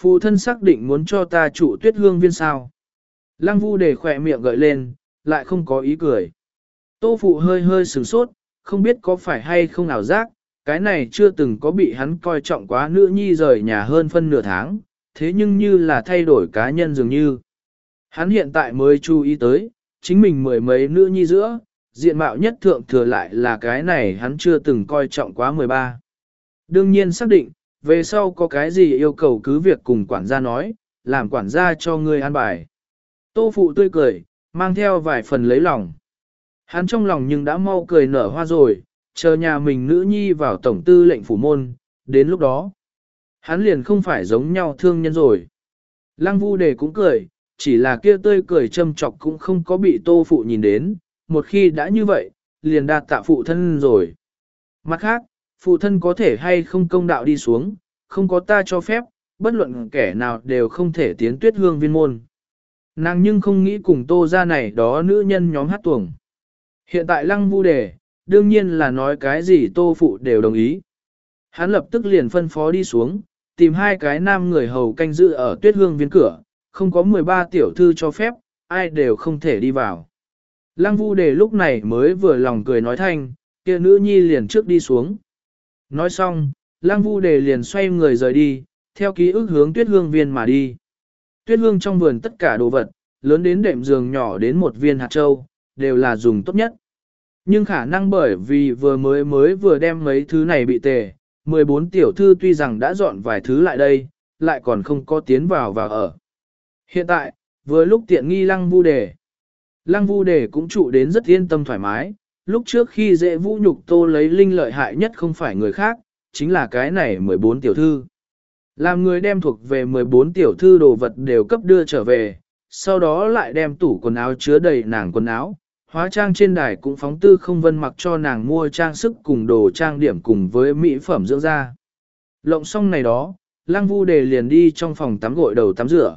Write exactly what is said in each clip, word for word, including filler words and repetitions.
Phụ thân xác định muốn cho ta trụ tuyết hương viên sao. Lăng Vu Đề khỏe miệng gợi lên, lại không có ý cười. Tô phụ hơi hơi sửng sốt, không biết có phải hay không ảo giác, cái này chưa từng có bị hắn coi trọng quá nữ nhi rời nhà hơn phân nửa tháng, thế nhưng như là thay đổi cá nhân dường như. Hắn hiện tại mới chú ý tới, chính mình mười mấy nữ nhi giữa, diện mạo nhất thượng thừa lại là cái này hắn chưa từng coi trọng quá mười ba. Đương nhiên xác định, về sau có cái gì yêu cầu cứ việc cùng quản gia nói, làm quản gia cho ngươi an bài. Tô phụ tươi cười, mang theo vài phần lấy lòng. Hắn trong lòng nhưng đã mau cười nở hoa rồi, chờ nhà mình nữ nhi vào tổng tư lệnh phủ môn, đến lúc đó. Hắn liền không phải giống nhau thương nhân rồi. Lăng Vu Đề cũng cười, chỉ là kia tươi cười châm chọc cũng không có bị tô phụ nhìn đến, một khi đã như vậy, liền đạt tạ phụ thân rồi. Mặt khác, phụ thân có thể hay không công đạo đi xuống, không có ta cho phép, bất luận kẻ nào đều không thể tiến tuyết hương viên môn. Nàng nhưng không nghĩ cùng tô ra này đó nữ nhân nhóm hát tuồng. Hiện tại Lăng Vu Đề, đương nhiên là nói cái gì tô phụ đều đồng ý. Hắn lập tức liền phân phó đi xuống, tìm hai cái nam người hầu canh giữ ở tuyết hương viên cửa, không có mười ba tiểu thư cho phép, ai đều không thể đi vào. Lăng Vu Đề lúc này mới vừa lòng cười nói thanh, kia nữ nhi liền trước đi xuống. Nói xong, Lăng Vu Đề liền xoay người rời đi, theo ký ức hướng tuyết hương viên mà đi. Tuyết hương trong vườn tất cả đồ vật, lớn đến đệm giường nhỏ đến một viên hạt châu, đều là dùng tốt nhất. Nhưng khả năng bởi vì vừa mới mới vừa đem mấy thứ này bị tề, mười bốn tiểu thư tuy rằng đã dọn vài thứ lại đây, lại còn không có tiến vào và ở. Hiện tại, vừa lúc tiện nghi Lăng Vu Đề. Lăng Vu Đề cũng trụ đến rất yên tâm thoải mái, lúc trước khi dễ vũ nhục tô lấy linh lợi hại nhất không phải người khác, chính là cái này mười bốn tiểu thư. Làm người đem thuộc về mười bốn tiểu thư đồ vật đều cấp đưa trở về, sau đó lại đem tủ quần áo chứa đầy nàng quần áo, hóa trang trên đài cũng phóng Tư Không Vân mặc cho nàng mua trang sức cùng đồ trang điểm cùng với mỹ phẩm dưỡng da. Lộng xong này đó, Lăng Vu Đề liền đi trong phòng tắm gội đầu tắm rửa.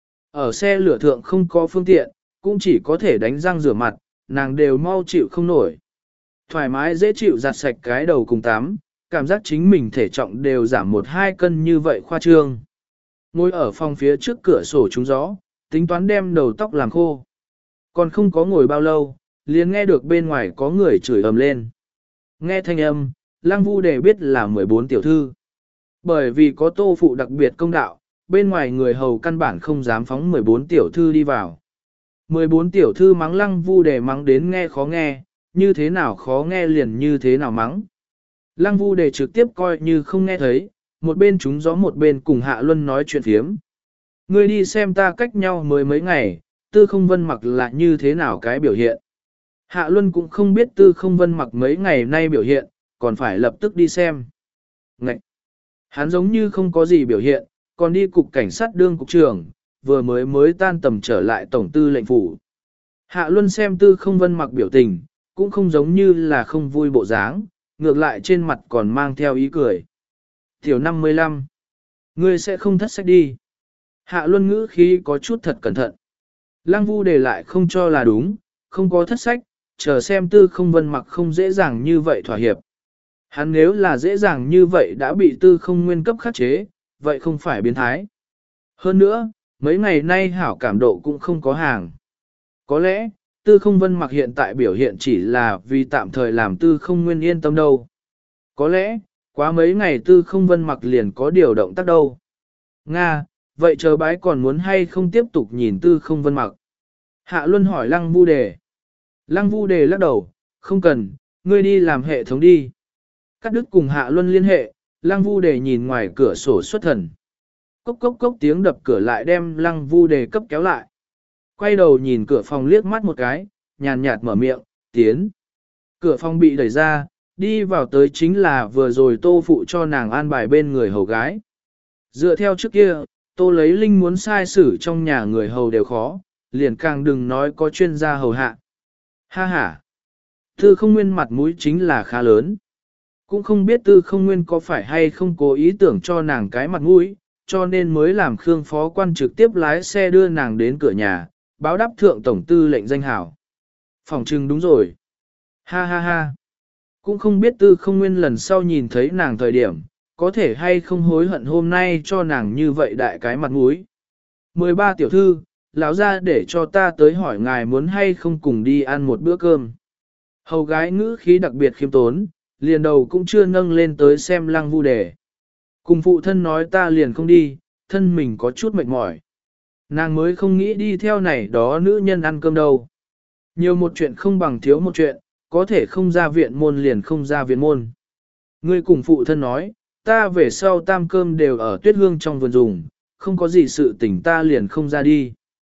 Ở xe lửa thượng không có phương tiện, cũng chỉ có thể đánh răng rửa mặt, nàng đều mau chịu không nổi. Thoải mái dễ chịu giặt sạch cái đầu cùng tắm, cảm giác chính mình thể trọng đều giảm một hai cân như vậy khoa trương. Ngồi ở phòng phía trước cửa sổ trúng gió, tính toán đem đầu tóc làm khô. Còn không có ngồi bao lâu, liền nghe được bên ngoài có người chửi ầm lên. Nghe thanh âm, Lăng Vu Đề biết là mười bốn tiểu thư. Bởi vì có tô phụ đặc biệt công đạo, bên ngoài người hầu căn bản không dám phóng mười bốn tiểu thư đi vào. mười bốn tiểu thư mắng Lăng Vu Đề mắng đến nghe khó nghe, như thế nào khó nghe liền như thế nào mắng. Lăng Vu Đề trực tiếp coi như không nghe thấy, một bên trúng gió một bên cùng Hạ Luân nói chuyện phiếm. Ngươi đi xem ta cách nhau mới mấy ngày, Tư Không Vân mặc là như thế nào cái biểu hiện. Hạ Luân cũng không biết Tư Không Vân mặc mấy ngày nay biểu hiện, còn phải lập tức đi xem. Ngậy! Hắn giống như không có gì biểu hiện, còn đi cục cảnh sát đương cục trưởng, vừa mới mới tan tầm trở lại tổng tư lệnh phủ. Hạ Luân xem Tư Không Vân mặc biểu tình, cũng không giống như là không vui bộ dáng, ngược lại trên mặt còn mang theo ý cười. Tiểu năm mươi lăm, ngươi sẽ không thất sách đi. Hạ Luân ngữ khí có chút thật cẩn thận. Lăng Vu Đề lại không cho là đúng, không có thất sách, chờ xem Tư Không Vân mặc không dễ dàng như vậy thỏa hiệp. Hắn nếu là dễ dàng như vậy đã bị Tư Không Nguyên cấp khắc chế, vậy không phải biến thái. Hơn nữa, mấy ngày nay hảo cảm độ cũng không có hàng. Có lẽ, Tư Không Vân mặc hiện tại biểu hiện chỉ là vì tạm thời làm Tư Không Nguyên yên tâm đâu. Có lẽ, quá mấy ngày Tư Không Vân mặc liền có điều động tác đâu. Nga, vậy chờ bái còn muốn hay không tiếp tục nhìn Tư Không Vân mặc? Hạ Luân hỏi Lăng Vu Đề. Lăng Vu Đề lắc đầu, không cần, ngươi đi làm hệ thống đi. Cắt đứt cùng Hạ Luân liên hệ, Lăng Vu Đề nhìn ngoài cửa sổ xuất thần. Cốc cốc cốc tiếng đập cửa lại đem Lăng Vu Đề cấp kéo lại. Quay đầu nhìn cửa phòng liếc mắt một cái, nhàn nhạt mở miệng, tiến. Cửa phòng bị đẩy ra, đi vào tới chính là vừa rồi Tô phụ cho nàng an bài bên người hầu gái. Dựa theo trước kia, Tô lấy linh muốn sai xử trong nhà người hầu đều khó, liền càng đừng nói có chuyên gia hầu hạ. Ha ha! Tư Không Nguyên mặt mũi chính là khá lớn. Cũng không biết Tư Không Nguyên có phải hay không cố ý tưởng cho nàng cái mặt mũi, cho nên mới làm Khương phó quan trực tiếp lái xe đưa nàng đến cửa nhà, báo đáp thượng tổng tư lệnh danh hảo. Phòng trưng đúng rồi. Ha ha ha! Cũng không biết Tư Không Nguyên lần sau nhìn thấy nàng thời điểm, có thể hay không hối hận hôm nay cho nàng như vậy đại cái mặt mũi. mười ba tiểu thư, lão ra để cho ta tới hỏi ngài muốn hay không cùng đi ăn một bữa cơm. Hầu gái ngữ khí đặc biệt khiêm tốn, liền đầu cũng chưa nâng lên tới xem Lăng Vu Đề. Cùng phụ thân nói ta liền không đi, thân mình có chút mệt mỏi. Nàng mới không nghĩ đi theo này đó nữ nhân ăn cơm đâu. Nhiều một chuyện không bằng thiếu một chuyện, có thể không ra viện môn liền không ra viện môn. Ngươi cùng phụ thân nói, ta về sau tam cơm đều ở Tuyết Hương trong vườn dùng, không có gì sự tình ta liền không ra đi.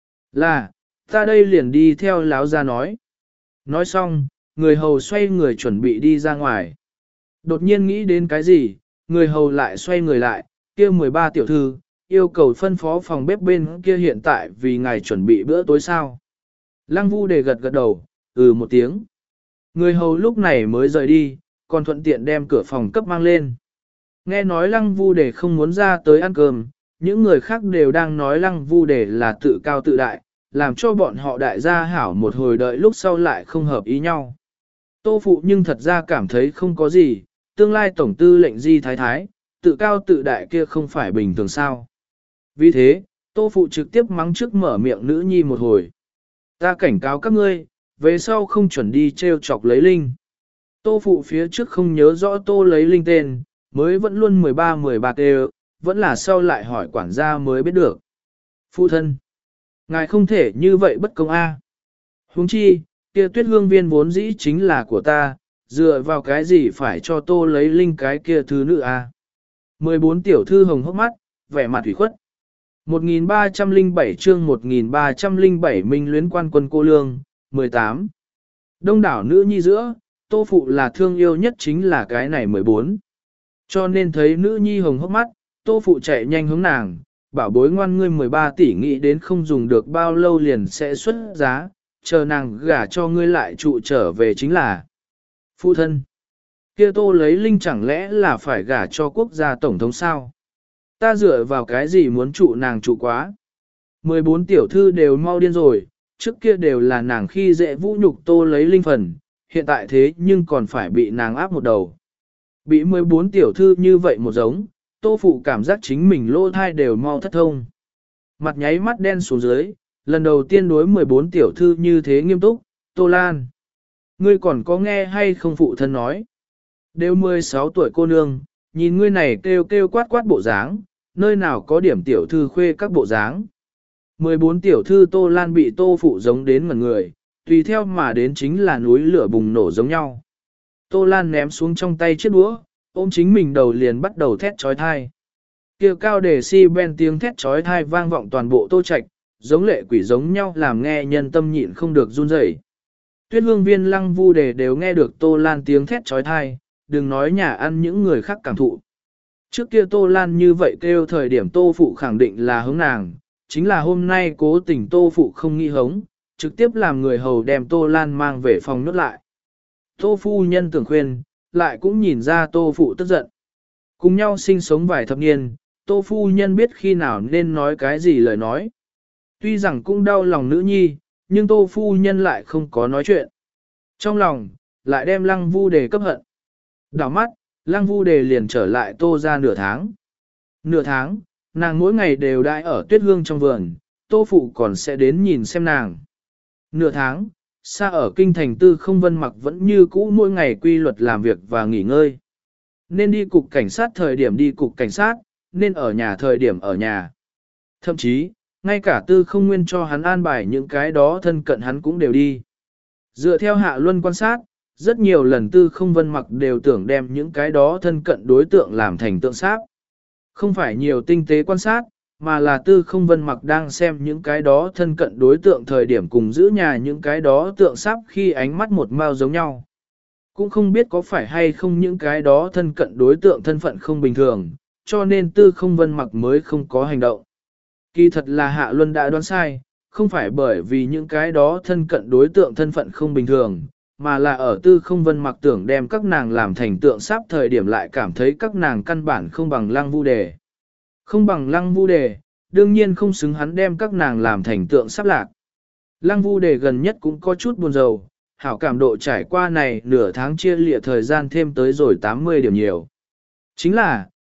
Là, ta đây liền đi theo láo ra nói. Nói xong, người hầu xoay người chuẩn bị đi ra ngoài. Đột nhiên nghĩ đến cái gì, người hầu lại xoay người lại, kia mười ba tiểu thư, yêu cầu phân phó phòng bếp bên kia hiện tại vì ngài chuẩn bị bữa tối sao. Lăng Vu Đề gật gật đầu, ừ một tiếng. Người hầu lúc này mới rời đi, còn thuận tiện đem cửa phòng cấp mang lên. Nghe nói Lăng Vu Đề không muốn ra tới ăn cơm, những người khác đều đang nói Lăng Vu Đề là tự cao tự đại, làm cho bọn họ đại gia hảo một hồi đợi lúc sau lại không hợp ý nhau. Tô Phụ nhưng thật ra cảm thấy không có gì, tương lai tổng tư lệnh Di Thái Thái, tự cao tự đại kia không phải bình thường sao. Vì thế, Tô Phụ trực tiếp mắng trước mở miệng nữ nhi một hồi. Ta cảnh cáo các ngươi, về sau không chuẩn đi treo chọc lấy Linh. Tô Phụ phía trước không nhớ rõ Tô lấy Linh tên, mới vẫn luôn mười ba mười ba kêu, vẫn là sau lại hỏi quản gia mới biết được. Phụ thân, ngài không thể như vậy bất công a. Huống chi, kia Tuyết Hương viên vốn dĩ chính là của ta, dựa vào cái gì phải cho Tô lấy Linh cái kia thứ nữ a. mười bốn tiểu thư hồng hốc mắt, vẻ mặt thủy khuất. một nghìn ba trăm lẻ bảy chương một nghìn ba trăm lẻ bảy Minh luyến quan quân cô lương, mười tám. Đông đảo nữ nhi giữa, Tô Phụ là thương yêu nhất chính là cái này mười bốn. Cho nên thấy nữ nhi hồng hốc mắt, Tô Phụ chạy nhanh hướng nàng, bảo bối ngoan ngươi mười ba tỷ nghĩ đến không dùng được bao lâu liền sẽ xuất giá, chờ nàng gả cho ngươi lại trụ trở về chính là. Phụ thân, kia Tô lấy Linh chẳng lẽ là phải gả cho quốc gia tổng thống sao? Ta dựa vào cái gì muốn trụ nàng trụ quá? mười bốn tiểu thư đều mau điên rồi, trước kia đều là nàng khi dễ vũ nhục Tô lấy Linh phần, hiện tại thế nhưng còn phải bị nàng áp một đầu. Bị mười bốn tiểu thư như vậy một giống, Tô Phụ cảm giác chính mình lỗ thai đều mau thất thông. Mặt nháy mắt đen xuống dưới, lần đầu tiên đối mười bốn tiểu thư như thế nghiêm túc, Tô Lan. Ngươi còn có nghe hay không phụ thân nói? Đều mười sáu tuổi cô nương, nhìn ngươi này kêu kêu quát quát bộ dáng, nơi nào có điểm tiểu thư khuê các bộ dáng. mười bốn tiểu thư Tô Lan bị Tô Phụ giống đến ngẩn người, tùy theo mà đến chính là núi lửa bùng nổ giống nhau. Tô Lan ném xuống trong tay chiếc đũa, ôm chính mình đầu liền bắt đầu thét trói thai. Kêu cao để si ben tiếng thét trói thai vang vọng toàn bộ Tô Trạch, giống lệ quỷ giống nhau làm nghe nhân tâm nhịn không được run rẩy. Tuyết Hương viên Lăng Vu Đề đều nghe được Tô Lan tiếng thét trói thai, đừng nói nhà ăn những người khác cảm thụ. Trước kia Tô Lan như vậy kêu thời điểm Tô Phụ khẳng định là hống nàng, chính là hôm nay cố tình Tô Phụ không nghĩ hống, trực tiếp làm người hầu đem Tô Lan mang về phòng nốt lại. Tô phu nhân tưởng khuyên, lại cũng nhìn ra Tô Phụ tức giận. Cùng nhau sinh sống vài thập niên, Tô phu nhân biết khi nào nên nói cái gì lời nói. Tuy rằng cũng đau lòng nữ nhi, nhưng Tô phu nhân lại không có nói chuyện. Trong lòng, lại đem Lăng Vu Đề cấp hận. Đảo mắt, Lăng Vu Đề liền trở lại Tô ra nửa tháng. Nửa tháng, nàng mỗi ngày đều đãi ở Tuyết Hương trong vườn, Tô Phụ còn sẽ đến nhìn xem nàng. Nửa tháng, xa ở kinh thành Tư Không Vân Mặc vẫn như cũ mỗi ngày quy luật làm việc và nghỉ ngơi. Nên đi cục cảnh sát thời điểm đi cục cảnh sát, nên ở nhà thời điểm ở nhà. Thậm chí, ngay cả Tư Không Nguyên cho hắn an bài những cái đó thân cận hắn cũng đều đi. Dựa theo Hạ Luân quan sát, rất nhiều lần Tư Không Vân Mặc đều tưởng đem những cái đó thân cận đối tượng làm thành tượng sáp. Không phải nhiều tinh tế quan sát, mà là Tư Không Vân Mặc đang xem những cái đó thân cận đối tượng thời điểm cùng giữ nhà những cái đó tượng sáp khi ánh mắt một mao giống nhau. Cũng không biết có phải hay không những cái đó thân cận đối tượng thân phận không bình thường, cho nên Tư Không Vân Mặc mới không có hành động. Kỳ thật là Hạ Luân đã đoán sai, không phải bởi vì những cái đó thân cận đối tượng thân phận không bình thường, mà là ở Tư Không Vân Mặc tưởng đem các nàng làm thành tượng sáp thời điểm lại cảm thấy các nàng căn bản không bằng Lăng Vu Đề. Không bằng Lăng Vu Đề, đương nhiên không xứng hắn đem các nàng làm thành tượng sáp lạc. Lăng Vu Đề gần nhất cũng có chút buồn rầu, hảo cảm độ trải qua này nửa tháng chia lịa thời gian thêm tới rồi tám mươi điểm nhiều. Chính là,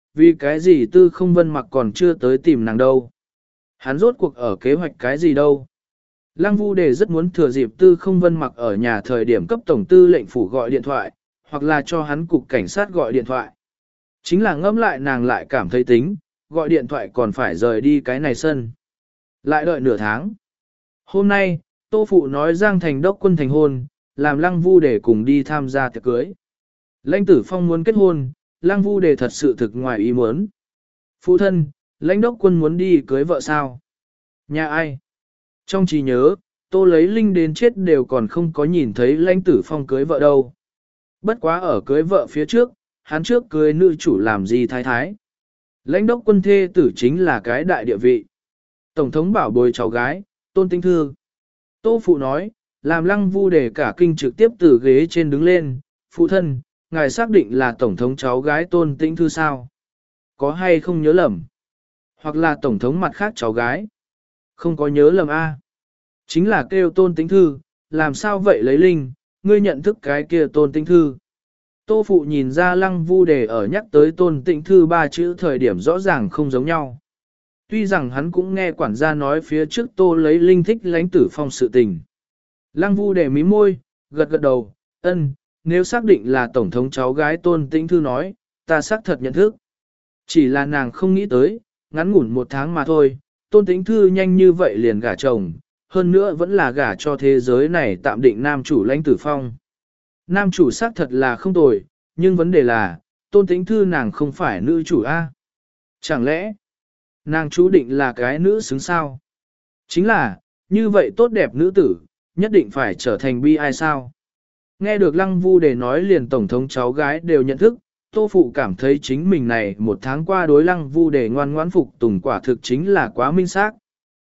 vì cái gì tư không vân mặc còn chưa tới tìm nàng đâu. Hắn rốt cuộc ở kế hoạch cái gì đâu. Lăng Vu Đề rất muốn thừa dịp tư không vân mặc ở nhà thời điểm cấp tổng tư lệnh phủ gọi điện thoại, hoặc là cho hắn cục cảnh sát gọi điện thoại. Chính là ngẫm lại nàng lại cảm thấy tính, gọi điện thoại còn phải rời đi cái này sân. Lại đợi nửa tháng. Hôm nay, Tô Phụ nói Giang Thành đốc quân thành hôn, làm Lăng Vu Đề cùng đi tham gia tiệc cưới. Lãnh Tử Phong muốn kết hôn, Lăng Vu Đề thật sự thực ngoài ý muốn. Phụ thân, lãnh đốc quân muốn đi cưới vợ sao? Nhà ai? Trong trí nhớ, Tô lấy Linh đến chết đều còn không có nhìn thấy Lãnh Tử Phong cưới vợ đâu. Bất quá ở cưới vợ phía trước, hắn trước cưới nữ chủ làm gì thái thái. Lãnh đốc quân thê tử chính là cái đại địa vị. Tổng thống bảo bồi cháu gái, Tôn Tĩnh Thư. Tô Phụ nói, làm Lăng Vu Đề cả kinh trực tiếp từ ghế trên đứng lên. Phụ thân, ngài xác định là tổng thống cháu gái Tôn Tĩnh Thư sao? Có hay không nhớ lầm? Hoặc là tổng thống mặt khác cháu gái? Không có nhớ lầm a. Chính là kêu Tôn Tĩnh Thư, làm sao vậy lấy Linh, ngươi nhận thức cái kia Tôn Tĩnh Thư. Tô Phụ nhìn ra Lăng Vu Đề ở nhắc tới Tôn Tĩnh Thư ba chữ thời điểm rõ ràng không giống nhau. Tuy rằng hắn cũng nghe quản gia nói phía trước Tô lấy Linh thích Lãnh Tử Phong sự tình. Lăng Vu Đề mí môi, gật gật đầu, ân, nếu xác định là tổng thống cháu gái Tôn Tĩnh Thư nói, ta xác thật nhận thức. Chỉ là nàng không nghĩ tới, ngắn ngủn một tháng mà thôi, Tôn Tĩnh Thư nhanh như vậy liền gả chồng, hơn nữa vẫn là gả cho thế giới này tạm định nam chủ Lãnh Tử Phong. Nam chủ xác thật là không tồi, nhưng vấn đề là, Tôn Tĩnh Thư nàng không phải nữ chủ A. Chẳng lẽ, nàng chú định là cái nữ xứng sao? Chính là, như vậy tốt đẹp nữ tử, nhất định phải trở thành bi ai sao? Nghe được Lăng Vu Đề nói liền tổng thống cháu gái đều nhận thức, Tô Phụ cảm thấy chính mình này một tháng qua đối Lăng Vu Đề ngoan ngoãn phục tùng quả thực chính là quá minh xác.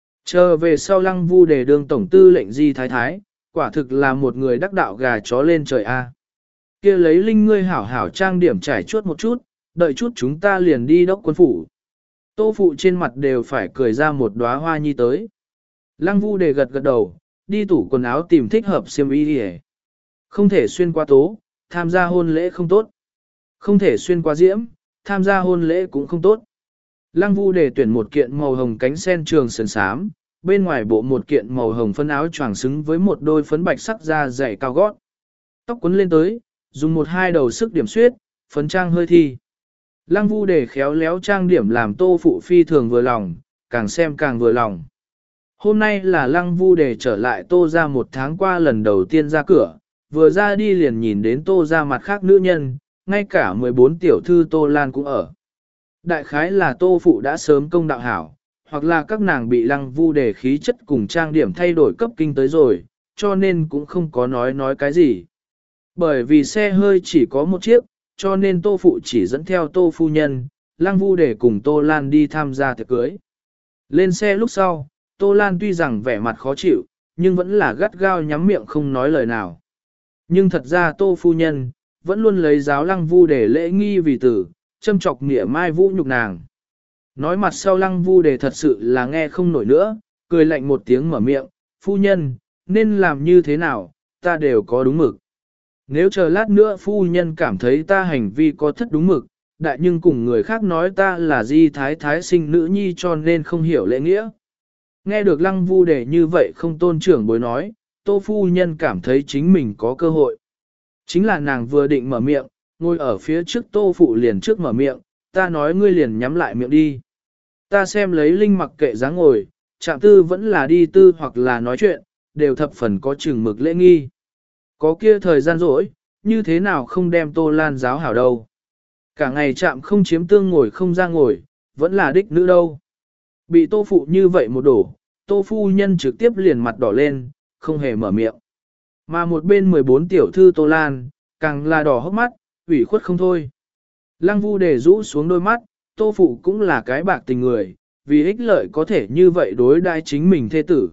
Chờ về sau Lăng Vu Đề đương tổng tư lệnh Di Thái Thái, quả thực là một người đắc đạo gà chó lên trời A. Kia lấy Linh ngươi hảo hảo trang điểm trải chuốt một chút, đợi chút chúng ta liền đi đốc quân phủ. Tô Phụ trên mặt đều phải cười ra một đóa hoa nhi tới. Lăng Vu Đề gật gật đầu, đi tủ quần áo tìm thích hợp xiêm y đi. Không thể xuyên qua tố, tham gia hôn lễ không tốt. Không thể xuyên qua diễm, tham gia hôn lễ cũng không tốt. Lăng Vu Đề tuyển một kiện màu hồng cánh sen trường sườn xám, bên ngoài bộ một kiện màu hồng phấn áo choàng xứng với một đôi phấn bạch sắc da dày cao gót. Tóc quấn lên tới, dùng một hai đầu sức điểm xuyết, phấn trang hơi thi. Lăng Vu Đề khéo léo trang điểm làm Tô Phụ phi thường vừa lòng, càng xem càng vừa lòng. Hôm nay là Lăng Vu Đề trở lại Tô ra một tháng qua lần đầu tiên ra cửa, vừa ra đi liền nhìn đến Tô ra mặt khác nữ nhân, ngay cả mười bốn tiểu thư Tô Lan cũng ở. Đại khái là Tô Phụ đã sớm công đạo hảo, hoặc là các nàng bị Lăng Vu Đề khí chất cùng trang điểm thay đổi cấp kinh tới rồi, cho nên cũng không có nói nói cái gì. Bởi vì xe hơi chỉ có một chiếc, cho nên Tô Phụ chỉ dẫn theo Tô Phu Nhân, Lăng Vu Đề cùng Tô Lan đi tham gia tiệc cưới. Lên xe lúc sau, Tô Lan tuy rằng vẻ mặt khó chịu, nhưng vẫn là gắt gao nhắm miệng không nói lời nào. Nhưng thật ra Tô Phu Nhân, vẫn luôn lấy giáo Lăng Vu Đề lễ nghi vì tử, châm chọc nghĩa mai vũ nhục nàng. Nói mặt sau Lăng Vu Đề thật sự là nghe không nổi nữa, cười lạnh một tiếng mở miệng, phu nhân, nên làm như thế nào, ta đều có đúng mực. Nếu chờ lát nữa phu nhân cảm thấy ta hành vi có thất đúng mực, đại nhưng cùng người khác nói ta là Di Thái Thái sinh nữ nhi cho nên không hiểu lễ nghĩa. Nghe được Lăng Vu Đề như vậy không tôn trưởng bối nói, Tô phu nhân cảm thấy chính mình có cơ hội. Chính là nàng vừa định mở miệng, ngồi ở phía trước Tô Phụ liền trước mở miệng, ta nói ngươi liền nhắm lại miệng đi. Ta xem lấy Linh mặc kệ dáng ngồi, chạm tư vẫn là đi tư hoặc là nói chuyện, đều thập phần có chừng mực lễ nghi. Có kia thời gian rỗi, như thế nào không đem Tô Lan giáo hảo đâu. Cả ngày chạm không chiếm tương ngồi không ra ngồi, vẫn là đích nữ đâu. Bị Tô Phụ như vậy một đổ, Tô Phu Nhân trực tiếp liền mặt đỏ lên, không hề mở miệng. Mà một bên mười bốn tiểu thư Tô Lan, càng là đỏ hốc mắt, ủy khuất không thôi. Lăng Vu Đề rũ xuống đôi mắt, Tô Phụ cũng là cái bạc tình người, vì ích lợi có thể như vậy đối đai chính mình thê tử.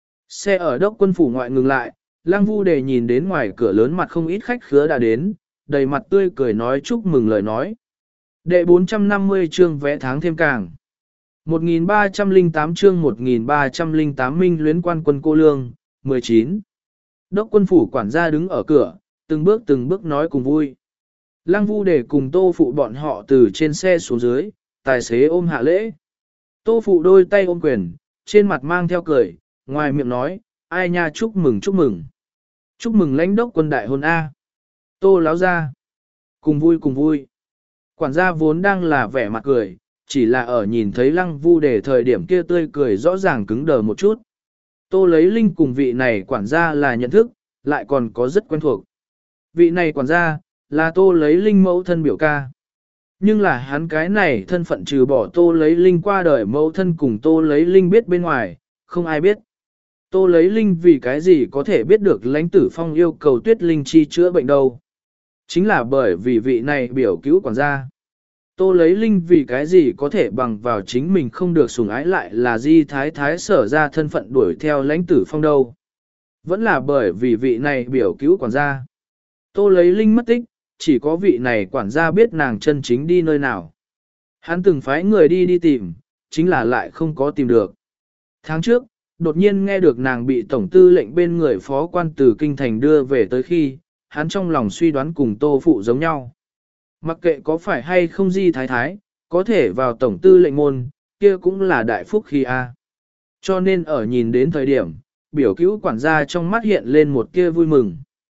Xe ở đốc quân phủ ngoại ngừng lại, Lăng Vu Đề nhìn đến ngoài cửa lớn mặt không ít khách khứa đã đến, đầy mặt tươi cười nói chúc mừng lời nói. Đệ bốn trăm năm mươi chương vẽ tháng thêm càng. một nghìn ba trăm lẻ tám chương một nghìn ba trăm lẻ tám minh luyến quan quân cô lương, mười chín. Đốc quân phủ quản gia đứng ở cửa, từng bước từng bước nói cùng vui. Lăng Vu để cùng Tô Phụ bọn họ từ trên xe xuống dưới, tài xế ôm hạ lễ. Tô Phụ đôi tay ôm quyền, trên mặt mang theo cười, ngoài miệng nói, ai nha chúc mừng chúc mừng. Chúc mừng lãnh đốc quân đại hôn A. Tô láo ra. Cùng vui cùng vui. Quản gia vốn đang là vẻ mặt cười, chỉ là ở nhìn thấy Lăng Vu để thời điểm kia tươi cười rõ ràng cứng đờ một chút. Tô lấy linh cùng vị này quản gia là nhận thức, lại còn có rất quen thuộc. Vị này quản gia, là Tô lấy linh mẫu thân biểu ca. Nhưng là hắn cái này thân phận trừ bỏ Tô lấy linh qua đời mẫu thân cùng Tô lấy linh biết bên ngoài, không ai biết. Tô lấy linh vì cái gì có thể biết được lãnh tử phong yêu cầu tuyết linh chi chữa bệnh đâu. Chính là bởi vì vị này biểu cứu quản gia. Tô lấy linh vì cái gì có thể bằng vào chính mình không được sủng ái lại là di thái thái sở ra thân phận đuổi theo lãnh tử phong đâu. Vẫn là bởi vì vị này biểu cứu quản gia. Tô lấy linh mất tích, chỉ có vị này quản gia biết nàng chân chính đi nơi nào. Hắn từng phái người đi đi tìm, chính là lại không có tìm được. Tháng trước, đột nhiên nghe được nàng bị tổng tư lệnh bên người phó quan từ kinh thành đưa về tới khi, hắn trong lòng suy đoán cùng Tô Phụ giống nhau. Mặc kệ có phải hay không di thái thái, có thể vào tổng tư lệnh môn, kia cũng là đại phúc khi a. Cho nên ở nhìn đến thời điểm, biểu cứu quản gia trong mắt hiện lên một kia vui mừng.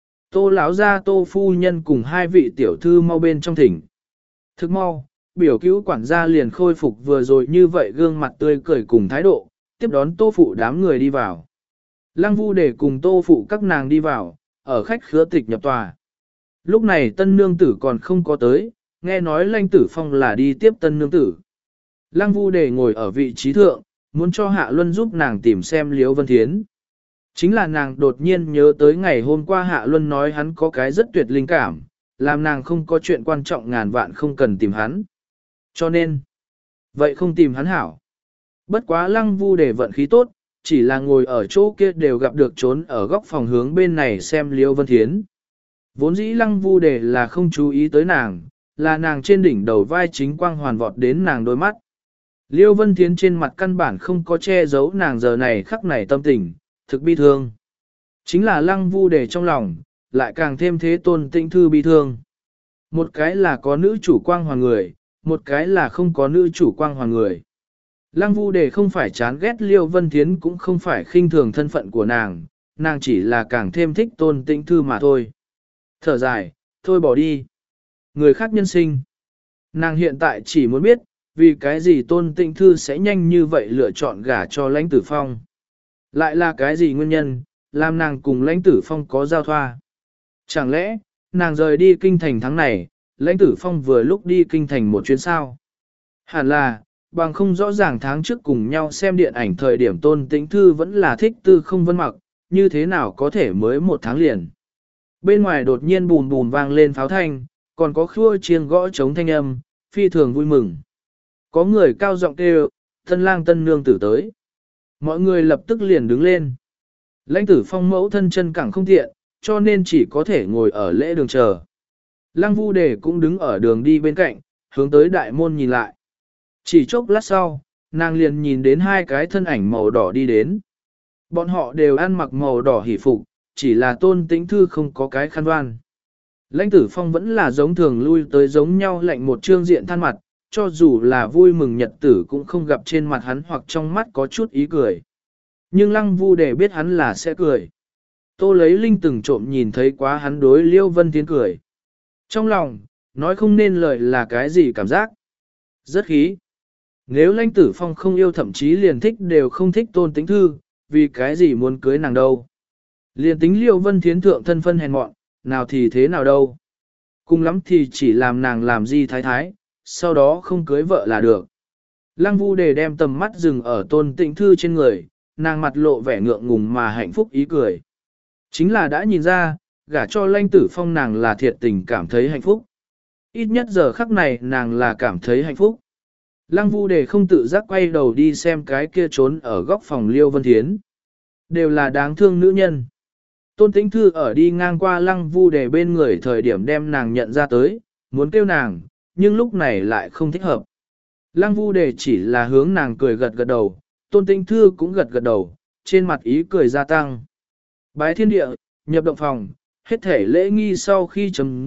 Tô lão gia Tô phu nhân cùng hai vị tiểu thư mau bên trong thỉnh. Thức mau, biểu cứu quản gia liền khôi phục vừa rồi như vậy gương mặt tươi cười cùng thái độ, tiếp đón Tô phụ đám người đi vào. Lăng Vu để cùng Tô phụ các nàng đi vào, ở khách khứa tịch nhập tòa. Lúc này tân nương tử còn không có tới, nghe nói Lãnh Tử Phong là đi tiếp tân nương tử. Lăng Vu để ngồi ở vị trí thượng, muốn cho Hạ Luân giúp nàng tìm xem Liễu Vân Thiến. Chính là nàng đột nhiên nhớ tới ngày hôm qua Hạ Luân nói hắn có cái rất tuyệt linh cảm, làm nàng không có chuyện quan trọng ngàn vạn không cần tìm hắn. Cho nên, vậy không tìm hắn hảo. Bất quá Lăng Vu để vận khí tốt, chỉ là ngồi ở chỗ kia đều gặp được trốn ở góc phòng hướng bên này xem Liễu Vân Thiến. Vốn dĩ Lăng Vu để là không chú ý tới nàng, là nàng trên đỉnh đầu vai chính quang hoàn vọt đến nàng đôi mắt. Liễu Vân Thiến trên mặt căn bản không có che giấu nàng giờ này khắc này tâm tình, thực bi thương. Chính là Lăng Vu để trong lòng, lại càng thêm thế Tôn Tĩnh Thư bi thương. Một cái là có nữ chủ quang hoàn người, một cái là không có nữ chủ quang hoàn người. Lăng Vu để không phải chán ghét Liễu Vân Thiến cũng không phải khinh thường thân phận của nàng, nàng chỉ là càng thêm thích Tôn Tĩnh Thư mà thôi. Thở dài, thôi bỏ đi. Người khác nhân sinh. Nàng hiện tại chỉ muốn biết, vì cái gì Tôn Tĩnh Thư sẽ nhanh như vậy lựa chọn gả cho Lãnh Tử Phong. Lại là cái gì nguyên nhân, làm nàng cùng Lãnh Tử Phong có giao thoa. Chẳng lẽ, nàng rời đi kinh thành tháng này, Lãnh Tử Phong vừa lúc đi kinh thành một chuyến sao? Hẳn là, bằng không rõ ràng tháng trước cùng nhau xem điện ảnh thời điểm Tôn Tĩnh Thư vẫn là thích Tư Không Vân Mặc, như thế nào có thể mới một tháng liền. Bên ngoài đột nhiên bùn bùn vang lên pháo thanh, còn có khua chiêng gõ trống thanh âm, phi thường vui mừng. Có người cao giọng kêu, tân lang tân nương tử tới. Mọi người lập tức liền đứng lên. Lãnh Tử Phong mẫu thân chân cẳng không tiện, cho nên chỉ có thể ngồi ở lễ đường chờ. Lăng Vu Đề cũng đứng ở đường đi bên cạnh, hướng tới đại môn nhìn lại. Chỉ chốc lát sau, nàng liền nhìn đến hai cái thân ảnh màu đỏ đi đến. Bọn họ đều ăn mặc màu đỏ hỉ phục, chỉ là Tôn Tĩnh Thư không có cái khăn đoan. Lãnh Tử Phong vẫn là giống thường lui tới giống nhau lạnh một trương diện than mặt, cho dù là vui mừng nhật tử cũng không gặp trên mặt hắn hoặc trong mắt có chút ý cười. Nhưng Lăng Vu để biết hắn là sẽ cười. Tô lấy linh từng trộm nhìn thấy quá hắn đối Liễu Vân Thiến cười. Trong lòng, nói không nên lời là cái gì cảm giác. Rất khí. Nếu Lãnh Tử Phong không yêu thậm chí liền thích đều không thích Tôn Tĩnh Thư, vì cái gì muốn cưới nàng đâu. Liền tính Liễu Vân Thiến thượng thân phân hèn mọn, nào thì thế nào đâu. Cùng lắm thì chỉ làm nàng làm gì thái thái, sau đó không cưới vợ là được. Lăng Vu để đem tầm mắt dừng ở Tôn Tĩnh Thư trên người, nàng mặt lộ vẻ ngượng ngùng mà hạnh phúc ý cười. Chính là đã nhìn ra, gả cho Lãnh Tử Phong nàng là thiệt tình cảm thấy hạnh phúc. Ít nhất giờ khắc này nàng là cảm thấy hạnh phúc. Lăng Vu để không tự giác quay đầu đi xem cái kia trốn ở góc phòng Liễu Vân Thiến. Đều là đáng thương nữ nhân. Tôn Tĩnh Thư ở đi ngang qua Lăng Vu để bên người thời điểm đem nàng nhận ra tới, muốn kêu nàng, nhưng lúc này lại không thích hợp. Lăng Vu để chỉ là hướng nàng cười gật gật đầu, Tôn Tĩnh Thư cũng gật gật đầu, trên mặt ý cười gia tăng. Bái thiên địa, nhập động phòng, hết thể lễ nghi sau khi chấm dứt,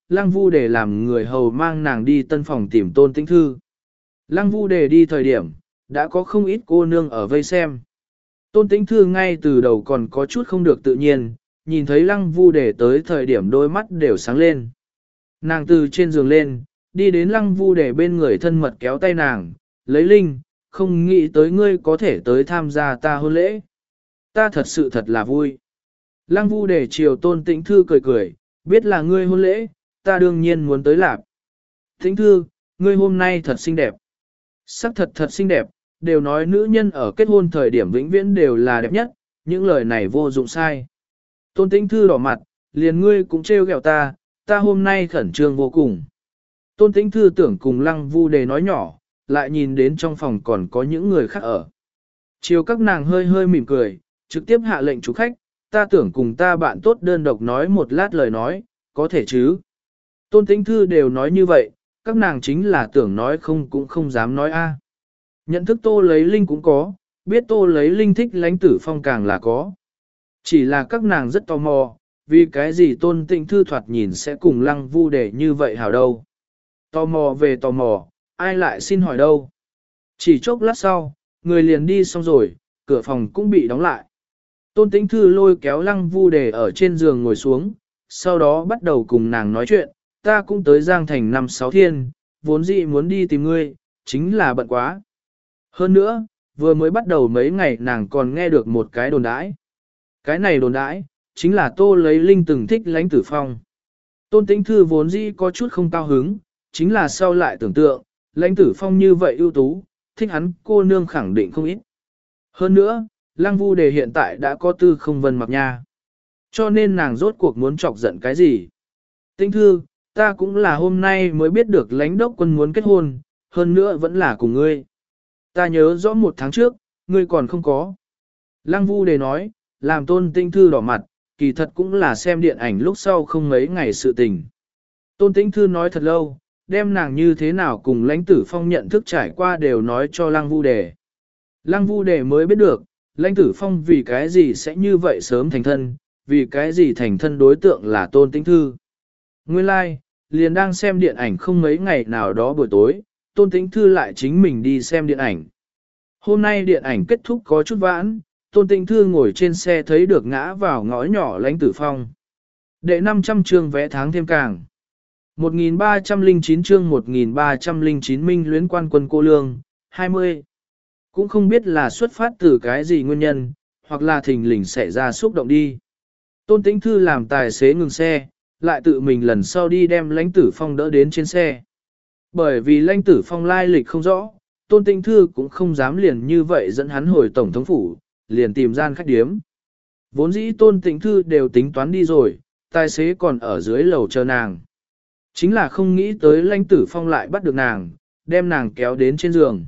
Lăng Vu Đề làm người hầu mang nàng đi tân phòng tìm Tôn Tĩnh Thư. Lăng Vu Đề đi thời điểm, đã có không ít cô nương ở vây xem. Tôn Tĩnh Thư ngay từ đầu còn có chút không được tự nhiên, nhìn thấy Lăng Vu Đề tới thời điểm đôi mắt đều sáng lên. Nàng từ trên giường lên, đi đến Lăng Vu Đề bên người thân mật kéo tay nàng, lấy linh, không nghĩ tới ngươi có thể tới tham gia ta hôn lễ. Ta thật sự thật là vui. Lăng Vu Đề chiều Tôn Tĩnh Thư cười cười, biết là ngươi hôn lễ, ta đương nhiên muốn tới lạp. Tĩnh Thư, ngươi hôm nay thật xinh đẹp. Sắc thật thật xinh đẹp, đều nói nữ nhân ở kết hôn thời điểm vĩnh viễn đều là đẹp nhất, những lời này vô dụng sai. Tôn Tĩnh Thư đỏ mặt, liền ngươi cũng trêu ghẹo ta, ta hôm nay khẩn trương vô cùng. Tôn Tĩnh Thư tưởng cùng Lăng Vu Đề nói nhỏ, lại nhìn đến trong phòng còn có những người khác ở. Chiều các nàng hơi hơi mỉm cười, trực tiếp hạ lệnh chủ khách, ta tưởng cùng ta bạn tốt đơn độc nói một lát lời nói, có thể chứ. Tôn Tĩnh Thư đều nói như vậy, các nàng chính là tưởng nói không cũng không dám nói a. Nhận thức Tô Lấy Linh cũng có, biết Tô Lấy Linh thích Lãnh Tử Phong càng là có. Chỉ là các nàng rất tò mò, vì cái gì Tôn Tĩnh Thư thoạt nhìn sẽ cùng Lăng Vu Đề như vậy hảo đâu. Tò mò về tò mò, ai lại xin hỏi đâu. Chỉ chốc lát sau, người liền đi xong rồi, cửa phòng cũng bị đóng lại. Tôn Tĩnh Thư lôi kéo Lăng Vu Đề ở trên giường ngồi xuống, sau đó bắt đầu cùng nàng nói chuyện, ta cũng tới Giang Thành năm sáu thiên, vốn dĩ muốn đi tìm ngươi, chính là bận quá. Hơn nữa, vừa mới bắt đầu mấy ngày nàng còn nghe được một cái đồn đãi. Cái này đồn đãi, chính là Tô Lấy Linh từng thích Lãnh Tử Phong. Tôn Tĩnh Thư vốn dĩ có chút không cao hứng, chính là sau lại tưởng tượng, Lãnh Tử Phong như vậy ưu tú, thích hắn cô nương khẳng định không ít. Hơn nữa, Lăng Vu Đề hiện tại đã có tư không vân mặc nha. Cho nên nàng rốt cuộc muốn chọc giận cái gì. Tĩnh Thư, ta cũng là hôm nay mới biết được Lãnh đốc quân muốn kết hôn, hơn nữa vẫn là cùng ngươi. Ta nhớ rõ một tháng trước, ngươi còn không có. Lăng Vu Đề nói, làm Tôn Tĩnh Thư đỏ mặt, kỳ thật cũng là xem điện ảnh lúc sau không mấy ngày sự tình. Tôn Tĩnh Thư nói thật lâu, đem nàng như thế nào cùng Lãnh Tử Phong nhận thức trải qua đều nói cho Lăng Vu Đề. Lăng Vu Đề mới biết được, Lãnh Tử Phong vì cái gì sẽ như vậy sớm thành thân, vì cái gì thành thân đối tượng là Tôn Tĩnh Thư. Nguyên lai, like, liền đang xem điện ảnh không mấy ngày nào đó buổi tối, Tôn Tĩnh Thư lại chính mình đi xem điện ảnh. Hôm nay điện ảnh kết thúc có chút vãn, Tôn Tĩnh Thư ngồi trên xe thấy được ngã vào ngõ nhỏ Lãnh Tử Phong. Đệ năm trăm chương vé tháng thêm càng. một nghìn ba trăm lẻ chín chương một nghìn ba trăm lẻ chín minh luyến quan quân cô lương, hai mươi. Cũng không biết là xuất phát từ cái gì nguyên nhân, hoặc là thình lình xảy ra xúc động đi. Tôn Tĩnh Thư làm tài xế ngừng xe, lại tự mình lần sau đi đem Lãnh Tử Phong đỡ đến trên xe. Bởi vì Lãnh Tử Phong lai lịch không rõ, Tôn Tĩnh Thư cũng không dám liền như vậy dẫn hắn hồi tổng thống phủ, liền tìm gian khách điếm. Vốn dĩ Tôn Tĩnh Thư đều tính toán đi rồi, tài xế còn ở dưới lầu chờ nàng. Chính là không nghĩ tới Lãnh Tử Phong lại bắt được nàng, đem nàng kéo đến trên giường.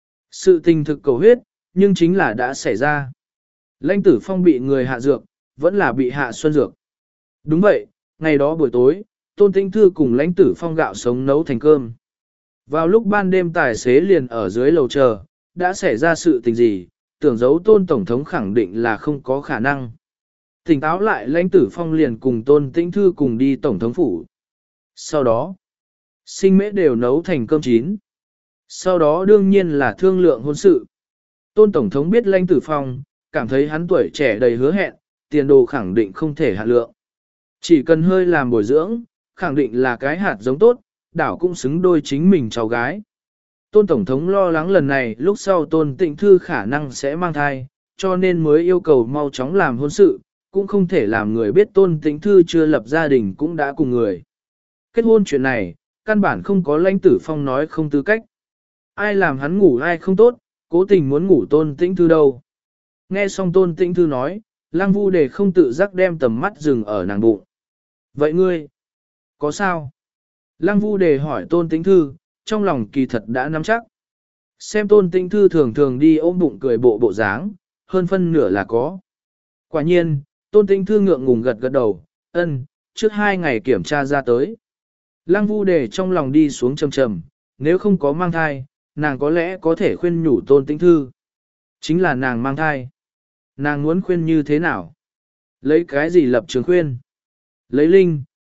Sự tình thực cầu huyết, nhưng chính là đã xảy ra. Lãnh Tử Phong bị người hạ dược, vẫn là bị hạ xuân dược. Đúng vậy, ngày đó buổi tối, Tôn Tĩnh Thư cùng Lãnh Tử Phong gạo sống nấu thành cơm. Vào lúc ban đêm tài xế liền ở dưới lầu chờ, đã xảy ra sự tình gì, tưởng giấu Tôn Tổng thống khẳng định là không có khả năng. Tỉnh táo lại Lãnh Tử Phong liền cùng Tôn Tĩnh Thư cùng đi Tổng thống phủ. Sau đó, sinh mễ đều nấu thành cơm chín. Sau đó đương nhiên là thương lượng hôn sự. Tôn Tổng thống biết Lãnh Tử Phong, cảm thấy hắn tuổi trẻ đầy hứa hẹn, tiền đồ khẳng định không thể hạ lượng. Chỉ cần hơi làm bồi dưỡng, khẳng định là cái hạt giống tốt, đảo cũng xứng đôi chính mình cháu gái. Tôn Tổng thống lo lắng lần này lúc sau Tôn Tĩnh Thư khả năng sẽ mang thai, cho nên mới yêu cầu mau chóng làm hôn sự, cũng không thể làm người biết Tôn Tĩnh Thư chưa lập gia đình cũng đã cùng người. Kết hôn chuyện này, căn bản không có Lãnh Tử Phong nói không tư cách. Ai làm hắn ngủ ai không tốt, cố tình muốn ngủ Tôn Tĩnh Thư đâu. Nghe xong Tôn Tĩnh Thư nói, Lăng Vu Đề không tự giác đem tầm mắt dừng ở nàng bụng. Vậy ngươi, có sao? Lăng Vu Đề hỏi Tôn Tĩnh Thư, trong lòng kỳ thật đã nắm chắc. Xem Tôn Tĩnh Thư thường thường đi ôm bụng cười bộ bộ dáng, hơn phân nửa là có. Quả nhiên, Tôn Tĩnh Thư ngượng ngùng gật gật đầu, ân, trước hai ngày kiểm tra ra tới. Lăng Vu Đề trong lòng đi xuống trầm trầm, nếu không có mang thai, nàng có lẽ có thể khuyên nhủ Tôn Tĩnh Thư. Chính là nàng mang thai. Nàng muốn khuyên như thế nào? Lấy cái gì lập trường khuyên? Lấy linh,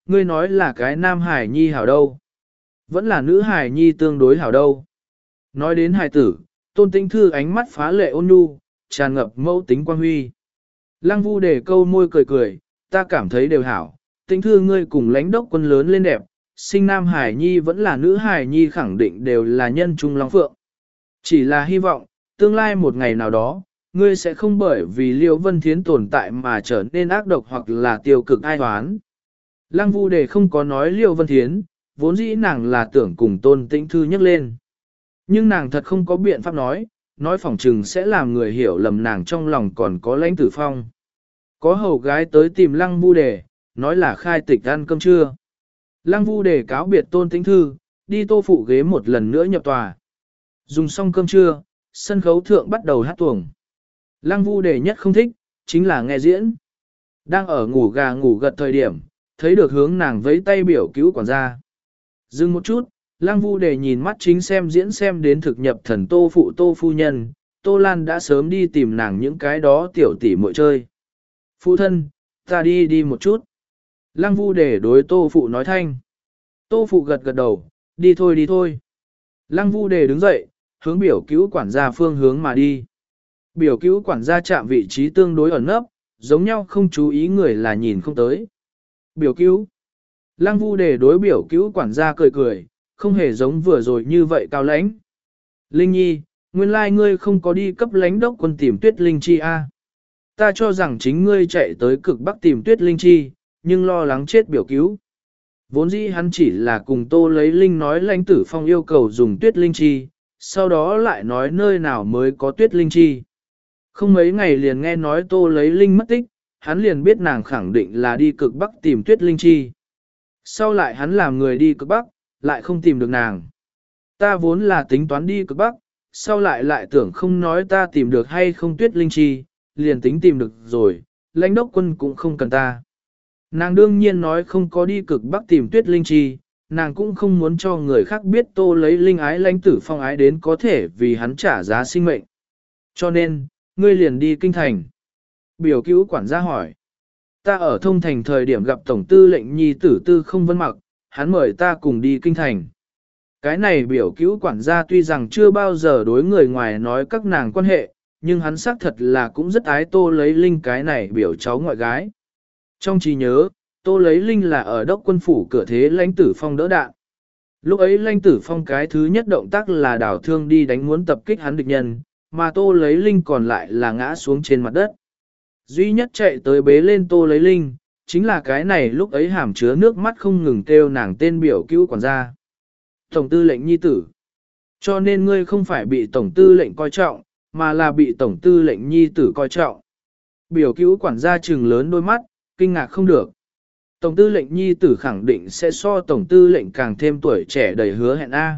ngươi nói là cái nam hải nhi hảo đâu. Vẫn là nữ hải nhi tương đối hảo đâu. Nói đến hài tử, Tôn Tĩnh Thư ánh mắt phá lệ ôn nhu, tràn ngập mẫu tính quan huy. Lăng Vu để câu môi cười cười, ta cảm thấy đều hảo, Tĩnh Thư ngươi cùng lãnh đốc quân lớn lên đẹp, sinh nam hải nhi vẫn là nữ hải nhi khẳng định đều là nhân trung long phượng. Chỉ là hy vọng, tương lai một ngày nào đó, ngươi sẽ không bởi vì Liêu Vân Thiến tồn tại mà trở nên ác độc hoặc là tiêu cực ai hoán. Lăng Vu để không có nói Liêu Vân Thiến, vốn dĩ nàng là tưởng cùng Tôn Tĩnh Thư nhắc lên. Nhưng nàng thật không có biện pháp nói, nói phỏng chừng sẽ làm người hiểu lầm nàng trong lòng còn có lãnh tử phong. Có hầu gái tới tìm Lăng Vu Đề, nói là khai tịch ăn cơm trưa. Lăng Vu Đề cáo biệt Tôn Tĩnh Thư, đi Tô Phụ ghế một lần nữa nhập tòa. Dùng xong cơm trưa, sân khấu thượng bắt đầu hát tuồng. Lăng Vu Đề nhất không thích, chính là nghe diễn. Đang ở ngủ gà ngủ gật thời điểm, thấy được hướng nàng vẫy tay biểu cứu quản gia. Dừng một chút, Lăng Vu Đề nhìn mắt chính xem diễn xem đến thực nhập thần Tô Phụ Tô Phu Nhân, Tô Lan đã sớm đi tìm nàng những cái đó tiểu tỷ muội chơi. Phụ thân, ta đi đi một chút. Lăng Vu Đề đối Tô Phụ nói thanh. Tô Phụ gật gật đầu, đi thôi đi thôi. Lăng Vu Đề đứng dậy, hướng biểu cứu quản gia phương hướng mà đi. Biểu cứu quản gia chạm vị trí tương đối ẩn nấp, giống nhau không chú ý người là nhìn không tới. Biểu cứu. Lăng Vu Đề đối biểu cứu quản gia cười cười, không hề giống vừa rồi như vậy cao lãnh. Linh Nhi, nguyên lai ngươi không có đi cấp lãnh đốc quân tìm Tuyết Linh Chi a? Ta cho rằng chính ngươi chạy tới cực bắc tìm Tuyết Linh Chi, nhưng lo lắng chết biểu cứu. Vốn dĩ hắn chỉ là cùng Tô lấy Linh nói lãnh tử phong yêu cầu dùng Tuyết Linh Chi, sau đó lại nói nơi nào mới có Tuyết Linh Chi. Không mấy ngày liền nghe nói Tô lấy Linh mất tích, hắn liền biết nàng khẳng định là đi cực bắc tìm Tuyết Linh Chi. Sau lại hắn làm người đi cực bắc, lại không tìm được nàng. Ta vốn là tính toán đi cực bắc, sau lại lại tưởng không nói ta tìm được hay không Tuyết Linh Chi, liền tính tìm được rồi, lãnh đốc quân cũng không cần ta. Nàng đương nhiên nói không có đi cực bắc tìm Tuyết Linh Chi, nàng cũng không muốn cho người khác biết Tô lấy Linh ái lãnh tử phong ái đến có thể vì hắn trả giá sinh mệnh. Cho nên, ngươi liền đi kinh thành. Biểu cứu quản gia hỏi. Ta ở thông thành thời điểm gặp tổng tư lệnh nhi tử Tư Không Vân Mặc, hắn mời ta cùng đi kinh thành. Cái này biểu cứu quản gia tuy rằng chưa bao giờ đối người ngoài nói các nàng quan hệ, nhưng hắn xác thật là cũng rất ái Tô lấy Linh cái này biểu cháu ngoại gái. Trong trí nhớ, Tô lấy Linh là ở đốc quân phủ cửa thế lãnh tử phong đỡ đạn. Lúc ấy lãnh tử phong cái thứ nhất động tác là đảo thương đi đánh muốn tập kích hắn địch nhân, mà Tô lấy Linh còn lại là ngã xuống trên mặt đất. Duy nhất chạy tới bế lên Tô lấy Linh, chính là cái này lúc ấy hàm chứa nước mắt không ngừng kêu nàng tên biểu cứu quản gia. Tổng tư lệnh nhi tử. Cho nên ngươi không phải bị tổng tư lệnh coi trọng, mà là bị tổng tư lệnh nhi tử coi trọng. Biểu cứu quản gia trừng lớn đôi mắt, kinh ngạc không được. Tổng tư lệnh nhi tử khẳng định sẽ so tổng tư lệnh càng thêm tuổi trẻ đầy hứa hẹn A.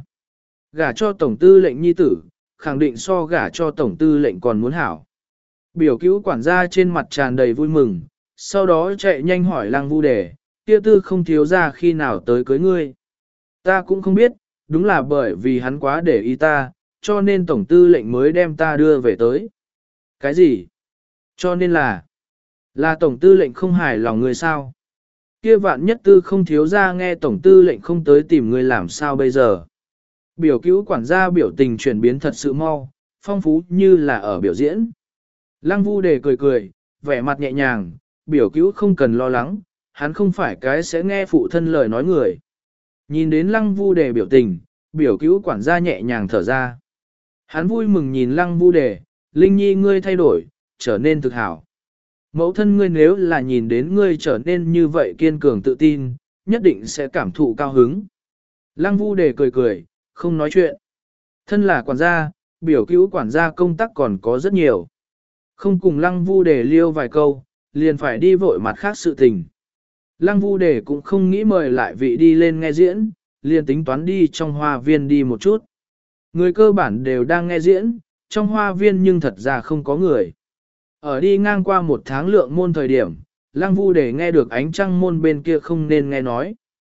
Gả cho tổng tư lệnh nhi tử, khẳng định so gả cho tổng tư lệnh còn muốn hảo. Biểu cứu quản gia trên mặt tràn đầy vui mừng, sau đó chạy nhanh hỏi Lăng Vu Đề, kia Tư Không thiếu ra khi nào tới cưới ngươi. Ta cũng không biết, đúng là bởi vì hắn quá để ý ta, cho nên tổng tư lệnh mới đem ta đưa về tới. Cái gì? Cho nên là, là tổng tư lệnh không hài lòng người sao? Kia vạn nhất Tư Không thiếu ra nghe tổng tư lệnh không tới tìm người làm sao bây giờ? Biểu cứu quản gia biểu tình chuyển biến thật sự mau, phong phú như là ở biểu diễn. Lăng Vu Đề cười cười, vẻ mặt nhẹ nhàng, biểu cứu không cần lo lắng, hắn không phải cái sẽ nghe phụ thân lời nói người. Nhìn đến Lăng Vu Đề biểu tình, biểu cứu quản gia nhẹ nhàng thở ra. Hắn vui mừng nhìn Lăng Vu Đề, Linh Nhi ngươi thay đổi, trở nên thực hảo. Mẫu thân ngươi nếu là nhìn đến ngươi trở nên như vậy kiên cường tự tin, nhất định sẽ cảm thụ cao hứng. Lăng Vu Đề cười cười, không nói chuyện. Thân là quản gia, biểu cứu quản gia công tác còn có rất nhiều. Không cùng Lăng Vu Đề liêu vài câu, liền phải đi vội mặt khác sự tình. Lăng Vu Đề cũng không nghĩ mời lại vị đi lên nghe diễn, liền tính toán đi trong hoa viên đi một chút. Người cơ bản đều đang nghe diễn, trong hoa viên nhưng thật ra không có người. Ở đi ngang qua một tháng lượng môn thời điểm, Lăng Vu Đề nghe được ánh trăng môn bên kia không nên nghe nói.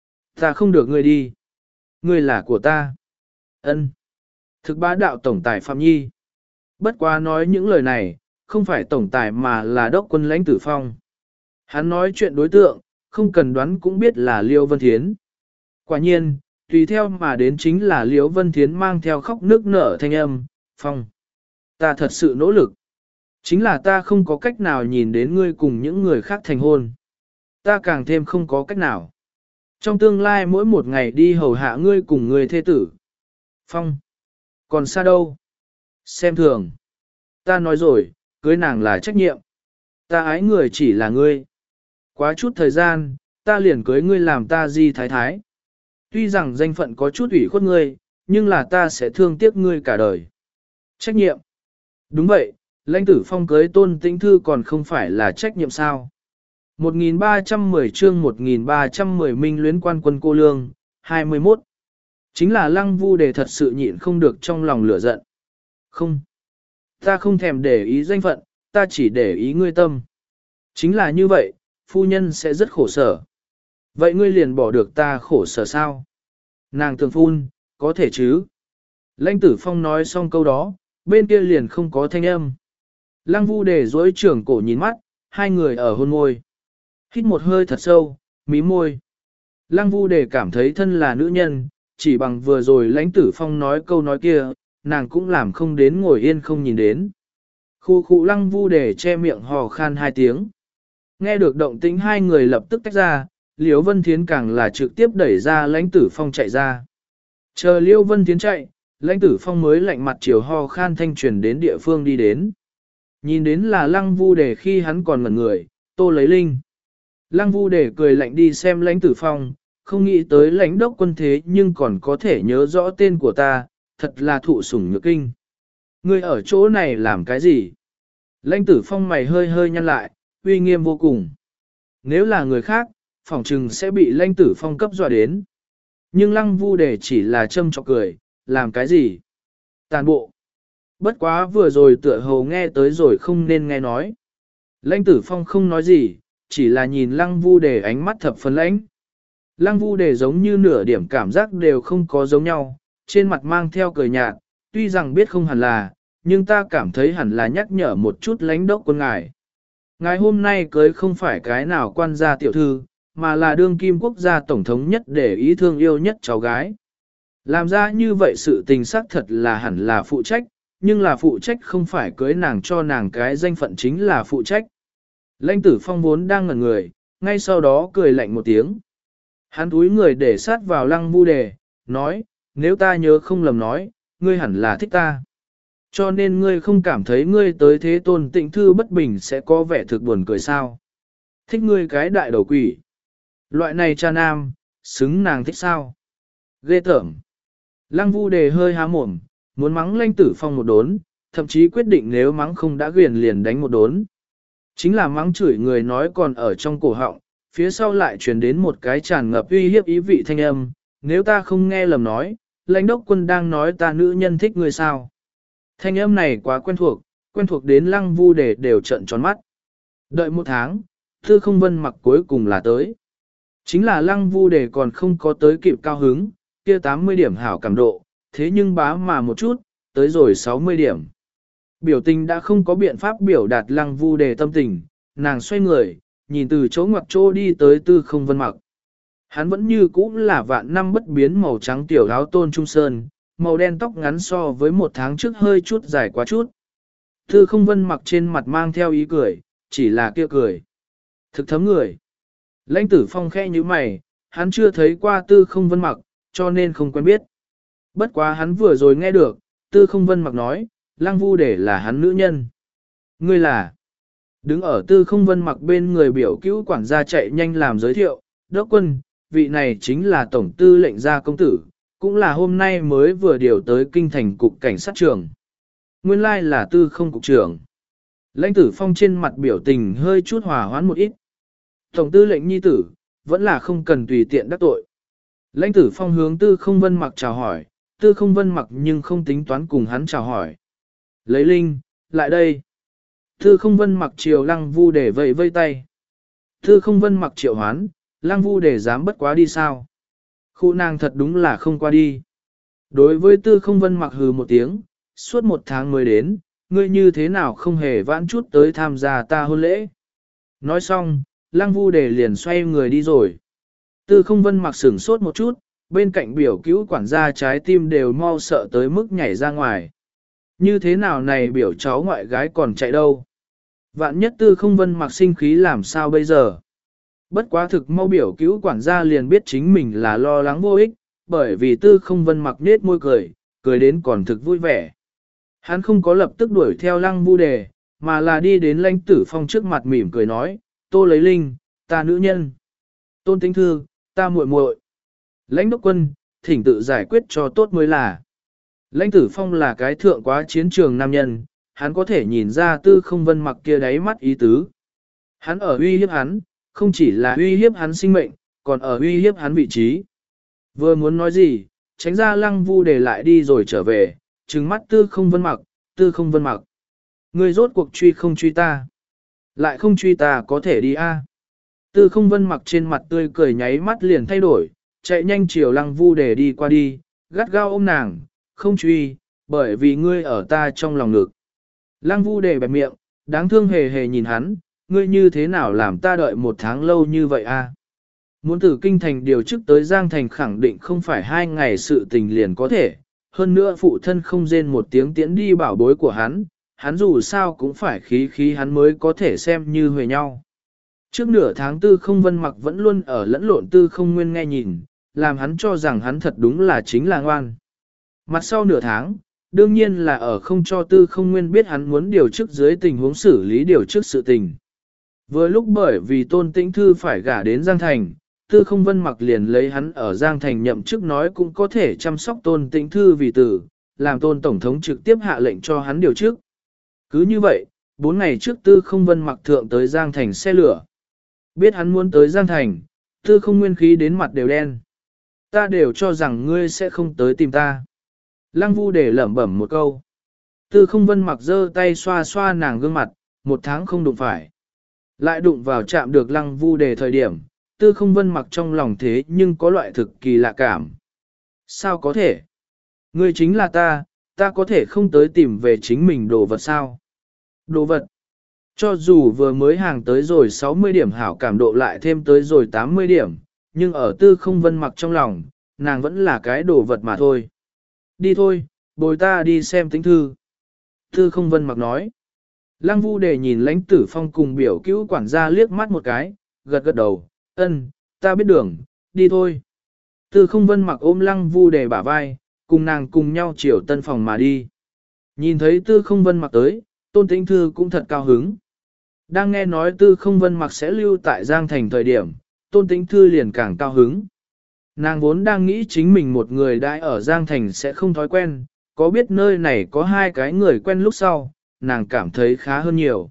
Ta không được ngươi đi. Ngươi là của ta. Ân. Thực bá đạo tổng tài Phạm Nhi. Bất quá nói những lời này, không phải tổng tài mà là đốc quân lãnh tử phong. Hắn nói chuyện đối tượng, không cần đoán cũng biết là Liễu Vân Thiến. Quả nhiên, tùy theo mà đến chính là Liễu Vân Thiến mang theo khóc nước nở thanh âm, Phong. Ta thật sự nỗ lực. Chính là ta không có cách nào nhìn đến ngươi cùng những người khác thành hôn. Ta càng thêm không có cách nào. Trong tương lai mỗi một ngày đi hầu hạ ngươi cùng người thê tử. Phong. Còn xa đâu? Xem thường. Ta nói rồi, cưới nàng là trách nhiệm. Ta ái người chỉ là ngươi. Quá chút thời gian, ta liền cưới ngươi làm ta di thái thái. Tuy rằng danh phận có chút ủy khuất ngươi, nhưng là ta sẽ thương tiếc ngươi cả đời. Trách nhiệm. Đúng vậy, lãnh tử Phong cưới Tôn Tĩnh Thư còn không phải là trách nhiệm sao. một nghìn ba trăm mười chương một nghìn ba trăm mười minh luyến quan quân cô lương, hai mươi mốt. Chính là Lăng Vu Đề thật sự nhịn không được trong lòng lửa giận. Không. Ta không thèm để ý danh phận, ta chỉ để ý ngươi tâm. Chính là như vậy, phu nhân sẽ rất khổ sở. Vậy ngươi liền bỏ được ta khổ sở sao? Nàng tường phun, có thể chứ? Lãnh tử Phong nói xong câu đó, bên kia liền không có thanh âm. Lăng Vu Đề duỗi trưởng cổ nhìn mắt, hai người ở hôn môi. Hít một hơi thật sâu, mí môi. Lăng Vu Đề cảm thấy thân là nữ nhân, chỉ bằng vừa rồi lãnh tử Phong nói câu nói kia, nàng cũng làm không đến ngồi yên không nhìn đến. Khu khu Lăng Vu Đề che miệng hò khan hai tiếng. Nghe được động tĩnh hai người lập tức tách ra, Liễu Vân Thiến càng là trực tiếp đẩy ra lãnh tử Phong chạy ra. Chờ Liễu Vân Thiến chạy, lãnh tử Phong mới lạnh mặt chiều ho khan thanh truyền đến địa phương đi đến. Nhìn đến là Lăng Vu Đề khi hắn còn ngẩn người, Tô lấy linh. Lăng Vu Đề cười lạnh đi xem lãnh tử Phong, không nghĩ tới lãnh đốc quân thế nhưng còn có thể nhớ rõ tên của ta, thật là thụ sủng nhược kinh. Ngươi ở chỗ này làm cái gì? Lãnh tử Phong mày hơi hơi nhăn lại, uy nghiêm vô cùng. Nếu là người khác, phỏng chừng sẽ bị lãnh tử Phong cấp dọa đến. Nhưng Lăng Vu Đề chỉ là châm chọc cười, làm cái gì? Tàn bộ. Bất quá vừa rồi tựa hồ nghe tới rồi không nên nghe nói. Lãnh tử Phong không nói gì, chỉ là nhìn Lăng Vu Đề ánh mắt thập phần lãnh. Lăng Vu Đề giống như nửa điểm cảm giác đều không có giống nhau, trên mặt mang theo cười nhạt, tuy rằng biết không hẳn là, nhưng ta cảm thấy hẳn là nhắc nhở một chút lãnh đốc quân ngài. Ngài hôm nay cưới không phải cái nào quan gia tiểu thư, mà là đương kim quốc gia tổng thống nhất để ý thương yêu nhất cháu gái. Làm ra như vậy sự tình xác thật là hẳn là phụ trách, nhưng là phụ trách không phải cưới nàng cho nàng cái danh phận chính là phụ trách. Lãnh tử Phong vốn đang ngẩn người, ngay sau đó cười lạnh một tiếng. Hắn túi người để sát vào Lăng Vu Đề, nói, nếu ta nhớ không lầm nói, ngươi hẳn là thích ta. Cho nên ngươi không cảm thấy ngươi tới thế Tôn Tĩnh Thư bất bình sẽ có vẻ thực buồn cười sao. Thích ngươi cái đại đầu quỷ. Loại này cha nam, xứng nàng thích sao. Ghê tởm. Lăng Vu Đề hơi há mồm, muốn mắng Lãnh tử Phong một đốn, thậm chí quyết định nếu mắng không đã quyền liền đánh một đốn. Chính là mắng chửi người nói còn ở trong cổ họng, phía sau lại truyền đến một cái tràn ngập uy hiếp ý vị thanh âm, nếu ta không nghe lầm nói, lãnh đốc quân đang nói ta nữ nhân thích người sao. Thanh âm này quá quen thuộc, quen thuộc đến Lăng Vu Đề đều trợn tròn mắt. Đợi một tháng, Tư Không Vân Mặc cuối cùng là tới. Chính là Lăng Vu Đề còn không có tới kịp cao hứng, kia tám mươi điểm hảo cảm độ, thế nhưng bá mà một chút, tới rồi sáu mươi điểm. Biểu tình đã không có biện pháp biểu đạt Lăng Vu Đề tâm tình, nàng xoay người, nhìn từ chỗ ngoặc chỗ đi tới Tư Không Vân Mặc. Hắn vẫn như cũ là vạn năm bất biến màu trắng tiểu áo tôn trung sơn, màu đen tóc ngắn so với một tháng trước hơi chút dài quá chút. Tư Không Vân Mặc trên mặt mang theo ý cười, chỉ là kia cười. Thực thấm người. Lãnh tử Phong khẽ như mày, hắn chưa thấy qua Tư Không Vân Mặc, cho nên không quen biết. Bất quá hắn vừa rồi nghe được, Tư Không Vân Mặc nói, Lăng Vu Đề là hắn nữ nhân. Ngươi là... Đứng ở Tư Không Vân Mặc bên người biểu cứu quản gia chạy nhanh làm giới thiệu, đốc quân, vị này chính là tổng tư lệnh gia công tử, cũng là hôm nay mới vừa điều tới kinh thành cục cảnh sát trưởng. Nguyên lai là Tư Không cục trưởng. Lãnh tử Phong trên mặt biểu tình hơi chút hòa hoãn một ít. Tổng tư lệnh nhi tử, vẫn là không cần tùy tiện đắc tội. Lãnh tử Phong hướng Tư Không Vân Mặc chào hỏi, Tư Không Vân Mặc nhưng không tính toán cùng hắn chào hỏi. Lấy linh, lại đây. Tư Không Vân Mặc chiều Lăng Vu Đề vẫy vây tay. Tư Không Vân Mặc triệu hoán, Lăng Vu Đề dám bất quá đi sao? Khu nàng thật đúng là không qua đi. Đối với Tư Không Vân Mặc hừ một tiếng, suốt một tháng mới đến, ngươi như thế nào không hề vãn chút tới tham gia ta hôn lễ. Nói xong, Lăng Vu Đề liền xoay người đi rồi. Tư Không Vân mặc sửng sốt một chút, bên cạnh biểu cứu quản gia trái tim đều mau sợ tới mức nhảy ra ngoài. Như thế nào này biểu cháu ngoại gái còn chạy đâu? Vạn nhất Tư Không Vân mặc sinh khí làm sao bây giờ? Bất quá thực mau biểu cứu quản gia liền biết chính mình là lo lắng vô ích, bởi vì Tư Không Vân mặc nết môi cười, cười đến còn thực vui vẻ. Hắn không có lập tức đuổi theo Lăng Vu Đề, mà là đi đến Lãnh Tử Phong trước mặt mỉm cười nói, Tô lấy linh, ta nữ nhân. Tôn Tĩnh Thư, ta muội muội. Lãnh Đốc Quân, thỉnh tự giải quyết cho tốt mới là. Lãnh Tử Phong là cái thượng quá chiến trường nam nhân, hắn có thể nhìn ra Tư Không Vân mặc kia đáy mắt ý tứ. Hắn ở uy hiếp hắn, không chỉ là uy hiếp hắn sinh mệnh, còn ở uy hiếp hắn vị trí. Vừa muốn nói gì, tránh ra Lăng Vu Đề lại đi rồi trở về, trừng mắt Tư Không Vân mặc, Tư Không Vân mặc. Ngươi rốt cuộc truy không truy ta? Lại không truy ta có thể đi a? Tư Không Vân mặc trên mặt tươi cười nháy mắt liền thay đổi, chạy nhanh chiều Lăng Vu Đề đi qua đi, gắt gao ôm nàng, không truy, bởi vì ngươi ở ta trong lòng ngực. Lăng Vu Đề bẹp miệng, đáng thương hề hề nhìn hắn, ngươi như thế nào làm ta đợi một tháng lâu như vậy a? Muốn từ kinh thành điều chức tới Giang Thành khẳng định không phải hai ngày sự tình liền có thể, hơn nữa phụ thân không rên một tiếng tiễn đi bảo bối của hắn, hắn dù sao cũng phải khí khí hắn mới có thể xem như huề nhau. Trước nửa tháng Tư Không Vân mặc vẫn luôn ở lẫn lộn Tư Không Nguyên nghe nhìn, làm hắn cho rằng hắn thật đúng là chính là ngoan. Mặt sau nửa tháng, đương nhiên là ở không cho Tư Không Nguyên biết hắn muốn điều chức dưới tình huống xử lý điều chức sự tình. Vừa lúc bởi vì Tôn Tĩnh Thư phải gả đến Giang Thành, Tư Không Vân mặc liền lấy hắn ở Giang Thành nhậm chức nói cũng có thể chăm sóc Tôn Tĩnh Thư vì tử, làm Tôn Tổng thống trực tiếp hạ lệnh cho hắn điều chức. Cứ như vậy, bốn ngày trước Tư Không Vân mặc thượng tới Giang Thành xe lửa. Biết hắn muốn tới Giang Thành, Tư Không Nguyên khí đến mặt đều đen. Ta đều cho rằng ngươi sẽ không tới tìm ta. Lăng Vu Đề lẩm bẩm một câu. Tư Không Vân mặc giơ tay xoa xoa nàng gương mặt, một tháng không đụng phải. Lại đụng vào chạm được Lăng Vu Đề thời điểm, Tư Không Vân mặc trong lòng thế nhưng có loại thực kỳ lạ cảm. Sao có thể? Ngươi chính là ta, ta có thể không tới tìm về chính mình đồ vật sao? Đồ vật. Cho dù vừa mới hàng tới rồi sáu mươi điểm hảo cảm độ lại thêm tới rồi tám mươi điểm, nhưng ở Tư Không Vân mặc trong lòng, nàng vẫn là cái đồ vật mà thôi. Đi thôi, bồi ta đi xem Tĩnh Thư. Tư Không Vân mặc nói. Lăng Vu Đề nhìn Lãnh Tử Phong cùng biểu cứu quản gia liếc mắt một cái, gật gật đầu, ân, ta biết đường, đi thôi. Tư Không Vân mặc ôm Lăng Vu Đề bả vai, cùng nàng cùng nhau chiều tân phòng mà đi. Nhìn thấy Tư Không Vân mặc tới, Tôn Tĩnh Thư cũng thật cao hứng. Đang nghe nói Tư Không Vân mặc sẽ lưu tại Giang Thành thời điểm, Tôn Tĩnh Thư liền càng cao hứng. Nàng vốn đang nghĩ chính mình một người đãi ở Giang Thành sẽ không thói quen, có biết nơi này có hai cái người quen lúc sau, nàng cảm thấy khá hơn nhiều.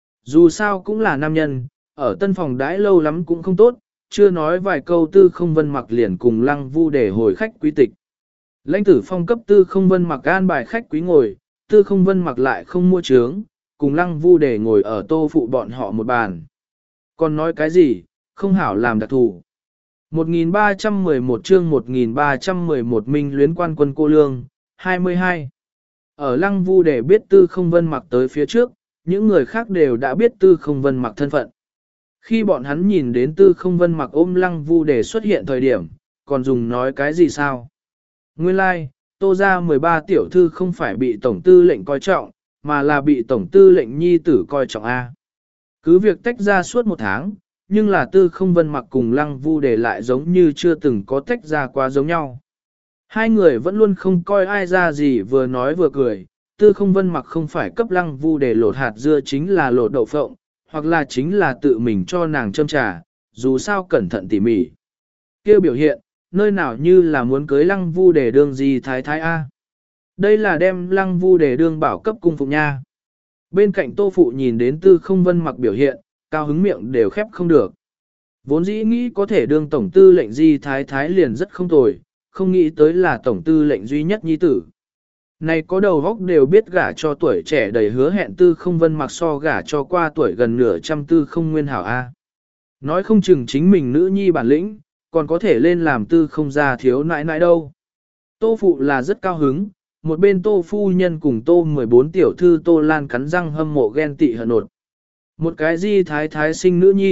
Dù sao cũng là nam nhân, ở tân phòng đãi lâu lắm cũng không tốt, chưa nói vài câu Tư Không Vân mặc liền cùng Lăng Vu để hồi khách quý tịch. Lãnh Tử Phong cấp Tư Không Vân mặc an bài khách quý ngồi, Tư Không Vân mặc lại không mua trướng, cùng Lăng Vu để ngồi ở tô phụ bọn họ một bàn. Còn nói cái gì, không hảo làm đặc thù. một nghìn ba trăm mười một chương một nghìn ba trăm mười một Minh luyến quan quân cô lương, hai mươi hai. Ở Lăng Vu để biết Tư Không Vân mặc tới phía trước, những người khác đều đã biết Tư Không Vân mặc thân phận. Khi bọn hắn nhìn đến Tư Không Vân mặc ôm Lăng Vu để xuất hiện thời điểm, còn dùng nói cái gì sao? Nguyên lai, like, Tô gia mười ba tiểu thư không phải bị tổng tư lệnh coi trọng, mà là bị tổng tư lệnh nhi tử coi trọng A. Cứ việc tách ra suốt một tháng, nhưng là Tư Không Vân mặc cùng Lăng Vu để lại giống như chưa từng có tách ra quá giống nhau. Hai người vẫn luôn không coi ai ra gì, vừa nói vừa cười. Tư Không Vân mặc không phải cấp Lăng Vu để lột hạt dưa chính là lột đậu phộng, hoặc là chính là tự mình cho nàng châm trà, dù sao cẩn thận tỉ mỉ. Kêu biểu hiện, nơi nào như là muốn cưới Lăng Vu để đương gì thái thái A. Đây là đem Lăng Vu để đương bảo cấp cung phụng nha. Bên cạnh Tô Phụ nhìn đến Tư Không Vân mặc biểu hiện, cao hứng miệng đều khép không được. Vốn dĩ nghĩ có thể đương tổng tư lệnh di thái thái liền rất không tồi, không nghĩ tới là tổng tư lệnh duy nhất nhi tử. Này có đầu góc đều biết gả cho tuổi trẻ đầy hứa hẹn Tư Không Vân mặc so gả cho qua tuổi gần nửa trăm Tư Không Nguyên hảo A. Nói không chừng chính mình nữ nhi bản lĩnh, còn có thể lên làm Tư Không gia thiếu nãi nãi đâu. Tô Phụ là rất cao hứng, một bên Tô Phu Nhân cùng Tô mười bốn tiểu thư Tô Lan cắn răng hâm mộ ghen tị hận nột. Một cái di thái thái sinh nữ nhi,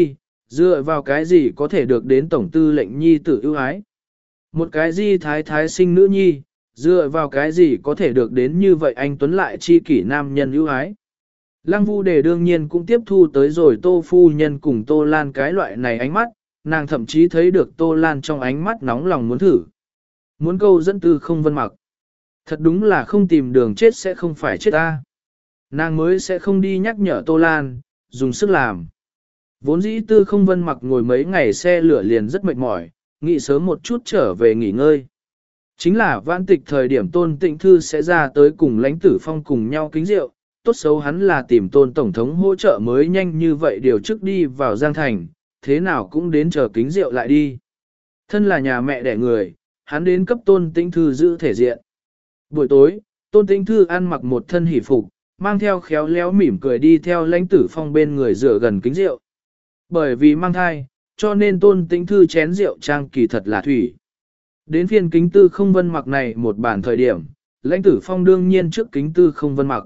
dựa vào cái gì có thể được đến tổng tư lệnh nhi tử ưu ái. Một cái gì thái thái sinh nữ nhi, dựa vào cái gì có thể được đến như vậy anh Tuấn lại chi kỷ nam nhân ưu ái. Lăng Vu Đề đương nhiên cũng tiếp thu tới rồi Tô phu nhân cùng Tô Lan cái loại này ánh mắt, nàng thậm chí thấy được Tô Lan trong ánh mắt nóng lòng muốn thử. Muốn câu dẫn Tư Không Vân Mặc. Thật đúng là không tìm đường chết sẽ không phải chết ta. Nàng mới sẽ không đi nhắc nhở Tô Lan, dùng sức làm. Vốn dĩ Tư Không Vân Mặc ngồi mấy ngày xe lửa liền rất mệt mỏi, nghĩ sớm một chút trở về nghỉ ngơi. Chính là vãn tịch thời điểm Tôn Tịnh Thư sẽ ra tới cùng Lãnh Tử Phong cùng nhau kính rượu, tốt xấu hắn là tìm Tôn Tổng thống hỗ trợ mới nhanh như vậy điều trước đi vào Giang Thành, thế nào cũng đến chờ kính rượu lại đi. Thân là nhà mẹ đẻ người, hắn đến cấp Tôn Tĩnh Thư giữ thể diện. Buổi tối, Tôn Tĩnh Thư ăn mặc một thân hỷ phục, mang theo khéo léo mỉm cười đi theo Lãnh Tử Phong bên người rửa gần kính rượu. Bởi vì mang thai, cho nên Tôn Tĩnh Thư chén rượu trang kỳ thật là thủy. Đến phiên kính Tư Không Vân Mặc này một bản thời điểm, Lãnh Tử Phong đương nhiên trước kính Tư Không Vân Mặc.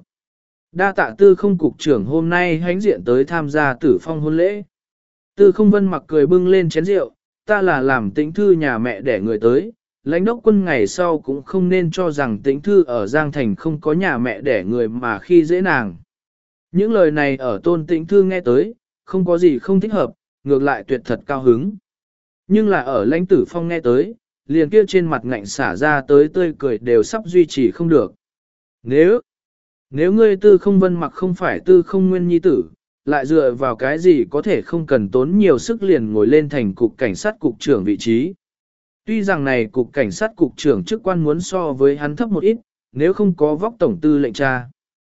Đa tạ Tư Không cục trưởng hôm nay hãnh diện tới tham gia Tử Phong hôn lễ. Tư Không Vân Mặc cười bưng lên chén rượu, ta là làm Tĩnh Thư nhà mẹ để người tới, lãnh đốc quân ngày sau cũng không nên cho rằng Tĩnh Thư ở Giang Thành không có nhà mẹ để người mà khi dễ nàng. Những lời này ở Tôn Tĩnh Thư nghe tới, không có gì không thích hợp, ngược lại tuyệt thật cao hứng. Nhưng là ở Lãnh Tử Phong nghe tới, liền kia trên mặt ngạnh xả ra tới tươi cười đều sắp duy trì không được. Nếu, nếu ngươi Tư Không Vân Mặc không phải Tư Không Nguyên nhi tử, lại dựa vào cái gì có thể không cần tốn nhiều sức liền ngồi lên thành cục cảnh sát cục trưởng vị trí. Tuy rằng này cục cảnh sát cục trưởng chức quan muốn so với hắn thấp một ít, nếu không có vóc tổng tư lệnh tra.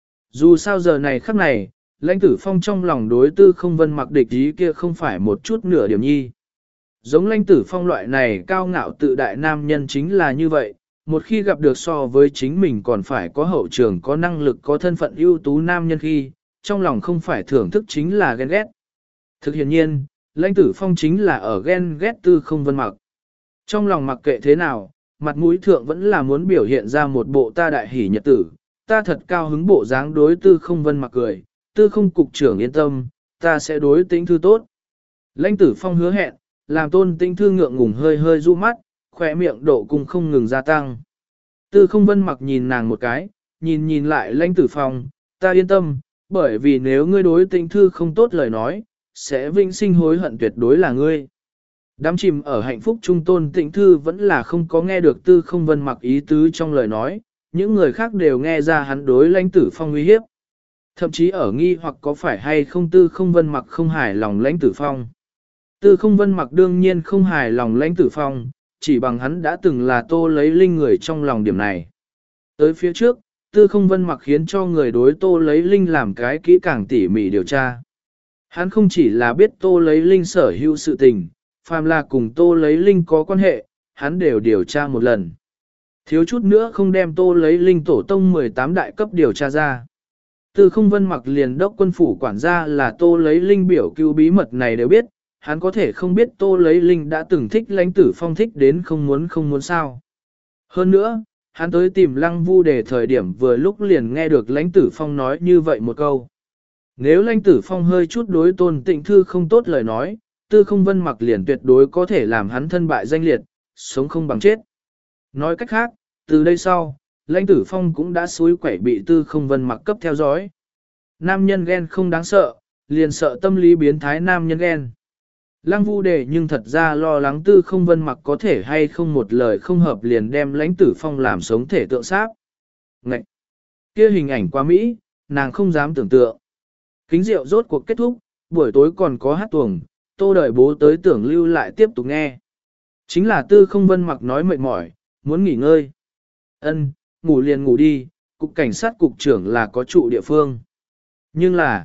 Dù sao giờ này khắc này, Lãnh Tử Phong trong lòng đối Tư Không Vân Mặc địch ý kia không phải một chút nửa điểm nhi. Giống Lãnh Tử Phong loại này cao ngạo tự đại nam nhân chính là như vậy, một khi gặp được so với chính mình còn phải có hậu trường có năng lực có thân phận ưu tú nam nhân khi, trong lòng không phải thưởng thức chính là ghen ghét. Thực hiện nhiên, Lãnh Tử Phong chính là ở ghen ghét Tư Không Vân Mặc. Trong lòng mặc kệ thế nào, mặt mũi thượng vẫn là muốn biểu hiện ra một bộ ta đại hỷ nhật tử, ta thật cao hứng bộ dáng đối Tư Không Vân Mặc cười, Tư Không cục trưởng yên tâm, ta sẽ đối Tĩnh Thư tốt. Lãnh Tử Phong hứa hẹn, làm Tôn Tĩnh Thư ngượng ngùng hơi hơi du mắt, khỏe miệng độ cung không ngừng gia tăng. Tư Không Vân Mặc nhìn nàng một cái, nhìn nhìn lại Lãnh Tử Phong, ta yên tâm, bởi vì nếu ngươi đối Tĩnh Thư không tốt lời nói, sẽ vĩnh sinh hối hận tuyệt đối là ngươi. Đám chìm ở hạnh phúc trung Tôn Tĩnh Thư vẫn là không có nghe được Tư Không Vân Mặc ý tứ trong lời nói, những người khác đều nghe ra hắn đối Lãnh Tử Phong uy hiếp. Thậm chí ở nghi hoặc có phải hay không Tư Không Vân Mặc không hài lòng Lãnh Tử Phong. Tư Không Vân Mặc đương nhiên không hài lòng Lãnh Tử Phong, chỉ bằng hắn đã từng là Tô Lấy Linh người trong lòng điểm này. Tới phía trước, Tư Không Vân Mặc khiến cho người đối Tô Lấy Linh làm cái kỹ càng tỉ mỉ điều tra. Hắn không chỉ là biết Tô Lấy Linh sở hữu sự tình, phàm là cùng Tô Lấy Linh có quan hệ, hắn đều điều tra một lần. Thiếu chút nữa không đem Tô Lấy Linh tổ tông mười tám đại cấp điều tra ra. Tư Không Vân Mặc liền đốc quân phủ quản gia là Tô Lấy Linh biểu cứu bí mật này đều biết, hắn có thể không biết Tô Lấy Linh đã từng thích Lãnh Tử Phong thích đến không muốn không muốn sao. Hơn nữa, hắn tới tìm Lăng Vu Đề thời điểm vừa lúc liền nghe được Lãnh Tử Phong nói như vậy một câu. Nếu Lãnh Tử Phong hơi chút đối Tôn Tịnh Thư không tốt lời nói, Tư Không Vân Mặc liền tuyệt đối có thể làm hắn thân bại danh liệt, sống không bằng chết. Nói cách khác, từ đây sau, Lãnh Tử Phong cũng đã xúi quẩy bị Tư Không Vân Mặc cấp theo dõi. Nam nhân ghen không đáng sợ, liền sợ tâm lý biến thái nam nhân ghen. Lăng Vu Đề nhưng thật ra lo lắng Tư Không Vân Mặc có thể hay không một lời không hợp liền đem Lãnh Tử Phong làm sống thể tượng sáp. Ngậy! Kia hình ảnh quá mỹ, nàng không dám tưởng tượng. Kính rượu rốt cuộc kết thúc, buổi tối còn có hát tuồng, Tô đợi bố tới tưởng lưu lại tiếp tục nghe. Chính là Tư Không Vân Mặc nói mệt mỏi, muốn nghỉ ngơi. Ân, ngủ liền ngủ đi, cục cảnh sát cục trưởng là có trụ địa phương. Nhưng là,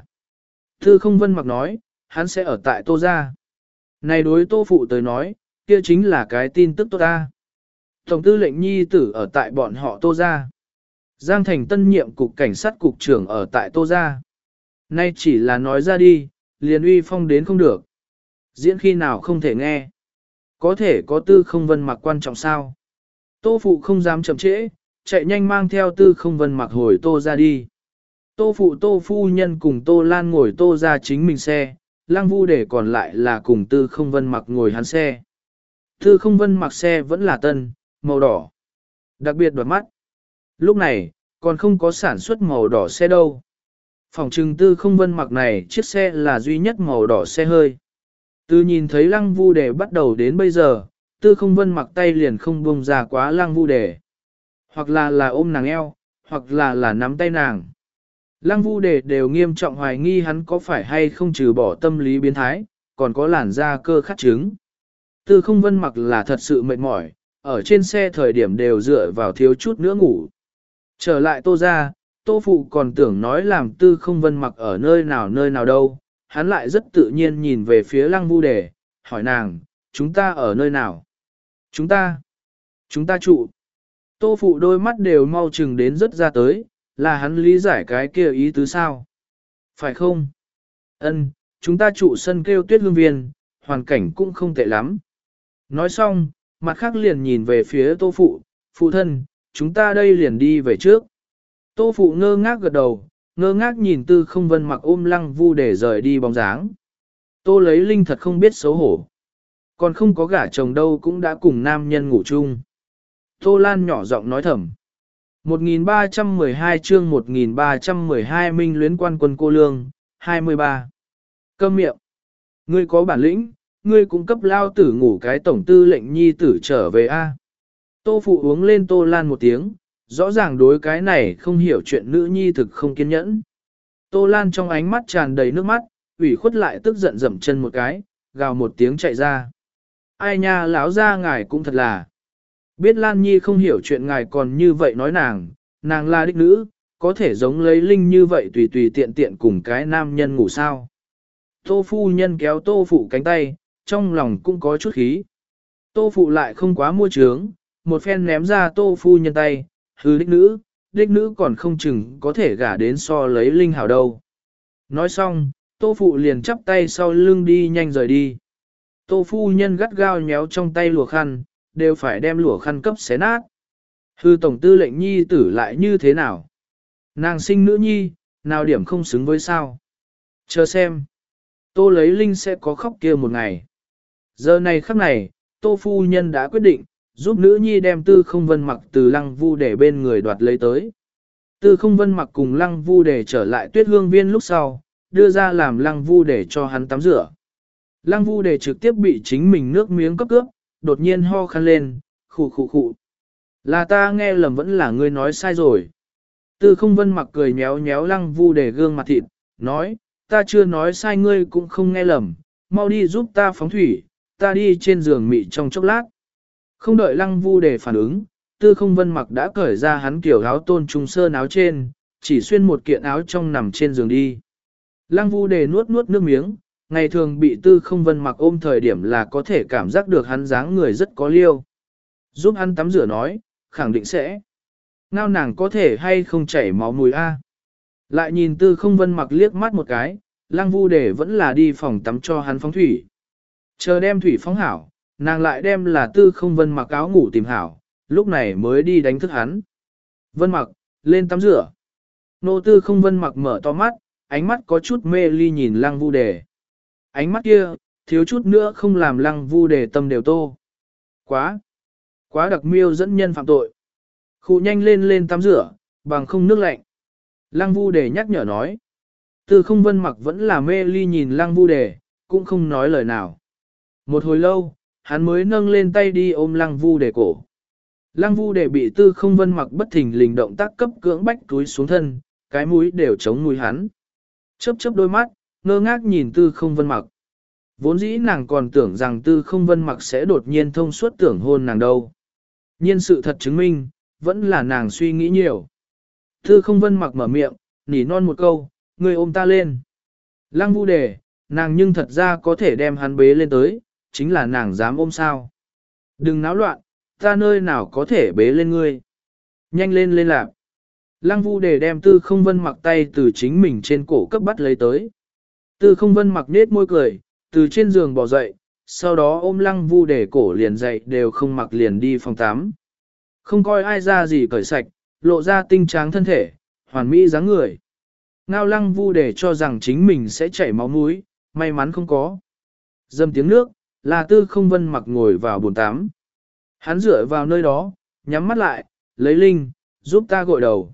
Tư Không Vân Mặc nói, hắn sẽ ở tại Tô gia. Này đối Tô phụ tới nói, kia chính là cái tin tức tốt ta. Tổng tư lệnh nhi tử ở tại bọn họ Tô gia. Giang Thành tân nhiệm cục cảnh sát cục trưởng ở tại Tô gia. Nay chỉ là nói ra đi, liền uy phong đến không được. Diễn khi nào không thể nghe. Có thể có Tư Không Vân Mặc quan trọng sao? Tô phụ không dám chậm trễ, chạy nhanh mang theo Tư Không Vân Mặc hồi Tô ra đi. Tô phụ Tô phu nhân cùng Tô Lan ngồi Tô ra chính mình xe, Lăng Vu Đề còn lại là cùng Tư Không Vân mặc ngồi hắn xe. Tư Không Vân mặc xe vẫn là tân, màu đỏ. Đặc biệt đoạt mắt. Lúc này, còn không có sản xuất màu đỏ xe đâu. Phòng trừng Tư Không Vân mặc này chiếc xe là duy nhất màu đỏ xe hơi. Từ nhìn thấy Lăng Vu Đề bắt đầu đến bây giờ, Tư Không Vân mặc tay liền không buông ra quá Lăng Vu Đề. Hoặc là là ôm nàng eo, hoặc là là nắm tay nàng. Lăng Vu Đề đều nghiêm trọng hoài nghi hắn có phải hay không trừ bỏ tâm lý biến thái, còn có làn da cơ khát trứng. Tư Không Vân mặc là thật sự mệt mỏi, ở trên xe thời điểm đều dựa vào thiếu chút nữa ngủ. Trở lại Tô ra, Tô Phụ còn tưởng nói làm Tư Không Vân mặc ở nơi nào nơi nào đâu, hắn lại rất tự nhiên nhìn về phía Lăng Vu Đề, hỏi nàng, chúng ta ở nơi nào? Chúng ta, chúng ta trụ. Tô Phụ đôi mắt đều mau chừng đến rất ra tới, là hắn lý giải cái kia ý tứ sao? Phải không? Ân, chúng ta trụ sân kêu Tuyết Hương Viên, hoàn cảnh cũng không tệ lắm. Nói xong, mặt khác liền nhìn về phía Tô Phụ, phụ thân, chúng ta đây liền đi về trước. Tô Phụ ngơ ngác gật đầu, ngơ ngác nhìn Tư Không Vân mặc ôm Lăng Vu để rời đi bóng dáng. Tô lấy Linh thật không biết xấu hổ. Còn không có gả chồng đâu cũng đã cùng nam nhân ngủ chung. Tô Lan nhỏ giọng nói thầm. một nghìn ba trăm mười hai chương một nghìn ba trăm mười hai Minh luyến quan quân cô lương, hai mươi ba. Câm miệng. Ngươi có bản lĩnh, ngươi cũng cấp lao tử ngủ cái tổng tư lệnh nhi tử trở về a. Tô Phụ uống lên Tô Lan một tiếng, rõ ràng đối cái này không hiểu chuyện nữ nhi thực không kiên nhẫn. Tô Lan trong ánh mắt tràn đầy nước mắt, ủy khuất lại tức giận dậm chân một cái, gào một tiếng chạy ra. Ai nha lão ra ngài cũng thật là. Biết Lan Nhi không hiểu chuyện ngài còn như vậy nói nàng, nàng là đích nữ, có thể giống lấy Linh như vậy tùy tùy tiện tiện cùng cái nam nhân ngủ sao. Tô phu nhân kéo Tô Phụ cánh tay, trong lòng cũng có chút khí. Tô Phụ lại không quá mua trướng, một phen ném ra Tô phu nhân tay, hư đích nữ, đích nữ còn không chừng có thể gả đến so lấy Linh hảo đâu. Nói xong, Tô Phụ liền chắp tay sau lưng đi nhanh rời đi. Tô phu nhân gắt gao nhéo trong tay lùa khăn, đều phải đem lùa khăn cấp xé nát. Hư tổng tư lệnh nhi tử lại như thế nào? Nàng sinh nữ nhi, nào điểm không xứng với sao? Chờ xem. Tô lấy Linh sẽ có khóc kia một ngày. Giờ này khắc này, Tô phu nhân đã quyết định, giúp nữ nhi đem Tư Không Vân mặc từ Lăng Vu để bên người đoạt lấy tới. Tư Không Vân mặc cùng Lăng Vu để trở lại Tuyết Hương Viên lúc sau, đưa ra làm Lăng Vu để cho hắn tắm rửa. Lăng Vu để trực tiếp bị chính mình nước miếng cấp cướp, đột nhiên ho khăn lên, khụ khụ khụ. Là ta nghe lầm vẫn là ngươi nói sai rồi. Tư Không Vân mặc cười nhéo nhéo Lăng Vu để gương mặt thịt, nói, ta chưa nói sai ngươi cũng không nghe lầm, mau đi giúp ta phóng thủy, ta đi trên giường mị trong chốc lát. Không đợi Lăng Vu để phản ứng, Tư Không Vân mặc đã cởi ra hắn kiểu áo tôn trung sơn áo trên, chỉ xuyên một kiện áo trong nằm trên giường đi. Lăng Vu để nuốt nuốt nước miếng, ngày thường bị Tư Không Vân mặc ôm thời điểm là có thể cảm giác được hắn dáng người rất có liêu. Giúp hắn tắm rửa nói, khẳng định sẽ. Ngao nàng có thể hay không chảy máu mùi a? Lại nhìn Tư Không Vân mặc liếc mắt một cái, Lăng Vu để vẫn là đi phòng tắm cho hắn phóng thủy. Chờ đem thủy phóng hảo, nàng lại đem là Tư Không Vân mặc áo ngủ tìm hảo, lúc này mới đi đánh thức hắn. Vân mặc, lên tắm rửa. Nô Tư Không Vân mặc mở to mắt, ánh mắt có chút mê ly nhìn Lăng Vu đề. Ánh mắt kia, thiếu chút nữa không làm Lăng Vu đề tâm đều tô. Quá, quá đặc miêu dẫn nhân phạm tội. Khụ nhanh lên lên tắm rửa, bằng không nước lạnh. Lăng Vu đề nhắc nhở nói. Tư Không Vân mặc vẫn là mê ly nhìn Lăng Vu đề, cũng không nói lời nào. Một hồi lâu, hắn mới nâng lên tay đi ôm Lăng Vu đề cổ. Lăng Vu đề bị Tư Không Vân mặc bất thình lình động tác cấp cưỡng bách túi xuống thân, cái mũi đều chống mũi hắn. Chớp chớp đôi mắt, ngơ ngác nhìn Tư Không Vân mặc. Vốn dĩ nàng còn tưởng rằng Tư Không Vân mặc sẽ đột nhiên thông suốt tưởng hôn nàng đâu. Nhưng sự thật chứng minh, vẫn là nàng suy nghĩ nhiều. Tư Không Vân mặc mở miệng, nỉ non một câu, người ôm ta lên. Lăng Vu đề, nàng nhưng thật ra có thể đem hắn bế lên tới, chính là nàng dám ôm sao. Đừng náo loạn, ta nơi nào có thể bế lên ngươi. Nhanh lên lên lạc. Lăng Vu đề đem Tư Không Vân mặc tay từ chính mình trên cổ cấp bắt lấy tới. Tư Không Vân mặc nết môi cười, từ trên giường bò dậy, sau đó ôm Lăng Vu đề cổ liền dậy đều không mặc liền đi phòng tắm. Không coi ai ra gì cởi sạch, lộ ra tinh tráng thân thể, hoàn mỹ dáng người. Ngao Lăng Vu đề cho rằng chính mình sẽ chảy máu mũi, May mắn không có. Dầm tiếng nước, là Tư Không Vân Mặc ngồi vào bồn tắm. Hắn dựa vào nơi đó, nhắm mắt lại, lấy linh, giúp ta gội đầu.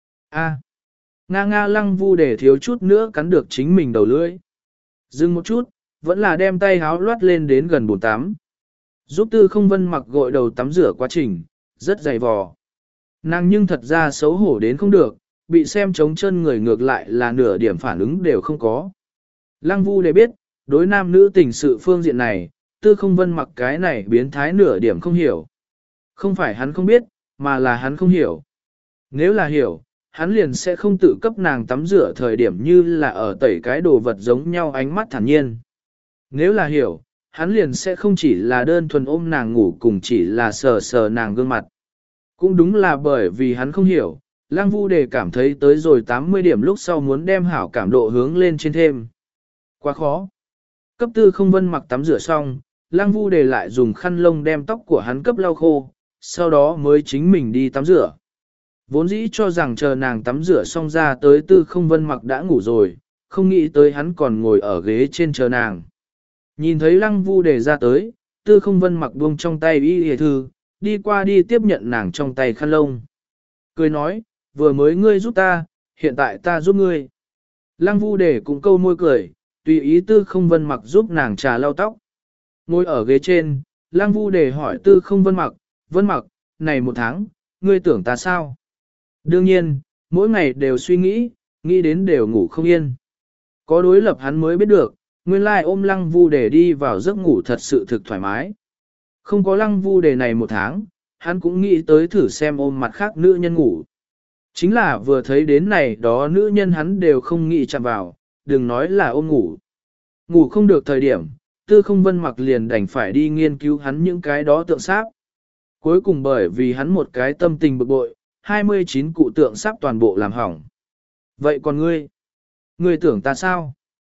A. Nga nga Lăng Vu để thiếu chút nữa cắn được chính mình đầu lưỡi. Dừng một chút, vẫn là đem tay háo loát lên đến gần bồn tắm. Giúp Tư Không Vân Mặc gội đầu tắm rửa quá trình, rất dày vò. Nàng nhưng thật ra xấu hổ đến không được, bị xem trống chân người ngược lại là nửa điểm phản ứng đều không có. Lăng Vu để biết, đối nam nữ tình sự phương diện này, Tư Không Vân Mặc cái này biến thái nửa điểm không hiểu. Không phải hắn không biết, mà là hắn không hiểu. Nếu là hiểu, hắn liền sẽ không tự cấp nàng tắm rửa thời điểm như là ở tẩy cái đồ vật giống nhau ánh mắt thản nhiên. Nếu là hiểu, hắn liền sẽ không chỉ là đơn thuần ôm nàng ngủ cùng chỉ là sờ sờ nàng gương mặt. Cũng đúng là bởi vì hắn không hiểu, Lăng Vu Đề cảm thấy tới rồi tám mươi điểm lúc sau muốn đem hảo cảm độ hướng lên trên thêm. Quá khó. Cấp Tư Không Vân Mặc tắm rửa xong, Lăng Vu Đề lại dùng khăn lông đem tóc của hắn cấp lau khô, sau đó mới chính mình đi tắm rửa. Vốn dĩ cho rằng chờ nàng tắm rửa xong ra tới Tư Không Vân Mặc đã ngủ rồi, không nghĩ tới hắn còn ngồi ở ghế trên chờ nàng. Nhìn thấy Lăng Vu Đề ra tới, Tư Không Vân Mặc buông trong tay y hề thư, đi qua đi tiếp nhận nàng trong tay khăn lông. Cười nói, vừa mới ngươi giúp ta, hiện tại ta giúp ngươi. Lăng Vu Đề cũng câu môi cười, tùy ý Tư Không Vân Mặc giúp nàng trà lau tóc. Ngồi ở ghế trên, Lăng Vu Đề hỏi Tư Không Vân Mặc, Vân Mặc, này một tháng, ngươi tưởng ta sao? Đương nhiên, mỗi ngày đều suy nghĩ, nghĩ đến đều ngủ không yên. Có đối lập hắn mới biết được, nguyên lai ôm Lăng Vu Đề đi vào giấc ngủ thật sự thực thoải mái. Không có Lăng Vu Đề này một tháng, hắn cũng nghĩ tới thử xem ôm mặt khác nữ nhân ngủ. Chính là vừa thấy đến này đó nữ nhân hắn đều không nghĩ chạm vào, đừng nói là ôm ngủ. Ngủ không được thời điểm, Tư Không Vân Mặc liền đành phải đi nghiên cứu hắn những cái đó tượng sáp. Cuối cùng bởi vì hắn một cái tâm tình bực bội, hai mươi chín cụ tượng sáp toàn bộ làm hỏng. Vậy còn ngươi? Ngươi tưởng ta sao?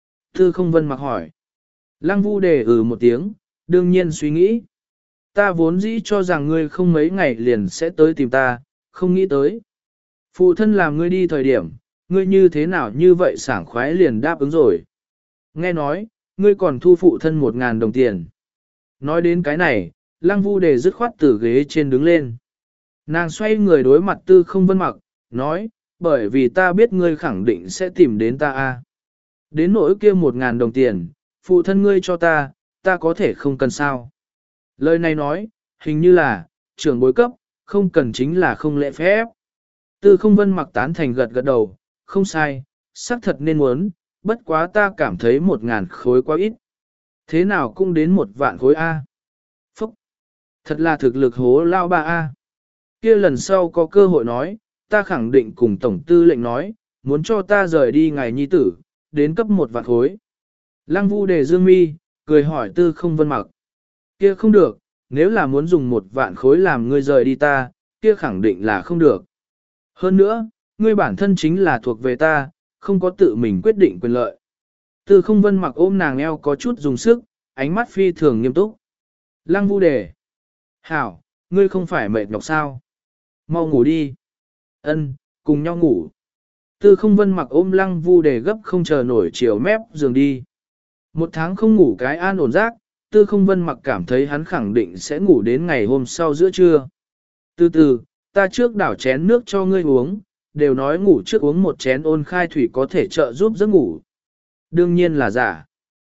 Tư Không Vân Mặc hỏi. Lăng Vu Đề ừ một tiếng, đương nhiên suy nghĩ. Ta vốn dĩ cho rằng ngươi không mấy ngày liền sẽ tới tìm ta, không nghĩ tới. Phụ thân làm ngươi đi thời điểm, ngươi như thế nào như vậy sảng khoái liền đáp ứng rồi. Nghe nói, ngươi còn thu phụ thân một ngàn đồng tiền. Nói đến cái này, Lăng Vu Đề dứt khoát từ ghế trên đứng lên. Nàng xoay người đối mặt Tư Không Vân Mặc, nói, bởi vì ta biết ngươi khẳng định sẽ tìm đến ta a. Đến nỗi kia một ngàn đồng tiền, phụ thân ngươi cho ta, ta có thể không cần sao. Lời này nói, hình như là, trưởng bối cấp, không cần chính là không lễ phép. Tư Không Vân Mặc tán thành gật gật đầu, không sai, xác thật nên muốn, bất quá ta cảm thấy một ngàn khối quá ít. Thế nào cũng đến một vạn khối A. Phúc! Thật là thực lực hố lao ba A. Kia lần sau có cơ hội nói, ta khẳng định cùng Tổng Tư lệnh nói, muốn cho ta rời đi ngày nhi tử, đến cấp một vạn khối. Lăng Vu Đề dương mi, cười hỏi Tư Không Vân Mặc. Kia không được, nếu là muốn dùng một vạn khối làm ngươi rời đi ta, kia khẳng định là không được. Hơn nữa, ngươi bản thân chính là thuộc về ta, không có tự mình quyết định quyền lợi. Tư Không Vân Mặc ôm nàng eo có chút dùng sức, ánh mắt phi thường nghiêm túc. Lăng Vu Đề. Hảo, ngươi không phải mệt nhọc sao? Mau ngủ đi. Ân, cùng nhau ngủ. Tư Không Vân Mặc ôm Lăng Vu Đề gấp không chờ nổi chiều mép giường đi. Một tháng không ngủ cái an ổn giấc, Tư Không Vân Mặc cảm thấy hắn khẳng định sẽ ngủ đến ngày hôm sau giữa trưa. Từ từ, ta trước đảo chén nước cho ngươi uống, đều nói ngủ trước uống một chén ôn khai thủy có thể trợ giúp giấc ngủ. Đương nhiên là giả.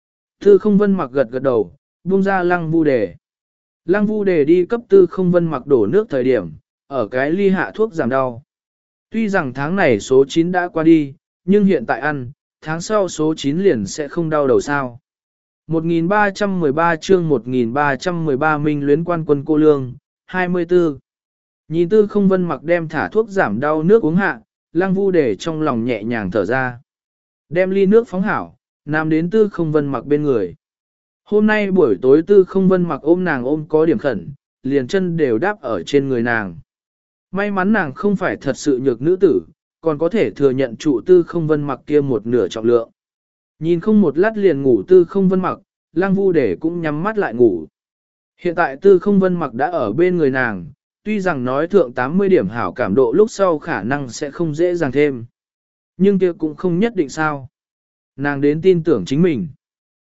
Tư Không Vân Mặc gật gật đầu, buông ra Lăng Vu Đề. Lăng Vu Đề đi cấp Tư Không Vân Mặc đổ nước thời điểm, ở cái ly hạ thuốc giảm đau. Tuy rằng tháng này số chín đã qua đi, nhưng hiện tại ăn, tháng sau số chín liền sẽ không đau đầu sao. một nghìn ba trăm mười ba chương một nghìn ba trăm mười ba Minh luyến quan quân cô lương, hai mươi tư. Nhìn Tư Không Vân Mặc đem thả thuốc giảm đau nước uống hạ, Lăng Vu Đề trong lòng nhẹ nhàng thở ra. Đem ly nước phóng hảo, nằm đến Tư Không Vân Mặc bên người. Hôm nay buổi tối Tư Không Vân Mặc ôm nàng ôm có điểm khẩn, liền chân đều đáp ở trên người nàng. May mắn nàng không phải thật sự nhược nữ tử, còn có thể thừa nhận trụ Tư Không Vân Mặc kia một nửa trọng lượng. Nhìn không một lát liền ngủ Tư Không Vân Mặc, Lăng Vu Đề cũng nhắm mắt lại ngủ. Hiện tại Tư Không Vân Mặc đã ở bên người nàng, tuy rằng nói thượng tám mươi điểm hảo cảm độ lúc sau khả năng sẽ không dễ dàng thêm. Nhưng kia cũng không nhất định sao. Nàng đến tin tưởng chính mình.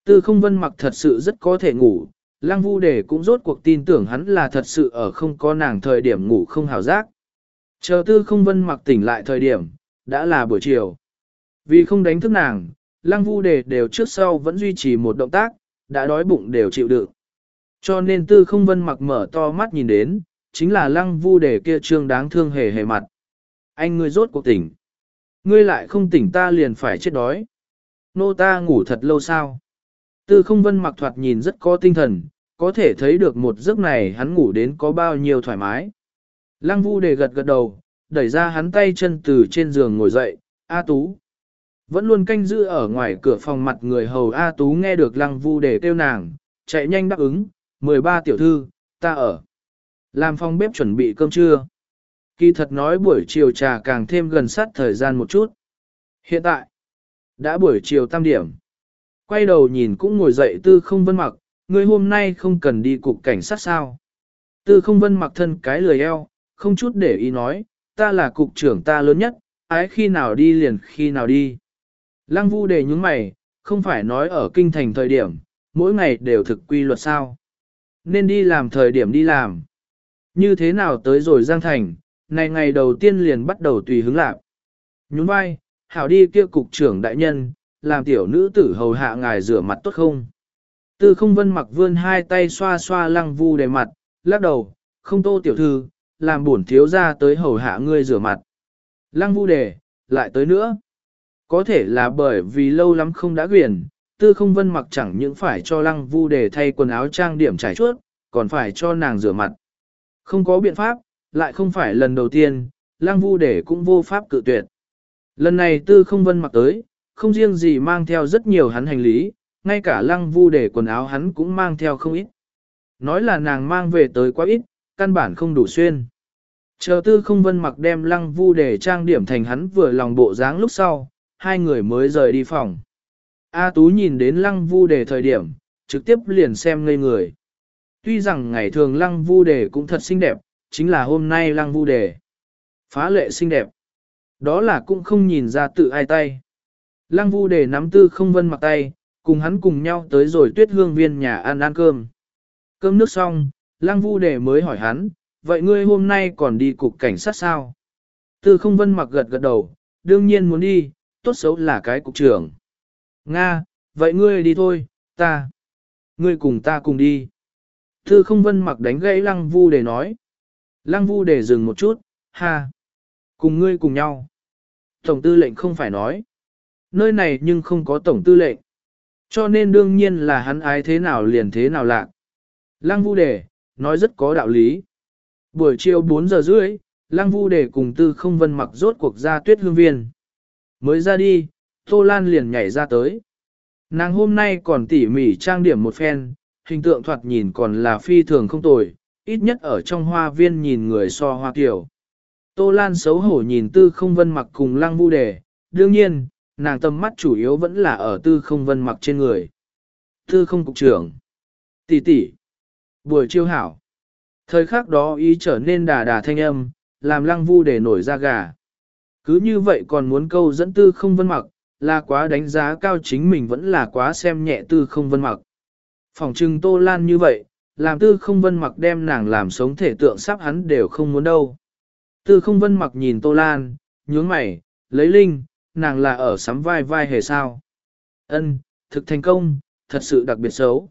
Tư không vân mặc thật sự rất có thể ngủ, Lăng Vu Đề cũng rốt cuộc tin tưởng hắn là thật sự ở không có nàng thời điểm ngủ không hào giác. Chờ tư không vân mặc tỉnh lại thời điểm, đã là buổi chiều. Vì không đánh thức nàng, Lăng Vu Đề đều trước sau vẫn duy trì một động tác, đã đói bụng đều chịu đựng. Cho nên tư không vân mặc mở to mắt nhìn đến, chính là Lăng Vu Đề kia trương đáng thương hề hề mặt. Anh ngươi rốt cuộc tỉnh. Ngươi lại không tỉnh ta liền phải chết đói. Nô ta ngủ thật lâu sao? Tư không vân mặc thoạt nhìn rất có tinh thần, có thể thấy được một giấc này hắn ngủ đến có bao nhiêu thoải mái. Lăng Vu Đề gật gật đầu, đẩy ra hắn tay chân từ trên giường ngồi dậy, A Tú. Vẫn luôn canh giữ ở ngoài cửa phòng mặt người hầu A Tú nghe được Lăng Vu Đề kêu nàng, chạy nhanh đáp ứng, mười ba tiểu thư, ta ở. Làm phòng bếp chuẩn bị cơm trưa. Kỳ thật nói buổi chiều trà càng thêm gần sát thời gian một chút. Hiện tại, đã buổi chiều tam điểm. Quay đầu nhìn cũng ngồi dậy tư không vân mặc, người hôm nay không cần đi cục cảnh sát sao. Tư không vân mặc thân cái lười eo, không chút để ý nói, ta là cục trưởng ta lớn nhất, ái khi nào đi liền khi nào đi. Lăng Vu Đề nhúng mày, không phải nói ở kinh thành thời điểm, mỗi ngày đều thực quy luật sao. Nên đi làm thời điểm đi làm. Như thế nào tới rồi Giang Thành, này ngày đầu tiên liền bắt đầu tùy hứng lạc. Nhún vai, hảo đi kia cục trưởng đại nhân, làm tiểu nữ tử hầu hạ ngài rửa mặt tốt không? Tư không vân mặc vươn hai tay xoa xoa Lăng Vu Đề mặt, lắc đầu, không tô tiểu thư, làm bổn thiếu ra tới hầu hạ ngươi rửa mặt. Lăng Vu Đề, lại tới nữa. Có thể là bởi vì lâu lắm không đã quyển, tư không vân mặc chẳng những phải cho Lăng Vu Đề thay quần áo trang điểm trải chuốt, còn phải cho nàng rửa mặt. Không có biện pháp, lại không phải lần đầu tiên, Lăng Vu Đề cũng vô pháp cự tuyệt. Lần này tư không vân mặc tới, không riêng gì mang theo rất nhiều hắn hành lý, ngay cả Lăng Vu Đề quần áo hắn cũng mang theo không ít. Nói là nàng mang về tới quá ít, căn bản không đủ xuyên. Chờ tư không vân mặc đem Lăng Vu Đề trang điểm thành hắn vừa lòng bộ dáng lúc sau, hai người mới rời đi phòng. A Tú nhìn đến Lăng Vu Đề thời điểm, trực tiếp liền xem ngây người. Tuy rằng ngày thường Lăng Vu Đề cũng thật xinh đẹp, chính là hôm nay Lăng Vu Đề phá lệ xinh đẹp. Đó là cũng không nhìn ra tự ai tay. Lăng Vu Đề nắm tư không vân mặc tay, cùng hắn cùng nhau tới rồi Tuyết Hương Viên nhà ăn ăn cơm. Cơm nước xong, Lăng Vu Đề mới hỏi hắn, vậy ngươi hôm nay còn đi cục cảnh sát sao? Tư không vân mặc gật gật đầu, đương nhiên muốn đi, tốt xấu là cái cục trưởng. Nga, vậy ngươi đi thôi, ta. Ngươi cùng ta cùng đi. Tư không vân mặc đánh gãy Lăng Vu Đề nói. Lăng Vu Đề dừng một chút, ha. Cùng ngươi cùng nhau. Tổng tư lệnh không phải nói. Nơi này nhưng không có tổng tư lệnh. Cho nên đương nhiên là hắn ái thế nào liền thế nào lạc. Lăng Vu Đề, nói rất có đạo lý. Buổi chiều bốn giờ rưỡi, Lăng Vu Đề cùng tư không vân mặc rốt cuộc ra Tuyết Hương Viên. Mới ra đi, Tô Lan liền nhảy ra tới. Nàng hôm nay còn tỉ mỉ trang điểm một phen, hình tượng thoạt nhìn còn là phi thường không tồi, ít nhất ở trong hoa viên nhìn người so hoa kiểu. Tô Lan xấu hổ nhìn tư không vân mặc cùng Lăng Vu Đề, đương nhiên, nàng tầm mắt chủ yếu vẫn là ở tư không vân mặc trên người. Tư không cục trưởng. Tỷ tỷ. Buổi chiêu hảo. Thời khắc đó ý trở nên đà đà thanh âm, làm Lăng Vu Đề nổi da gà. Cứ như vậy còn muốn câu dẫn tư không vân mặc, là quá đánh giá cao chính mình vẫn là quá xem nhẹ tư không vân mặc. Phòng trừng Tô Lan như vậy, làm tư không vân mặc đem nàng làm sống thể tượng sắp hắn đều không muốn đâu. Tư không vân mặc nhìn Tô Lan, nhướng mày, lấy linh, nàng là ở sắm vai vai hề sao. Ân, thực thành công, thật sự đặc biệt xấu.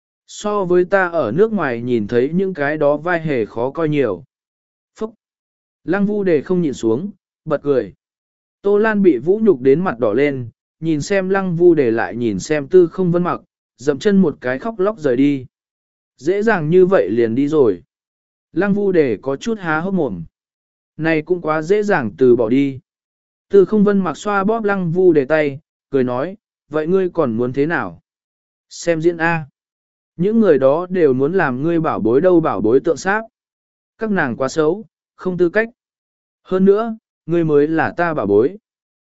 So với ta ở nước ngoài nhìn thấy những cái đó vai hề khó coi nhiều. Phúc! Lăng Vu Đề không nhìn xuống, bật cười. Tô Lan bị vũ nhục đến mặt đỏ lên, nhìn xem Lăng Vu Đề lại nhìn xem tư không vân mặc, dậm chân một cái khóc lóc rời đi. Dễ dàng như vậy liền đi rồi. Lăng Vu Đề có chút há hốc mồm. Này cũng quá dễ dàng từ bỏ đi. Tư không vân mặc xoa bóp Lăng Vu Đề tay, cười nói, vậy ngươi còn muốn thế nào? Xem diễn A. Những người đó đều muốn làm ngươi bảo bối đâu bảo bối tượng sáp. Các nàng quá xấu, không tư cách. Hơn nữa, ngươi mới là ta bảo bối.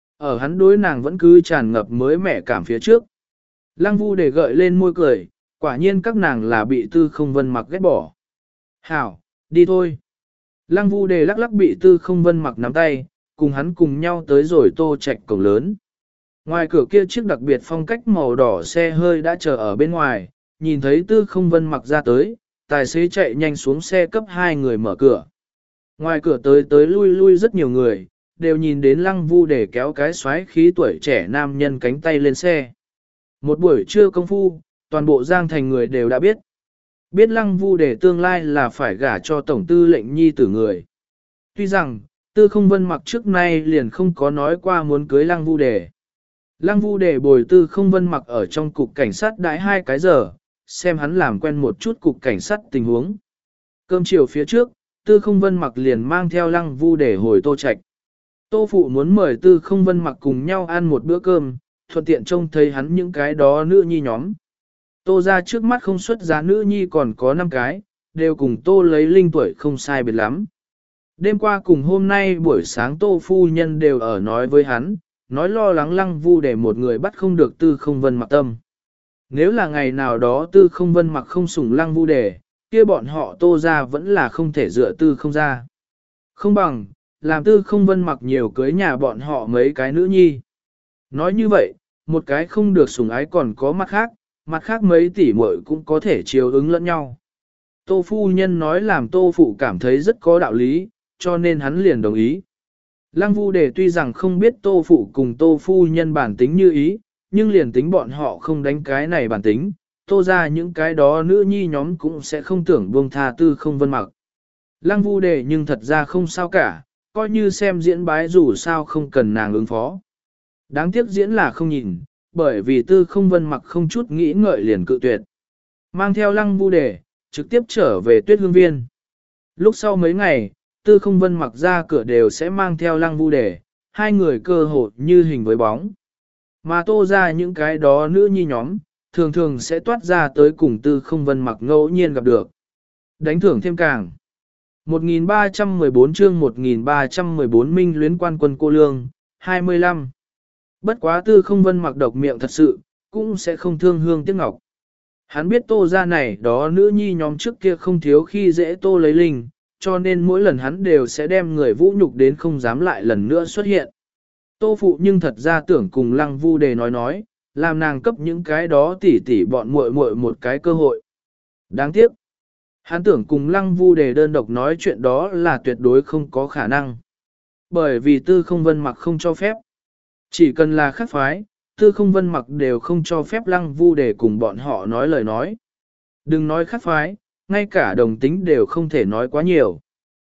Ở hắn đối nàng vẫn cứ tràn ngập mới mẻ cảm phía trước. Lăng Vu Đề gợi lên môi cười, quả nhiên các nàng là bị tư không vân mặc ghét bỏ. Hảo, đi thôi. Lăng Vu Đề lắc lắc bị tư không vân mặc nắm tay, cùng hắn cùng nhau tới rồi Tô Trạch cổng lớn. Ngoài cửa kia chiếc đặc biệt phong cách màu đỏ xe hơi đã chờ ở bên ngoài, nhìn thấy Tư Không Vân Mặc ra tới, tài xế chạy nhanh xuống xe cấp hai người mở cửa. Ngoài cửa tới tới lui lui rất nhiều người, đều nhìn đến Lăng Vu để kéo cái xoáy khí tuổi trẻ nam nhân cánh tay lên xe. Một buổi trưa công phu, toàn bộ Giang Thành người đều đã biết. Biết Lăng Vu để tương lai là phải gả cho tổng tư lệnh nhi tử người. Tuy rằng, Tư Không Vân Mặc trước nay liền không có nói qua muốn cưới Lăng Vu để. Lăng Vu để bồi Tư Không Vân Mặc ở trong cục cảnh sát đãi hai cái giờ, xem hắn làm quen một chút cục cảnh sát tình huống. Cơm chiều phía trước, Tư Không Vân Mặc liền mang theo Lăng Vu để hồi Tô Trạch. Tô Phụ muốn mời Tư Không Vân Mặc cùng nhau ăn một bữa cơm, thuận tiện trông thấy hắn những cái đó nữ nhi nhóm. Tô ra trước mắt không xuất giá nữ nhi còn có năm cái, đều cùng Tô lấy linh tuổi không sai biệt lắm. Đêm qua cùng hôm nay buổi sáng Tô phu nhân đều ở nói với hắn, nói lo lắng Lăng Vu để một người bắt không được Tư Không Vân Mặc tâm. Nếu là ngày nào đó Tư Không Vân Mặc không sủng Lăng Vu để, kia bọn họ Tô ra vẫn là không thể dựa Tư Không ra. Không bằng, làm Tư Không Vân Mặc nhiều cưới nhà bọn họ mấy cái nữ nhi. Nói như vậy, một cái không được sủng ái còn có mặt khác, mặt khác mấy tỷ muội cũng có thể chiều ứng lẫn nhau. Tô phu nhân nói làm Tô phụ cảm thấy rất có đạo lý, cho nên hắn liền đồng ý. Lăng Vu Đề tuy rằng không biết Tô phụ cùng Tô phu nhân bản tính như ý, nhưng liền tính bọn họ không đánh cái này bản tính, Tô ra những cái đó nữ nhi nhóm cũng sẽ không tưởng buông tha Tư Không Vân Mặc. Lăng Vu Đề nhưng thật ra không sao cả, coi như xem diễn bái dù sao không cần nàng ứng phó. Đáng tiếc diễn là không nhìn, bởi vì Tư Không Vân Mặc không chút nghĩ ngợi liền cự tuyệt. Mang theo Lăng Vu Đề, trực tiếp trở về Tuyết Hương Viên. Lúc sau mấy ngày, Tư Không Vân Mặc ra cửa đều sẽ mang theo Lăng Vu Đề, hai người cơ hội như hình với bóng. Mà Tô ra những cái đó nữ nhi nhóm, thường thường sẽ toát ra tới cùng Tư Không Vân Mặc ngẫu nhiên gặp được. Đánh thưởng thêm càng. một nghìn ba trăm mười bốn chương một nghìn ba trăm mười bốn Minh luyến quan quân cô lương, hai mươi lăm. Bất quá Tư Không Vân Mặc độc miệng thật sự, cũng sẽ không thương hương tiếc ngọc. Hắn biết Tô ra này đó nữ nhi nhóm trước kia không thiếu khi dễ Tô lấy linh, cho nên mỗi lần hắn đều sẽ đem người vũ nhục đến không dám lại lần nữa xuất hiện. Tô phụ nhưng thật ra tưởng cùng Lăng Vu Đề nói nói, làm nàng cấp những cái đó tỉ tỉ bọn muội muội một cái cơ hội. Đáng tiếc, hắn tưởng cùng Lăng Vu Đề đơn độc nói chuyện đó là tuyệt đối không có khả năng. Bởi vì Tư Không Vân Mặc không cho phép. Chỉ cần là khác phái, Tư Không Vân Mặc đều không cho phép Lăng Vu Đề cùng bọn họ nói lời nói. Đừng nói khác phái, ngay cả đồng tính đều không thể nói quá nhiều.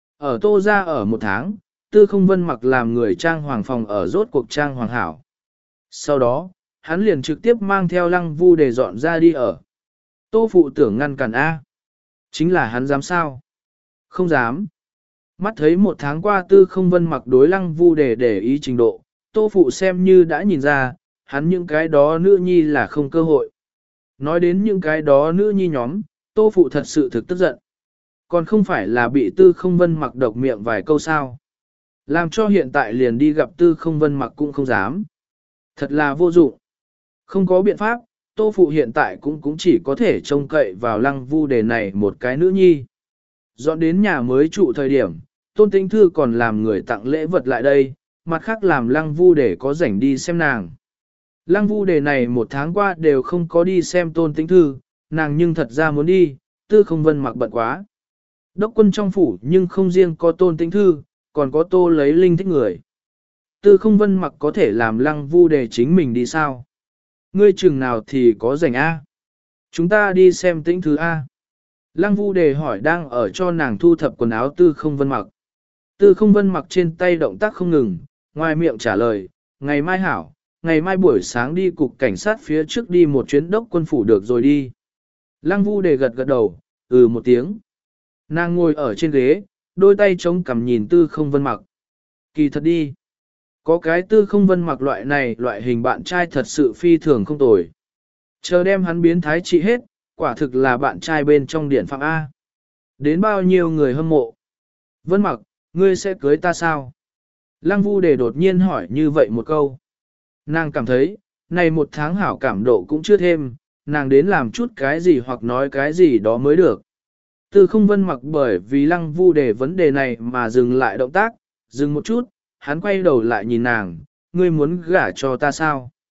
Ở Tô ra ở một tháng, Tư Không Vân Mặc làm người trang hoàng phòng ở rốt cuộc trang hoàng hảo. Sau đó, hắn liền trực tiếp mang theo Lăng Vu Đề dọn ra đi ở. Tô phụ tưởng ngăn cản A. Chính là hắn dám sao? Không dám. Mắt thấy một tháng qua Tư Không Vân Mặc đối Lăng Vu Đề để ý trình độ, Tô phụ xem như đã nhìn ra, hắn những cái đó nữ nhi là không cơ hội. Nói đến những cái đó nữ nhi nhóm, Tô phụ thật sự thực tức giận. Còn không phải là bị Tư Không Vân Mặc độc miệng vài câu sao. Làm cho hiện tại liền đi gặp Tư Không Vân Mặc cũng không dám. Thật là vô dụng. Không có biện pháp, Tô phụ hiện tại cũng cũng chỉ có thể trông cậy vào Lăng Vu Đề này một cái nữ nhi. Dọn đến nhà mới trụ thời điểm, Tôn Tĩnh Thư còn làm người tặng lễ vật lại đây, mặt khác làm Lăng Vu Đề có rảnh đi xem nàng. Lăng Vu Đề này một tháng qua đều không có đi xem Tôn Tĩnh Thư, nàng nhưng thật ra muốn đi, Tư Không Vân Mặc bận quá. Đốc quân trong phủ nhưng không riêng có Tôn Tĩnh Thư, còn có Tô lấy linh thích người. Tư Không Vân Mặc có thể làm Lăng Vu Đề chính mình đi sao? Ngươi chừng nào thì có rảnh A. Chúng ta đi xem Tĩnh Thư A. Lăng Vu Đề hỏi đang ở cho nàng thu thập quần áo Tư Không Vân Mặc. Tư Không Vân Mặc trên tay động tác không ngừng, ngoài miệng trả lời, ngày mai hảo, ngày mai buổi sáng đi cục cảnh sát phía trước đi một chuyến đốc quân phủ được rồi đi. Lăng Vu Đề gật gật đầu, ừ một tiếng. Nàng ngồi ở trên ghế, đôi tay chống cằm nhìn Tư Không Vân Mặc. Kỳ thật đi. Có cái Tư Không Vân Mặc loại này, loại hình bạn trai thật sự phi thường không tồi. Chờ đem hắn biến thái trị hết, quả thực là bạn trai bên trong điển phạm A. Đến bao nhiêu người hâm mộ. Vân Mặc, ngươi sẽ cưới ta sao? Lăng Vu Đề đột nhiên hỏi như vậy một câu. Nàng cảm thấy, này một tháng hảo cảm độ cũng chưa thêm, nàng đến làm chút cái gì hoặc nói cái gì đó mới được. Tư Không Vân Mặc bởi vì Lăng Vu Đề vấn đề này mà dừng lại động tác, dừng một chút, hắn quay đầu lại nhìn nàng, ngươi muốn gả cho ta sao?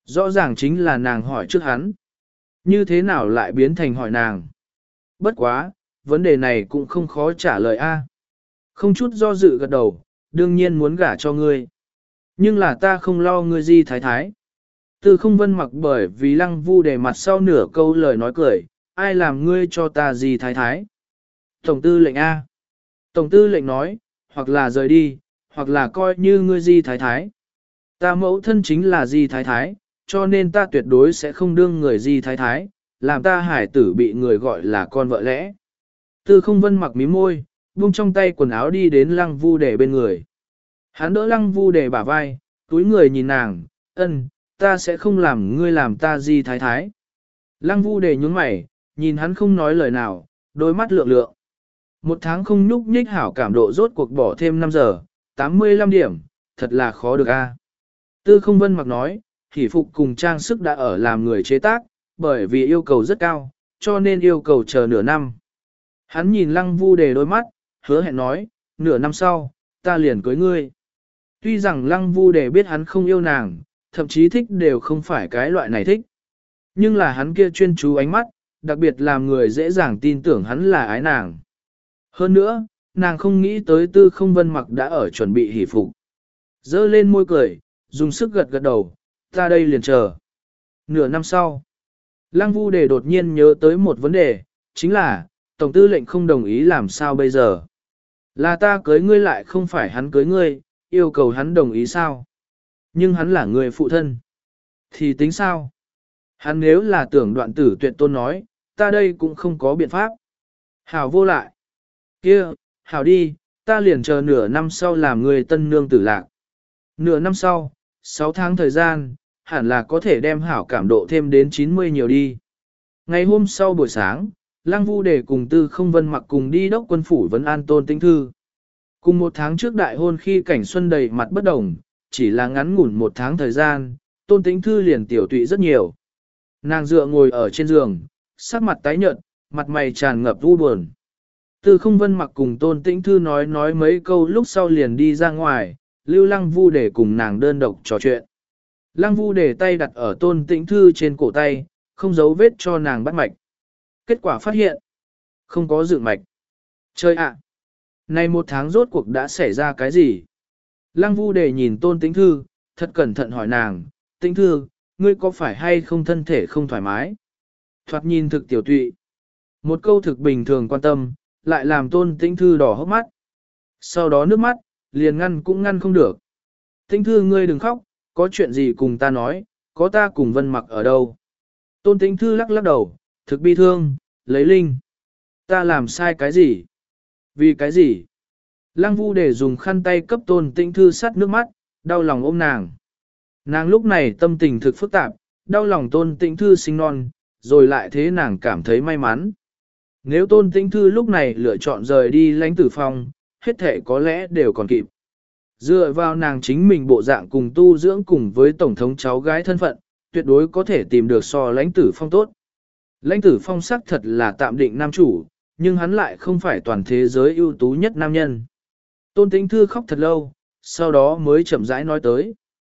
Rõ ràng chính là nàng hỏi trước hắn. Như thế nào lại biến thành hỏi nàng? Bất quá, vấn đề này cũng không khó trả lời a. Không chút do dự gật đầu, đương nhiên muốn gả cho ngươi. Nhưng là ta không lo ngươi Di Thái Thái. Tư không vân mặc bởi vì Lăng Vu Đề mặt sau nửa câu lời nói cười, ai làm ngươi cho ta Di Thái Thái? Tổng tư lệnh A. Tổng tư lệnh nói, hoặc là rời đi, hoặc là coi như ngươi Di Thái Thái. Ta mẫu thân chính là Di Thái Thái, cho nên ta tuyệt đối sẽ không đương người Di Thái Thái, làm ta hải tử bị người gọi là con vợ lẽ. Tư không vân mặc mí môi, buông trong tay quần áo đi đến Lăng Vu Đề bên người. Hắn đỡ Lăng Vu Đề bả vai, túi người nhìn nàng, ân, ta sẽ không làm ngươi làm ta Di Thái Thái. Lăng Vu Đề nhún mày, nhìn hắn không nói lời nào, đôi mắt lượng lượng. Một tháng không nhúc nhích hảo cảm độ rốt cuộc bỏ thêm năm giờ, tám mươi lăm điểm, thật là khó được a. Tư không vân mặc nói, hỷ phục cùng trang sức đã ở làm người chế tác, bởi vì yêu cầu rất cao, cho nên yêu cầu chờ nửa năm. Hắn nhìn Lăng Vu Đề đôi mắt, hứa hẹn nói, nửa năm sau, ta liền cưới ngươi. Tuy rằng Lăng Vu Đề biết hắn không yêu nàng, thậm chí thích đều không phải cái loại này thích. Nhưng là hắn kia chuyên chú ánh mắt, đặc biệt làm người dễ dàng tin tưởng hắn là ái nàng. Hơn nữa, nàng không nghĩ tới Tư không vân mặc đã ở chuẩn bị hỷ phục. Dơ lên môi cười, dùng sức gật gật đầu, ta đây liền chờ. Nửa năm sau, Lăng Vu Đề đột nhiên nhớ tới một vấn đề, chính là, Tổng tư lệnh không đồng ý làm sao bây giờ. Là ta cưới ngươi lại không phải hắn cưới ngươi, yêu cầu hắn đồng ý sao? Nhưng hắn là người phụ thân. Thì tính sao? Hắn nếu là tưởng đoạn tử tuyệt tôn nói, ta đây cũng không có biện pháp. Hảo vô lại. Kia, hảo đi, ta liền chờ nửa năm sau làm người tân nương tử lạc. Nửa năm sau, sáu tháng thời gian, hẳn là có thể đem hảo cảm độ thêm đến chín mươi nhiều đi. Ngày hôm sau buổi sáng, Lăng Vu Đề cùng Tư không vân mặc cùng đi đốc quân phủ vấn an Tôn Tĩnh Thư. Cùng một tháng trước đại hôn khi cảnh xuân đầy mặt bất đồng, chỉ là ngắn ngủn một tháng thời gian, Tôn Tĩnh Thư liền tiểu tụy rất nhiều. Nàng dựa ngồi ở trên giường, sắc mặt tái nhợt, mặt mày tràn ngập u buồn. Tư không vân mặc cùng Tôn Tĩnh Thư nói nói mấy câu lúc sau liền đi ra ngoài, lưu Lăng Vu Đề cùng nàng đơn độc trò chuyện. Lăng Vu Đề tay đặt ở Tôn Tĩnh Thư trên cổ tay, không giấu vết cho nàng bắt mạch. Kết quả phát hiện, không có dự mạch. Chơi ạ! Này một tháng rốt cuộc đã xảy ra cái gì? Lăng Vu Đề nhìn Tôn Tĩnh Thư, thật cẩn thận hỏi nàng, Tĩnh Thư, ngươi có phải hay không thân thể không thoải mái? Thoạt nhìn thực tiểu tụy. Một câu thực bình thường quan tâm, lại làm Tôn Tĩnh Thư đỏ hốc mắt. Sau đó nước mắt, liền ngăn cũng ngăn không được. Tĩnh Thư ngươi đừng khóc, có chuyện gì cùng ta nói, có ta cùng Vân Mặc ở đâu? Tôn Tĩnh Thư lắc lắc đầu, thực bi thương, lấy linh. Ta làm sai cái gì? Vì cái gì? Lăng Vu Đề dùng khăn tay cấp Tôn Tĩnh Thư sát nước mắt, đau lòng ôm nàng. Nàng lúc này tâm tình thực phức tạp, đau lòng Tôn Tĩnh Thư sinh non, rồi lại thế nàng cảm thấy may mắn. Nếu Tôn Tĩnh Thư lúc này lựa chọn rời đi Lãnh Tử Phong, hết thể có lẽ đều còn kịp. Dựa vào nàng chính mình bộ dạng cùng tu dưỡng cùng với Tổng thống cháu gái thân phận, tuyệt đối có thể tìm được so Lãnh Tử Phong tốt. Lãnh Tử Phong sắc thật là tạm định nam chủ, nhưng hắn lại không phải toàn thế giới ưu tú nhất nam nhân. Tôn Tĩnh Thư khóc thật lâu, sau đó mới chậm rãi nói tới.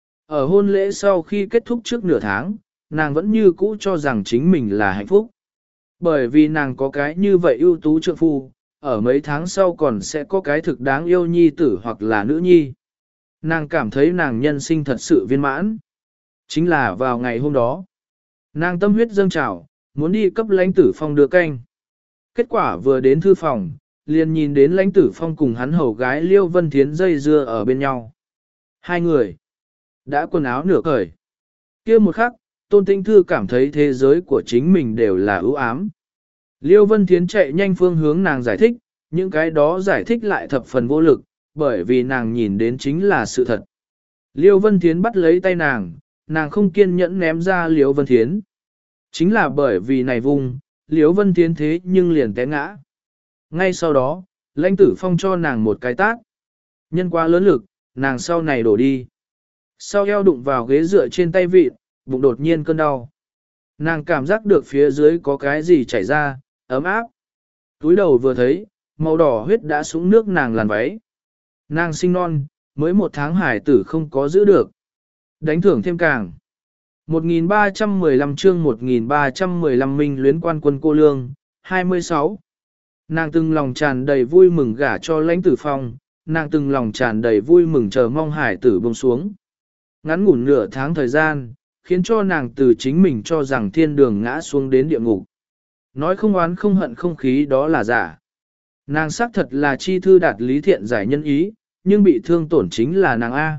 Ở hôn lễ sau khi kết thúc trước nửa tháng, nàng vẫn như cũ cho rằng chính mình là hạnh phúc. Bởi vì nàng có cái như vậy ưu tú trượng phu, ở mấy tháng sau còn sẽ có cái thực đáng yêu nhi tử hoặc là nữ nhi. Nàng cảm thấy nàng nhân sinh thật sự viên mãn. Chính là vào ngày hôm đó, nàng tâm huyết dâng trào, muốn đi cấp Lãnh Tử Phong đưa canh. Kết quả vừa đến thư phòng, liền nhìn đến Lãnh Tử Phong cùng hắn hầu gái Liêu Vân Thiến dây dưa ở bên nhau. Hai người đã quần áo nửa cởi. Kia một khắc, Tôn Tĩnh Thư cảm thấy thế giới của chính mình đều là ưu ám. Liêu Vân Thiến chạy nhanh phương hướng nàng giải thích, những cái đó giải thích lại thập phần vô lực, bởi vì nàng nhìn đến chính là sự thật. Liêu Vân Thiến bắt lấy tay nàng, nàng không kiên nhẫn ném ra Liêu Vân Thiến. Chính là bởi vì này vùng, Liêu Vân Thiến thế nhưng liền té ngã. Ngay sau đó, Lãnh Tử Phong cho nàng một cái tát. Nhân quá lớn lực, nàng sau này đổ đi. Sau eo đụng vào ghế dựa trên tay vịt, bụng đột nhiên cơn đau. Nàng cảm giác được phía dưới có cái gì chảy ra, ấm áp. Túi đầu vừa thấy, màu đỏ huyết đã sũng nước nàng làn váy. Nàng sinh non, mới một tháng hải tử không có giữ được. Đánh thưởng thêm càng. một nghìn ba trăm mười lăm chương một nghìn ba trăm mười lăm Minh luyến quan quân cô lương, hai mươi sáu. Nàng từng lòng tràn đầy vui mừng gả cho lãnh tử phong, nàng từng lòng tràn đầy vui mừng chờ mong hải tử buông xuống. Ngắn ngủn nửa tháng thời gian, khiến cho nàng từ chính mình cho rằng thiên đường ngã xuống đến địa ngục. Nói không oán không hận không khí đó là giả. Nàng xác thật là chi thư đạt lý thiện giải nhân ý, nhưng bị thương tổn chính là nàng A.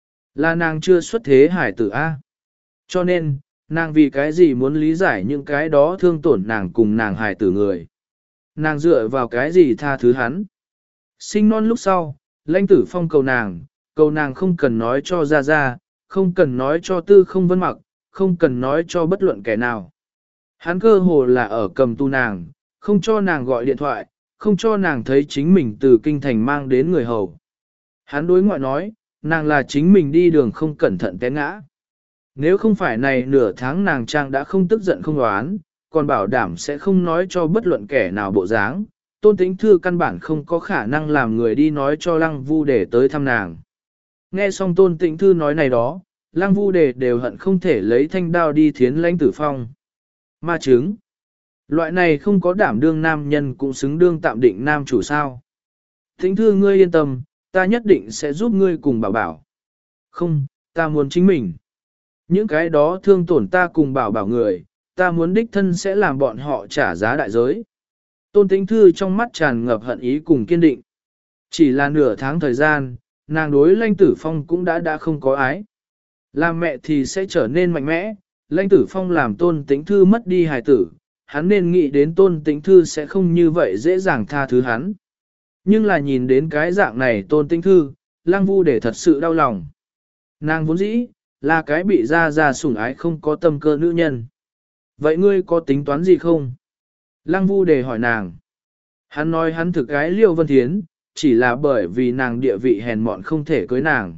Là nàng chưa xuất thế hải tử A. Cho nên, nàng vì cái gì muốn lý giải những cái đó thương tổn nàng cùng nàng hải tử người. Nàng dựa vào cái gì tha thứ hắn. Sinh non lúc sau, lãnh tử phong cầu nàng, cầu nàng không cần nói cho ra ra, không cần nói cho tư không vân mặc, không cần nói cho bất luận kẻ nào. Hắn cơ hồ là ở cầm tu nàng, không cho nàng gọi điện thoại, không cho nàng thấy chính mình từ kinh thành mang đến người hầu. Hắn đối ngoại nói, nàng là chính mình đi đường không cẩn thận té ngã. Nếu không phải này nửa tháng nàng trang đã không tức giận không đoán, còn bảo đảm sẽ không nói cho bất luận kẻ nào bộ dáng. Tôn Tĩnh Thư căn bản không có khả năng làm người đi nói cho Lăng Vu Đề tới thăm nàng. Nghe xong Tôn Tĩnh Thư nói này đó, Lăng Vu Đề đều hận không thể lấy thanh đao đi thiến lãnh tử phong. Ma chứng. Loại này không có đảm đương nam nhân cũng xứng đương tạm định nam chủ sao. Tĩnh Thư ngươi yên tâm, ta nhất định sẽ giúp ngươi cùng bảo bảo. Không, ta muốn chính mình. Những cái đó thương tổn ta cùng bảo bảo người, ta muốn đích thân sẽ làm bọn họ trả giá đại giới. Tôn Tĩnh Thư trong mắt tràn ngập hận ý cùng kiên định. Chỉ là nửa tháng thời gian, nàng đối Lãnh Tử Phong cũng đã đã không có ái. Làm mẹ thì sẽ trở nên mạnh mẽ, Lãnh Tử Phong làm Tôn Tĩnh Thư mất đi hài tử, hắn nên nghĩ đến Tôn Tĩnh Thư sẽ không như vậy dễ dàng tha thứ hắn. Nhưng là nhìn đến cái dạng này Tôn Tĩnh Thư, Lăng Vu Đề thật sự đau lòng. Nàng vốn dĩ, là cái bị ra ra sủng ái không có tâm cơ nữ nhân. Vậy ngươi có tính toán gì không? Lăng Vu Đề hỏi nàng. Hắn nói hắn thực gái Liêu Vân Thiến, chỉ là bởi vì nàng địa vị hèn mọn không thể cưới nàng.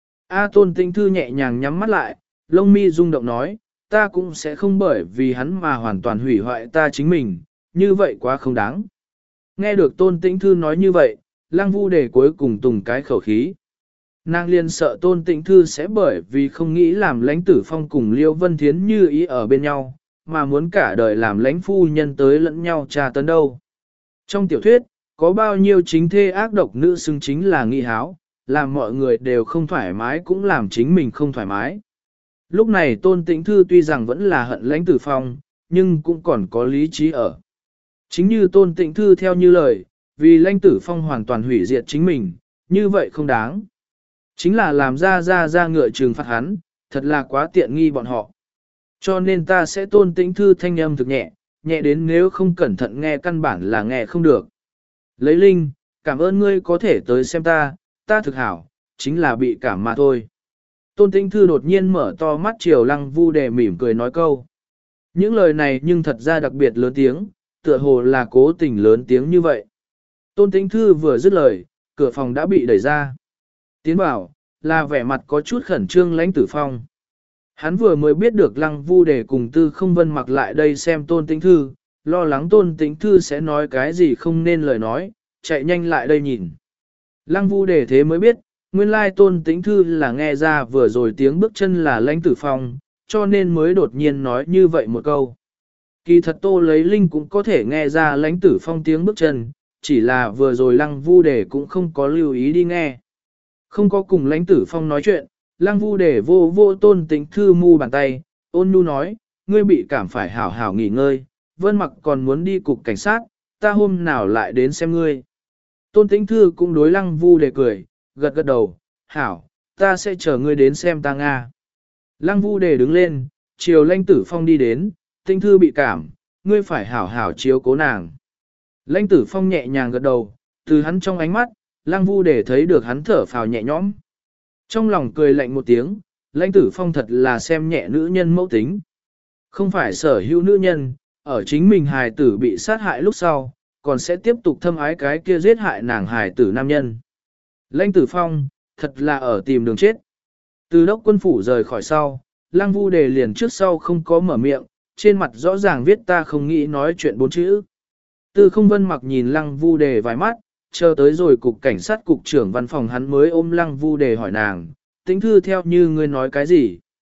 A Tôn Tĩnh Thư nhẹ nhàng nhắm mắt lại, lông mi rung động nói, ta cũng sẽ không bởi vì hắn mà hoàn toàn hủy hoại ta chính mình, như vậy quá không đáng. Nghe được Tôn Tĩnh Thư nói như vậy, Lăng Vu Đề cuối cùng tùng cái khẩu khí. Nàng liền sợ Tôn Tĩnh Thư sẽ bởi vì không nghĩ làm Lãnh Tử Phong cùng Liêu Vân Thiến như ý ở bên nhau, mà muốn cả đời làm lãnh phu nhân tới lẫn nhau trà tấn đâu. Trong tiểu thuyết, có bao nhiêu chính thê ác độc nữ xứng chính là nghi háo, làm mọi người đều không thoải mái cũng làm chính mình không thoải mái. Lúc này Tôn Tĩnh Thư tuy rằng vẫn là hận Lãnh Tử Phong, nhưng cũng còn có lý trí ở. Chính như Tôn Tĩnh Thư theo như lời, vì Lãnh Tử Phong hoàn toàn hủy diệt chính mình, như vậy không đáng. Chính là làm ra ra ra ngựa trừng phạt hắn, thật là quá tiện nghi bọn họ. Cho nên ta sẽ Tôn Tĩnh Thư thanh âm thực nhẹ, nhẹ đến nếu không cẩn thận nghe căn bản là nghe không được. Lấy Linh, cảm ơn ngươi có thể tới xem ta, ta thực hảo, chính là bị cảm mà thôi. Tôn Tĩnh Thư đột nhiên mở to mắt chiều Lăng Vu Đề mỉm cười nói câu. Những lời này nhưng thật ra đặc biệt lớn tiếng, tựa hồ là cố tình lớn tiếng như vậy. Tôn Tĩnh Thư vừa dứt lời, cửa phòng đã bị đẩy ra. Tiến bảo, là vẻ mặt có chút khẩn trương Lãnh Tử Phong. Hắn vừa mới biết được Lăng Vu Đề cùng Tư Không Vân mặc lại đây xem Tôn Tĩnh Thư, lo lắng Tôn Tĩnh Thư sẽ nói cái gì không nên lời nói, chạy nhanh lại đây nhìn. Lăng Vu Đề thế mới biết, nguyên lai Tôn Tĩnh Thư là nghe ra vừa rồi tiếng bước chân là Lãnh Tử Phong, cho nên mới đột nhiên nói như vậy một câu. Kỳ thật Tô Lấy Linh cũng có thể nghe ra Lãnh Tử Phong tiếng bước chân, chỉ là vừa rồi Lăng Vu Đề cũng không có lưu ý đi nghe. Không có cùng Lãnh Tử Phong nói chuyện, Lăng Vu Đề vô vô Tôn Tĩnh Thư mu bàn tay, ôn nhu nói, ngươi bị cảm phải hảo hảo nghỉ ngơi, Vân Mặc còn muốn đi cục cảnh sát, ta hôm nào lại đến xem ngươi. Tôn Tĩnh Thư cũng đối Lăng Vu Đề cười, gật gật đầu, hảo, ta sẽ chờ ngươi đến xem ta Nga. Lăng Vu Đề đứng lên, chiều Lãnh Tử Phong đi đến, Tĩnh Thư bị cảm, ngươi phải hảo hảo chiếu cố nàng. Lãnh Tử Phong nhẹ nhàng gật đầu, từ hắn trong ánh mắt, Lăng Vu Đề thấy được hắn thở phào nhẹ nhõm. Trong lòng cười lạnh một tiếng, Lãnh Tử Phong thật là xem nhẹ nữ nhân mẫu tính. Không phải sở hữu nữ nhân, ở chính mình hài tử bị sát hại lúc sau, còn sẽ tiếp tục thâm ái cái kia giết hại nàng hài tử nam nhân. Lãnh Tử Phong, thật là ở tìm đường chết. Từ đốc quân phủ rời khỏi sau, Lăng Vu Đề liền trước sau không có mở miệng, trên mặt rõ ràng viết ta không nghĩ nói chuyện bốn chữ. Tư Không Vân Mặc nhìn Lăng Vu Đề vài mắt, chờ tới rồi cục cảnh sát cục trưởng văn phòng hắn mới ôm Lăng Vu Đề hỏi nàng, Tĩnh Thư theo như ngươi nói cái gì?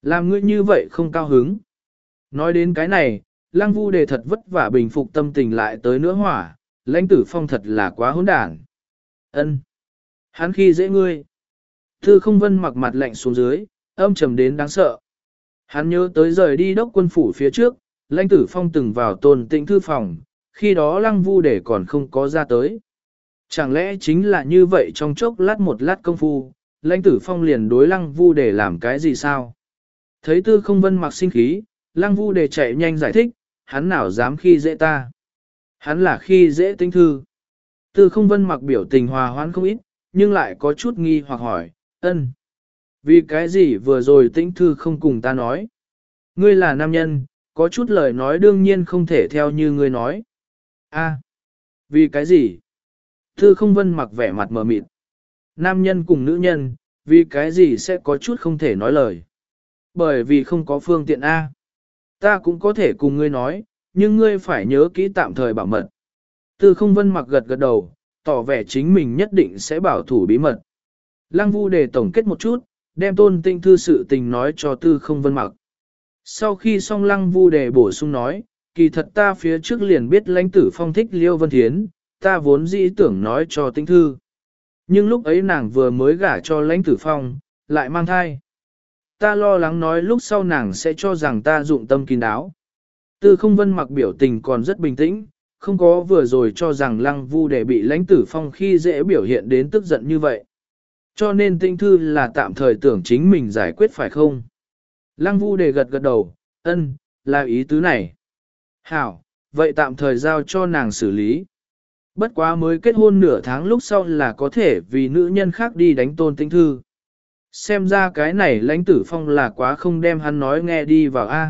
Làm ngươi như vậy không cao hứng. Nói đến cái này, Lăng Vu Đề thật vất vả bình phục tâm tình lại tới nữa hỏa, Lãnh Tử Phong thật là quá hỗn đản. Ân, hắn khi dễ ngươi. Tư Không Vân mặc mặt lạnh xuống dưới, âm trầm đến đáng sợ. Hắn nhớ tới rời đi đốc quân phủ phía trước, Lãnh Tử Phong từng vào Tôn Tĩnh thư phòng, khi đó Lăng Vu Đề còn không có ra tới. Chẳng lẽ chính là như vậy trong chốc lát một lát công phu, Lãnh Tử Phong liền đối Lăng Vu Đề làm cái gì sao? Thấy Tư Không Vân mặc sinh khí, Lăng Vu Đề chạy nhanh giải thích, hắn nào dám khi dễ ta. Hắn là khi dễ Tĩnh thư. Tư Không Vân mặc biểu tình hòa hoãn không ít, nhưng lại có chút nghi hoặc hỏi, ân. Vì cái gì vừa rồi Tĩnh thư không cùng ta nói? Ngươi là nam nhân, có chút lời nói đương nhiên không thể theo như ngươi nói. A, vì cái gì? Tư Không Vân mặc vẻ mặt mờ mịt. Nam nhân cùng nữ nhân, vì cái gì sẽ có chút không thể nói lời? Bởi vì không có phương tiện A. Ta cũng có thể cùng ngươi nói, nhưng ngươi phải nhớ kỹ tạm thời bảo mật. Tư Không Vân mặc gật gật đầu, tỏ vẻ chính mình nhất định sẽ bảo thủ bí mật. Lăng Vu Đề tổng kết một chút, đem Tôn Tĩnh thư sự tình nói cho Tư Không Vân mặc. Sau khi xong Lăng Vu Đề bổ sung nói, kỳ thật ta phía trước liền biết Lãnh Tử Phong thích Liêu Vân Thiến, ta vốn dĩ tưởng nói cho Tĩnh thư. Nhưng lúc ấy nàng vừa mới gả cho Lãnh Tử Phong, lại mang thai. Ta lo lắng nói lúc sau nàng sẽ cho rằng ta dụng tâm kín đáo. Tư Không Vân mặc biểu tình còn rất bình tĩnh, không có vừa rồi cho rằng Lăng Vu Đề bị Lãnh Tử Phong khi dễ biểu hiện đến tức giận như vậy. Cho nên Tĩnh thư là tạm thời tưởng chính mình giải quyết phải không? Lăng Vu Đề gật gật đầu, ân, là ý tứ này. Hảo, vậy tạm thời giao cho nàng xử lý. Bất quá mới kết hôn nửa tháng lúc sau là có thể vì nữ nhân khác đi đánh Tôn Tĩnh thư. Xem ra cái này Lãnh Tử Phong là quá không đem hắn nói nghe đi vào A.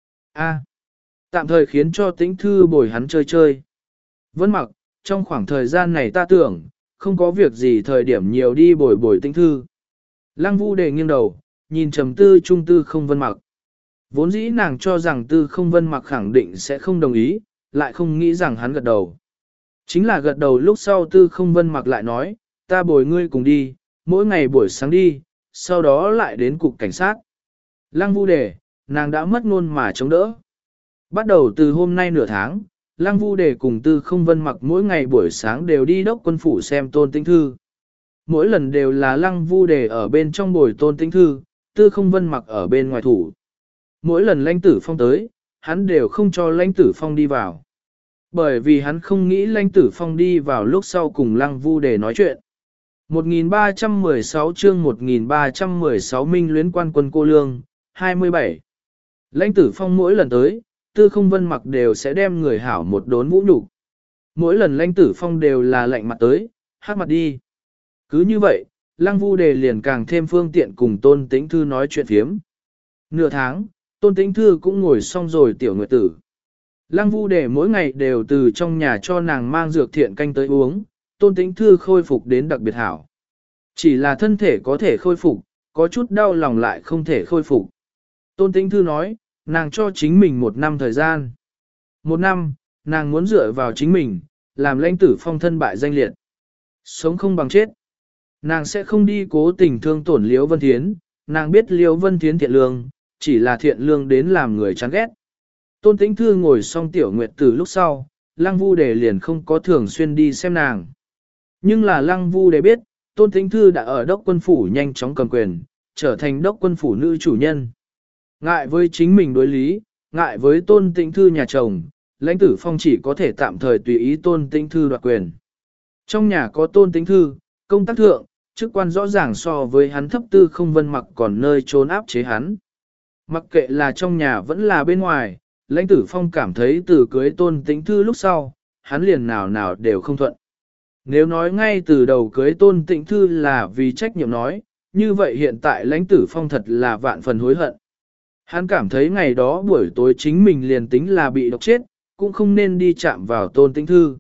A. Tạm thời khiến cho Tĩnh thư bồi hắn chơi chơi. Vẫn mặc, trong khoảng thời gian này ta tưởng, không có việc gì thời điểm nhiều đi bồi bồi Tĩnh thư. Lăng Vu Đề nghiêng đầu, nhìn trầm tư trung Tư Không Vân mặc. Vốn dĩ nàng cho rằng Tư Không Vân mặc khẳng định sẽ không đồng ý, lại không nghĩ rằng hắn gật đầu. Chính là gật đầu lúc sau Tư Không Vân mặc lại nói, ta bồi ngươi cùng đi, mỗi ngày buổi sáng đi, sau đó lại đến cục cảnh sát. Lăng Vu Đề, nàng đã mất ngôn mà chống đỡ. Bắt đầu từ hôm nay nửa tháng, Lăng Vu Đề cùng Tư Không Vân mặc mỗi ngày buổi sáng đều đi đốc quân phủ xem Tôn Tĩnh thư. Mỗi lần đều là Lăng Vu Đề ở bên trong bồi Tôn Tĩnh thư, Tư Không Vân mặc ở bên ngoài thủ. Mỗi lần Lãnh Tử Phong tới, hắn đều không cho Lãnh Tử Phong đi vào. Bởi vì hắn không nghĩ Lãnh Tử Phong đi vào lúc sau cùng Lăng Vu Đề nói chuyện. một nghìn ba trăm mười sáu chương một nghìn ba trăm mười sáu Minh luyến quan quân cô lương, hai mươi bảy. Lãnh Tử Phong mỗi lần tới, Tư Không Vân mặc đều sẽ đem người hảo một đốn vũ nhục. Mỗi lần Lãnh Tử Phong đều là lạnh mặt tới, hát mặt đi. Cứ như vậy, Lăng Vu Đề liền càng thêm phương tiện cùng Tôn Tĩnh thư nói chuyện phiếm. Nửa tháng, Tôn Tĩnh thư cũng ngồi xong rồi tiểu nguyệt tử. Lăng Vu Đề mỗi ngày đều từ trong nhà cho nàng mang dược thiện canh tới uống, Tôn Tĩnh thư khôi phục đến đặc biệt hảo. Chỉ là thân thể có thể khôi phục, có chút đau lòng lại không thể khôi phục. Tôn Tĩnh thư nói, nàng cho chính mình một năm thời gian. Một năm, nàng muốn dựa vào chính mình, làm Lãnh Tử Phong thân bại danh liệt. Sống không bằng chết. Nàng sẽ không đi cố tình thương tổn Liễu Vân Thiến, nàng biết Liễu Vân Thiến thiện lương, chỉ là thiện lương đến làm người chán ghét. Tôn Tĩnh thư ngồi xong tiểu nguyệt tử lúc sau, Lăng Vu Đề liền không có thường xuyên đi xem nàng. Nhưng là Lăng Vu Đề biết, Tôn Tĩnh thư đã ở đốc quân phủ nhanh chóng cầm quyền, trở thành đốc quân phủ nữ chủ nhân. Ngại với chính mình đối lý, ngại với Tôn Tĩnh thư nhà chồng, Lãnh Tử Phong chỉ có thể tạm thời tùy ý Tôn Tĩnh thư đoạt quyền. Trong nhà có Tôn Tĩnh thư, công tác thượng, chức quan rõ ràng so với hắn thấp Tư Không Vân mặc còn nơi trốn áp chế hắn. Mặc kệ là trong nhà vẫn là bên ngoài, Lãnh Tử Phong cảm thấy từ cưới Tôn Tĩnh thư lúc sau, hắn liền nào nào đều không thuận. Nếu nói ngay từ đầu cưới Tôn Tĩnh thư là vì trách nhiệm nói, như vậy hiện tại Lãnh Tử Phong thật là vạn phần hối hận. Hắn cảm thấy ngày đó buổi tối chính mình liền tính là bị độc chết, cũng không nên đi chạm vào Tôn Tĩnh thư.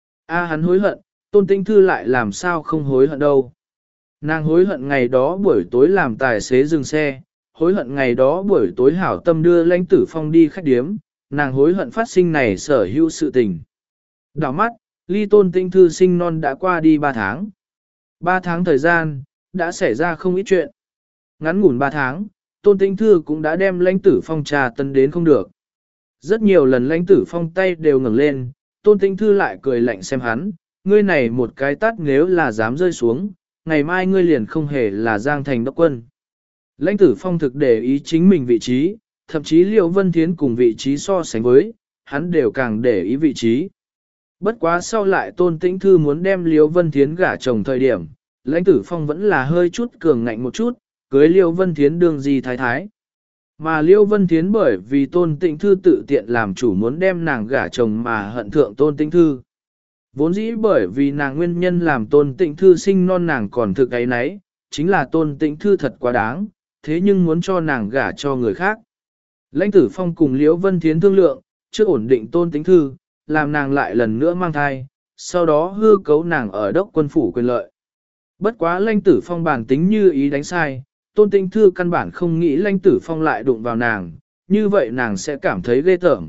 A hắn hối hận, Tôn Tĩnh thư lại làm sao không hối hận đâu. Nàng hối hận ngày đó buổi tối làm tài xế dừng xe, hối hận ngày đó buổi tối hảo tâm đưa Lãnh Tử Phong đi khách điếm, nàng hối hận phát sinh này sở hữu sự tình. Đảo mắt, ly Tôn Tĩnh thư sinh non đã qua đi ba tháng. ba tháng thời gian, đã xảy ra không ít chuyện. Ngắn ngủn ba tháng, Tôn Tĩnh Thư cũng đã đem lãnh tử phong trà tấn đến không được. Rất nhiều lần lãnh tử phong tay đều ngẩng lên, Tôn Tĩnh Thư lại cười lạnh xem hắn, ngươi này một cái tát nếu là dám rơi xuống, ngày mai ngươi liền không hề là Giang Thành đốc quân. Lãnh tử phong thực để ý chính mình vị trí, thậm chí Liễu Vân Thiến cùng vị trí so sánh với, hắn đều càng để ý vị trí. Bất quá sau lại Tôn Tĩnh Thư muốn đem Liễu Vân Thiến gả chồng thời điểm, lãnh tử phong vẫn là hơi chút cường ngạnh một chút, cưới Liễu Vân Thiến đương gì thái thái. Mà Liễu Vân Thiến bởi vì Tôn Tĩnh Thư tự tiện làm chủ muốn đem nàng gả chồng mà hận thượng Tôn Tĩnh Thư. Vốn dĩ bởi vì nàng nguyên nhân làm Tôn Tĩnh Thư sinh non nàng còn thực ấy nấy, chính là Tôn Tĩnh Thư thật quá đáng, thế nhưng muốn cho nàng gả cho người khác. Lãnh tử phong cùng Liễu Vân Thiến thương lượng, trước ổn định Tôn Tĩnh Thư, làm nàng lại lần nữa mang thai, sau đó hư cấu nàng ở đốc quân phủ quyền lợi. Bất quá lãnh tử phong bản tính như ý đánh sai, Tôn Tĩnh Thư căn bản không nghĩ lãnh tử phong lại đụng vào nàng, như vậy nàng sẽ cảm thấy ghê tởm.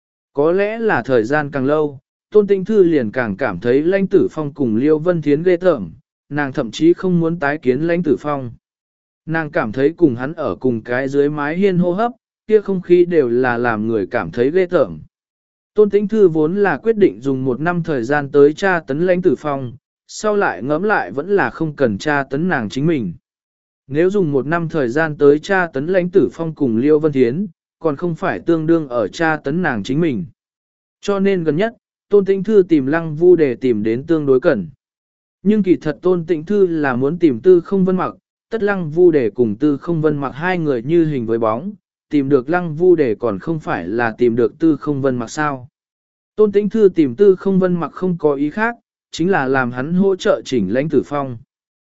Có lẽ là thời gian càng lâu, Tôn Tĩnh Thư liền càng cảm thấy lãnh tử phong cùng Liễu Vân Thiến ghê tởm, nàng thậm chí không muốn tái kiến lãnh tử phong. Nàng cảm thấy cùng hắn ở cùng cái dưới mái hiên hô hấp, kia không khí đều là làm người cảm thấy ghê tởm. Tôn Tĩnh Thư vốn là quyết định dùng một năm thời gian tới tra tấn lãnh tử phong, sau lại ngẫm lại vẫn là không cần tra tấn nàng chính mình. Nếu dùng một năm thời gian tới tra tấn lãnh tử phong cùng Liễu Vân Thiến, còn không phải tương đương ở tra tấn nàng chính mình. Cho nên gần nhất, Tôn Tĩnh Thư tìm Lăng Vu để tìm đến tương đối cần. Nhưng kỳ thật Tôn Tĩnh Thư là muốn tìm Tư Không Vân Mặc, tất Lăng Vu để cùng Tư Không Vân Mặc hai người như hình với bóng, tìm được Lăng Vu để còn không phải là tìm được Tư Không Vân Mặc sao. Tôn Tĩnh Thư tìm Tư Không Vân Mặc không có ý khác, chính là làm hắn hỗ trợ chỉnh lãnh tử phong.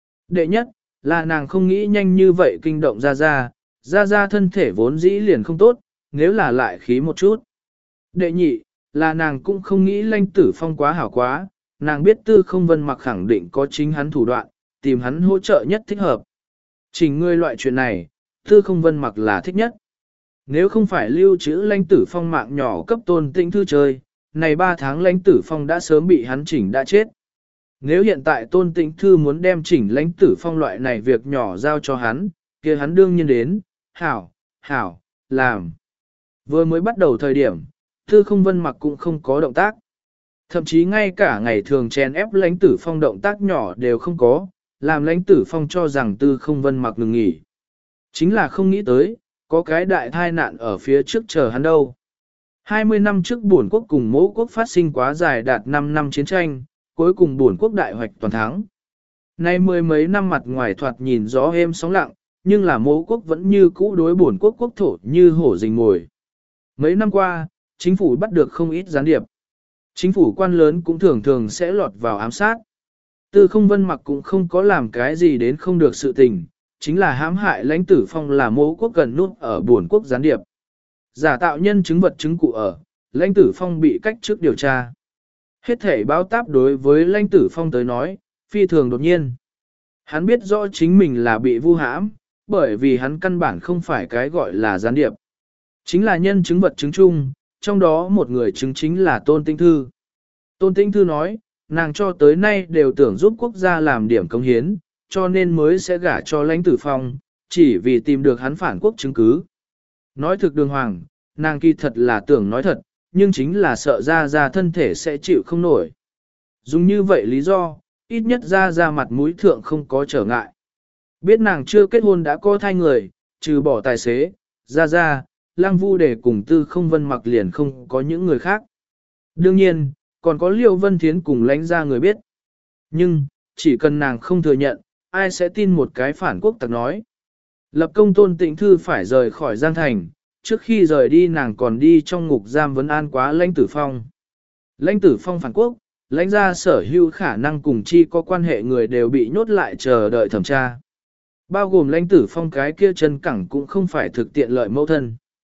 Đệ nhất, là nàng không nghĩ nhanh như vậy kinh động ra ra, ra ra thân thể vốn dĩ liền không tốt, nếu là lại khí một chút. Đệ nhị, là nàng cũng không nghĩ lãnh tử phong quá hảo quá, nàng biết Tư Không Vân Mặc khẳng định có chính hắn thủ đoạn, tìm hắn hỗ trợ nhất thích hợp. Chỉnh ngươi loại chuyện này, Tư Không Vân Mặc là thích nhất. Nếu không phải lưu trữ lãnh tử phong mạng nhỏ cấp Tôn Tĩnh Thư chơi, này ba tháng lãnh tử phong đã sớm bị hắn chỉnh đã chết. Nếu hiện tại Tôn Tĩnh Thư muốn đem chỉnh lãnh tử phong loại này việc nhỏ giao cho hắn, kia hắn đương nhiên đến, hảo, hảo, làm. Vừa mới bắt đầu thời điểm, Tư Không Vân Mặc cũng không có động tác. Thậm chí ngay cả ngày thường chèn ép lãnh tử phong động tác nhỏ đều không có, làm lãnh tử phong cho rằng Tư Không Vân Mặc ngừng nghỉ. Chính là không nghĩ tới, có cái đại thai nạn ở phía trước chờ hắn đâu. hai mươi năm trước bổn quốc cùng mẫu quốc phát sinh quá dài đạt năm năm chiến tranh, cuối cùng bổn quốc đại hoạch toàn thắng. Nay mười mấy năm mặt ngoài thoạt nhìn gió êm sóng lặng, nhưng là mẫu quốc vẫn như cũ đối bổn quốc quốc thổ như hổ rình mồi. Mấy năm qua, chính phủ bắt được không ít gián điệp. Chính phủ quan lớn cũng thường thường sẽ lọt vào ám sát. Tư Không Vân Mặc cũng không có làm cái gì đến không được sự tình, chính là hãm hại lãnh tử phong là mẫu quốc gần nút ở bổn quốc gián điệp. Giả tạo nhân chứng vật chứng cụ ở, lãnh tử phong bị cách trước điều tra. Hết thể báo táp đối với lãnh tử phong tới nói, phi thường đột nhiên. Hắn biết rõ chính mình là bị vu hãm, bởi vì hắn căn bản không phải cái gọi là gián điệp. Chính là nhân chứng vật chứng chung, trong đó một người chứng chính là Tôn Tĩnh Thư. Tôn Tĩnh Thư nói, nàng cho tới nay đều tưởng giúp quốc gia làm điểm công hiến, cho nên mới sẽ gả cho lãnh tử phong, chỉ vì tìm được hắn phản quốc chứng cứ. Nói thực đường hoàng, nàng kỳ thật là tưởng nói thật, nhưng chính là sợ ra ra thân thể sẽ chịu không nổi. Dùng như vậy lý do, ít nhất ra ra mặt mũi thượng không có trở ngại. Biết nàng chưa kết hôn đã có thai người, trừ bỏ tài xế, ra ra, Lăng Vu để cùng Tư Không Vân Mặc liền không có những người khác. Đương nhiên, còn có Liễu Vân Thiến cùng lãnh ra người biết. Nhưng, chỉ cần nàng không thừa nhận, ai sẽ tin một cái phản quốc tặc nói. Lập công Tôn Tĩnh Thư phải rời khỏi Giang Thành, trước khi rời đi nàng còn đi trong ngục giam vấn an quá lãnh tử phong. Lãnh tử phong phản quốc, lãnh gia sở hữu khả năng cùng chi có quan hệ người đều bị nhốt lại chờ đợi thẩm tra. Bao gồm lãnh tử phong cái kia chân cẳng cũng không phải thực tiện lợi mẫu thân.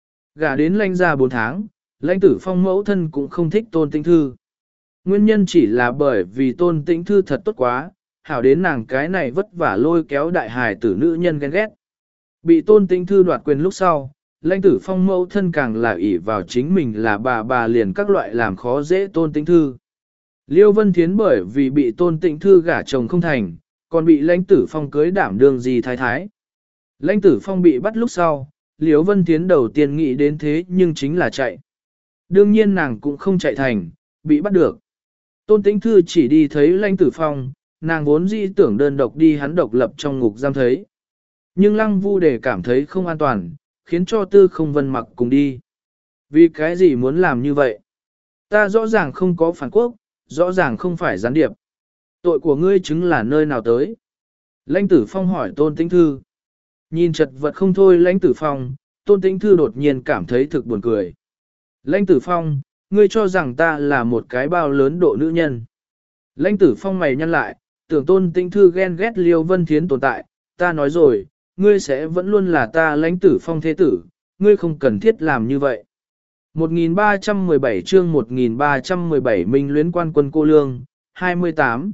Gả đến lãnh gia bốn tháng, lãnh tử phong mẫu thân cũng không thích Tôn Tĩnh Thư. Nguyên nhân chỉ là bởi vì Tôn Tĩnh Thư thật tốt quá, hảo đến nàng cái này vất vả lôi kéo đại hài tử nữ nhân ghen ghét. Bị Tôn Tĩnh Thư đoạt quyền lúc sau, lãnh tử phong mẫu thân càng là ỷ vào chính mình là bà bà liền các loại làm khó dễ Tôn Tĩnh Thư. Liêu Vân Thiến bởi vì bị Tôn Tĩnh Thư gả chồng không thành, còn bị lãnh tử phong cưới đảm đương gì thái thái. Lãnh Tử Phong bị bắt lúc sau, Liễu Vân Thiến đầu tiên nghĩ đến thế nhưng chính là chạy. Đương nhiên nàng cũng không chạy thành, bị bắt được. Tôn Tĩnh Thư chỉ đi thấy Lãnh Tử Phong, nàng vốn dĩ tưởng đơn độc đi hắn độc lập trong ngục giam thấy. Nhưng Lăng Vu Đề cảm thấy không an toàn, khiến cho Tư Không Vân Mặc cùng đi. Vì cái gì muốn làm như vậy? Ta rõ ràng không có phản quốc, rõ ràng không phải gián điệp. Tội của ngươi chứng là nơi nào tới? Lãnh Tử Phong hỏi Tôn Tĩnh Thư. Nhìn chật vật không thôi Lãnh Tử Phong, Tôn Tĩnh Thư đột nhiên cảm thấy thực buồn cười. Lãnh Tử Phong, ngươi cho rằng ta là một cái bao lớn độ nữ nhân. Lãnh Tử Phong mày nhăn lại, tưởng Tôn Tĩnh Thư ghen ghét Liêu Vân Thiến tồn tại, ta nói rồi, ngươi sẽ vẫn luôn là ta Lãnh Tử Phong thế tử, ngươi không cần thiết làm như vậy. một nghìn ba trăm mười bảy chương một nghìn ba trăm mười bảy Minh luyến quan quân cô lương, hai mươi tám.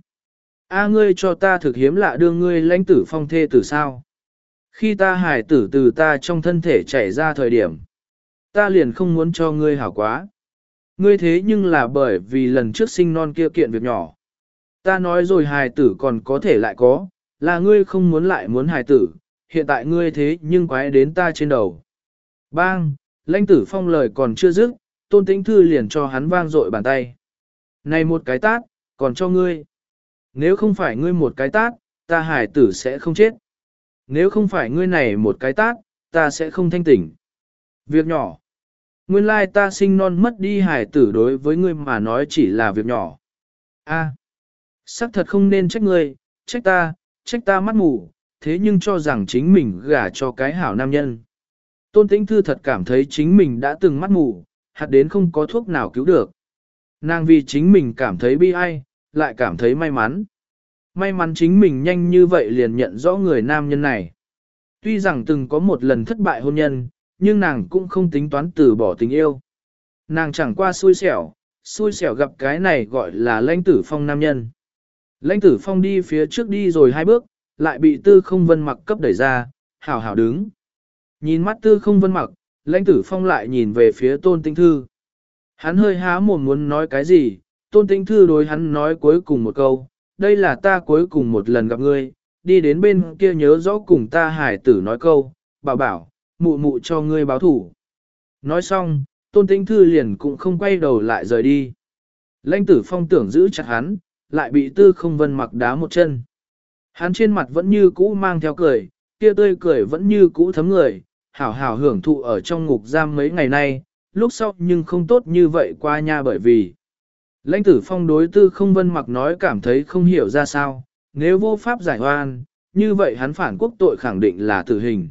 A ngươi cho ta thực hiếm lạ đưa ngươi Lãnh Tử Phong thê tử sao? Khi ta hải tử từ ta trong thân thể chảy ra thời điểm, ta liền không muốn cho ngươi hảo quá. Ngươi thế nhưng là bởi vì lần trước sinh non kia kiện việc nhỏ. Ta nói rồi hài tử còn có thể lại có, là ngươi không muốn lại muốn hài tử, hiện tại ngươi thế nhưng quái đến ta trên đầu. Bang, Lãnh Tử Phong lời còn chưa dứt, Tôn Tĩnh Thư liền cho hắn vang dội bàn tay. Này một cái tát, còn cho ngươi. Nếu không phải ngươi một cái tát, ta hài tử sẽ không chết. Nếu không phải ngươi này một cái tát, ta sẽ không thanh tỉnh. Việc nhỏ. Nguyên lai ta sinh non mất đi hài tử đối với ngươi mà nói chỉ là việc nhỏ. A, xác thật không nên trách ngươi, trách ta, trách ta mắt mù, thế nhưng cho rằng chính mình gả cho cái hảo nam nhân. Tôn Tĩnh Thư thật cảm thấy chính mình đã từng mắt mù, hạt đến không có thuốc nào cứu được. Nàng vì chính mình cảm thấy bi ai, lại cảm thấy may mắn. May mắn chính mình nhanh như vậy liền nhận rõ người nam nhân này. Tuy rằng từng có một lần thất bại hôn nhân, nhưng nàng cũng không tính toán từ bỏ tình yêu. Nàng chẳng qua xui xẻo, xui xẻo gặp cái này gọi là Lãnh Tử Phong nam nhân. Lãnh Tử Phong đi phía trước đi rồi hai bước, lại bị Tư Không Vân Mặc cấp đẩy ra, hảo hảo đứng. Nhìn mắt Tư Không Vân Mặc, Lãnh Tử Phong lại nhìn về phía Tôn Tĩnh Thư. Hắn hơi há mồm muốn nói cái gì, Tôn Tĩnh Thư đối hắn nói cuối cùng một câu, đây là ta cuối cùng một lần gặp ngươi, đi đến bên kia nhớ rõ cùng ta hải tử nói câu, bảo bảo, mụ mụ cho ngươi báo thủ. Nói xong, Tôn Tĩnh Thư liền cũng không quay đầu lại rời đi. Lãnh Tử Phong tưởng giữ chặt hắn, lại bị Tư Không Vân Mặc đá một chân. Hắn trên mặt vẫn như cũ mang theo cười, kia tươi cười vẫn như cũ thấm người, hảo hảo hưởng thụ ở trong ngục giam mấy ngày nay, lúc sau nhưng không tốt như vậy qua nha bởi vì. Lãnh Tử Phong đối Tư Không Vân Mặc nói cảm thấy không hiểu ra sao, nếu vô pháp giải oan, như vậy hắn phản quốc tội khẳng định là tử hình.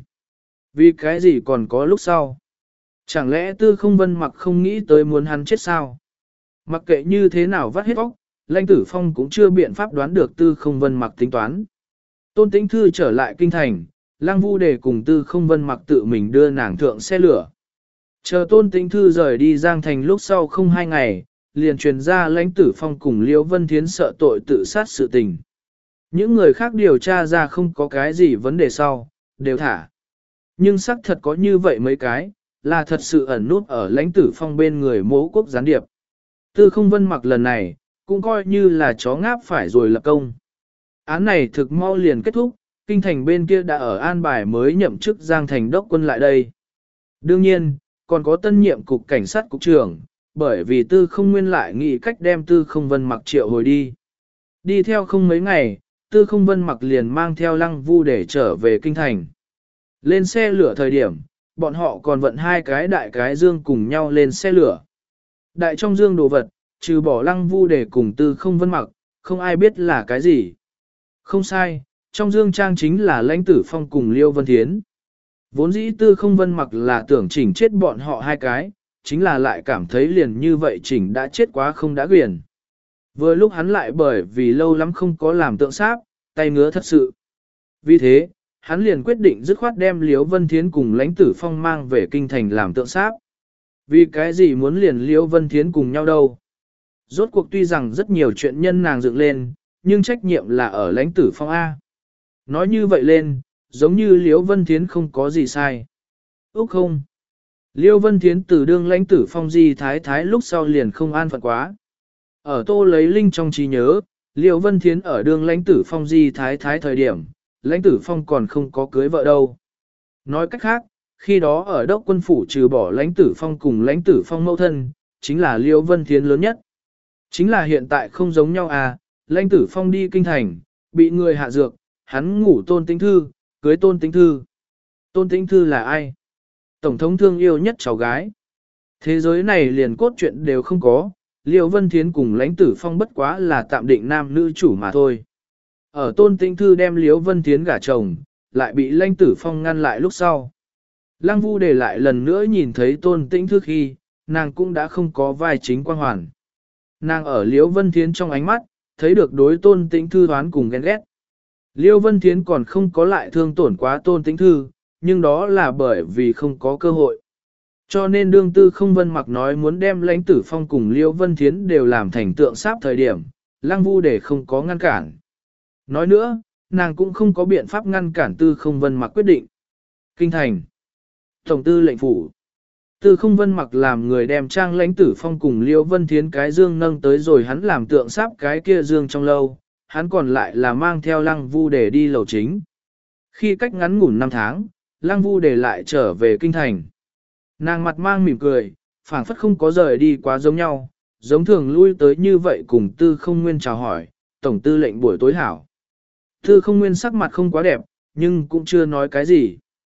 Vì cái gì còn có lúc sau? Chẳng lẽ Tư Không Vân Mặc không nghĩ tới muốn hắn chết sao? Mặc kệ như thế nào vắt hết óc, Lãnh Tử Phong cũng chưa biện pháp đoán được Tư Không Vân Mặc tính toán. Tôn Tĩnh Thư trở lại kinh thành, Lăng Vu Đề cùng Tư Không Vân Mặc tự mình đưa nàng thượng xe lửa. Chờ Tôn Tĩnh Thư rời đi Giang Thành lúc sau không hai ngày, liền truyền ra Lãnh Tử Phong cùng Liễu Vân Thiến sợ tội tự sát sự tình. Những người khác điều tra ra không có cái gì vấn đề sau, đều thả. Nhưng xác thật có như vậy mấy cái, là thật sự ẩn nút ở Lãnh Tử Phong bên người Mỗ quốc gián điệp. Tư Không Vân Mặc lần này, cũng coi như là chó ngáp phải rồi lập công. Án này thực mau liền kết thúc, kinh thành bên kia đã ở an bài mới nhậm chức Giang Thành đốc quân lại đây. Đương nhiên, còn có tân nhiệm cục cảnh sát cục trưởng, bởi vì Tư Không Nguyên lại nghĩ cách đem Tư Không Vân Mặc triệu hồi đi. Đi theo không mấy ngày, Tư Không Vân Mặc liền mang theo Lăng Vu để trở về kinh thành. Lên xe lửa thời điểm, bọn họ còn vận hai cái đại cái dương cùng nhau lên xe lửa. Đại trong dương đồ vật, trừ bỏ Lăng Vu để cùng Tư Không Vân Mặc, không ai biết là cái gì. Không sai, trong dương trang chính là Lãnh Tử Phong cùng Liêu Vân Thiến. Vốn dĩ Tư Không Vân Mặc là tưởng chỉnh chết bọn họ hai cái, chính là lại cảm thấy liền như vậy chỉnh đã chết quá không đã quyền. Vừa lúc hắn lại bởi vì lâu lắm không có làm tượng sáp, tay ngứa thật sự. Vì thế, hắn liền quyết định dứt khoát đem Liễu Vân Thiến cùng Lãnh Tử Phong mang về kinh thành làm tượng sáp. Vì cái gì muốn liền Liễu Vân Thiến cùng nhau đâu? Rốt cuộc tuy rằng rất nhiều chuyện nhân nàng dựng lên, nhưng trách nhiệm là ở Lãnh Tử Phong A. Nói như vậy lên, giống như Liễu Vân Thiến không có gì sai. Úc không? Liễu Vân Thiến từ đương Lãnh Tử Phong di thái thái lúc sau liền không an phận quá. Ở Tô lấy linh trong trí nhớ, Liễu Vân Thiến ở đương Lãnh Tử Phong di thái thái thời điểm, Lãnh Tử Phong còn không có cưới vợ đâu. Nói cách khác, khi đó ở đốc quân phủ trừ bỏ lãnh tử phong cùng lãnh tử phong mẫu thân, chính là Liêu Vân Thiến lớn nhất. Chính là hiện tại không giống nhau à, lãnh tử phong đi kinh thành, bị người hạ dược, hắn ngủ tôn tĩnh thư, cưới tôn tĩnh thư. Tôn tĩnh thư là ai? Tổng thống thương yêu nhất cháu gái. Thế giới này liền cốt truyện đều không có, Liêu Vân Thiến cùng lãnh tử phong bất quá là tạm định nam nữ chủ mà thôi. Ở tôn tĩnh thư đem Liêu Vân Thiến gả chồng, lại bị lãnh tử phong ngăn lại lúc sau. Lăng Vu để lại lần nữa nhìn thấy tôn tĩnh thư khi, nàng cũng đã không có vai chính quan hoàn. Nàng ở Liêu Vân Thiến trong ánh mắt, thấy được đối tôn tĩnh thư đoán cùng ghen ghét. Liêu Vân Thiến còn không có lại thương tổn quá tôn tĩnh thư, nhưng đó là bởi vì không có cơ hội. Cho nên đương tư không vân mặc nói muốn đem lãnh tử phong cùng Liêu Vân Thiến đều làm thành tượng sáp thời điểm, Lăng Vu để không có ngăn cản. Nói nữa, nàng cũng không có biện pháp ngăn cản tư không vân mặc quyết định. Kinh thành. Tổng tư lệnh phủ. Tư không vân mặc làm người đem trang lãnh tử phong cùng Liêu Vân Thiến cái dương nâng tới rồi hắn làm tượng sáp cái kia dương trong lâu, hắn còn lại là mang theo Lăng Vu để đi lầu chính. Khi cách ngắn ngủn năm tháng, Lăng Vu để lại trở về kinh thành. Nàng mặt mang mỉm cười, phảng phất không có rời đi quá giống nhau, giống thường lui tới như vậy cùng tư không nguyên chào hỏi, tổng tư lệnh buổi tối hảo. Tư không nguyên sắc mặt không quá đẹp, nhưng cũng chưa nói cái gì.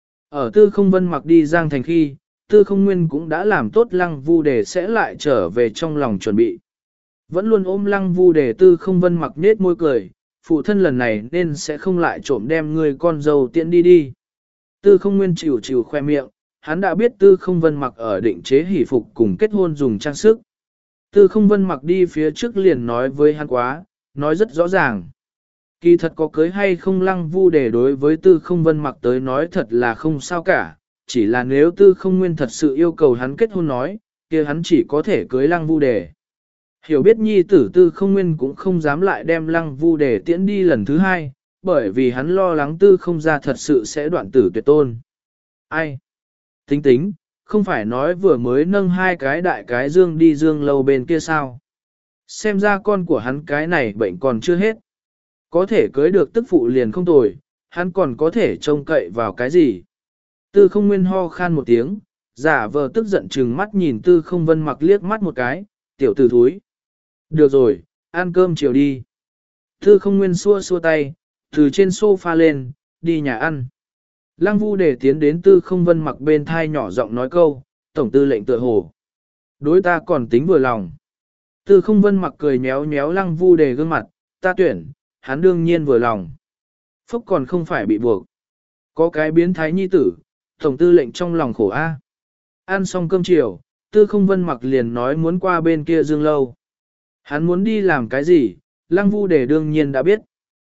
Ở tư không vân mặc đi Giang Thành khi, tư không nguyên cũng đã làm tốt Lăng Vu để sẽ lại trở về trong lòng chuẩn bị. Vẫn luôn ôm Lăng Vu để tư không vân mặc nết môi cười, phụ thân lần này nên sẽ không lại trộm đem người con dâu tiện đi đi. Tư không nguyên chịu chịu khoe miệng, hắn đã biết tư không vân mặc ở định chế hỷ phục cùng kết hôn dùng trang sức. Tư không vân mặc đi phía trước liền nói với hắn quá, nói rất rõ ràng. Kỳ thật có cưới hay không Lăng Vu để đối với tư không vân mặc tới nói thật là không sao cả, chỉ là nếu tư không nguyên thật sự yêu cầu hắn kết hôn nói, kia hắn chỉ có thể cưới Lăng Vu để. Hiểu biết nhi tử tư không nguyên cũng không dám lại đem Lăng Vu để tiễn đi lần thứ hai, bởi vì hắn lo lắng tư không ra thật sự sẽ đoạn tử tuyệt tôn. Ai? Tính tính, không phải nói vừa mới nâng hai cái đại cái dương đi dương lâu bên kia sao? Xem ra con của hắn cái này bệnh còn chưa hết. Có thể cưới được tức phụ liền không tồi, hắn còn có thể trông cậy vào cái gì? Tư không nguyên ho khan một tiếng, giả vờ tức giận trừng mắt nhìn tư không vân mặc liếc mắt một cái, tiểu tử thúi. Được rồi, ăn cơm chiều đi. Tư không nguyên xua xua tay, từ trên sofa lên, đi nhà ăn. Lăng Vu để tiến đến tư không vân mặc bên thai nhỏ giọng nói câu, tổng tư lệnh tựa hồ. Đối ta còn tính vừa lòng. Tư không vân mặc cười méo méo Lăng Vu để gương mặt, ta tuyển, hắn đương nhiên vừa lòng. Phúc còn không phải bị buộc. Có cái biến thái nhi tử, tổng tư lệnh trong lòng khổ a. Ăn xong cơm chiều, tư không vân mặc liền nói muốn qua bên kia dương lâu. Hắn muốn đi làm cái gì, Lăng Vu để đương nhiên đã biết.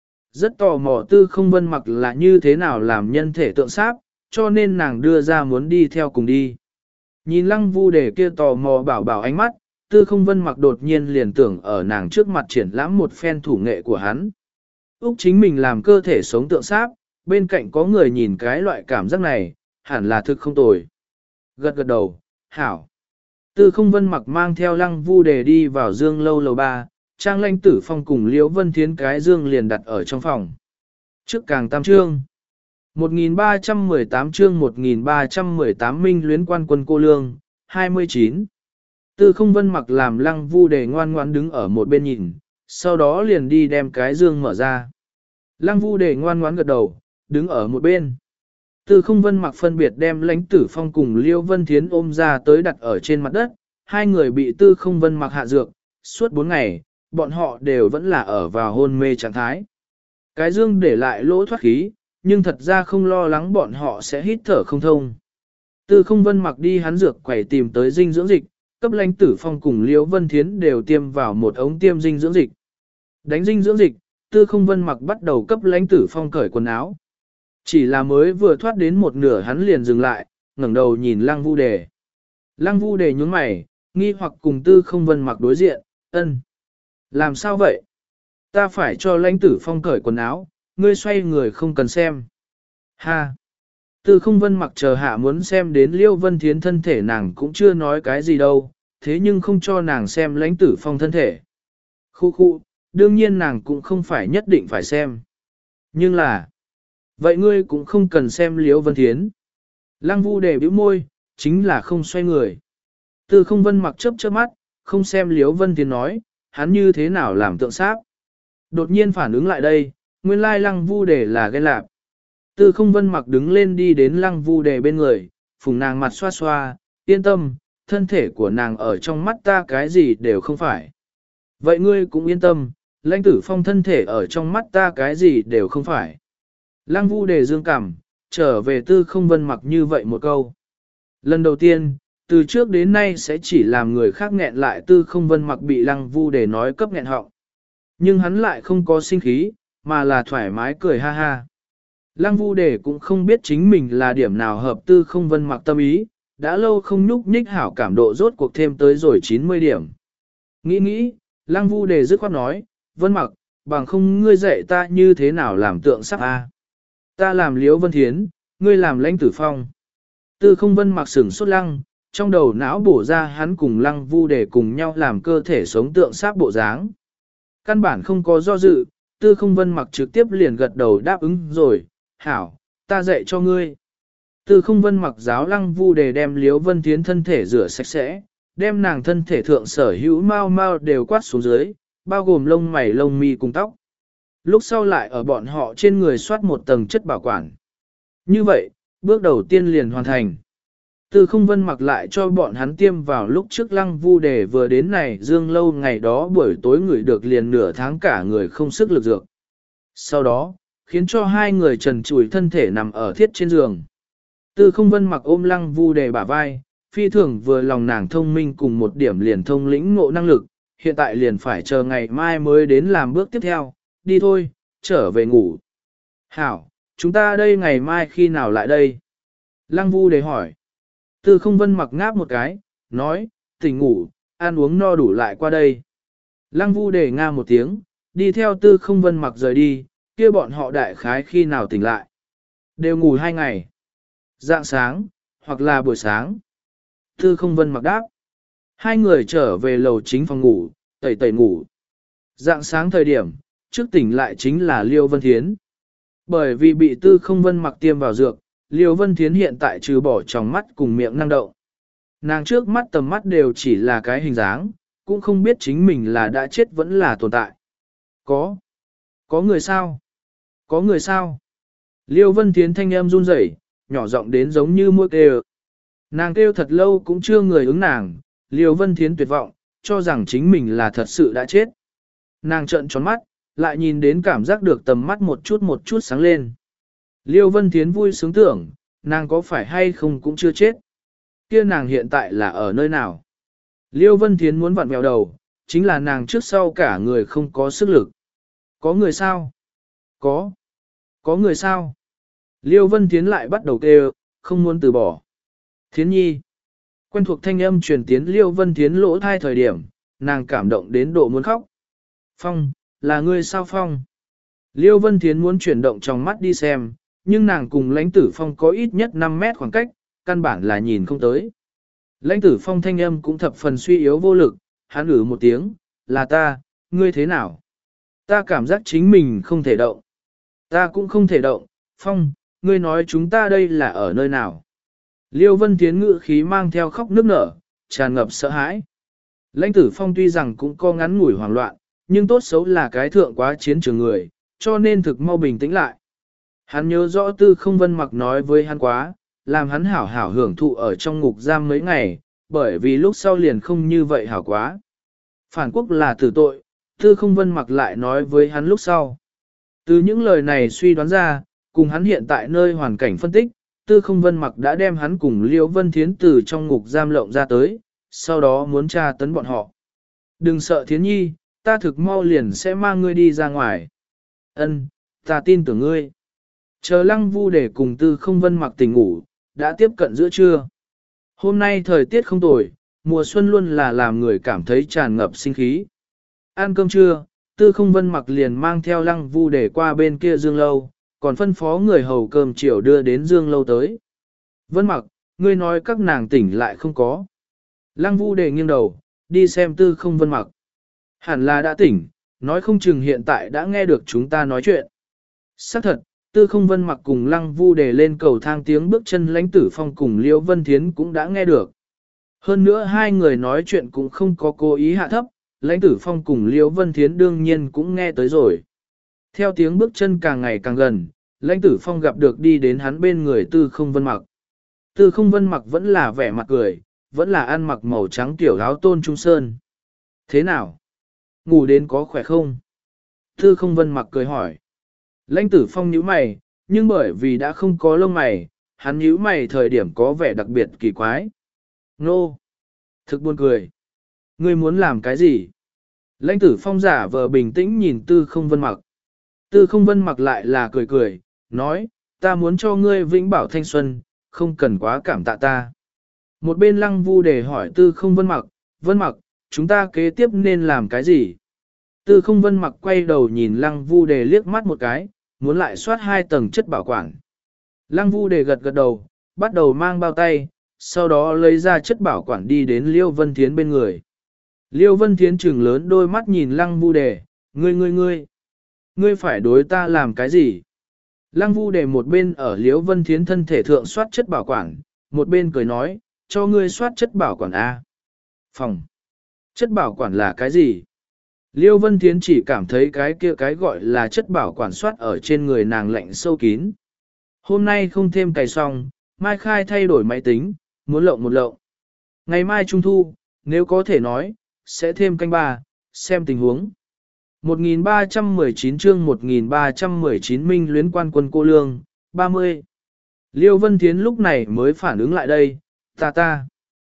Rất tò mò tư không vân mặc là như thế nào làm nhân thể tượng sáp, cho nên nàng đưa ra muốn đi theo cùng đi. Nhìn Lăng Vu để kia tò mò bảo bảo ánh mắt, tư không vân mặc đột nhiên liền tưởng ở nàng trước mặt triển lãm một phen thủ nghệ của hắn. Úc chính mình làm cơ thể sống tượng sáp, bên cạnh có người nhìn cái loại cảm giác này, hẳn là thực không tồi. Gật gật đầu, hảo. Tư không vân mặc mang theo Lăng Vu để đi vào dương lâu lầu ba, Trang Lãnh Tử Phong cùng Liễu Vân Thiến cái dương liền đặt ở trong phòng. Trước càng tam chương. một nghìn ba trăm mười tám chương một nghìn ba trăm mười tám Minh luyến quan quân cô lương, hai mươi chín. Tư không vân mặc làm Lăng Vu để ngoan ngoãn đứng ở một bên nhìn, sau đó liền đi đem cái dương mở ra. Lăng Vu để ngoan ngoãn gật đầu, đứng ở một bên. Tư không vân mặc phân biệt đem Lãnh Tử Phong cùng Liễu Vân Thiến ôm ra tới đặt ở trên mặt đất, hai người bị tư không vân mặc hạ dược, suốt bốn ngày, bọn họ đều vẫn là ở vào hôn mê trạng thái. Cái dương để lại lỗ thoát khí, nhưng thật ra không lo lắng bọn họ sẽ hít thở không thông. Tư không vân mặc đi hắn dược quẩy tìm tới dinh dưỡng dịch, cấp Lãnh Tử Phong cùng Liễu Vân Thiến đều tiêm vào một ống tiêm dinh dưỡng dịch. Đánh dinh dưỡng dịch, tư không vân mặc bắt đầu cấp Lãnh Tử Phong cởi quần áo. Chỉ là mới vừa thoát đến một nửa hắn liền dừng lại, ngẩng đầu nhìn Lăng Vu Đề. Lăng Vu Đề nhướng mày, nghi hoặc cùng tư không vân mặc đối diện, ân. Làm sao vậy? Ta phải cho Lãnh Tử Phong cởi quần áo, ngươi xoay người không cần xem. Ha! Tư không vân mặc chờ hạ muốn xem đến Liêu Vân Thiến thân thể nàng cũng chưa nói cái gì đâu, thế nhưng không cho nàng xem Lãnh Tử Phong thân thể. Khu khu, đương nhiên nàng cũng không phải nhất định phải xem. Nhưng là, vậy ngươi cũng không cần xem Liêu Vân Thiến. Lăng Vu Đề bĩu môi, chính là không xoay người. Tư Không Vân mặc chớp chớp mắt, không xem Liễu Vân Tiến nói, hắn như thế nào làm tượng sáp. Đột nhiên phản ứng lại đây, nguyên lai Lăng Vu Đề là ghen lạp. Tư Không Vân mặc đứng lên đi đến Lăng Vu Đề bên người, phùng nàng mặt xoa xoa, yên tâm, thân thể của nàng ở trong mắt ta cái gì đều không phải. Vậy ngươi cũng yên tâm, Lãnh Tử Phong thân thể ở trong mắt ta cái gì đều không phải. Lăng Vu Đề dương cảm, trở về Tư Không Vân mặc như vậy một câu. Lần đầu tiên, từ trước đến nay sẽ chỉ làm người khác nghẹn lại Tư Không Vân mặc bị Lăng Vu Đề nói cấp nghẹn họng. Nhưng hắn lại không có sinh khí, mà là thoải mái cười ha ha. Lăng Vu Đề cũng không biết chính mình là điểm nào hợp Tư Không Vân mặc tâm ý, đã lâu không nhúc nhích hảo cảm độ rốt cuộc thêm tới rồi chín mươi điểm. Nghĩ nghĩ, Lăng Vu Đề dứt khoát nói, Vân mặc, bằng không ngươi dạy ta như thế nào làm tượng sắp a? Ta làm Liễu Vân Thiến, ngươi làm Lãnh Tử Phong. Tư Không Vân mặc sửng sốt lăng, trong đầu não bổ ra hắn cùng Lăng Vu Đề cùng nhau làm cơ thể sống tượng sáp bộ dáng. Căn bản không có do dự, Tư Không Vân mặc trực tiếp liền gật đầu đáp ứng rồi, hảo, ta dạy cho ngươi. Tư Không Vân mặc giáo Lăng Vu Đề đem Liễu Vân Thiến thân thể rửa sạch sẽ, đem nàng thân thể thượng sở hữu mau mau đều quát xuống dưới, bao gồm lông mày lông mi cùng tóc. Lúc sau lại ở bọn họ trên người soát một tầng chất bảo quản. Như vậy, bước đầu tiên liền hoàn thành. Tư Không Vân mặc lại cho bọn hắn tiêm vào lúc trước Lăng Vu Đề vừa đến này dương lâu ngày đó buổi tối ngửi được liền nửa tháng cả người không sức lực dược. Sau đó, khiến cho hai người trần trụi thân thể nằm ở thiết trên giường. Tư Không Vân mặc ôm Lăng Vu Đề bả vai, phi thường vừa lòng nàng thông minh cùng một điểm liền thông lĩnh ngộ năng lực, hiện tại liền phải chờ ngày mai mới đến làm bước tiếp theo, đi thôi, trở về ngủ. Hảo, chúng ta đây ngày mai khi nào lại đây? Lăng Vu Đề hỏi. Tư Không Vân mặc ngáp một cái, nói, tỉnh ngủ, ăn uống no đủ lại qua đây. Lăng Vu Đề nga một tiếng, đi theo Tư Không Vân mặc rời đi, kia bọn họ đại khái khi nào tỉnh lại. Đều ngủ hai ngày. Dạng sáng, hoặc là buổi sáng. Tư Không Vân mặc đáp. Hai người trở về lầu chính phòng ngủ, tẩy tẩy ngủ. Dạng sáng thời điểm, trước tỉnh lại chính là Liêu Vân Thiến. Bởi vì bị Tư Không Vân mặc tiêm vào dược, Liêu Vân Thiến hiện tại trừ bỏ tròng mắt cùng miệng năng động. Nàng trước mắt tầm mắt đều chỉ là cái hình dáng, cũng không biết chính mình là đã chết vẫn là tồn tại. Có. Có người sao? Có người sao? Liêu Vân Thiến thanh âm run rẩy, nhỏ giọng đến giống như muỗi kêu. Nàng kêu thật lâu cũng chưa người ứng nàng, Liêu Vân Thiến tuyệt vọng, cho rằng chính mình là thật sự đã chết. Nàng trợn tròn mắt, lại nhìn đến cảm giác được tầm mắt một chút một chút sáng lên. Liêu Vân Thiến vui sướng tưởng, nàng có phải hay không cũng chưa chết. Kia nàng hiện tại là ở nơi nào? Liêu Vân Thiến muốn vặn mèo đầu, chính là nàng trước sau cả người không có sức lực. Có người sao? Có. Có người sao? Liêu Vân Thiến lại bắt đầu kêu, không muốn từ bỏ. Thiến nhi. Quen thuộc thanh âm truyền tiến Liêu Vân Thiến lỗ thai thời điểm, nàng cảm động đến độ muốn khóc. Phong, là ngươi sao Phong? Liêu Vân Thiến muốn chuyển động trong mắt đi xem, nhưng nàng cùng Lãnh Tử Phong có ít nhất năm mét khoảng cách, căn bản là nhìn không tới. Lãnh Tử Phong thanh âm cũng thập phần suy yếu vô lực, hắn ử một tiếng, là ta, ngươi thế nào? Ta cảm giác chính mình không thể động. Ta cũng không thể động, Phong, ngươi nói chúng ta đây là ở nơi nào? Liêu Vân Thiến ngữ khí mang theo khóc nức nở, tràn ngập sợ hãi. Lãnh Tử Phong tuy rằng cũng có ngắn ngủi hoảng loạn, nhưng tốt xấu là cái thượng quá chiến trường người, cho nên thực mau bình tĩnh lại. Hắn nhớ rõ Tư Không Vân mặc nói với hắn quá, làm hắn hảo hảo hưởng thụ ở trong ngục giam mấy ngày, bởi vì lúc sau liền không như vậy hảo quá. Phản quốc là tử tội, Tư Không Vân mặc lại nói với hắn lúc sau. Từ những lời này suy đoán ra, cùng hắn hiện tại nơi hoàn cảnh phân tích, Tư Không Vân mặc đã đem hắn cùng Liễu Vân Thiến từ trong ngục giam lộng ra tới, sau đó muốn tra tấn bọn họ. Đừng sợ Thiến nhi, ta thực mau liền sẽ mang ngươi đi ra ngoài. Ân, ta tin tưởng ngươi. Chờ Lăng Vu để cùng Tư Không Vân mặc tỉnh ngủ, đã tiếp cận giữa trưa. Hôm nay thời tiết không tồi, mùa xuân luôn là làm người cảm thấy tràn ngập sinh khí. Ăn cơm trưa, Tư Không Vân mặc liền mang theo Lăng Vu để qua bên kia Dương Lâu, còn phân phó người hầu cơm chiều đưa đến Dương Lâu tới. Vân mặc, ngươi nói các nàng tỉnh lại không có. Lăng Vu để nghiêng đầu, đi xem Tư Không Vân mặc. Hẳn là đã tỉnh, nói không chừng hiện tại đã nghe được chúng ta nói chuyện. Xác thật, Tư Không Vân Mặc cùng Lăng Vu Đề lên cầu thang, tiếng bước chân Lãnh Tử Phong cùng Liễu Vân Thiến cũng đã nghe được. Hơn nữa hai người nói chuyện cũng không có cố ý hạ thấp, Lãnh Tử Phong cùng Liễu Vân Thiến đương nhiên cũng nghe tới rồi. Theo tiếng bước chân càng ngày càng gần, Lãnh Tử Phong gặp được đi đến hắn bên người Tư Không Vân Mặc. Tư Không Vân Mặc vẫn là vẻ mặt cười, vẫn là ăn mặc màu trắng tiểu áo tôn trung sơn. Thế nào? Ngủ đến có khỏe không? Tư Không Vân Mặc cười hỏi. Lãnh Tử Phong nhíu mày, nhưng bởi vì đã không có lông mày, hắn nhíu mày thời điểm có vẻ đặc biệt kỳ quái. Nô! Thực buồn cười. Ngươi muốn làm cái gì? Lãnh Tử Phong giả vờ bình tĩnh nhìn Tư Không Vân Mặc. Tư Không Vân Mặc lại là cười cười, nói, ta muốn cho ngươi vĩnh bảo thanh xuân, không cần quá cảm tạ ta. Một bên Lăng Vu Đề hỏi Tư Không Vân Mặc, Vân Mặc, chúng ta kế tiếp nên làm cái gì? Tư Không Vân Mặc quay đầu nhìn Lăng Vu Đề liếc mắt một cái, muốn lại soát hai tầng chất bảo quản. Lăng Vu Đề gật gật đầu, bắt đầu mang bao tay, sau đó lấy ra chất bảo quản đi đến Liêu Vân Thiến bên người. Liêu Vân Thiến trừng lớn đôi mắt nhìn Lăng Vu Đề, ngươi ngươi ngươi, ngươi phải đối ta làm cái gì? Lăng Vu Đề một bên ở Liêu Vân Thiến thân thể thượng soát chất bảo quản, một bên cười nói, cho ngươi soát chất bảo quản A. Phòng. Chất bảo quản là cái gì? Liêu Vân Thiến chỉ cảm thấy cái kia cái gọi là chất bảo quản soát ở trên người nàng lạnh sâu kín. Hôm nay không thêm cày xong, mai khai thay đổi máy tính, muốn lộng một lộng. Ngày mai trung thu, nếu có thể nói, sẽ thêm canh ba, xem tình huống. một nghìn ba trăm mười chín chương một nghìn ba trăm mười chín Minh luyến quan quân cô lương, ba mươi. Liêu Vân Thiến lúc này mới phản ứng lại đây, ta ta,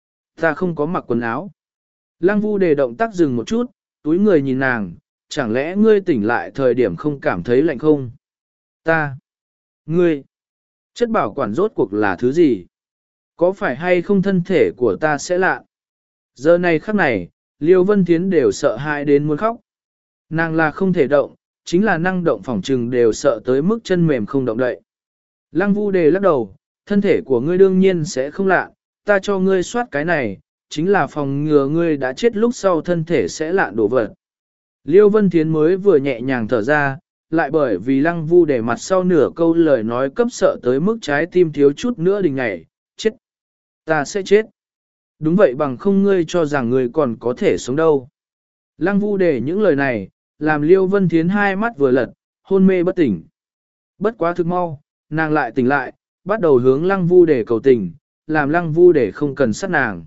ta không có mặc quần áo. Lăng Vu Đề động tác dừng một chút, túi người nhìn nàng, chẳng lẽ ngươi tỉnh lại thời điểm không cảm thấy lạnh không? Ta, ngươi, chất bảo quản rốt cuộc là thứ gì? Có phải hay không thân thể của ta sẽ lạ? Giờ này khắc này, Liêu Vân Thiến đều sợ hãi đến muốn khóc. Nàng là không thể động, chính là năng động phỏng trừng đều sợ tới mức chân mềm không động đậy. Lăng Vu Đề lắc đầu, thân thể của ngươi đương nhiên sẽ không lạ, ta cho ngươi soát cái này, chính là phòng ngừa ngươi đã chết lúc sau thân thể sẽ lạ đổ vật. Liêu Vân Thiến mới vừa nhẹ nhàng thở ra, lại bởi vì Lăng Vu Đề mặt sau nửa câu lời nói cấp sợ tới mức trái tim thiếu chút nữa đình ngày, chết. Ta sẽ chết. Đúng vậy, bằng không ngươi cho rằng ngươi còn có thể sống đâu. Lăng Vu Đề những lời này, làm Liêu Vân Thiến hai mắt vừa lật, hôn mê bất tỉnh. Bất quá thực mau, nàng lại tỉnh lại, bắt đầu hướng Lăng Vu Đề cầu tình, làm Lăng Vu Đề không cần sát nàng.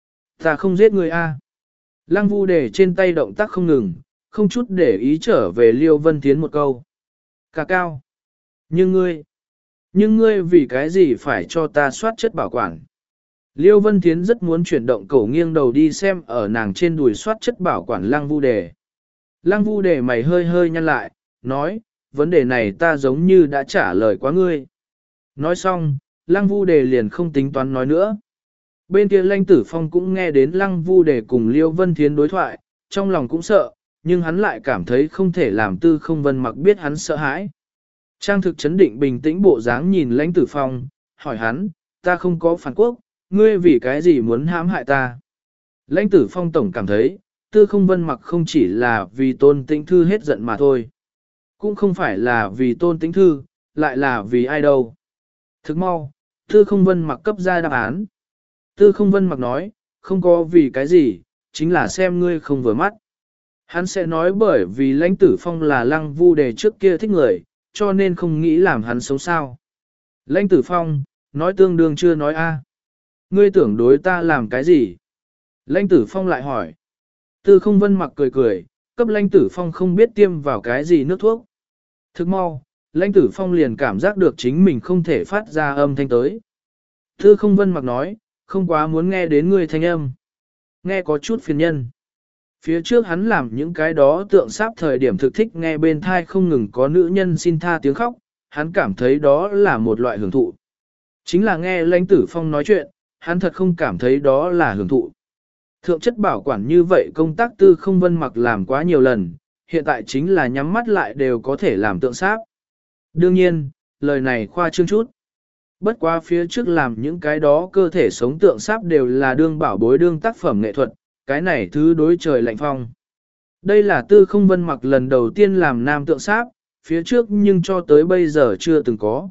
Ta không giết ngươi a. Lăng Vu Đề trên tay động tác không ngừng, không chút để ý trở về Liêu Vân Thiến một câu. Cà cao. Nhưng ngươi, nhưng ngươi vì cái gì phải cho ta soát chất bảo quản? Liêu Vân Thiến rất muốn chuyển động cổ nghiêng đầu đi xem ở nàng trên đùi soát chất bảo quản Lăng Vu Đề. Lăng Vu Đề mày hơi hơi nhăn lại, nói, vấn đề này ta giống như đã trả lời quá ngươi. Nói xong, Lăng Vu Đề liền không tính toán nói nữa. Bên kia Lãnh Tử Phong cũng nghe đến Lăng Vu Đề cùng Liêu Vân Thiến đối thoại, trong lòng cũng sợ, nhưng hắn lại cảm thấy không thể làm Tư Không Vân Mặc biết hắn sợ hãi. Trang thực chấn định bình tĩnh bộ dáng nhìn Lãnh Tử Phong, hỏi hắn, ta không có phản quốc, ngươi vì cái gì muốn hãm hại ta? Lãnh Tử Phong tổng cảm thấy, Tư Không Vân Mặc không chỉ là vì Tôn Tĩnh Thư hết giận mà thôi. Cũng không phải là vì Tôn Tĩnh Thư, lại là vì ai đâu. Thức mau, Tư Không Vân Mặc cấp ra đáp án. Tư Không Vân Mặc nói, không có vì cái gì, chính là xem ngươi không vừa mắt. Hắn sẽ nói bởi vì Lãnh Tử Phong là Lăng Vu Đề trước kia thích người, cho nên không nghĩ làm hắn sống sao. Lãnh Tử Phong, nói tương đương chưa nói a. Ngươi tưởng đối ta làm cái gì? Lãnh Tử Phong lại hỏi. Tư Không Vân Mặc cười cười, cấp Lãnh Tử Phong không biết tiêm vào cái gì nước thuốc. Thức mau, Lãnh Tử Phong liền cảm giác được chính mình không thể phát ra âm thanh tới. Tư Không Vân Mặc nói, không quá muốn nghe đến ngươi thanh âm. Nghe có chút phiền nhân. Phía trước hắn làm những cái đó tượng sáp thời điểm thực thích nghe bên thai không ngừng có nữ nhân xin tha tiếng khóc, hắn cảm thấy đó là một loại hưởng thụ. Chính là nghe Lãnh Tử Phong nói chuyện, hắn thật không cảm thấy đó là hưởng thụ. Thượng chất bảo quản như vậy công tác Tư Không Vân Mặc làm quá nhiều lần, hiện tại chính là nhắm mắt lại đều có thể làm tượng sáp. Đương nhiên, lời này khoa trương chút. Bất quá phía trước làm những cái đó cơ thể sống tượng sáp đều là đương bảo bối đương tác phẩm nghệ thuật, cái này thứ đối trời lạnh phong. Đây là Tư Không Vân Mặc lần đầu tiên làm nam tượng sáp, phía trước nhưng cho tới bây giờ chưa từng có.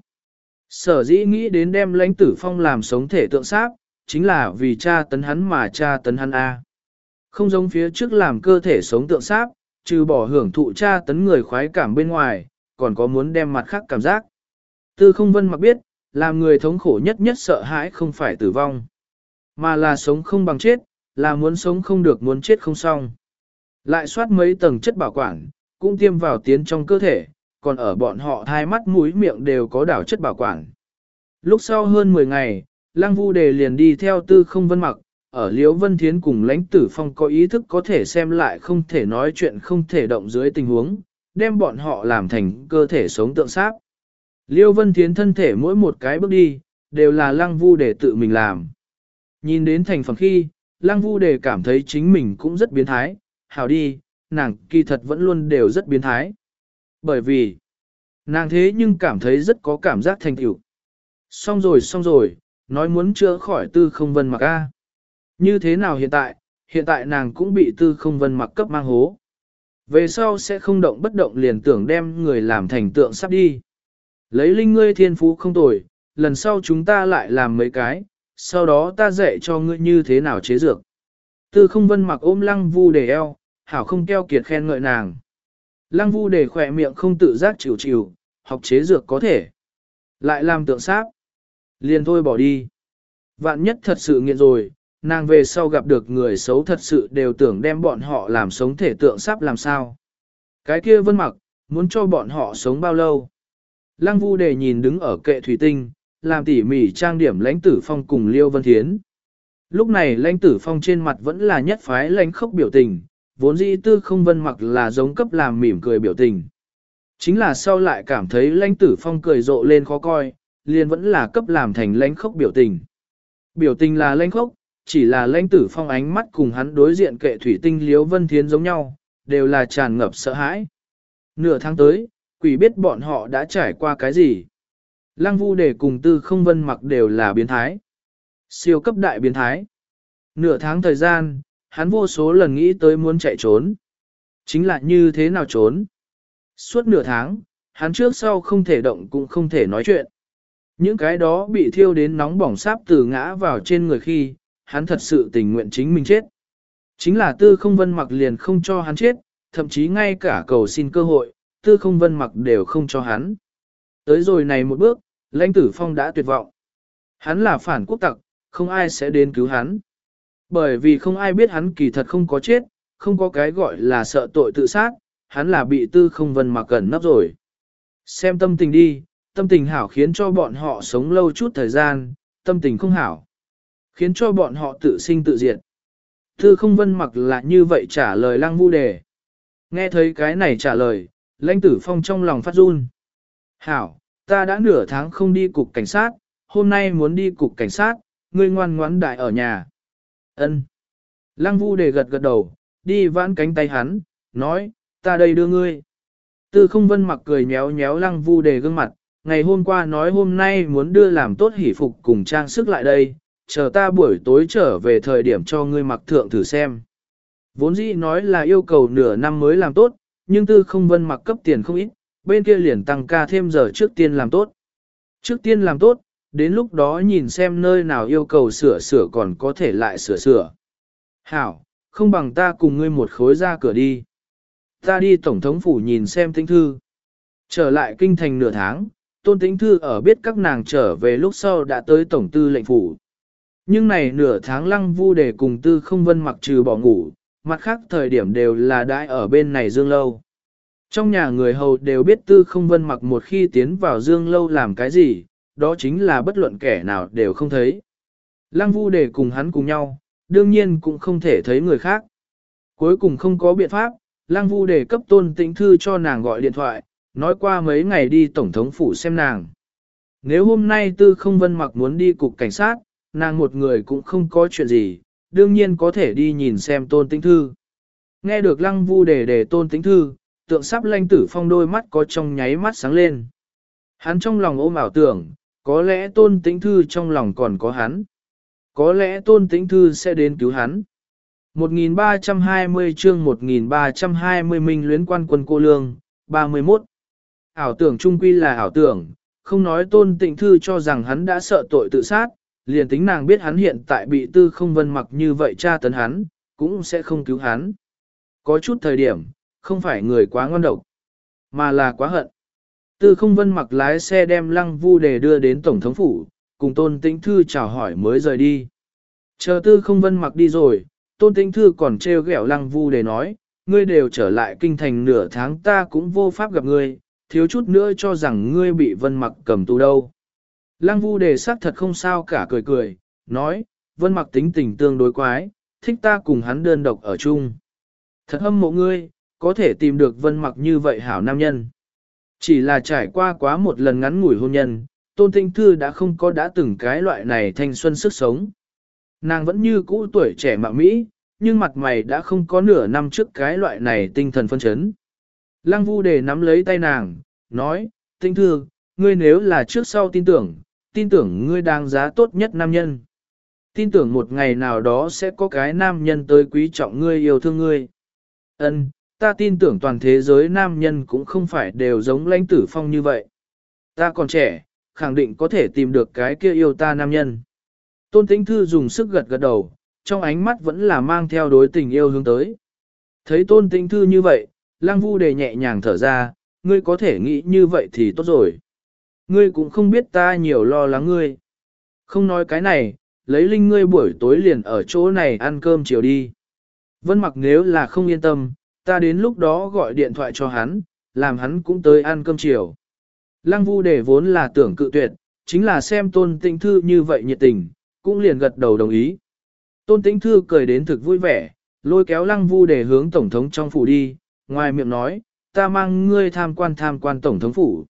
Sở dĩ nghĩ đến đem lãnh tử phong làm sống thể tượng sáp, chính là vì cha tấn hắn mà cha tấn hắn A. Không giống phía trước làm cơ thể sống tượng sáp, trừ bỏ hưởng thụ cha tấn người khoái cảm bên ngoài, còn có muốn đem mặt khác cảm giác. Tư không vân mặc biết, làm người thống khổ nhất nhất sợ hãi không phải tử vong, mà là sống không bằng chết, là muốn sống không được muốn chết không xong. Lại soát mấy tầng chất bảo quản, cũng tiêm vào tiến trong cơ thể, còn ở bọn họ hai mắt mũi miệng đều có đảo chất bảo quản. Lúc sau hơn mười ngày, Lăng Vu Đề liền đi theo Tư Không Vân Mặc, ở Liễu Vân Thiến cùng Lãnh Tử Phong có ý thức có thể xem lại không thể nói chuyện không thể động dưới tình huống, đem bọn họ làm thành cơ thể sống tượng sáp. Liễu Vân Thiến thân thể mỗi một cái bước đi, đều là Lăng Vu Đề tự mình làm. Nhìn đến thành phẩm khi, Lăng Vu Đề cảm thấy chính mình cũng rất biến thái, hảo đi, nàng kỳ thật vẫn luôn đều rất biến thái. Bởi vì, nàng thế nhưng cảm thấy rất có cảm giác thành tựu. Xong rồi xong rồi, nói muốn chữa khỏi Tư Không Vân Mặc A. Như thế nào hiện tại, hiện tại nàng cũng bị Tư Không Vân Mặc cấp mang hố. Về sau sẽ không động bất động liền tưởng đem người làm thành tượng sắp đi. Lấy linh ngươi thiên phú không tồi, lần sau chúng ta lại làm mấy cái, sau đó ta dạy cho ngươi như thế nào chế dược. Tư Không Vân Mặc ôm Lăng Vu Đề eo, hảo không keo kiệt khen ngợi nàng. Lăng Vu Đề khỏe miệng không tự giác chịu chịu, học chế dược có thể. Lại làm tượng sáp. Liền thôi bỏ đi. Vạn nhất thật sự nghiện rồi, nàng về sau gặp được người xấu thật sự đều tưởng đem bọn họ làm sống thể tượng sáp làm sao. Cái kia Vân Mặc, muốn cho bọn họ sống bao lâu. Lăng Vu Đề nhìn đứng ở kệ thủy tinh, làm tỉ mỉ trang điểm Lãnh Tử Phong cùng Liêu Vân Thiến. Lúc này Lãnh Tử Phong trên mặt vẫn là nhất phái lãnh khốc biểu tình, vốn dĩ Tư Không Vân Mặc là giống cấp làm mỉm cười biểu tình. Chính là sau lại cảm thấy Lãnh Tử Phong cười rộ lên khó coi, liền vẫn là cấp làm thành lãnh khốc biểu tình. Biểu tình là lãnh khốc, chỉ là Lãnh Tử Phong ánh mắt cùng hắn đối diện kệ thủy tinh Liễu Vân Thiến giống nhau, đều là tràn ngập sợ hãi. Nửa tháng tới, quỷ biết bọn họ đã trải qua cái gì. Lăng Vu Đề cùng Tư Không Vân Mặc đều là biến thái. Siêu cấp đại biến thái. Nửa tháng thời gian, hắn vô số lần nghĩ tới muốn chạy trốn. Chính là như thế nào trốn? Suốt nửa tháng, hắn trước sau không thể động cũng không thể nói chuyện. Những cái đó bị thiêu đến nóng bỏng sáp từ ngã vào trên người khi, hắn thật sự tình nguyện chính mình chết. Chính là Tư Không Vân Mặc liền không cho hắn chết, thậm chí ngay cả cầu xin cơ hội, Tư Không Vân Mặc đều không cho hắn. Tới rồi này một bước, Lãnh Tử Phong đã tuyệt vọng. Hắn là phản quốc tặc, không ai sẽ đến cứu hắn. Bởi vì không ai biết hắn kỳ thật không có chết, không có cái gọi là sợ tội tự sát, hắn là bị Tư Không Vân Mặc cẩn nấp rồi. Xem tâm tình đi, tâm tình hảo khiến cho bọn họ sống lâu chút thời gian, tâm tình không hảo, khiến cho bọn họ tự sinh tự diệt. Tư Không Vân Mặc là như vậy trả lời Lăng Vu Đề. Nghe thấy cái này trả lời, Lãnh Tử Phong trong lòng phát run. Hảo, ta đã nửa tháng không đi cục cảnh sát, hôm nay muốn đi cục cảnh sát, ngươi ngoan ngoãn đại ở nhà. Ân. Lăng Vu Đề gật gật đầu, đi vãn cánh tay hắn, nói, ta đây đưa ngươi. Tư Không Vân Mặc cười nhéo nhéo Lăng Vu Đề gương mặt, ngày hôm qua nói hôm nay muốn đưa làm tốt hỷ phục cùng trang sức lại đây, chờ ta buổi tối trở về thời điểm cho ngươi mặc thượng thử xem. Vốn dĩ nói là yêu cầu nửa năm mới làm tốt, nhưng Tư Không Vân Mặc cấp tiền không ít, bên kia liền tăng ca thêm giờ trước tiên làm tốt. Trước tiên làm tốt, đến lúc đó nhìn xem nơi nào yêu cầu sửa sửa còn có thể lại sửa sửa. Hảo, không bằng ta cùng ngươi một khối ra cửa đi. Ta đi Tổng thống phủ nhìn xem Tĩnh Thư. Trở lại kinh thành nửa tháng, Tôn Tĩnh Thư ở biết các nàng trở về lúc sau đã tới Tổng tư lệnh phủ. Nhưng này nửa tháng Lăng Vu Đề cùng Tư Không Vân Mặc trừ bỏ ngủ, mặt khác thời điểm đều là đãi ở bên này Dương Lâu. Trong nhà người hầu đều biết Tư Không Vân Mặc một khi tiến vào Dương Lâu làm cái gì, đó chính là bất luận kẻ nào đều không thấy. Lăng Vu Đề cùng hắn cùng nhau, đương nhiên cũng không thể thấy người khác. Cuối cùng không có biện pháp, Lăng Vu Đề cấp Tôn Tĩnh Thư cho nàng gọi điện thoại, nói qua mấy ngày đi Tổng thống phủ xem nàng. Nếu hôm nay Tư Không Vân Mặc muốn đi cục cảnh sát, nàng một người cũng không có chuyện gì, đương nhiên có thể đi nhìn xem Tôn Tĩnh Thư. Nghe được Lăng Vu Đề đề Tôn Tĩnh Thư, tượng sắp Lãnh Tử Phong đôi mắt có trong nháy mắt sáng lên. Hắn trong lòng ôm ảo tưởng, có lẽ Tôn Tĩnh Thư trong lòng còn có hắn. Có lẽ Tôn Tĩnh Thư sẽ đến cứu hắn. một nghìn ba trăm hai mươi chương một nghìn ba trăm hai mươi Minh luyến quan quân cô lương, ba mươi mốt. ảo tưởng trung quy là ảo tưởng, không nói Tôn Tĩnh Thư cho rằng hắn đã sợ tội tự sát, liền tính nàng biết hắn hiện tại bị Tư Không Vân Mặc như vậy tra tấn hắn, cũng sẽ không cứu hắn. Có chút thời điểm, không phải người quá ngon độc, mà là quá hận. Tư Không Vân Mặc lái xe đem Lăng Vu Đề đưa đến Tổng thống phủ, cùng Tôn Tĩnh Thư chào hỏi mới rời đi. Chờ Tư Không Vân Mặc đi rồi, Tôn Tĩnh Thư còn trêu ghẹo Lăng Vu Đề nói, ngươi đều trở lại kinh thành nửa tháng ta cũng vô pháp gặp ngươi, thiếu chút nữa cho rằng ngươi bị Vân Mặc cầm tù đâu. Lăng Vu Đề sắc thật không sao cả cười cười, nói, Vân Mặc tính tình tương đối quái, thích ta cùng hắn đơn độc ở chung. Thật hâm mộ ngươi, có thể tìm được Vân Mặc như vậy hảo nam nhân. Chỉ là trải qua quá một lần ngắn ngủi hôn nhân, Tôn Tĩnh Thư đã không có đã từng cái loại này thanh xuân sức sống. Nàng vẫn như cũ tuổi trẻ mạo mỹ, nhưng mặt mày đã không có nửa năm trước cái loại này tinh thần phân chấn. Lăng Vu Đề nắm lấy tay nàng, nói, Tĩnh Thư, ngươi nếu là trước sau tin tưởng, tin tưởng ngươi đáng giá tốt nhất nam nhân. Tin tưởng một ngày nào đó sẽ có cái nam nhân tới quý trọng ngươi yêu thương ngươi. Ân, ta tin tưởng toàn thế giới nam nhân cũng không phải đều giống Lãnh Tử Phong như vậy. Ta còn trẻ, khẳng định có thể tìm được cái kia yêu ta nam nhân. Tôn Tĩnh Thư dùng sức gật gật đầu, trong ánh mắt vẫn là mang theo đối tình yêu hướng tới. Thấy Tôn Tĩnh Thư như vậy, Lăng Vu Đề nhẹ nhàng thở ra, ngươi có thể nghĩ như vậy thì tốt rồi. Ngươi cũng không biết ta nhiều lo lắng ngươi. Không nói cái này, lấy Linh ngươi buổi tối liền ở chỗ này ăn cơm chiều đi. Vân Mặc nếu là không yên tâm, ta đến lúc đó gọi điện thoại cho hắn, làm hắn cũng tới ăn cơm chiều. Lăng Vu Đề vốn là tưởng cự tuyệt, chính là xem Tôn Tĩnh Thư như vậy nhiệt tình, cũng liền gật đầu đồng ý. Tôn Tĩnh Thư cười đến thực vui vẻ, lôi kéo Lăng Vu Đề hướng Tổng thống trong phủ đi, ngoài miệng nói, ta mang ngươi tham quan tham quan Tổng thống phủ.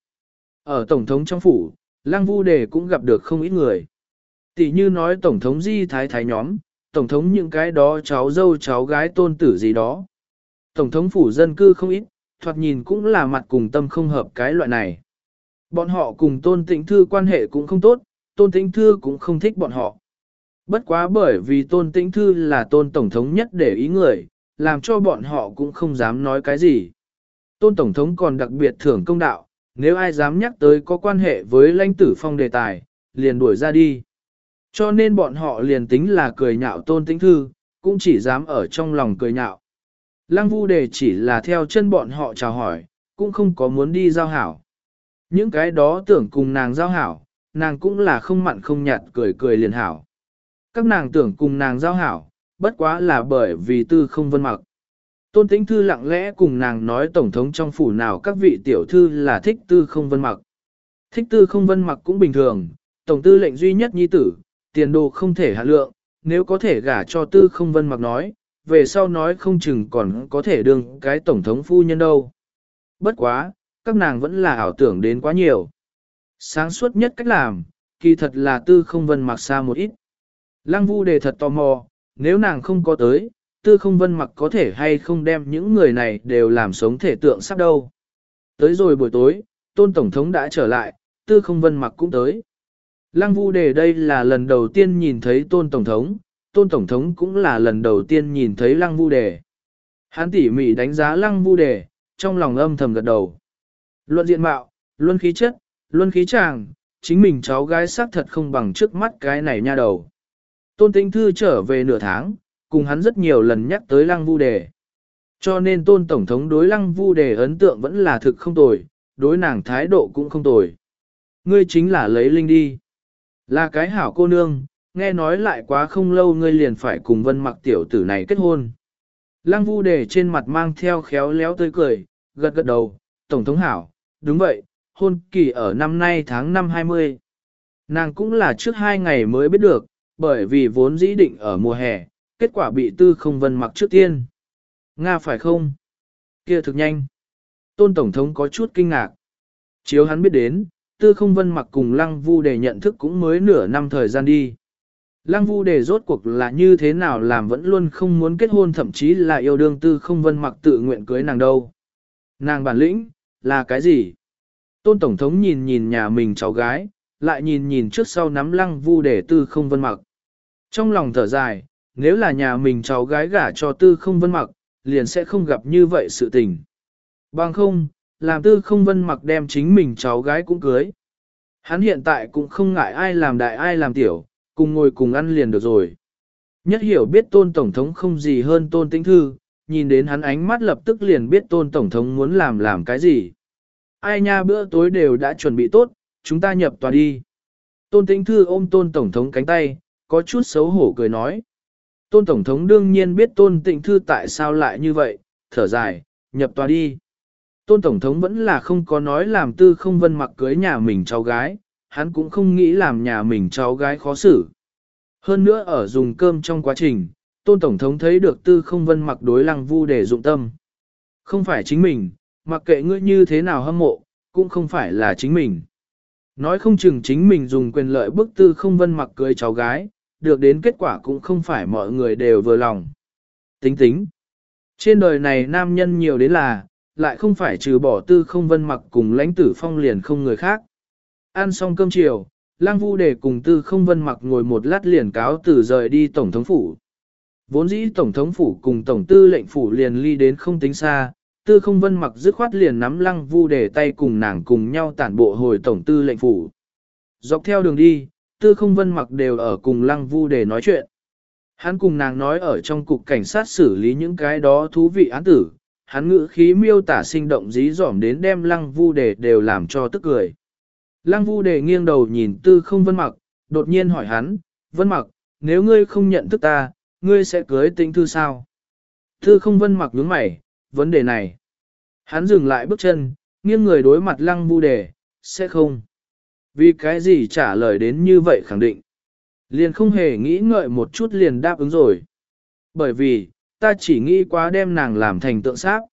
Ở Tổng thống trong phủ, Lăng Vu Đề cũng gặp được không ít người. Tỷ như nói Tổng thống Di Thái Thái nhóm, Tổng thống những cái đó cháu dâu cháu gái tôn tử gì đó. Tổng thống phủ dân cư không ít, thoạt nhìn cũng là mặt cùng tâm không hợp cái loại này. Bọn họ cùng Tôn Tĩnh Thư quan hệ cũng không tốt, Tôn Tĩnh Thư cũng không thích bọn họ. Bất quá bởi vì Tôn Tĩnh Thư là Tôn Tổng thống nhất để ý người, làm cho bọn họ cũng không dám nói cái gì. Tôn Tổng thống còn đặc biệt thưởng công đạo, nếu ai dám nhắc tới có quan hệ với Lãnh Tử Phong đề tài, liền đuổi ra đi. Cho nên bọn họ liền tính là cười nhạo Tôn Tĩnh Thư, cũng chỉ dám ở trong lòng cười nhạo. Lăng Vu Đề chỉ là theo chân bọn họ chào hỏi, cũng không có muốn đi giao hảo. Những cái đó tưởng cùng nàng giao hảo, nàng cũng là không mặn không nhạt cười cười liền hảo. Các nàng tưởng cùng nàng giao hảo, bất quá là bởi vì Tư Không Vân Mặc. Tôn Tĩnh Thư lặng lẽ cùng nàng nói Tổng thống trong phủ nào các vị tiểu thư là thích Tư Không Vân Mặc. Thích Tư Không Vân Mặc cũng bình thường, Tổng tư lệnh duy nhất nhi tử, tiền đồ không thể hạ lượng, nếu có thể gả cho Tư Không Vân Mặc nói, về sau nói không chừng còn có thể đương cái Tổng thống phu nhân đâu. Bất quá, các nàng vẫn là ảo tưởng đến quá nhiều. Sáng suốt nhất cách làm, kỳ thật là Tư Không Vân Mặc xa một ít. Lăng Vu Đề thật tò mò, nếu nàng không có tới, Tư Không Vân Mặc có thể hay không đem những người này đều làm sống thể tượng sắp đâu. Tới rồi buổi tối, Tôn Tổng thống đã trở lại, Tư Không Vân Mặc cũng tới. Lăng Vu Đề đây là lần đầu tiên nhìn thấy Tôn Tổng thống, Tôn Tổng thống cũng là lần đầu tiên nhìn thấy Lăng Vu Đề. Hắn tỉ mỉ đánh giá Lăng Vu Đề, trong lòng âm thầm gật đầu. Luận diện mạo, luân khí chất, luân khí tràng, chính mình cháu gái xác thật không bằng trước mắt cái này nha đầu. Tôn Tĩnh Thư trở về nửa tháng, cùng hắn rất nhiều lần nhắc tới Lăng Vu Đề. Cho nên Tôn Tổng thống đối Lăng Vu Đề ấn tượng vẫn là thực không tồi, đối nàng thái độ cũng không tồi. Ngươi chính là lấy Linh đi. Là cái hảo cô nương, nghe nói lại quá không lâu ngươi liền phải cùng Vân Mặc tiểu tử này kết hôn. Lăng Vu Đề trên mặt mang theo khéo léo tươi cười, gật gật đầu, Tổng thống hảo, đúng vậy, hôn kỳ ở năm nay tháng năm hai mươi. Nàng cũng là trước hai ngày mới biết được, bởi vì vốn dĩ định ở mùa hè, kết quả bị Tư Không Vân Mặc trước tiên. Nga phải không? Kia thực nhanh. Tôn Tổng thống có chút kinh ngạc. Chiếu hắn biết đến, Tư Không Vân Mặc cùng Lăng Vu Đề nhận thức cũng mới nửa năm thời gian đi. Lăng Vu Đề rốt cuộc là như thế nào làm vẫn luôn không muốn kết hôn, thậm chí là yêu đương Tư Không Vân Mặc tự nguyện cưới nàng đâu. Nàng bản lĩnh, là cái gì? Tôn Tổng thống nhìn nhìn nhà mình cháu gái, lại nhìn nhìn trước sau nắm Lăng Vu Đề Tư Không Vân Mặc. Trong lòng thở dài, nếu là nhà mình cháu gái gả cho Tư Không Vân Mặc, liền sẽ không gặp như vậy sự tình. Bằng không, làm tư không vân mặc đem chính mình cháu gái cũng cưới. Hắn hiện tại cũng không ngại ai làm đại ai làm tiểu, cùng ngồi cùng ăn liền được rồi. Nhất hiểu biết tôn tổng thống không gì hơn tôn tĩnh thư, nhìn đến hắn ánh mắt lập tức liền biết tôn tổng thống muốn làm làm cái gì. Ai nha, bữa tối đều đã chuẩn bị tốt, chúng ta nhập tòa đi. Tôn tĩnh thư ôm tôn tổng thống cánh tay, có chút xấu hổ cười nói. Tôn tổng thống đương nhiên biết tôn tĩnh thư tại sao lại như vậy, thở dài, nhập tòa đi. Tôn tổng thống vẫn là không có nói làm tư không vân mặc cưới nhà mình cháu gái, hắn cũng không nghĩ làm nhà mình cháu gái khó xử. Hơn nữa ở dùng cơm trong quá trình, tôn tổng thống thấy được tư không vân mặc đối lăng vu để dụng tâm. Không phải chính mình, mặc kệ ngươi như thế nào hâm mộ, cũng không phải là chính mình. Nói không chừng chính mình dùng quyền lợi bức tư không vân mặc cưới cháu gái, được đến kết quả cũng không phải mọi người đều vừa lòng. Tính tính. Trên đời này nam nhân nhiều đến là, lại không phải trừ bỏ tư không vân mặc cùng lãnh tử phong liền không người khác. Ăn xong cơm chiều, Lăng Vu Đề cùng tư không vân mặc ngồi một lát liền cáo từ rời đi tổng thống phủ. Vốn dĩ tổng thống phủ cùng tổng tư lệnh phủ liền ly đến không tính xa, tư không vân mặc dứt khoát liền nắm Lăng Vu Đề tay cùng nàng cùng nhau tản bộ hồi tổng tư lệnh phủ. Dọc theo đường đi, tư không vân mặc đều ở cùng Lăng Vu Đề nói chuyện. Hắn cùng nàng nói ở trong cục cảnh sát xử lý những cái đó thú vị án tử, hắn ngữ khí miêu tả sinh động dí dỏm đến đem Lăng Vu Đề đều làm cho tức cười. Lăng Vu Đề nghiêng đầu nhìn tư không vân mặc, đột nhiên hỏi hắn, vân mặc, nếu ngươi không nhận thức ta, ngươi sẽ cưới tĩnh thư sao? Tư không vân mặc nhướng mày, vấn đề này. Hắn dừng lại bước chân, nghiêng người đối mặt Lăng Vu Đề, sẽ không. Vì cái gì trả lời đến như vậy khẳng định. Liền không hề nghĩ ngợi một chút liền đáp ứng rồi. Bởi vì, ta chỉ nghĩ quá đem nàng làm thành tượng sáp.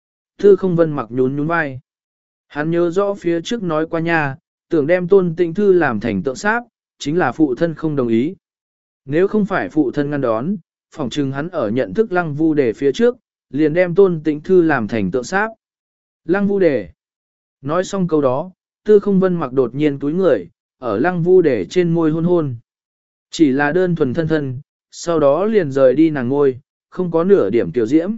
Tư không vân mặc nhún nhún vai. Hắn nhớ rõ phía trước nói qua nha, tưởng đem tôn tĩnh thư làm thành tượng sáp, chính là phụ thân không đồng ý. Nếu không phải phụ thân ngăn đón, phỏng chừng hắn ở nhận thức Lăng Vu Đề phía trước, liền đem tôn tĩnh thư làm thành tượng sáp. Lăng Vu Đề. Nói xong câu đó, tư không vân mặc đột nhiên túi người, ở Lăng Vu Đề trên môi hôn hôn. Chỉ là đơn thuần thân thân, sau đó liền rời đi nàng ngôi, không có nửa điểm tiểu diễm.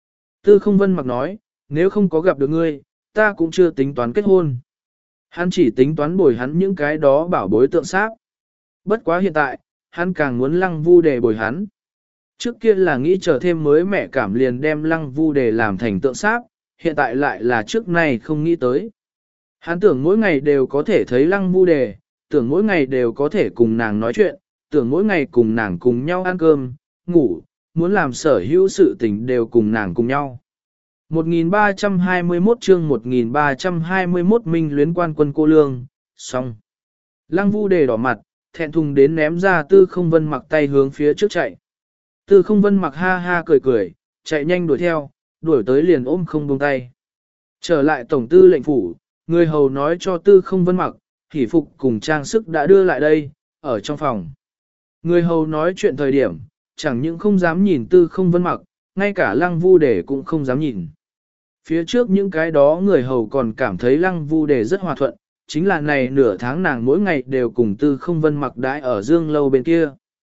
Tư không vân mặc nói, nếu không có gặp được ngươi, ta cũng chưa tính toán kết hôn. Hắn chỉ tính toán bồi hắn những cái đó bảo bối tượng sáp. Bất quá hiện tại, hắn càng muốn Lăng Vu Đề bồi hắn. Trước kia là nghĩ chờ thêm mới mẹ cảm liền đem Lăng Vu Đề làm thành tượng sáp, hiện tại lại là trước này không nghĩ tới. Hắn tưởng mỗi ngày đều có thể thấy Lăng Vu Đề, tưởng mỗi ngày đều có thể cùng nàng nói chuyện, tưởng mỗi ngày cùng nàng cùng nhau ăn cơm, ngủ, muốn làm sở hữu sự tình đều cùng nàng cùng nhau. một nghìn ba trăm hai mươi mốt chương một nghìn ba trăm hai mươi mốt minh luyến quan quân cô lương, xong. Lăng Vu Đề đỏ mặt, thẹn thùng đến ném ra tư không vân mặc tay hướng phía trước chạy. Tư không vân mặc ha ha cười cười, chạy nhanh đuổi theo, đuổi tới liền ôm không buông tay. Trở lại tổng tư lệnh phủ, người hầu nói cho tư không vân mặc, hỷ phục cùng trang sức đã đưa lại đây, ở trong phòng. Người hầu nói chuyện thời điểm, chẳng những không dám nhìn tư không vân mặc, ngay cả Lăng Vu Đề cũng không dám nhìn. Phía trước những cái đó người hầu còn cảm thấy Lăng Vu Đề rất hòa thuận, chính là này nửa tháng nàng mỗi ngày đều cùng tư không vân mặc đãi ở dương lâu bên kia.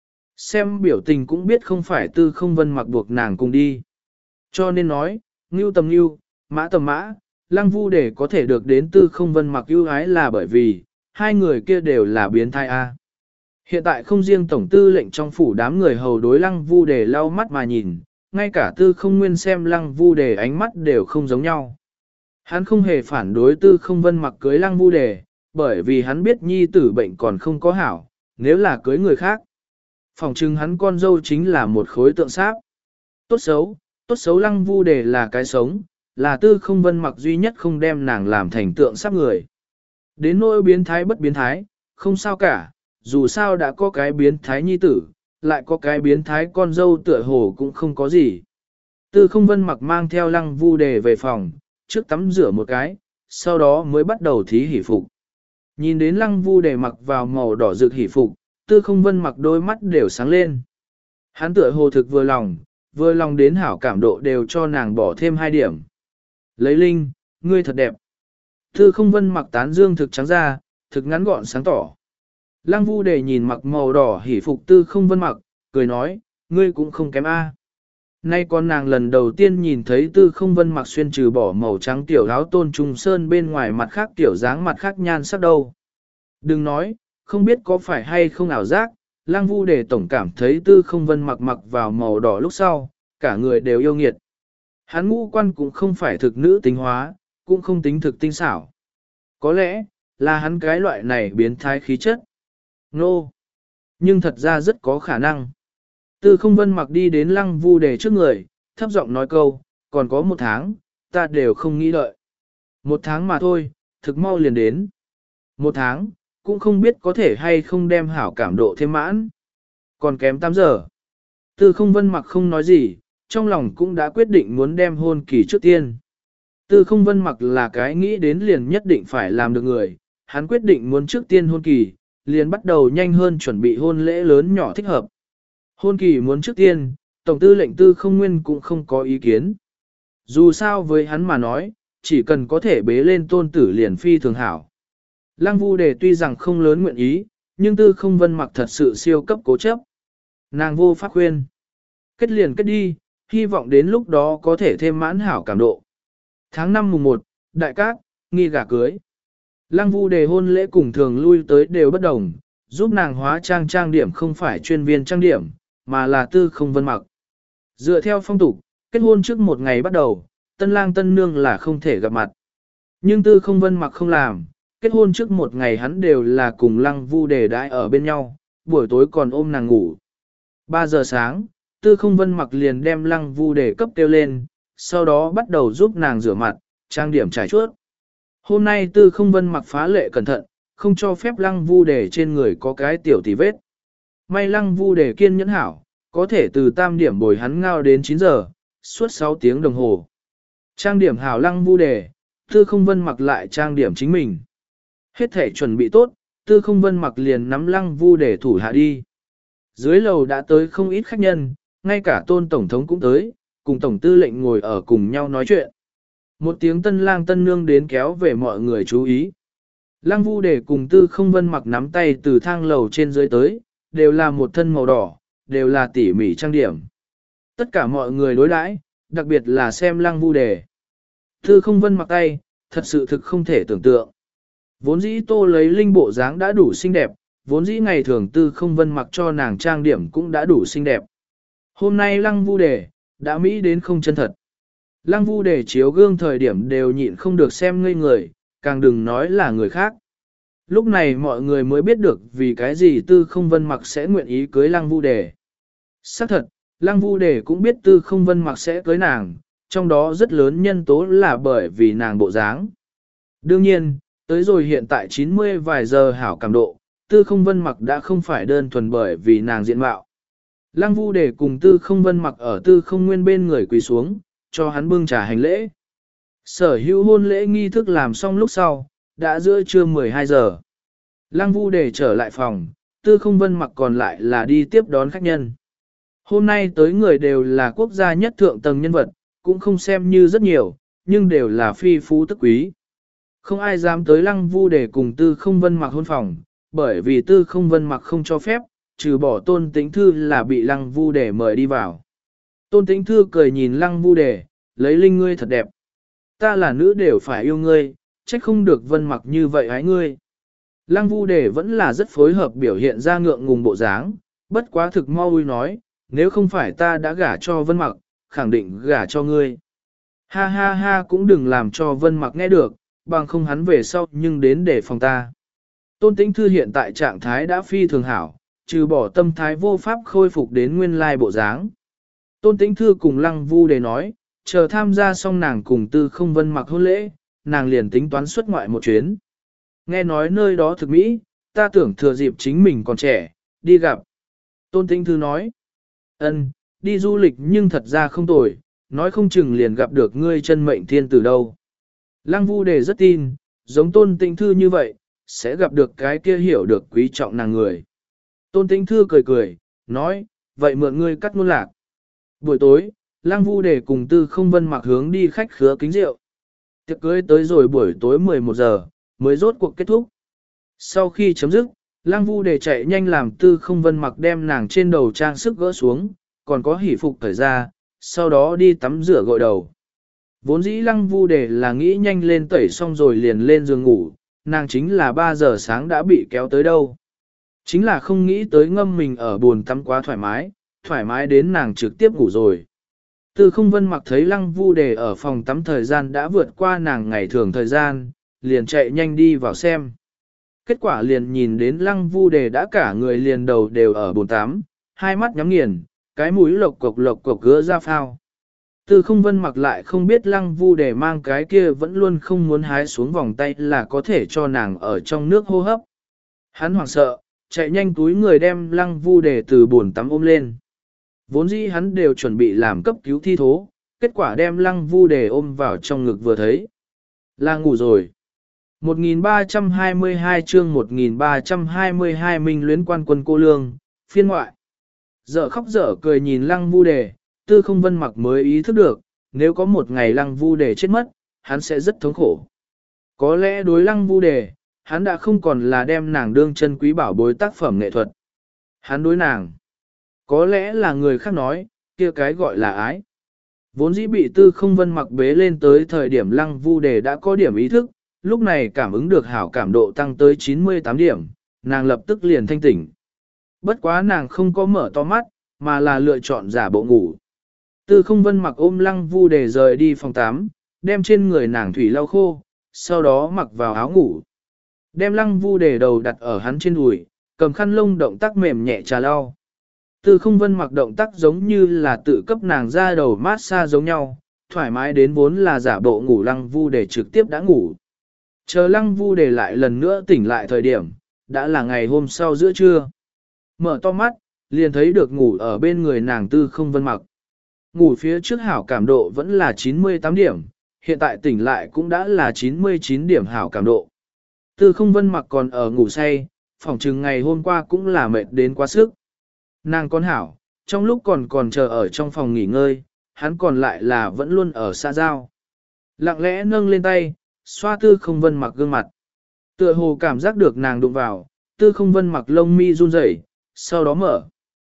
Xem biểu tình cũng biết không phải tư không vân mặc buộc nàng cùng đi. Cho nên nói, ngưu tầm ngưu, mã tầm mã, Lăng Vu Đề có thể được đến tư không vân mặc ưu ái là bởi vì, hai người kia đều là biến thai A. Hiện tại không riêng tổng tư lệnh trong phủ đám người hầu đối Lăng Vu Đề lau mắt mà nhìn, ngay cả tư không nguyên xem Lăng Vu Đề ánh mắt đều không giống nhau. Hắn không hề phản đối tư không vân mặc cưới Lăng Vu Đề, bởi vì hắn biết nhi tử bệnh còn không có hảo, nếu là cưới người khác. Phòng trưng hắn con dâu chính là một khối tượng sáp. Tốt xấu, tốt xấu Lăng Vu Đề là cái sống, là tư không vân mặc duy nhất không đem nàng làm thành tượng sáp người. Đến nỗi biến thái bất biến thái, không sao cả, dù sao đã có cái biến thái nhi tử, lại có cái biến thái con dâu tựa hồ cũng không có gì. Tư không vân mặc mang theo Lăng Vu Đề về phòng, trước tắm rửa một cái, sau đó mới bắt đầu thí hỷ phục. Nhìn đến Lăng Vu Đề mặc vào màu đỏ rực hỷ phục, tư không vân mặc đôi mắt đều sáng lên. Hắn tựa hồ thực vừa lòng, vừa lòng đến hảo cảm độ đều cho nàng bỏ thêm hai điểm. Lấy Linh, ngươi thật đẹp. Tư không vân mặc tán dương thực trắng ra, thực ngắn gọn sáng tỏ. Lăng Vu Đề nhìn mặc màu đỏ hỉ phục tư không vân mặc, cười nói, ngươi cũng không kém A. Nay con nàng lần đầu tiên nhìn thấy Tư Không Vân mặc xuyên trừ bỏ màu trắng tiểu áo tôn trùng sơn bên ngoài mặt khác tiểu dáng mặt khác nhan sắc đâu. Đừng nói, không biết có phải hay không ảo giác, Lăng Vu Đề tổng cảm thấy Tư Không Vân mặc mặc vào màu đỏ lúc sau, cả người đều yêu nghiệt. Hắn ngũ quan cũng không phải thực nữ tính hóa, cũng không tính thực tinh xảo. Có lẽ, là hắn cái loại này biến thái khí chất. Nô! No. Nhưng thật ra rất có khả năng. Tư Không Vân mặc đi đến Lăng Vu Đề trước người, thấp giọng nói câu, còn có một tháng, ta đều không nghĩ đợi. Một tháng mà thôi, thực mau liền đến. Một tháng, cũng không biết có thể hay không đem hảo cảm độ thêm mãn. Còn kém tám giờ. Tư Không Vân mặc không nói gì, trong lòng cũng đã quyết định muốn đem hôn kỳ trước tiên. Tư Không Vân mặc là cái nghĩ đến liền nhất định phải làm được người, hắn quyết định muốn trước tiên hôn kỳ, liền bắt đầu nhanh hơn chuẩn bị hôn lễ lớn nhỏ thích hợp. Hôn kỳ muốn trước tiên, Tổng tư lệnh Tư Không Nguyên cũng không có ý kiến. Dù sao với hắn mà nói, chỉ cần có thể bế lên tôn tử liền phi thường hảo. Lăng Vu Đề tuy rằng không lớn nguyện ý, nhưng Tư Không Vân mặc thật sự siêu cấp cố chấp. Nàng vô pháp khuyên. Kết liền kết đi, hy vọng đến lúc đó có thể thêm mãn hảo cảm độ. Tháng năm mùng một, đại cát, nghi gả cưới. Lăng Vu Đề hôn lễ cùng thường lui tới đều bất đồng, giúp nàng hóa trang trang điểm không phải chuyên viên trang điểm, mà là Tư Không Vân mặc. Dựa theo phong tục, kết hôn trước một ngày bắt đầu, tân lang tân nương là không thể gặp mặt. Nhưng Tư Không Vân mặc không làm, kết hôn trước một ngày hắn đều là cùng Lăng Vu Đề đãi ở bên nhau, buổi tối còn ôm nàng ngủ. ba giờ sáng, Tư Không Vân mặc liền đem Lăng Vu Đề cấp kêu lên, sau đó bắt đầu giúp nàng rửa mặt, trang điểm trải chuốt. Hôm nay Tư Không Vân mặc phá lệ cẩn thận, không cho phép Lăng Vu Đề trên người có cái tiểu tì vết. May Lăng Vu Đề kiên nhẫn hảo, có thể từ tam điểm bồi hắn ngao đến chín giờ, suốt sáu tiếng đồng hồ. Trang điểm hảo Lăng Vu Đề, Tư Không Vân mặc lại trang điểm chính mình. Hết thể chuẩn bị tốt, Tư Không Vân mặc liền nắm Lăng Vu Đề thủ hạ đi. Dưới lầu đã tới không ít khách nhân, ngay cả Tôn Tổng thống cũng tới, cùng Tổng tư lệnh ngồi ở cùng nhau nói chuyện. Một tiếng tân lang tân nương đến kéo về mọi người chú ý. Lăng Vu Đề cùng Tư Không Vân mặc nắm tay từ thang lầu trên dưới tới, đều là một thân màu đỏ, đều là tỉ mỉ trang điểm. Tất cả mọi người đối đãi, đặc biệt là xem Lăng Vu Đề. Tư Không Vân mặc tay, thật sự thực không thể tưởng tượng. Vốn dĩ Tô lấy linh bộ dáng đã đủ xinh đẹp, vốn dĩ ngày thường Tư Không Vân mặc cho nàng trang điểm cũng đã đủ xinh đẹp. Hôm nay Lăng Vu Đề, đã mỹ đến không chân thật. Lăng Vu Đề chiếu gương thời điểm đều nhịn không được xem ngây người, càng đừng nói là người khác. Lúc này mọi người mới biết được vì cái gì Tư Không Vân mặc sẽ nguyện ý cưới Lăng Vu Đề. Xác thật, Lăng Vu Đề cũng biết Tư Không Vân mặc sẽ cưới nàng, trong đó rất lớn nhân tố là bởi vì nàng bộ dáng. Đương nhiên, tới rồi hiện tại chín mươi vài giờ hảo cảm độ, Tư Không Vân mặc đã không phải đơn thuần bởi vì nàng diện mạo. Lăng Vu Đề cùng Tư Không Vân mặc ở Tư Không Nguyên bên người quỳ xuống, cho hắn bưng trà hành lễ. Sở hữu hôn lễ nghi thức làm xong lúc sau, đã giữa trưa mười hai giờ. Lăng Vu Đề trở lại phòng, Tư Không Vân mặc còn lại là đi tiếp đón khách nhân. Hôm nay tới người đều là quốc gia nhất thượng tầng nhân vật, cũng không xem như rất nhiều, nhưng đều là phi phú tức quý. Không ai dám tới Lăng Vu Đề cùng Tư Không Vân mặc hôn phòng, bởi vì Tư Không Vân mặc không cho phép, trừ bỏ Tôn Tĩnh Thư là bị Lăng Vu Đề mời đi vào. Tôn Tĩnh Thư cười nhìn Lăng Vu Đề, lấy linh ngươi thật đẹp. Ta là nữ đều phải yêu ngươi, trách không được Vân mặc như vậy hái ngươi. Lăng Vu Đề vẫn là rất phối hợp biểu hiện ra ngượng ngùng bộ dáng, bất quá thực mau ui nói, nếu không phải ta đã gả cho Vân mặc, khẳng định gả cho ngươi. Ha ha ha cũng đừng làm cho Vân mặc nghe được, bằng không hắn về sau nhưng đến để phòng ta. Tôn Tĩnh Thư hiện tại trạng thái đã phi thường hảo, trừ bỏ tâm thái vô pháp khôi phục đến nguyên lai bộ dáng. Tôn Tĩnh Thư cùng Lăng Vu Đề nói, chờ tham gia xong nàng cùng Tư Không Vân mặc hôn lễ, nàng liền tính toán xuất ngoại một chuyến. Nghe nói nơi đó thực mỹ, ta tưởng thừa dịp chính mình còn trẻ, đi gặp. Tôn Tĩnh Thư nói, ân, đi du lịch nhưng thật ra không tồi, nói không chừng liền gặp được ngươi chân mệnh thiên tử đâu. Lăng Vu Đề rất tin, giống Tôn Tĩnh Thư như vậy, sẽ gặp được cái kia hiểu được quý trọng nàng người. Tôn Tĩnh Thư cười cười, nói, vậy mượn ngươi cắt ngôn lạc. Buổi tối, Lăng Vu Đề cùng Tư Không Vân mặc hướng đi khách khứa kính rượu. Tiệc cưới tới rồi buổi tối mười một giờ, mới rốt cuộc kết thúc. Sau khi chấm dứt, Lăng Vu Đề chạy nhanh làm Tư Không Vân mặc đem nàng trên đầu trang sức gỡ xuống, còn có hỷ phục thời ra, sau đó đi tắm rửa gội đầu. Vốn dĩ Lăng Vu Đề là nghĩ nhanh lên tẩy xong rồi liền lên giường ngủ, nàng chính là ba giờ sáng đã bị kéo tới đâu. Chính là không nghĩ tới ngâm mình ở bồn tắm quá thoải mái, thoải mái đến nàng trực tiếp ngủ rồi. Tư Không Vân Mặc thấy Lăng Vu Đề ở phòng tắm thời gian đã vượt qua nàng ngày thường thời gian, liền chạy nhanh đi vào xem. Kết quả liền nhìn đến Lăng Vu Đề đã cả người liền đầu đều ở bồn tắm, hai mắt nhắm nghiền, cái mũi lộc cộc lộc cộc gỡ ra phao. Tư Không Vân Mặc lại không biết Lăng Vu Đề mang cái kia vẫn luôn không muốn hái xuống vòng tay là có thể cho nàng ở trong nước hô hấp. Hắn hoảng sợ, chạy nhanh túi người đem Lăng Vu Đề từ bồn tắm ôm lên. Vốn dĩ hắn đều chuẩn bị làm cấp cứu thi thố, kết quả đem Lăng Vu Đề ôm vào trong ngực vừa thấy. Là ngủ rồi. một nghìn ba trăm hai mươi hai chương một nghìn ba trăm hai mươi hai Minh luyến quan quân cô lương, phiên ngoại. Dở khóc dở cười nhìn Lăng Vu Đề, Tư Không Vân Mặc mới ý thức được, nếu có một ngày Lăng Vu Đề chết mất, hắn sẽ rất thống khổ. Có lẽ đối Lăng Vu Đề, hắn đã không còn là đem nàng đương chân quý bảo bối tác phẩm nghệ thuật. Hắn đối nàng, có lẽ là người khác nói, kia cái gọi là ái. Vốn dĩ bị Tư Không Vân Mặc bế lên tới thời điểm Lăng Vu Đề đã có điểm ý thức, lúc này cảm ứng được hảo cảm độ tăng tới chín mươi tám điểm, nàng lập tức liền thanh tỉnh. Bất quá nàng không có mở to mắt, mà là lựa chọn giả bộ ngủ. Tư Không Vân Mặc ôm Lăng Vu Đề rời đi phòng tắm, đem trên người nàng thủy lau khô, sau đó mặc vào áo ngủ. Đem Lăng Vu Đề đầu đặt ở hắn trên đùi, cầm khăn lông động tác mềm nhẹ trà lau. Tư Không Vân Mặc động tác giống như là tự cấp nàng ra đầu mát xa giống nhau, thoải mái đến vốn là giả bộ ngủ Lăng Vu Đề trực tiếp đã ngủ. Chờ Lăng Vu Đề lại lần nữa tỉnh lại thời điểm, đã là ngày hôm sau giữa trưa. Mở to mắt, liền thấy được ngủ ở bên người nàng Tư Không Vân Mặc. Ngủ phía trước hảo cảm độ vẫn là chín mươi tám điểm, hiện tại tỉnh lại cũng đã là chín mươi chín điểm hảo cảm độ. Tư Không Vân Mặc còn ở ngủ say, phỏng chừng ngày hôm qua cũng là mệt đến quá sức. Nàng con hảo, trong lúc còn còn chờ ở trong phòng nghỉ ngơi, hắn còn lại là vẫn luôn ở xa giao. Lặng lẽ nâng lên tay, xoa Tư Không Vân Mặc gương mặt. Tựa hồ cảm giác được nàng đụng vào, Tư Không Vân Mặc lông mi run rẩy, sau đó mở.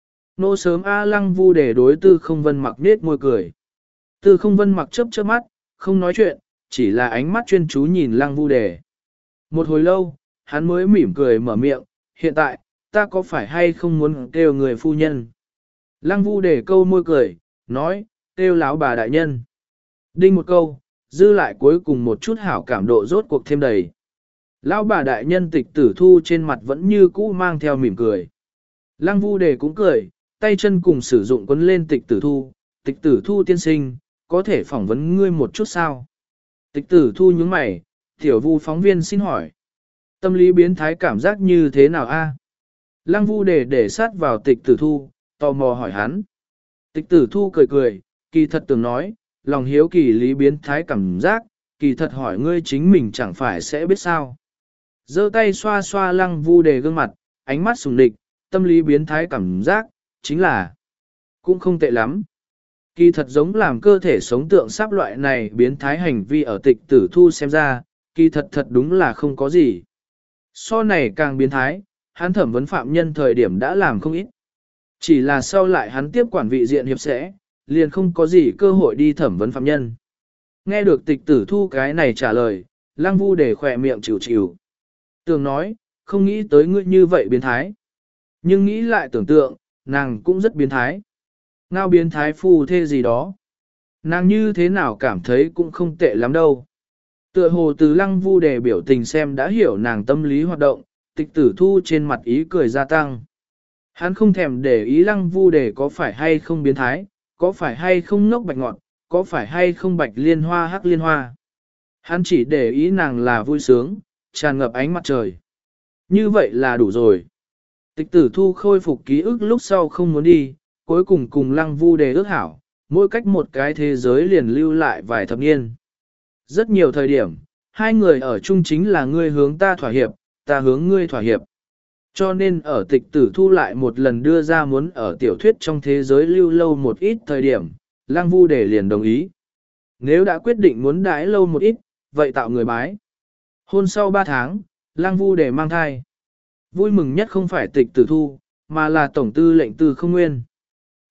Nô sớm A Lăng Vu Đề đối Tư Không Vân Mặc nết môi cười. Tư Không Vân Mặc chớp chớp mắt, không nói chuyện, chỉ là ánh mắt chuyên chú nhìn Lăng Vu Đề. Một hồi lâu, hắn mới mỉm cười mở miệng, hiện tại, ta có phải hay không muốn kêu người phu nhân? Lăng Vu Đề câu môi cười, nói, kêu lão bà đại nhân. Đinh một câu, dư lại cuối cùng một chút hảo cảm độ rốt cuộc thêm đầy. Lão bà đại nhân Tịch Tử Thu trên mặt vẫn như cũ mang theo mỉm cười. Lăng Vu Đề cũng cười, tay chân cùng sử dụng quấn lên Tịch Tử Thu. Tịch Tử Thu tiên sinh, có thể phỏng vấn ngươi một chút sao? Tịch Tử Thu nhướng mày, tiểu Vu phóng viên xin hỏi. Tâm lý biến thái cảm giác như thế nào a? Lăng Vu Đề để sát vào Tịch Tử Thu, tò mò hỏi hắn. Tịch Tử Thu cười cười, kỳ thật tưởng nói, lòng hiếu kỳ lý biến thái cảm giác, kỳ thật hỏi ngươi chính mình chẳng phải sẽ biết sao. Giơ tay xoa xoa Lăng Vu Đề gương mặt, ánh mắt sùng địch, tâm lý biến thái cảm giác, chính là, cũng không tệ lắm. Kỳ thật giống làm cơ thể sống tượng sáp loại này biến thái hành vi ở Tịch Tử Thu xem ra, kỳ thật thật đúng là không có gì. So này càng biến thái, hắn thẩm vấn phạm nhân thời điểm đã làm không ít. Chỉ là sau lại hắn tiếp quản vị diện hiệp sẽ, liền không có gì cơ hội đi thẩm vấn phạm nhân. Nghe được Tịch Tử Thu cái này trả lời, Lăng Vu Đề khỏe miệng chịu chịu. Tường nói, không nghĩ tới ngươi như vậy biến thái. Nhưng nghĩ lại tưởng tượng, nàng cũng rất biến thái. Ngao biến thái phu thê gì đó. Nàng như thế nào cảm thấy cũng không tệ lắm đâu. Tựa hồ từ Lăng Vu Đề biểu tình xem đã hiểu nàng tâm lý hoạt động, Tịch Tử Thu trên mặt ý cười gia tăng. Hắn không thèm để ý Lăng Vu Đề có phải hay không biến thái, có phải hay không ngốc bạch ngọt, có phải hay không bạch liên hoa hắc liên hoa. Hắn chỉ để ý nàng là vui sướng, tràn ngập ánh mặt trời. Như vậy là đủ rồi. Tịch Tử Thu khôi phục ký ức lúc sau không muốn đi, cuối cùng cùng Lăng Vu Đề ước hảo, mỗi cách một cái thế giới liền lưu lại vài thập niên. Rất nhiều thời điểm, hai người ở chung chính là ngươi hướng ta thỏa hiệp, ta hướng ngươi thỏa hiệp. Cho nên ở Tịch Tử Thu lại một lần đưa ra muốn ở tiểu thuyết trong thế giới lưu lâu một ít thời điểm, Lăng Vu Đề liền đồng ý. Nếu đã quyết định muốn đãi lâu một ít, vậy tạo người bái. Hôn sau ba tháng, Lăng Vu Đề mang thai. Vui mừng nhất không phải Tịch Tử Thu, mà là Tổng tư lệnh Tư Không Nguyên.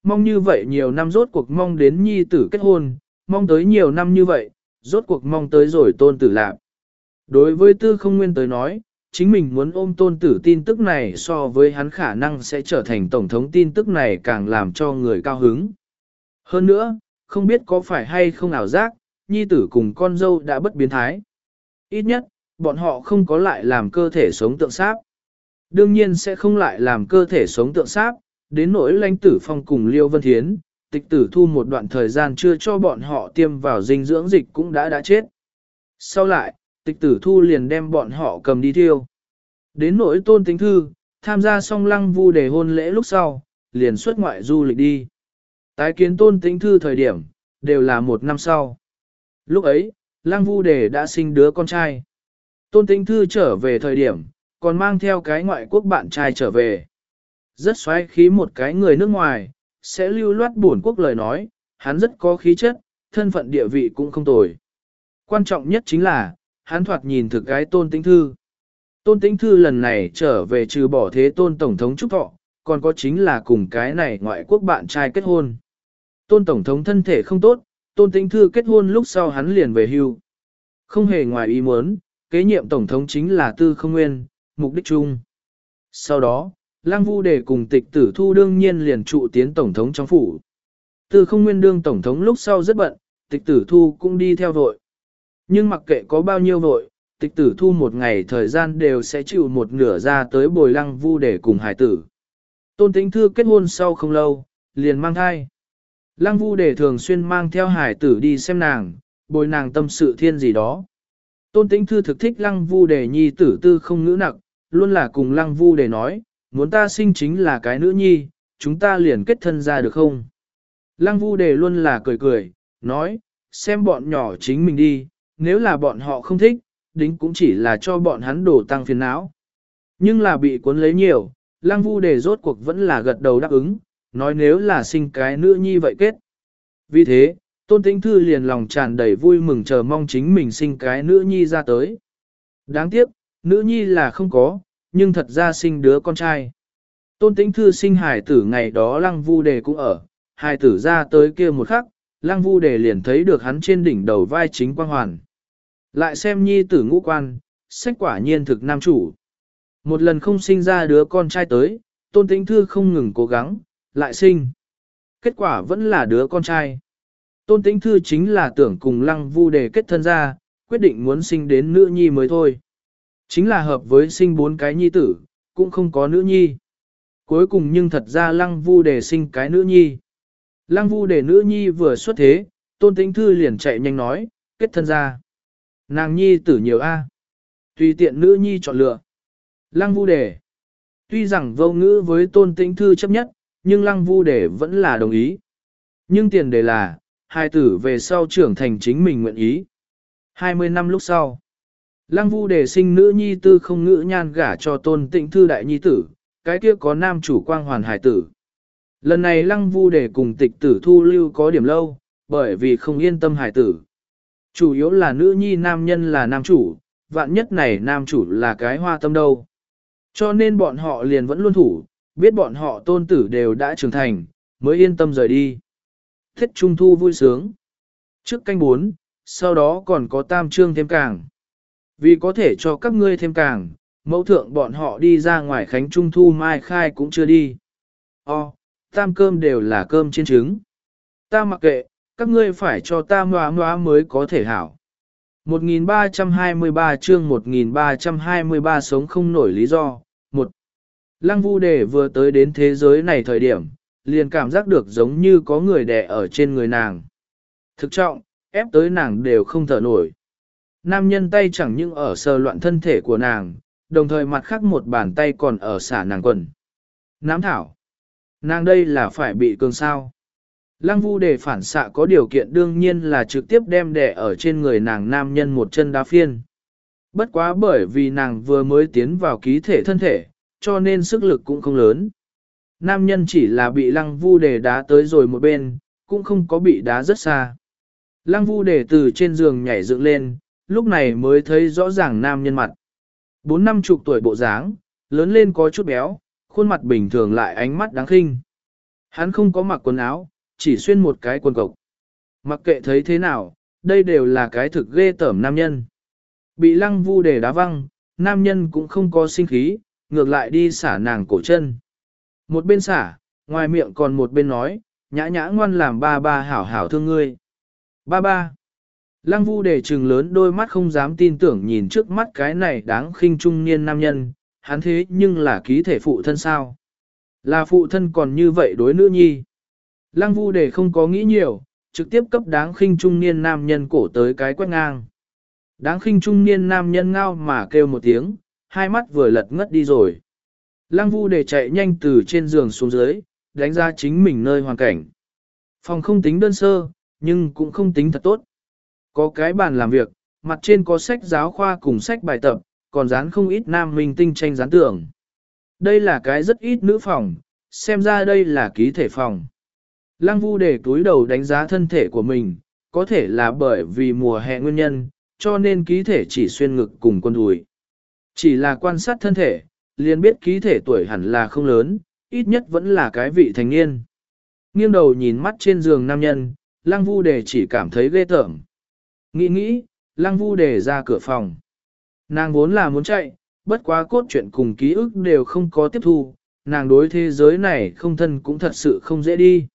mong như vậy nhiều năm rốt cuộc mong đến nhi tử kết hôn, mong tới nhiều năm như vậy, rốt cuộc mong tới rồi tôn tử lạc. Đối với tư không nguyên tới nói, chính mình muốn ôm tôn tử tin tức này so với hắn khả năng sẽ trở thành tổng thống tin tức này càng làm cho người cao hứng. Hơn nữa, không biết có phải hay không ảo giác, nhi tử cùng con dâu đã bất biến thái. Ít nhất, bọn họ không có lại làm cơ thể sống tượng sáp. Đương nhiên sẽ không lại làm cơ thể sống tượng sáp, đến nỗi lãnh tử phong cùng Liêu Vân Thiến, tịch tử thu một đoạn thời gian chưa cho bọn họ tiêm vào dinh dưỡng dịch cũng đã đã chết. Sau lại, tịch tử thu liền đem bọn họ cầm đi thiêu. Đến nỗi tôn tính thư, tham gia xong lăng vu để hôn lễ lúc sau, liền xuất ngoại du lịch đi. Tái kiến tôn tính thư thời điểm, đều là một năm sau. Lúc ấy, lăng vu đề đã sinh đứa con trai. Tôn tính thư trở về thời điểm, còn mang theo cái ngoại quốc bạn trai trở về. Rất xoáy khí một cái người nước ngoài, sẽ lưu loát buồn quốc lời nói, hắn rất có khí chất, thân phận địa vị cũng không tồi. Quan trọng nhất chính là, hắn thoạt nhìn thực cái tôn tĩnh thư. Tôn tĩnh thư lần này trở về trừ bỏ thế tôn tổng thống trúc thọ, còn có chính là cùng cái này ngoại quốc bạn trai kết hôn. Tôn tổng thống thân thể không tốt, tôn tĩnh thư kết hôn lúc sau hắn liền về hưu. Không hề ngoài ý muốn, kế nhiệm tổng thống chính là Tư Không Nguyên, mục đích chung. Sau đó, Lăng Vu Đề cùng tịch tử thu đương nhiên liền trụ tiến tổng thống trong phủ. Tư Không Nguyên đương tổng thống lúc sau rất bận, tịch tử thu cũng đi theo vội. Nhưng mặc kệ có bao nhiêu vội, tịch tử thu một ngày thời gian đều sẽ chịu một nửa ra tới bồi Lăng Vu Đề cùng hải tử. Tôn Tĩnh Thư kết hôn sau không lâu, liền mang thai. Lăng Vu Đề thường xuyên mang theo hải tử đi xem nàng, bồi nàng tâm sự thiên gì đó. Tôn Tĩnh Thư thực thích Lăng Vu Đề nhi tử Tư Không Ngữ nặc, luôn là cùng Lăng Vu Đề nói, muốn ta sinh chính là cái nữ nhi, chúng ta liền kết thân ra được không? Lăng Vu Đề luôn là cười cười, nói, xem bọn nhỏ chính mình đi, nếu là bọn họ không thích, đính cũng chỉ là cho bọn hắn đổ tăng phiền não. Nhưng là bị cuốn lấy nhiều, Lăng Vu Đề rốt cuộc vẫn là gật đầu đáp ứng, nói nếu là sinh cái nữ nhi vậy kết. Vì thế, Tôn Tĩnh Thư liền lòng tràn đầy vui mừng chờ mong chính mình sinh cái nữ nhi ra tới. Đáng tiếc, nữ nhi là không có, nhưng thật ra sinh đứa con trai. Tôn Tĩnh Thư sinh hải tử ngày đó Lăng Vu Đề cũng ở, hải tử ra tới kia một khắc, Lăng Vu Đề liền thấy được hắn trên đỉnh đầu vai chính quang hoàn. Lại xem nhi tử ngũ quan, sách quả nhiên thực nam chủ. Một lần không sinh ra đứa con trai tới, Tôn Tĩnh Thư không ngừng cố gắng, lại sinh. Kết quả vẫn là đứa con trai. Tôn Tĩnh Thư chính là tưởng cùng Lăng Vu Đề kết thân ra, quyết định muốn sinh đến nữ nhi mới thôi. Chính là hợp với sinh bốn cái nhi tử, cũng không có nữ nhi. Cuối cùng nhưng thật ra Lăng Vu Đề sinh cái nữ nhi. Lăng Vu Đề nữ nhi vừa xuất thế, Tôn Tĩnh Thư liền chạy nhanh nói, kết thân ra. Nàng nhi tử nhiều a, tùy tiện nữ nhi chọn lựa. Lăng Vu Đề. Tuy rằng vô ngữ với Tôn Tĩnh Thư chấp nhất, nhưng Lăng Vu Đề vẫn là đồng ý. Nhưng tiền đề là, hai tử về sau trưởng thành chính mình nguyện ý. hai mươi năm lúc sau, Lăng Vu Đề sinh nữ nhi Tư Không Ngữ nhan gả cho Tôn Tĩnh Thư đại nhi tử, cái kia có nam chủ quang hoàn hải tử. Lần này Lăng Vu Đề cùng tịch tử thu lưu có điểm lâu, bởi vì không yên tâm hải tử. Chủ yếu là nữ nhi nam nhân là nam chủ, vạn nhất này nam chủ là cái hoa tâm đâu. Cho nên bọn họ liền vẫn luôn thủ, biết bọn họ tôn tử đều đã trưởng thành, mới yên tâm rời đi. Tết Trung Thu vui sướng. Trước canh bốn, sau đó còn có tam trương thêm càng. Vì có thể cho các ngươi thêm càng, mẫu thượng bọn họ đi ra ngoài khánh Trung Thu mai khai cũng chưa đi. O, tam cơm đều là cơm chiên trứng. Ta mặc kệ, các ngươi phải cho ta ngoá ngoá mới có thể hảo. một nghìn ba trăm hai mươi ba chương một nghìn ba trăm hai mươi ba sống không nổi lý do. một. Lăng Vu Đề vừa tới đến thế giới này thời điểm, liền cảm giác được giống như có người đè ở trên người nàng. Thực trọng, ép tới nàng đều không thở nổi. Nam nhân tay chẳng những ở sờ loạn thân thể của nàng, đồng thời mặt khác một bàn tay còn ở xả nàng quần. Nám thảo. Nàng đây là phải bị cường sao. Lăng Vu Đề phản xạ có điều kiện đương nhiên là trực tiếp đem đè ở trên người nàng nam nhân một chân đá phiên. Bất quá bởi vì nàng vừa mới tiến vào ký thể thân thể, cho nên sức lực cũng không lớn. Nam nhân chỉ là bị Lăng Vu Đề đá tới rồi một bên, cũng không có bị đá rất xa. Lăng Vu Đề từ trên giường nhảy dựng lên, lúc này mới thấy rõ ràng nam nhân mặt. Bốn năm chục tuổi bộ dáng, lớn lên có chút béo, khuôn mặt bình thường lại ánh mắt đáng khinh. Hắn không có mặc quần áo, chỉ xuyên một cái quần cộc. Mặc kệ thấy thế nào, đây đều là cái thực ghê tởm nam nhân. Bị Lăng Vu Đề đá văng, nam nhân cũng không có sinh khí, ngược lại đi xả nàng cổ chân. Một bên xả, ngoài miệng còn một bên nói, nhã nhã ngoan làm ba ba hảo hảo thương ngươi. Ba ba. Lăng Vu Đề trừng lớn đôi mắt không dám tin tưởng nhìn trước mắt cái này đáng khinh trung niên nam nhân, hắn thế nhưng là ký thể phụ thân sao. Là phụ thân còn như vậy đối nữ nhi. Lăng Vu Đề không có nghĩ nhiều, trực tiếp cấp đáng khinh trung niên nam nhân cổ tới cái quét ngang. Đáng khinh trung niên nam nhân ngao mà kêu một tiếng, hai mắt vừa lật ngất đi rồi. Lăng Vu Đề chạy nhanh từ trên giường xuống dưới, đánh ra chính mình nơi hoàn cảnh. Phòng không tính đơn sơ, nhưng cũng không tính thật tốt. Có cái bàn làm việc, mặt trên có sách giáo khoa cùng sách bài tập, còn dán không ít nam minh tinh tranh dán tường. Đây là cái rất ít nữ phòng, xem ra đây là ký thể phòng. Lăng Vu Đề túi đầu đánh giá thân thể của mình, có thể là bởi vì mùa hè nguyên nhân, cho nên ký thể chỉ xuyên ngực cùng quần đùi. Chỉ là quan sát thân thể, liền biết ký thể tuổi hẳn là không lớn, ít nhất vẫn là cái vị thành niên. Nghiêng đầu nhìn mắt trên giường nam nhân, Lăng Vu Đề chỉ cảm thấy ghê tởm. Nghĩ nghĩ, Lăng Vu Đề ra cửa phòng. Nàng vốn là muốn chạy, bất quá cốt truyện cùng ký ức đều không có tiếp thu, nàng đối thế giới này không thân cũng thật sự không dễ đi.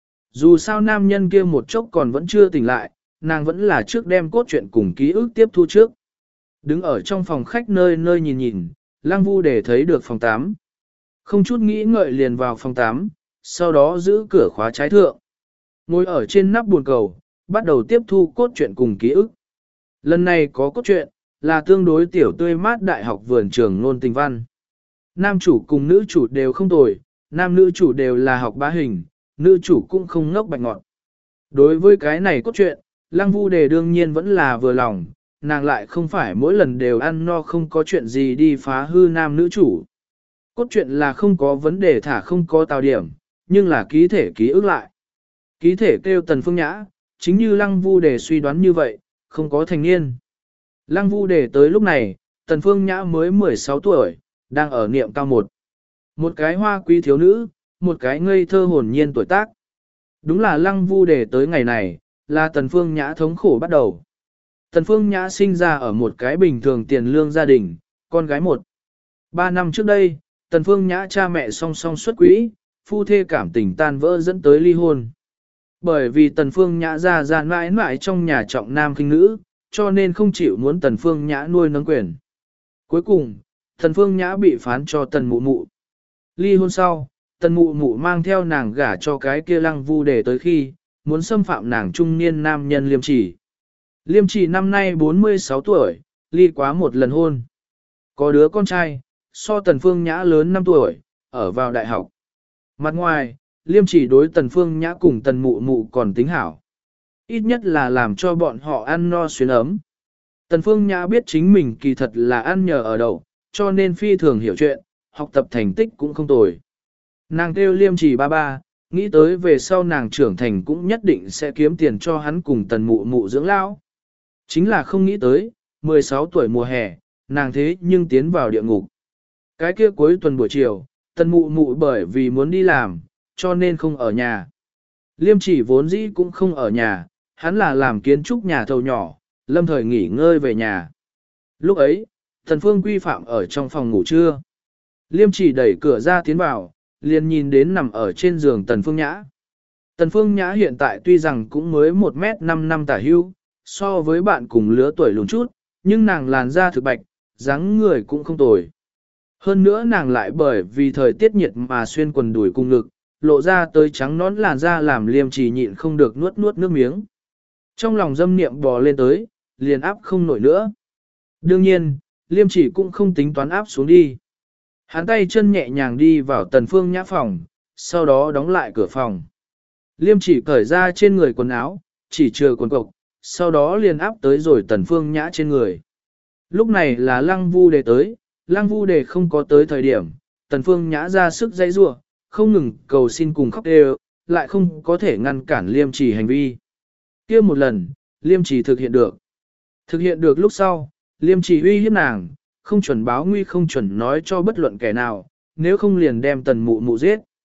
Dù sao nam nhân kia một chốc còn vẫn chưa tỉnh lại, nàng vẫn là trước đem cốt truyện cùng ký ức tiếp thu trước. Đứng ở trong phòng khách nơi nơi nhìn nhìn, Lăng Vu Đề thấy được phòng tám. Không chút nghĩ ngợi liền vào phòng tám, sau đó giữ cửa khóa trái thượng. Ngồi ở trên nắp buồn cầu, bắt đầu tiếp thu cốt truyện cùng ký ức. Lần này có cốt truyện, là tương đối tiểu tươi mát đại học vườn trường nôn tình văn. Nam chủ cùng nữ chủ đều không tồi, nam nữ chủ đều là học bá hình, nữ chủ cũng không ngốc bạch ngọt. Đối với cái này cốt truyện, Lăng Vu Đề đương nhiên vẫn là vừa lòng, nàng lại không phải mỗi lần đều ăn no không có chuyện gì đi phá hư nam nữ chủ. Cốt truyện là không có vấn đề thả không có tào điểm, nhưng là ký thể ký ức lại. Ký thể kêu Tần Phương Nhã, chính như Lăng Vu Đề suy đoán như vậy, không có thành niên. Lăng Vu Đề tới lúc này, Tần Phương Nhã mới mười sáu tuổi, đang ở niệm cao một. Một cái hoa quý thiếu nữ, một cái ngây thơ hồn nhiên tuổi tác. Đúng là Lăng Vu Đề tới ngày này, là Tần Phương Nhã thống khổ bắt đầu. Tần Phương Nhã sinh ra ở một cái bình thường tiền lương gia đình, con gái một. Ba năm trước đây, Tần Phương Nhã cha mẹ song song xuất quỹ, phu thê cảm tình tan vỡ dẫn tới ly hôn. Bởi vì Tần Phương Nhã ra ra mãi mãi trong nhà trọng nam khinh nữ, cho nên không chịu muốn Tần Phương Nhã nuôi nấng quyền. Cuối cùng, Tần Phương Nhã bị phán cho Tần Mụ Mụ. Ly hôn sau, Tần Mụ Mụ mang theo nàng gả cho cái kia Lăng Vu Đề tới khi, muốn xâm phạm nàng trung niên nam nhân Liêm Chỉ. Liêm Chỉ năm nay bốn mươi sáu tuổi, ly quá một lần hôn. Có đứa con trai, so Tần Phương Nhã lớn năm tuổi, ở vào đại học. Mặt ngoài, Liêm Chỉ đối Tần Phương Nhã cùng Tần Mụ Mụ còn tính hảo. Ít nhất là làm cho bọn họ ăn no xuyến ấm. Tần Phương Nhã biết chính mình kỳ thật là ăn nhờ ở đậu, cho nên phi thường hiểu chuyện, học tập thành tích cũng không tồi. Nàng kêu Liêm Chỉ ba ba, nghĩ tới về sau nàng trưởng thành cũng nhất định sẽ kiếm tiền cho hắn cùng Tần Mụ Mụ dưỡng lão. Chính là không nghĩ tới, mười sáu tuổi mùa hè, nàng thế nhưng tiến vào địa ngục. Cái kia cuối tuần buổi chiều, Tần Mụ Mụ bởi vì muốn đi làm, cho nên không ở nhà. Liêm Chỉ vốn dĩ cũng không ở nhà, hắn là làm kiến trúc nhà thầu nhỏ, lâm thời nghỉ ngơi về nhà. Lúc ấy, Tần Phương Quy phạm ở trong phòng ngủ trưa. Liêm Chỉ đẩy cửa ra tiến vào, liền nhìn đến nằm ở trên giường Tần Phương Nhã. Tần Phương Nhã hiện tại tuy rằng cũng mới một mét năm năm tả hưu, so với bạn cùng lứa tuổi lùn chút, nhưng nàng làn da thực bạch, dáng người cũng không tồi. Hơn nữa nàng lại bởi vì thời tiết nhiệt mà xuyên quần đùi cung ngực, lộ ra tới trắng nón làn da làm Liêm Chỉ nhịn không được nuốt nuốt nước miếng. Trong lòng dâm niệm bò lên tới, liền áp không nổi nữa. Đương nhiên, Liêm Chỉ cũng không tính toán áp xuống đi. Hắn tay chân nhẹ nhàng đi vào Tần Phương Nhã phòng, sau đó đóng lại cửa phòng. Liêm Chỉ cởi ra trên người quần áo, chỉ chừa quần cộc, sau đó liền áp tới rồi Tần Phương Nhã trên người. Lúc này là Lăng Vu Đề tới, Lăng Vu Đề không có tới thời điểm, Tần Phương Nhã ra sức dãy rủa, không ngừng cầu xin cùng khóc đều, lại không có thể ngăn cản Liêm Chỉ hành vi. Kia một lần, Liêm Chỉ thực hiện được. Thực hiện được lúc sau, Liêm Chỉ uy hiếp nàng, không chuẩn báo nguy không chuẩn nói cho bất luận kẻ nào, nếu không liền đem Tần Mụ Mụ giết.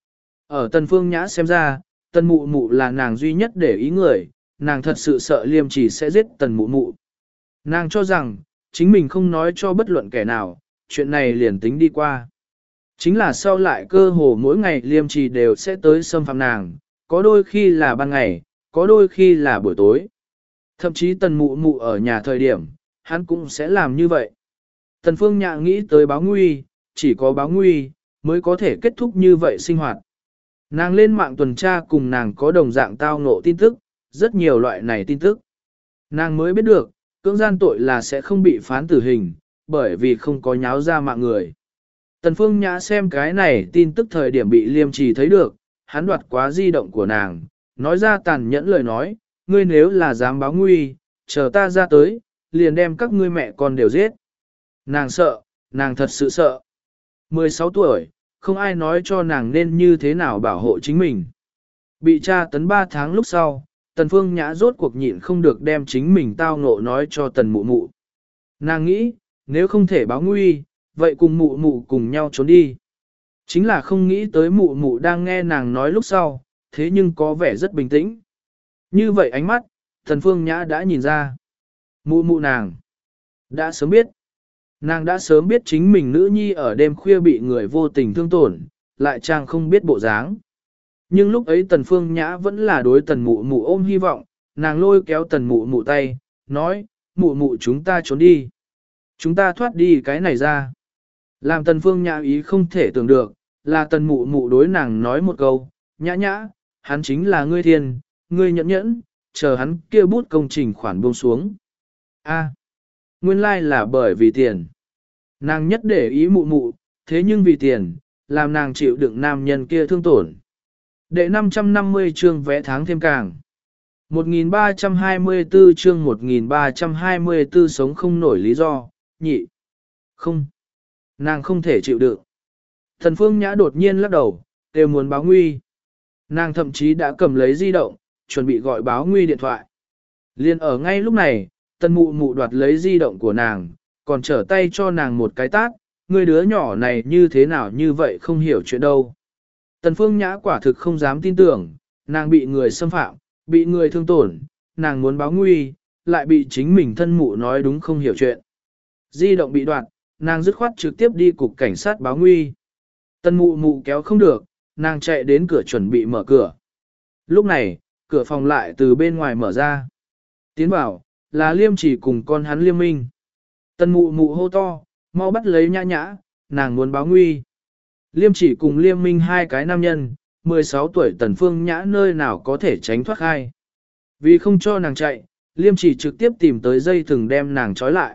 Ở tần phương nhã xem ra, tần mụ mụ là nàng duy nhất để ý người, nàng thật sự sợ liêm chỉ sẽ giết tần mụ mụ. Nàng cho rằng, chính mình không nói cho bất luận kẻ nào, chuyện này liền tính đi qua. Chính là sau lại cơ hồ mỗi ngày liêm trì đều sẽ tới xâm phạm nàng, có đôi khi là ban ngày, có đôi khi là buổi tối. Thậm chí tần mụ mụ ở nhà thời điểm, hắn cũng sẽ làm như vậy. Tần phương nhạ nghĩ tới báo nguy, chỉ có báo nguy, mới có thể kết thúc như vậy sinh hoạt. Nàng lên mạng tuần tra cùng nàng có đồng dạng tao ngộ tin tức, rất nhiều loại này tin tức. Nàng mới biết được, cưỡng gian tội là sẽ không bị phán tử hình, bởi vì không có nháo ra mạng người. Tần Phương Nhã xem cái này tin tức thời điểm bị liêm trì thấy được, hắn đoạt quá di động của nàng, nói ra tàn nhẫn lời nói, ngươi nếu là dám báo nguy, chờ ta ra tới, liền đem các ngươi mẹ con đều giết. Nàng sợ, nàng thật sự sợ. mười sáu tuổi, không ai nói cho nàng nên như thế nào bảo hộ chính mình. Bị tra tấn ba tháng lúc sau, Tần Phương Nhã rốt cuộc nhịn không được đem chính mình tao ngộ nói cho Tần Mụ Mụ. Nàng nghĩ, nếu không thể báo nguy, vậy cùng Mụ Mụ cùng nhau trốn đi. Chính là không nghĩ tới Mụ Mụ đang nghe nàng nói lúc sau, thế nhưng có vẻ rất bình tĩnh. Như vậy ánh mắt, Tần Phương Nhã đã nhìn ra. Mụ Mụ nàng đã sớm biết. Nàng đã sớm biết chính mình nữ nhi ở đêm khuya bị người vô tình thương tổn, lại trang không biết bộ dáng. Nhưng lúc ấy Tần Phương Nhã vẫn là đối Tần Mụ Mụ ôm hy vọng, nàng lôi kéo Tần Mụ Mụ tay, nói, Mụ Mụ chúng ta trốn đi. Chúng ta thoát đi cái này ra. Làm Tần Phương Nhã ý không thể tưởng được, là Tần Mụ Mụ đối nàng nói một câu, Nhã Nhã, hắn chính là ngươi thiên, ngươi nhẫn nhẫn, chờ hắn kia bút công trình khoản buông xuống. A, nguyên lai like là bởi vì tiền. Nàng nhất để ý Mụ Mụ, thế nhưng vì tiền, làm nàng chịu đựng nam nhân kia thương tổn. Đệ năm trăm năm mươi chương vẽ tháng thêm càng. một nghìn ba trăm hai mươi tư chương một nghìn ba trăm hai mươi tư sống không nổi lý do, nhị. Không. Nàng không thể chịu đựng. Thần Phương Nhã đột nhiên lắc đầu, đều muốn báo nguy. Nàng thậm chí đã cầm lấy di động, chuẩn bị gọi báo nguy điện thoại. Liên ở ngay lúc này, Tần Mụ Mụ đoạt lấy di động của nàng, còn trở tay cho nàng một cái tát, người đứa nhỏ này như thế nào như vậy không hiểu chuyện đâu. Tần Phương Nhã quả thực không dám tin tưởng, nàng bị người xâm phạm, bị người thương tổn, nàng muốn báo nguy, lại bị chính mình thân mụ nói đúng không hiểu chuyện. Di động bị đoạt, nàng dứt khoát trực tiếp đi cục cảnh sát báo nguy. Tần mụ mụ kéo không được, nàng chạy đến cửa chuẩn bị mở cửa. Lúc này, cửa phòng lại từ bên ngoài mở ra. Tiến vào, là Liêm Chỉ cùng con hắn Liêm Minh. Tần mụ mụ hô to, mau bắt lấy Nhã Nhã, nàng muốn báo nguy. Liêm Chỉ cùng Liêm Minh hai cái nam nhân, mười sáu tuổi Tần Phương Nhã nơi nào có thể tránh thoát khai. Vì không cho nàng chạy, Liêm Chỉ trực tiếp tìm tới dây thừng đem nàng trói lại.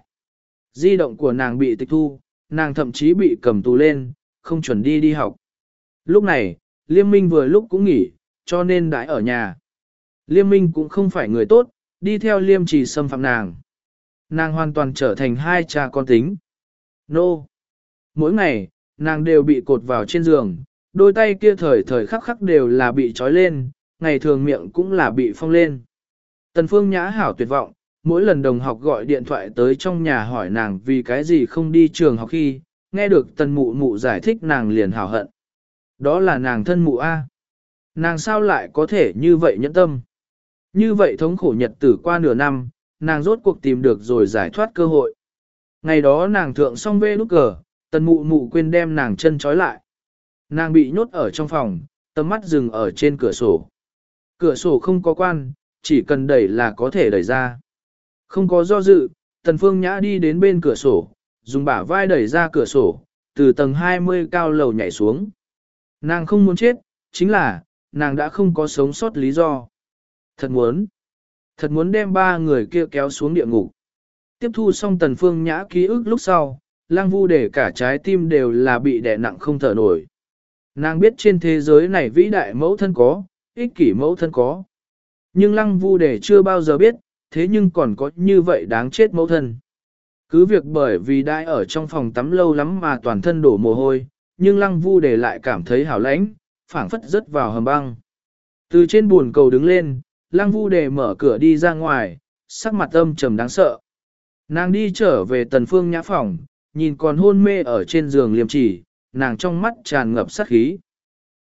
Di động của nàng bị tịch thu, nàng thậm chí bị cầm tù lên, không chuẩn đi đi học. Lúc này, Liêm Minh vừa lúc cũng nghỉ, cho nên đãi ở nhà. Liêm Minh cũng không phải người tốt, đi theo Liêm Chỉ xâm phạm nàng. Nàng hoàn toàn trở thành hai cha con tính. Nô! No. Mỗi ngày, nàng đều bị cột vào trên giường, đôi tay kia thời thời khắc khắc đều là bị trói lên, ngày thường miệng cũng là bị phong lên. Tần Phương Nhã hảo tuyệt vọng, mỗi lần đồng học gọi điện thoại tới trong nhà hỏi nàng vì cái gì không đi trường học khi, nghe được Tần Mụ Mụ giải thích nàng liền hảo hận. Đó là nàng thân mụ A. Nàng sao lại có thể như vậy nhẫn tâm? Như vậy thống khổ nhật tử qua nửa năm, nàng rốt cuộc tìm được rồi giải thoát cơ hội. Ngày đó nàng thượng xong vê nút cờ, Tần Mụ Mụ quên đem nàng chân trói lại. Nàng bị nhốt ở trong phòng, tầm mắt dừng ở trên cửa sổ. Cửa sổ không có quan, chỉ cần đẩy là có thể đẩy ra. Không có do dự, Tần Phương Nhã đi đến bên cửa sổ, dùng bả vai đẩy ra cửa sổ, từ tầng hai mươi cao lầu nhảy xuống. Nàng không muốn chết, chính là, nàng đã không có sống sót lý do. Thật muốn, thật muốn đem ba người kia kéo xuống địa ngục. Tiếp thu xong Tần Phương Nhã ký ức lúc sau, Lang Vu để cả trái tim đều là bị đè nặng không thở nổi. Nàng biết trên thế giới này vĩ đại mẫu thân có, ích kỷ mẫu thân có. Nhưng Lăng Vu để chưa bao giờ biết, thế nhưng còn có như vậy đáng chết mẫu thân. Cứ việc bởi vì đãi ở trong phòng tắm lâu lắm mà toàn thân đổ mồ hôi, nhưng Lăng Vu để lại cảm thấy hảo lãnh, phảng phất rớt vào hầm băng. Từ trên buồn cầu đứng lên, Lăng Vu để mở cửa đi ra ngoài, sắc mặt âm trầm đáng sợ. Nàng đi trở về Tần Phương Nhã phòng, nhìn còn hôn mê ở trên giường Liêm Chỉ, nàng trong mắt tràn ngập sát khí.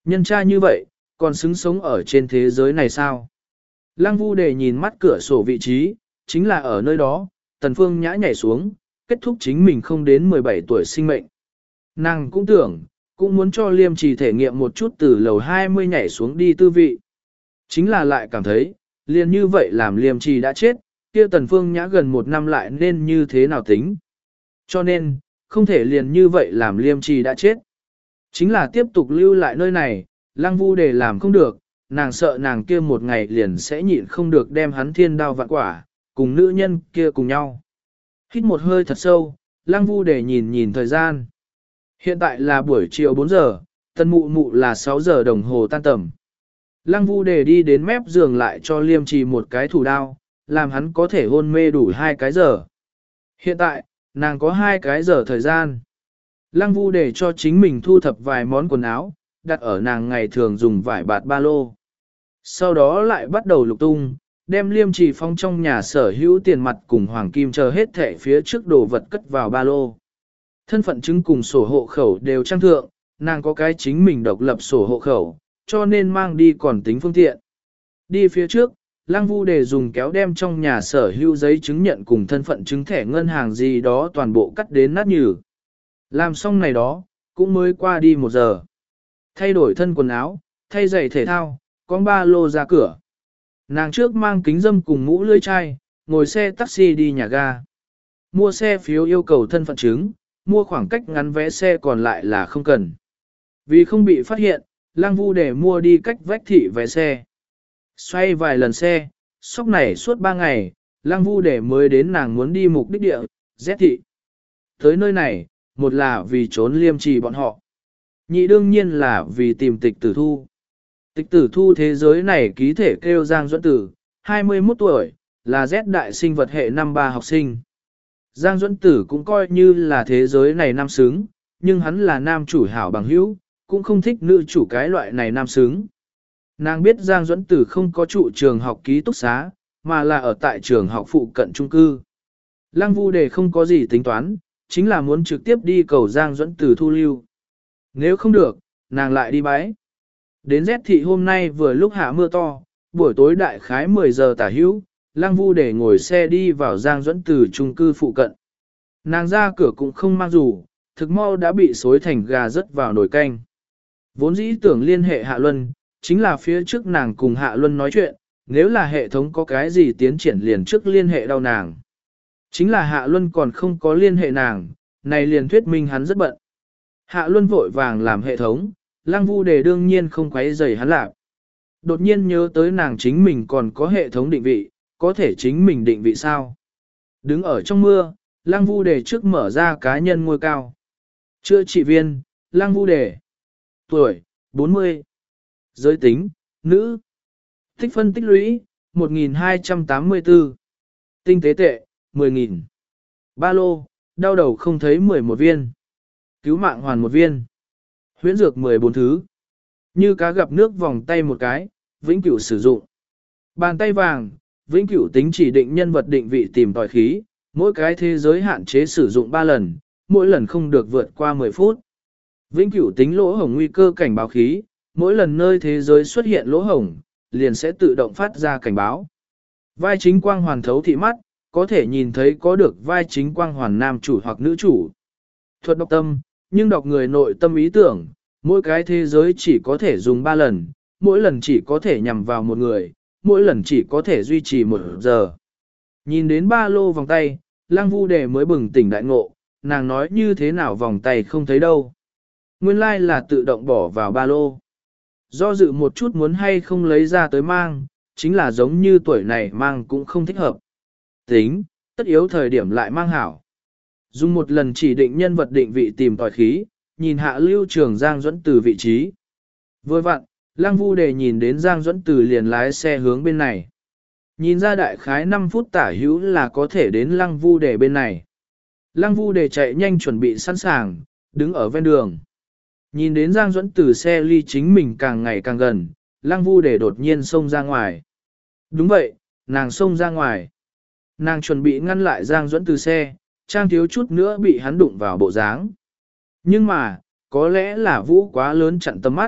Nhân tra như vậy, còn xứng sống ở trên thế giới này sao? Lăng Vu Đề nhìn mắt cửa sổ vị trí, chính là ở nơi đó, Tần Phương Nhã nhảy xuống, kết thúc chính mình không đến mười bảy tuổi sinh mệnh. Nàng cũng tưởng, cũng muốn cho Liêm Trì thể nghiệm một chút từ lầu hai mươi nhảy xuống đi tư vị. Chính là lại cảm thấy, liền như vậy làm Liêm Trì đã chết, kia Tần Phương Nhã gần một năm lại nên như thế nào tính. Cho nên, không thể liền như vậy làm Liêm Trì đã chết. Chính là tiếp tục lưu lại nơi này, Lăng Vu Đề làm không được, nàng sợ nàng kia một ngày liền sẽ nhịn không được đem hắn thiên đao vạn quả, cùng nữ nhân kia cùng nhau. Hít một hơi thật sâu, Lăng Vu Đề nhìn nhìn thời gian. Hiện tại là buổi chiều bốn giờ, Tần Mụ Mụ là sáu giờ đồng hồ tan tầm. Lăng Vu Đề đi đến mép giường lại cho Liêm Trì một cái thủ đao, làm hắn có thể hôn mê đủ hai cái giờ. Hiện tại, nàng có hai cái giờ thời gian. Lăng Vu Đề cho chính mình thu thập vài món quần áo, đặt ở nàng ngày thường dùng vải bạt ba lô. Sau đó lại bắt đầu lục tung, đem Liêm Trì Phong trong nhà sở hữu tiền mặt cùng hoàng kim chờ hết thẻ phía trước đồ vật cất vào ba lô. Thân phận chứng cùng sổ hộ khẩu đều trang thượng, nàng có cái chính mình độc lập sổ hộ khẩu, cho nên mang đi còn tính phương tiện. Đi phía trước, Lăng Vu Đề dùng kéo đem trong nhà sở hữu giấy chứng nhận cùng thân phận chứng thẻ ngân hàng gì đó toàn bộ cắt đến nát nhừ. Làm xong này đó, cũng mới qua đi một giờ. Thay đổi thân quần áo, thay giày thể thao, con ba lô ra cửa. Nàng trước mang kính dâm cùng mũ lưỡi chai, ngồi xe taxi đi nhà ga. Mua xe phiếu yêu cầu thân phận chứng, mua khoảng cách ngắn vé xe còn lại là không cần. Vì không bị phát hiện, Lăng Vu Đề mua đi cách vách thị vé xe. Xoay vài lần xe, sóc này suốt ba ngày, Lăng Vu Đề mới đến nàng muốn đi mục đích địa, Z thị. Tới nơi này, một là vì trốn Liêm Trì bọn họ. Nhị đương nhiên là vì tìm tịch tử thu. Tịch tử thu thế giới này ký thể kêu Giang Duẫn Tử, hai mươi mốt tuổi, là Z đại sinh vật hệ năm ba học sinh. Giang Duẫn Tử cũng coi như là thế giới này nam xứng, nhưng hắn là nam chủ hảo bằng hữu, cũng không thích nữ chủ cái loại này nam xứng. Nàng biết Giang Duẫn Tử không có trụ trường học ký túc xá, mà là ở tại trường học phụ cận trung cư. Lăng Vu Đề không có gì tính toán, chính là muốn trực tiếp đi cầu Giang Duẫn Tử thu lưu. Nếu không được, nàng lại đi bái. Đến Z thị hôm nay vừa lúc hạ mưa to, buổi tối đại khái mười giờ tả hữu, Lăng Vu Đề ngồi xe đi vào Giang Duẫn Tử trung cư phụ cận. Nàng ra cửa cũng không mang dù, thực mau đã bị xối thành gà rớt vào nồi canh. Vốn dĩ tưởng liên hệ Hạ Luân, chính là phía trước nàng cùng Hạ Luân nói chuyện, nếu là hệ thống có cái gì tiến triển liền trước liên hệ đau nàng. Chính là Hạ Luân còn không có liên hệ nàng, này liền thuyết minh hắn rất bận. Hạ Luân vội vàng làm hệ thống, Lăng Vu Đề đương nhiên không quấy rầy hắn làm. Đột nhiên nhớ tới nàng chính mình còn có hệ thống định vị, có thể chính mình định vị sao? Đứng ở trong mưa, Lăng Vu Đề trước mở ra cá nhân ngôi cao. Chữa trị viên, Lăng Vu Đề. Tuổi, bốn mươi. Giới tính, nữ. Tích phân tích lũy, một nghìn hai trăm tám mươi tư. Tinh tế tệ, mười nghìn. Ba lô, đau đầu không thấy mười một viên. Cứu mạng hoàn một viên. Huyễn dược mười bốn thứ. Như cá gặp nước vòng tay một cái, vĩnh cửu sử dụng. Bàn tay vàng, vĩnh cửu tính chỉ định nhân vật định vị tìm tòi khí, mỗi cái thế giới hạn chế sử dụng ba lần, mỗi lần không được vượt qua mười phút. Vĩnh cửu tính lỗ hổng nguy cơ cảnh báo khí, mỗi lần nơi thế giới xuất hiện lỗ hổng, liền sẽ tự động phát ra cảnh báo. Vai chính quang hoàn thấu thị mắt, có thể nhìn thấy có được vai chính quang hoàn nam chủ hoặc nữ chủ. Thuật đọc tâm, nhưng đọc người nội tâm ý tưởng, mỗi cái thế giới chỉ có thể dùng ba lần, mỗi lần chỉ có thể nhằm vào một người, mỗi lần chỉ có thể duy trì một giờ. Nhìn đến ba lô vòng tay, Lăng Vu Đề mới bừng tỉnh đại ngộ, nàng nói như thế nào vòng tay không thấy đâu. Nguyên lai like là tự động bỏ vào ba lô. Do dự một chút muốn hay không lấy ra tới mang, chính là giống như tuổi này mang cũng không thích hợp. Tính, tất yếu thời điểm lại mang hảo. Dùng một lần chỉ định nhân vật định vị tìm tòi khí, nhìn hạ lưu trường Giang Duẫn Từ vị trí. Vừa vặn, Lăng Vu Đề nhìn đến Giang Duẫn Từ liền lái xe hướng bên này. Nhìn ra đại khái năm phút tả hữu là có thể đến Lăng Vu Đề bên này. Lăng Vu Đề chạy nhanh chuẩn bị sẵn sàng, đứng ở ven đường. Nhìn đến Giang Duẫn Từ xe ly chính mình càng ngày càng gần, Lăng Vu Đề đột nhiên xông ra ngoài. Đúng vậy, nàng xông ra ngoài. Nàng chuẩn bị ngăn lại Giang Duẫn Từ xe, trang thiếu chút nữa bị hắn đụng vào bộ dáng. Nhưng mà, có lẽ là vũ quá lớn chặn tầm mắt,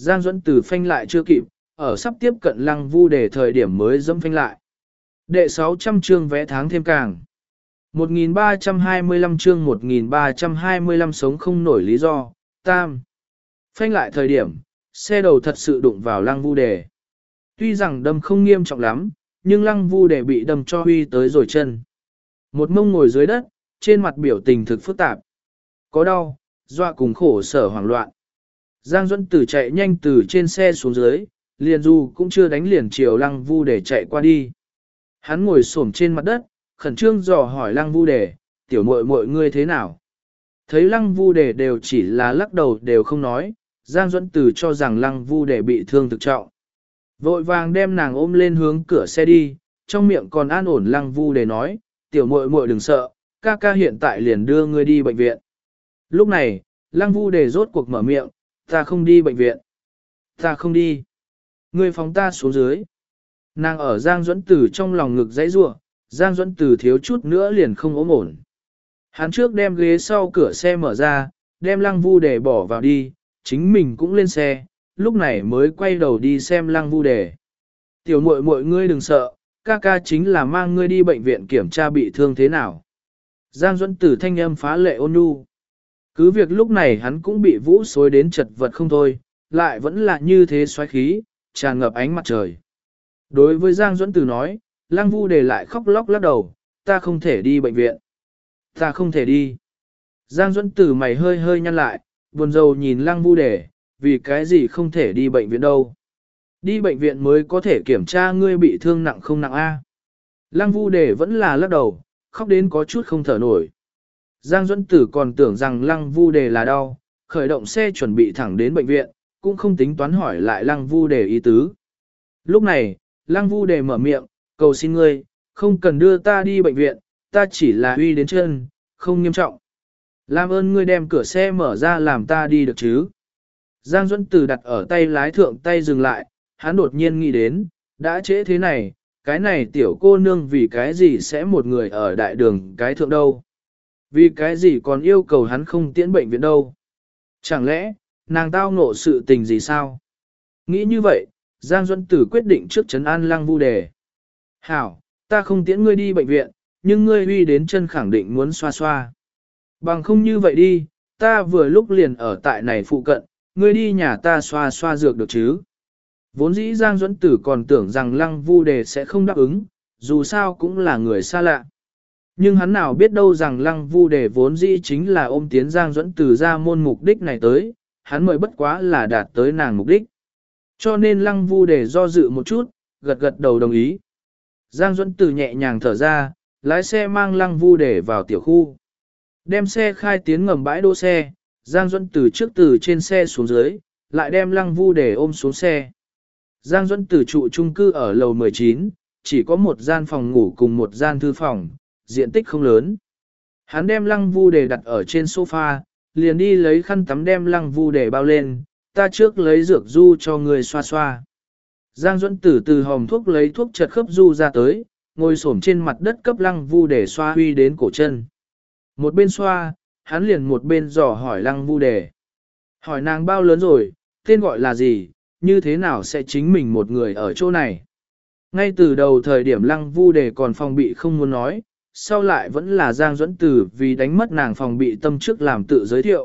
Giang Duẫn Tử phanh lại chưa kịp, ở sắp tiếp cận Lăng Vu Đề thời điểm mới dẫm phanh lại. Đệ sáu trăm chương vẽ tháng thêm càng. một nghìn ba trăm hai mươi lăm chương một nghìn ba trăm hai mươi lăm sống không nổi lý do, tam. Phanh lại thời điểm, xe đầu thật sự đụng vào Lăng Vu Đề. Tuy rằng đâm không nghiêm trọng lắm, nhưng Lăng Vu Đề bị đâm cho huy tới rồi chân. Một mông ngồi dưới đất, trên mặt biểu tình thực phức tạp. Có đau, dọa cùng khổ sở hoảng loạn. Giang Duẫn Tử chạy nhanh từ trên xe xuống dưới, liền dù cũng chưa đánh liền chiều Lăng Vu Đề chạy qua đi. Hắn ngồi xổm trên mặt đất, khẩn trương dò hỏi Lăng Vu Đề, tiểu muội muội ngươi thế nào? Thấy Lăng Vu Đề đều chỉ là lắc đầu đều không nói, Giang Duẫn Tử cho rằng Lăng Vu Đề bị thương thực trọng. Vội vàng đem nàng ôm lên hướng cửa xe đi, trong miệng còn an ổn Lăng Vu Đề nói, tiểu muội muội đừng sợ, ca ca hiện tại liền đưa ngươi đi bệnh viện. Lúc này, Lăng Vu Đề rốt cuộc mở miệng, ta không đi bệnh viện. Ta không đi. Ngươi phóng ta xuống dưới. Nàng ở Giang Duẫn Tử trong lòng ngực dãy rủa, Giang Duẫn Tử thiếu chút nữa liền không ốm ổn. Hắn trước đem ghế sau cửa xe mở ra, đem Lăng Vu Đề bỏ vào đi, chính mình cũng lên xe, lúc này mới quay đầu đi xem Lăng Vu Đề. Tiểu muội muội ngươi đừng sợ, ca ca chính là mang ngươi đi bệnh viện kiểm tra bị thương thế nào. Giang Duẫn Tử thanh âm phá lệ ôn nhu. Cứ việc lúc này hắn cũng bị vũ xối đến chật vật không thôi, lại vẫn là như thế xoáy khí, tràn ngập ánh mặt trời. Đối với Giang Duẫn Tử nói, Lăng Vu Đề lại khóc lóc lắc đầu, ta không thể đi bệnh viện. Ta không thể đi. Giang Duẫn Tử mày hơi hơi nhăn lại, buồn rầu nhìn Lăng Vu Đề, vì cái gì không thể đi bệnh viện đâu. Đi bệnh viện mới có thể kiểm tra ngươi bị thương nặng không nặng a. Lăng Vu Đề vẫn là lắc đầu, khóc đến có chút không thở nổi. Giang Duẫn Tử còn tưởng rằng Lăng Vu Đề là đau, khởi động xe chuẩn bị thẳng đến bệnh viện, cũng không tính toán hỏi lại Lăng Vu Đề ý tứ. Lúc này, Lăng Vu Đề mở miệng, cầu xin ngươi, không cần đưa ta đi bệnh viện, ta chỉ là uy đến chân, không nghiêm trọng. Làm ơn ngươi đem cửa xe mở ra làm ta đi được chứ. Giang Duẫn Tử đặt ở tay lái thượng tay dừng lại, hắn đột nhiên nghĩ đến, đã trễ thế này, cái này tiểu cô nương vì cái gì sẽ một người ở đại đường cái thượng đâu. Vì cái gì còn yêu cầu hắn không tiễn bệnh viện đâu. Chẳng lẽ, nàng tao ngộ sự tình gì sao? Nghĩ như vậy, Giang Duẫn Tử quyết định trước trấn an Lăng Vu Đề. Hảo, ta không tiễn ngươi đi bệnh viện, nhưng ngươi huy đến chân khẳng định muốn xoa xoa. Bằng không như vậy đi, ta vừa lúc liền ở tại này phụ cận, ngươi đi nhà ta xoa xoa dược được chứ. Vốn dĩ Giang Duẫn Tử còn tưởng rằng Lăng Vu Đề sẽ không đáp ứng, dù sao cũng là người xa lạ. Nhưng hắn nào biết đâu rằng Lăng Vu Đề vốn dĩ chính là ôm tiến Giang Duẫn Tử ra môn mục đích này tới, hắn mới bất quá là đạt tới nàng mục đích. Cho nên Lăng Vu Đề do dự một chút, gật gật đầu đồng ý. Giang Duẫn Tử nhẹ nhàng thở ra, lái xe mang Lăng Vu Đề vào tiểu khu. Đem xe khai tiến ngầm bãi đỗ xe, Giang Duẫn Tử trước từ trên xe xuống dưới, lại đem Lăng Vu Đề ôm xuống xe. Giang Duẫn Tử trụ chung cư ở lầu mười chín, chỉ có một gian phòng ngủ cùng một gian thư phòng, diện tích không lớn. Hắn đem Lăng Vu Đề đặt ở trên sofa, liền đi lấy khăn tắm đem Lăng Vu Đề bao lên, ta trước lấy dược du cho người xoa xoa. Giang Duẫn Tử từ hòm thuốc lấy thuốc chật khớp du ra tới, ngồi xổm trên mặt đất cấp Lăng Vu Đề xoa huy đến cổ chân. Một bên xoa, hắn liền một bên dò hỏi Lăng Vu Đề. Hỏi nàng bao lớn rồi, tên gọi là gì, như thế nào sẽ chính mình một người ở chỗ này. Ngay từ đầu thời điểm Lăng Vu Đề còn phòng bị không muốn nói, sau lại vẫn là Giang Duẫn Tử vì đánh mất nàng phòng bị tâm trước làm tự giới thiệu.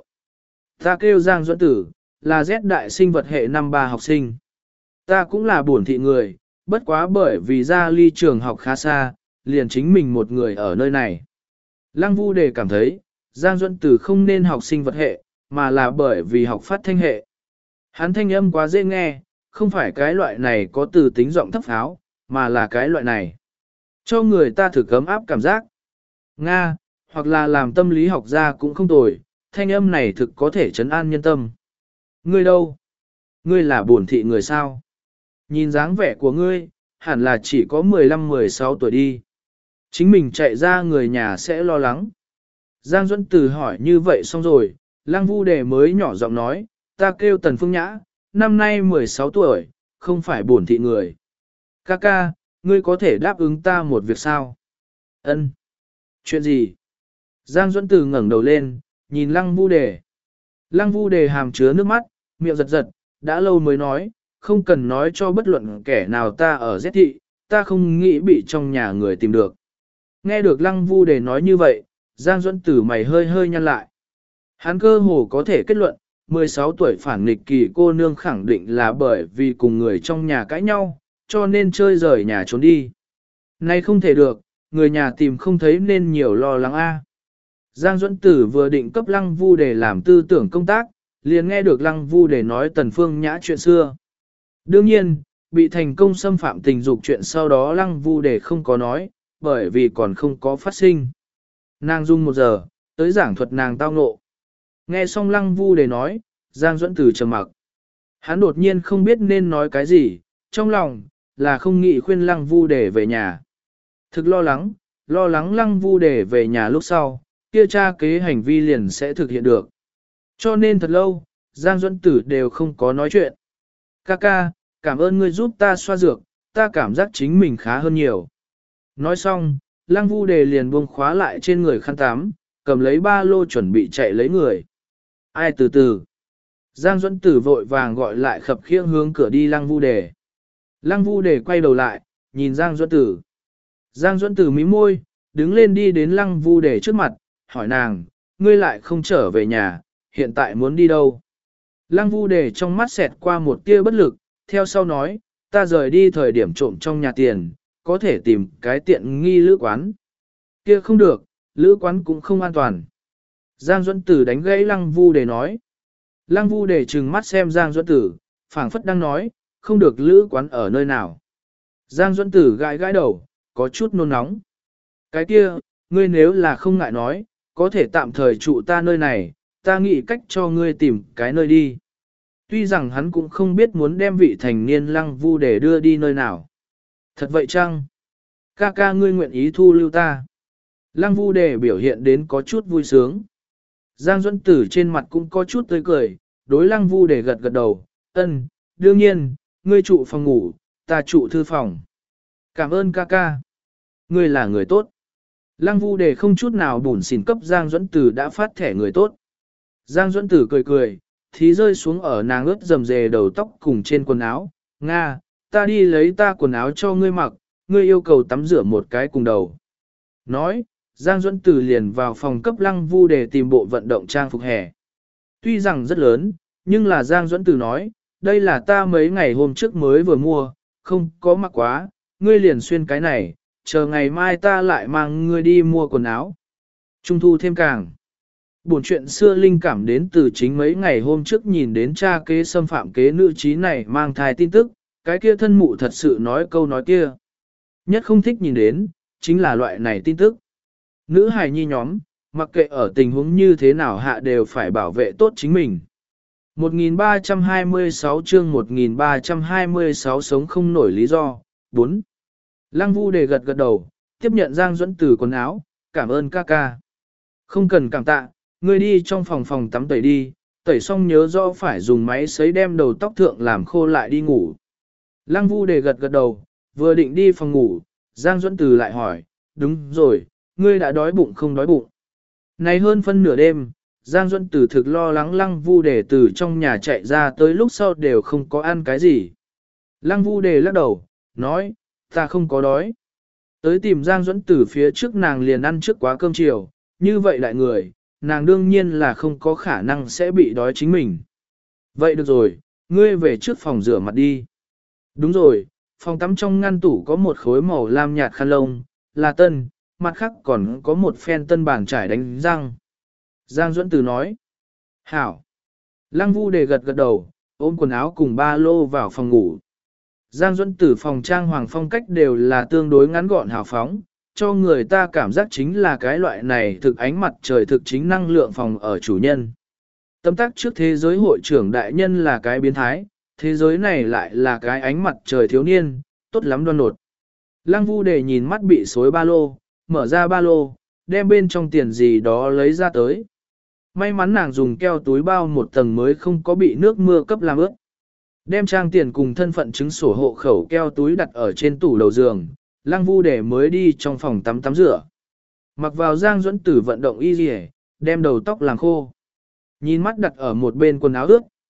Ta kêu Giang Duẫn Tử, là Z đại sinh vật hệ năm ba học sinh. Ta cũng là bổn thị người, bất quá bởi vì ra ly trường học khá xa, liền chính mình một người ở nơi này. Lăng Vu Đề cảm thấy, Giang Duẫn Tử không nên học sinh vật hệ, mà là bởi vì học phát thanh hệ. Hắn thanh âm quá dễ nghe, không phải cái loại này có từ tính giọng thấp pháo, mà là cái loại này. Cho người ta thử cấm áp cảm giác. Nga, hoặc là làm tâm lý học ra cũng không tồi, thanh âm này thực có thể trấn an nhân tâm. Ngươi đâu? Ngươi là bổn thị người sao? Nhìn dáng vẻ của ngươi, hẳn là chỉ có mười lăm mười sáu tuổi đi. Chính mình chạy ra người nhà sẽ lo lắng. Giang Duẫn Tử hỏi như vậy xong rồi, Lăng Vu Đề mới nhỏ giọng nói, ta kêu Tần Phương Nhã, năm nay mười sáu tuổi, không phải bổn thị người. Ca ca, ngươi có thể đáp ứng ta một việc sao? Ân. Chuyện gì? Giang Duẫn Tử ngẩng đầu lên, nhìn Lăng Vu Đề. Lăng Vu Đề hàm chứa nước mắt, miệng giật giật, đã lâu mới nói, không cần nói cho bất luận kẻ nào ta ở Z thị, ta không nghĩ bị trong nhà người tìm được. Nghe được Lăng Vu Đề nói như vậy, Giang Duẫn Tử mày hơi hơi nhăn lại. Hắn cơ hồ có thể kết luận, mười sáu tuổi phản nghịch kỳ cô nương khẳng định là bởi vì cùng người trong nhà cãi nhau, cho nên chơi rời nhà trốn đi. Nay không thể được, người nhà tìm không thấy nên nhiều lo lắng a. Giang Duẫn Tử vừa định cấp Lăng Vu Đề làm tư tưởng công tác, liền nghe được Lăng Vu Đề nói Tần Phương Nhã chuyện xưa. Đương nhiên, bị thành công xâm phạm tình dục chuyện sau đó Lăng Vu Đề không có nói, bởi vì còn không có phát sinh. Nàng dùng một giờ, tới giảng thuật nàng tao ngộ. Nghe xong Lăng Vu Đề nói, Giang Duẫn Tử trầm mặc. Hắn đột nhiên không biết nên nói cái gì, trong lòng, là không nghĩ khuyên Lăng Vu Đề về nhà. Thực lo lắng, lo lắng Lăng Vu Đề về nhà lúc sau, kia cha kế hành vi liền sẽ thực hiện được. Cho nên thật lâu, Giang Duẫn Tử đều không có nói chuyện. Ca ca, cảm ơn ngươi giúp ta xoa dược, ta cảm giác chính mình khá hơn nhiều. Nói xong, Lăng Vu Đề liền buông khóa lại trên người khăn tắm, cầm lấy ba lô chuẩn bị chạy lấy người. Ai từ từ. Giang Duẫn Tử vội vàng gọi lại khập khiễng hướng cửa đi Lăng Vu Đề. Lăng Vu Đề quay đầu lại, nhìn Giang Duẫn Tử. Giang Duẫn Tử mím môi, đứng lên đi đến Lăng Vu Đề trước mặt, hỏi nàng, ngươi lại không trở về nhà, hiện tại muốn đi đâu? Lăng Vu Đề trong mắt xẹt qua một tia bất lực, theo sau nói, ta rời đi thời điểm trộm trong nhà tiền, có thể tìm cái tiện nghi lữ quán. Kia không được, lữ quán cũng không an toàn. Giang Duẫn Tử đánh gãy Lăng Vu Đề nói. Lăng Vu Đề trừng mắt xem Giang Duẫn Tử, phảng phất đang nói, không được lữ quán ở nơi nào. Giang Duẫn Tử gãi gãi đầu, có chút nôn nóng. Cái kia, ngươi nếu là không ngại nói, có thể tạm thời trụ ta nơi này, ta nghĩ cách cho ngươi tìm cái nơi đi. Tuy rằng hắn cũng không biết muốn đem vị thành niên Lăng Vu Đề đưa đi nơi nào. Thật vậy chăng? Ca ca ngươi nguyện ý thu lưu ta. Lăng Vu Đề biểu hiện đến có chút vui sướng. Giang Duẫn Tử trên mặt cũng có chút tươi cười, đối Lăng Vu Đề gật gật đầu, ân, đương nhiên, ngươi trụ phòng ngủ, ta trụ thư phòng. Cảm ơn ca ca. Ngươi là người tốt. Lăng Vu Đề không chút nào bủn xỉn cấp Giang Duẫn Tử đã phát thẻ người tốt. Giang Duẫn Tử cười cười, thí rơi xuống ở nàng ướt rầm rề đầu tóc cùng trên quần áo. Nga, ta đi lấy ta quần áo cho ngươi mặc, ngươi yêu cầu tắm rửa một cái cùng đầu. Nói, Giang Duẫn Tử liền vào phòng cấp Lăng Vu Đề tìm bộ vận động trang phục hè. Tuy rằng rất lớn, nhưng là Giang Duẫn Tử nói, đây là ta mấy ngày hôm trước mới vừa mua, không có mặc quá, ngươi liền xuyên cái này, chờ ngày mai ta lại mang ngươi đi mua quần áo. Trung thu thêm càng. Buồn chuyện xưa linh cảm đến từ chính mấy ngày hôm trước nhìn đến cha kế xâm phạm kế nữ trí này mang thai tin tức, cái kia thân mụ thật sự nói câu nói kia. Nhất không thích nhìn đến, chính là loại này tin tức. Nữ hài nhi nhóm, mặc kệ ở tình huống như thế nào hạ đều phải bảo vệ tốt chính mình. một nghìn ba trăm hai mươi sáu chương một nghìn ba trăm hai mươi sáu sống không nổi lý do, bốn. Lăng Vu Đề gật gật đầu, tiếp nhận Giang Duẫn Tử quần áo, cảm ơn ca ca. Không cần cảm tạ, ngươi đi trong phòng phòng tắm tẩy đi, tẩy xong nhớ rõ phải dùng máy sấy đem đầu tóc thượng làm khô lại đi ngủ. Lăng Vu Đề gật gật đầu, vừa định đi phòng ngủ, Giang Duẫn Tử lại hỏi, đúng rồi, ngươi đã đói bụng không đói bụng. Này hơn phân nửa đêm, Giang Duẫn Tử thực lo lắng Lăng Vu Đề từ trong nhà chạy ra tới lúc sau đều không có ăn cái gì. Lăng Vu Đề lắc đầu, nói, ta không có đói. Tới tìm Giang Duẫn Tử phía trước nàng liền ăn trước quá cơm chiều, như vậy lại người, nàng đương nhiên là không có khả năng sẽ bị đói chính mình. Vậy được rồi, ngươi về trước phòng rửa mặt đi. Đúng rồi, phòng tắm trong ngăn tủ có một khối màu lam nhạt khăn lông, là tân, mặt khác còn có một phen tân bàn trải đánh răng. Giang Duẫn Tử nói. Hảo. Lăng Vu Đề gật gật đầu, ôm quần áo cùng ba lô vào phòng ngủ. Giang Duẫn Tử phòng trang hoàng phong cách đều là tương đối ngắn gọn hào phóng, cho người ta cảm giác chính là cái loại này thực ánh mặt trời thực chính năng lượng phòng ở chủ nhân. Tấm tác trước thế giới hội trưởng đại nhân là cái biến thái, thế giới này lại là cái ánh mặt trời thiếu niên, tốt lắm đoan nột. Lăng Vu Đề nhìn mắt bị xối ba lô, mở ra ba lô, đem bên trong tiền gì đó lấy ra tới. May mắn nàng dùng keo túi bao một tầng mới không có bị nước mưa cấp làm ướt. Đem trang tiền cùng thân phận chứng sổ hộ khẩu keo túi đặt ở trên tủ đầu giường, Lăng Vu Đề mới đi trong phòng tắm tắm rửa. Mặc vào Giang Duẫn Tử vận động y dì đem đầu tóc làm khô. Nhìn mắt đặt ở một bên quần áo ướt,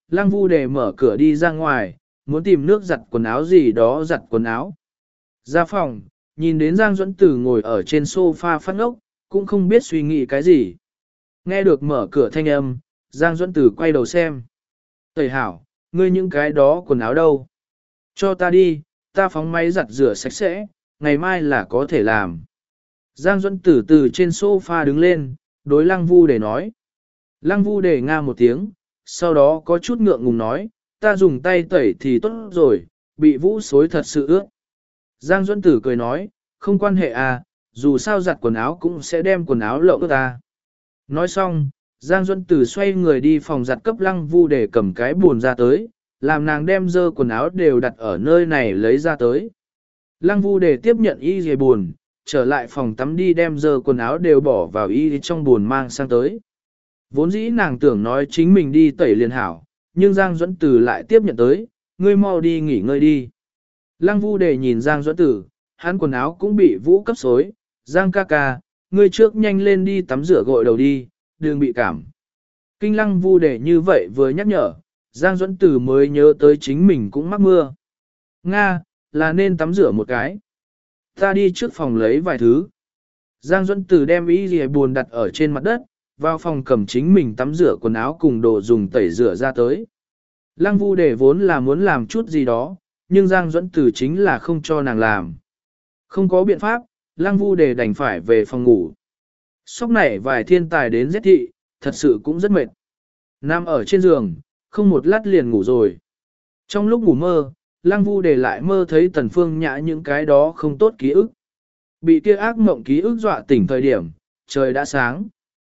Lăng Vu Đề mở cửa đi ra ngoài, muốn tìm nước giặt quần áo gì đó giặt quần áo. Ra phòng, nhìn đến Giang Duẫn Tử ngồi ở trên sofa phát ngốc, cũng không biết suy nghĩ cái gì. Nghe được mở cửa thanh âm, Giang Duẫn Tử quay đầu xem. Tẩy hảo, ngươi những cái đó quần áo đâu? Cho ta đi, ta phóng máy giặt rửa sạch sẽ, ngày mai là có thể làm. Giang Duẫn Tử từ trên sofa đứng lên, đối Lăng Vu Đề nói. Lăng Vu Đề nga một tiếng, sau đó có chút ngượng ngùng nói, ta dùng tay tẩy thì tốt rồi, bị vũ xối thật sự ướt. Giang Duẫn Tử cười nói, không quan hệ à, dù sao giặt quần áo cũng sẽ đem quần áo lộng ướt ta. Nói xong, Giang Duẫn Tử xoay người đi phòng giặt cấp Lăng Vu để cầm cái buồn ra tới, làm nàng đem dơ quần áo đều đặt ở nơi này lấy ra tới. Lăng Vu để tiếp nhận y dề buồn, trở lại phòng tắm đi đem dơ quần áo đều bỏ vào y trong buồn mang sang tới. Vốn dĩ nàng tưởng nói chính mình đi tẩy liền hảo, nhưng Giang Duẫn Tử lại tiếp nhận tới, ngươi mau đi nghỉ ngơi đi. Lăng Vu để nhìn Giang Duẫn Tử, hắn quần áo cũng bị vũ cấp xối, Giang ca ca, ngươi trước nhanh lên đi tắm rửa gội đầu đi, đừng bị cảm. Kinh Lăng Vu để như vậy vừa nhắc nhở, Giang Duẫn Tử mới nhớ tới chính mình cũng mắc mưa. Nga, là nên tắm rửa một cái. Ta đi trước phòng lấy vài thứ. Giang Duẫn Tử đem y dì buồn đặt ở trên mặt đất, vào phòng cầm chính mình tắm rửa quần áo cùng đồ dùng tẩy rửa ra tới. Lăng Vu để vốn là muốn làm chút gì đó, nhưng Giang Duẫn Tử chính là không cho nàng làm. Không có biện pháp, Lăng Vu để đành phải về phòng ngủ. Sóc nảy vài thiên tài đến giết thị, thật sự cũng rất mệt. Nằm ở trên giường, không một lát liền ngủ rồi. Trong lúc ngủ mơ, Lăng Vu để lại mơ thấy Tần Phương Nhã những cái đó không tốt ký ức. Bị kia ác mộng ký ức dọa tỉnh thời điểm, trời đã sáng.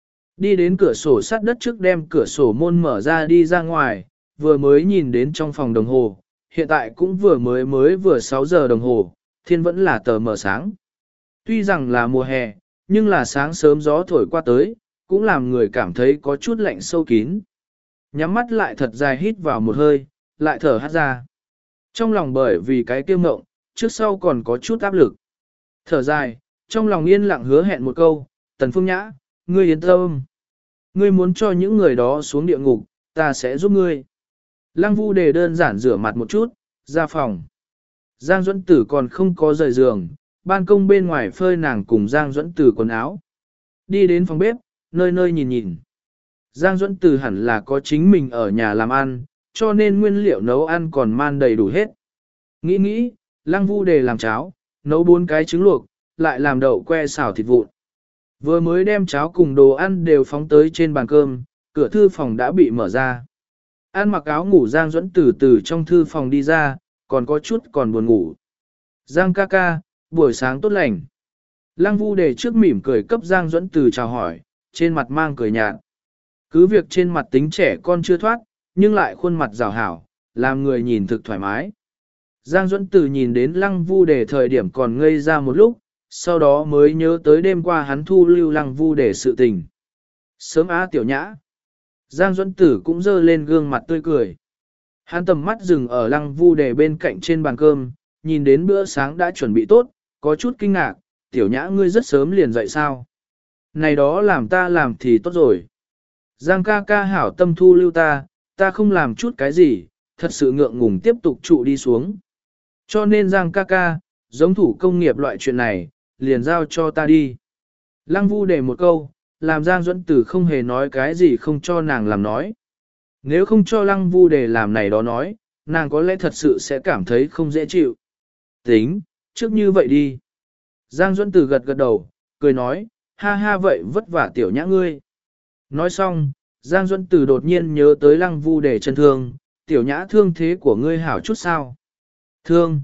Đi đến cửa sổ sát đất trước đem cửa sổ môn mở ra đi ra ngoài, vừa mới nhìn đến trong phòng đồng hồ, hiện tại cũng vừa mới mới vừa sáu giờ đồng hồ, thiên vẫn là tờ mờ sáng. Tuy rằng là mùa hè, nhưng là sáng sớm gió thổi qua tới, cũng làm người cảm thấy có chút lạnh sâu kín. Nhắm mắt lại thật dài hít vào một hơi, lại thở hắt ra. Trong lòng bởi vì cái kiêu ngộng, trước sau còn có chút áp lực. Thở dài, trong lòng yên lặng hứa hẹn một câu, Tần Phương Nhã, ngươi yên tâm. Ngươi muốn cho những người đó xuống địa ngục, ta sẽ giúp ngươi. Lăng Vu đề đơn giản rửa mặt một chút, ra phòng. Giang Duẫn Tử còn không có rời giường, ban công bên ngoài phơi nàng cùng Giang Duẫn Tử quần áo. Đi đến phòng bếp, nơi nơi nhìn nhìn. Giang Duẫn Tử hẳn là có chính mình ở nhà làm ăn, cho nên nguyên liệu nấu ăn còn man đầy đủ hết. Nghĩ nghĩ, Lăng Vu đề làm cháo, nấu bốn cái trứng luộc, lại làm đậu que xào thịt vụn. Vừa mới đem cháo cùng đồ ăn đều phóng tới trên bàn cơm, cửa thư phòng đã bị mở ra. Ăn mặc áo ngủ Giang Duẫn Tử từ trong thư phòng đi ra, còn có chút còn buồn ngủ. Giang ca ca, buổi sáng tốt lành. Lăng Vu đề trước mỉm cười cấp Giang Duẫn Tử chào hỏi, trên mặt mang cười nhạt. Cứ việc trên mặt tính trẻ con chưa thoát, nhưng lại khuôn mặt rào hảo, làm người nhìn thực thoải mái. Giang Duẫn Tử nhìn đến Lăng Vu đề thời điểm còn ngây ra một lúc, sau đó mới nhớ tới đêm qua hắn thu lưu Lăng Vu đề sự tình. Sớm á tiểu nhã. Giang Duẫn Tử cũng dơ lên gương mặt tươi cười. Hắn tầm mắt dừng ở Lăng Vu đề bên cạnh trên bàn cơm, nhìn đến bữa sáng đã chuẩn bị tốt, có chút kinh ngạc, tiểu nhã ngươi rất sớm liền dậy sao? Này đó làm ta làm thì tốt rồi. Giang ca ca hảo tâm thu lưu ta, ta không làm chút cái gì, thật sự ngượng ngùng tiếp tục trụ đi xuống. Cho nên Giang ca ca, giống thủ công nghiệp loại chuyện này, liền giao cho ta đi. Lăng Vu đề một câu, làm Giang Duẫn Tử không hề nói cái gì không cho nàng làm nói. Nếu không cho Lăng Vu đề làm này đó nói, nàng có lẽ thật sự sẽ cảm thấy không dễ chịu. Tính, trước như vậy đi. Giang Duẫn Tử gật gật đầu, cười nói, ha ha vậy vất vả tiểu nhã ngươi. Nói xong, Giang Duẫn Tử đột nhiên nhớ tới Lăng Vu đề chân thương, tiểu nhã thương thế của ngươi hảo chút sao. Thương.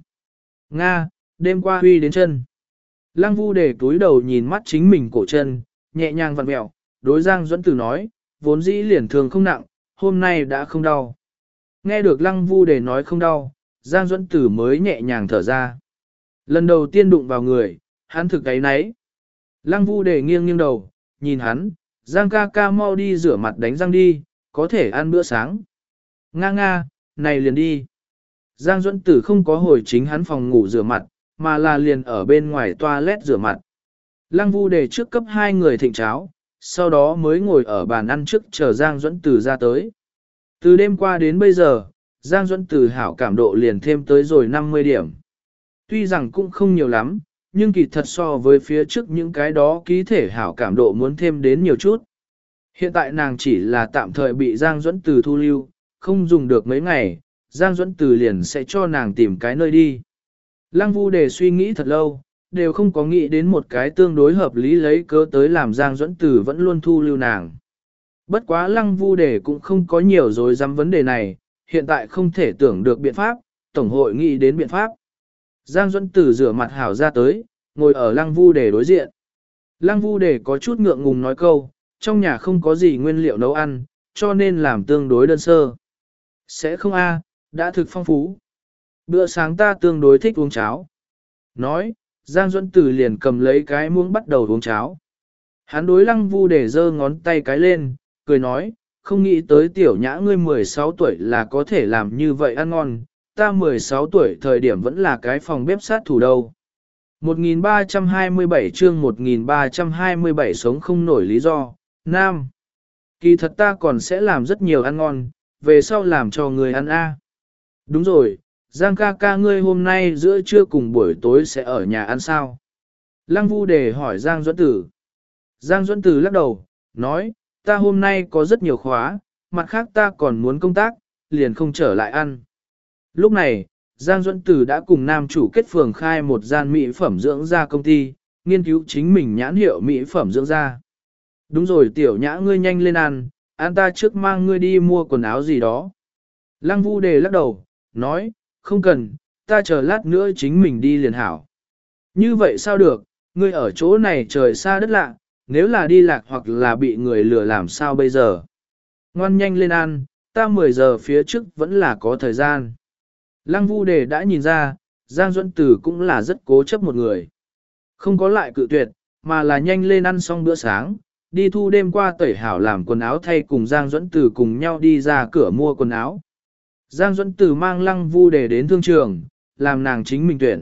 Nga, đêm qua huy đến chân. Lăng Vu đề túi đầu nhìn mắt chính mình cổ chân, nhẹ nhàng vặn mẹo, đối Giang Duẫn Tử nói, vốn dĩ liền thương không nặng, hôm nay đã không đau. Nghe được Lăng Vu đề nói không đau, Giang Duẫn Tử mới nhẹ nhàng thở ra. Lần đầu tiên đụng vào người, hắn thực cái nấy. Lăng Vu đề nghiêng nghiêng đầu, nhìn hắn, Giang ca ca mau đi rửa mặt đánh răng đi, có thể ăn bữa sáng. Nga nga, này liền đi. Giang Duẫn Tử không có hồi chính hắn phòng ngủ rửa mặt, mà là liền ở bên ngoài toilet rửa mặt. Lăng Vu đề trước cấp hai người thịnh cháo, sau đó mới ngồi ở bàn ăn trước chờ Giang Duẫn Tử ra tới. Từ đêm qua đến bây giờ, Giang Duẫn Từ hảo cảm độ liền thêm tới rồi năm mươi điểm. Tuy rằng cũng không nhiều lắm, nhưng kỳ thật so với phía trước những cái đó ký thể hảo cảm độ muốn thêm đến nhiều chút. Hiện tại nàng chỉ là tạm thời bị Giang Duẫn Từ thu lưu, không dùng được mấy ngày, Giang Duẫn Từ liền sẽ cho nàng tìm cái nơi đi. Lăng Vu Đề suy nghĩ thật lâu, đều không có nghĩ đến một cái tương đối hợp lý lấy cớ tới làm Giang Duẫn Từ vẫn luôn thu lưu nàng. Bất quá Lăng Vu Đề cũng không có nhiều dối dám vấn đề này, hiện tại không thể tưởng được biện pháp, Tổng hội nghĩ đến biện pháp. Giang Duẫn Từ rửa mặt hảo ra tới, ngồi ở Lăng Vu Đề đối diện. Lăng Vu Đề có chút ngượng ngùng nói câu, trong nhà không có gì nguyên liệu nấu ăn, cho nên làm tương đối đơn sơ. Sẽ không a, đã thực phong phú. Bữa sáng ta tương đối thích uống cháo. Nói, Giang Duẫn Từ liền cầm lấy cái muỗng bắt đầu uống cháo. Hắn đối Lăng Vu Đề giơ ngón tay cái lên, cười nói, không nghĩ tới tiểu nhã ngươi mười sáu tuổi là có thể làm như vậy ăn ngon, ta mười sáu tuổi thời điểm vẫn là cái phòng bếp sát thủ đâu. một nghìn ba trăm hai mươi bảy chương một nghìn ba trăm hai mươi bảy sống không nổi lý do, Nam. Kỳ thật ta còn sẽ làm rất nhiều ăn ngon, về sau làm cho người ăn a. Đúng rồi, Giang ca ca ngươi hôm nay giữa trưa cùng buổi tối sẽ ở nhà ăn sao? Lăng Vu Đề hỏi Giang Duẫn Tử. Giang Duẫn Tử lắc đầu, nói, ta hôm nay có rất nhiều khóa, mặt khác ta còn muốn công tác, liền không trở lại ăn. Lúc này, Giang Duẫn Tử đã cùng nam chủ kết phường khai một gian mỹ phẩm dưỡng da công ty, nghiên cứu chính mình nhãn hiệu mỹ phẩm dưỡng da. Đúng rồi tiểu nhã ngươi nhanh lên ăn, ăn ta trước mang ngươi đi mua quần áo gì đó. Lăng Vu Đề lắc đầu, nói, không cần, ta chờ lát nữa chính mình đi liền hảo. Như vậy sao được, ngươi ở chỗ này trời xa đất lạ, nếu là đi lạc hoặc là bị người lừa làm sao bây giờ. Ngoan nhanh lên ăn, ta mười giờ phía trước vẫn là có thời gian. Lăng Vu Đề đã nhìn ra, Giang Duẫn Tử cũng là rất cố chấp một người. Không có lại cự tuyệt, mà là nhanh lên ăn xong bữa sáng, đi thu đêm qua tẩy hảo làm quần áo thay cùng Giang Duẫn Tử cùng nhau đi ra cửa mua quần áo. Giang Duẫn Tử mang Lăng Vu Đề đến thương trường, làm nàng chính mình tuyển.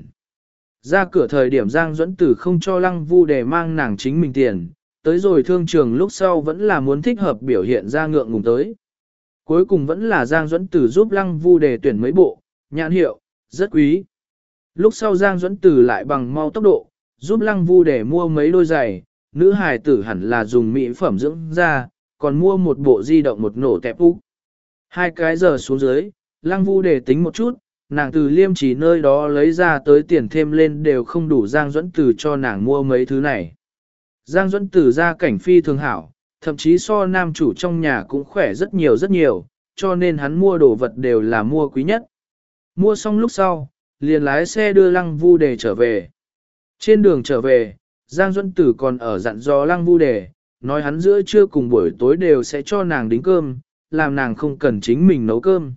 Ra cửa thời điểm Giang Duẫn Tử không cho Lăng Vu Đề mang nàng chính mình tiền, tới rồi thương trường lúc sau vẫn là muốn thích hợp biểu hiện ra ngượng ngùng tới. Cuối cùng vẫn là Giang Duẫn Tử giúp Lăng Vu Đề tuyển mấy bộ, nhãn hiệu, rất quý. Lúc sau Giang Duẫn Tử lại bằng mau tốc độ, giúp Lăng Vu Đề mua mấy đôi giày, nữ hài tử hẳn là dùng mỹ phẩm dưỡng da, còn mua một bộ di động một nổ tẹp úc. Hai cái giờ xuống dưới, Lăng Vu Đề tính một chút, nàng từ liêm chỉ nơi đó lấy ra tới tiền thêm lên đều không đủ Giang Duẫn Tử cho nàng mua mấy thứ này. Giang Duẫn Tử ra cảnh phi thường hảo, thậm chí so nam chủ trong nhà cũng khỏe rất nhiều rất nhiều, cho nên hắn mua đồ vật đều là mua quý nhất. Mua xong lúc sau, liền lái xe đưa Lăng Vu Đề trở về. Trên đường trở về, Giang Duẫn Tử còn ở dặn dò Lăng Vu Đề, nói hắn giữa trưa cùng buổi tối đều sẽ cho nàng đính cơm, làm nàng không cần chính mình nấu cơm.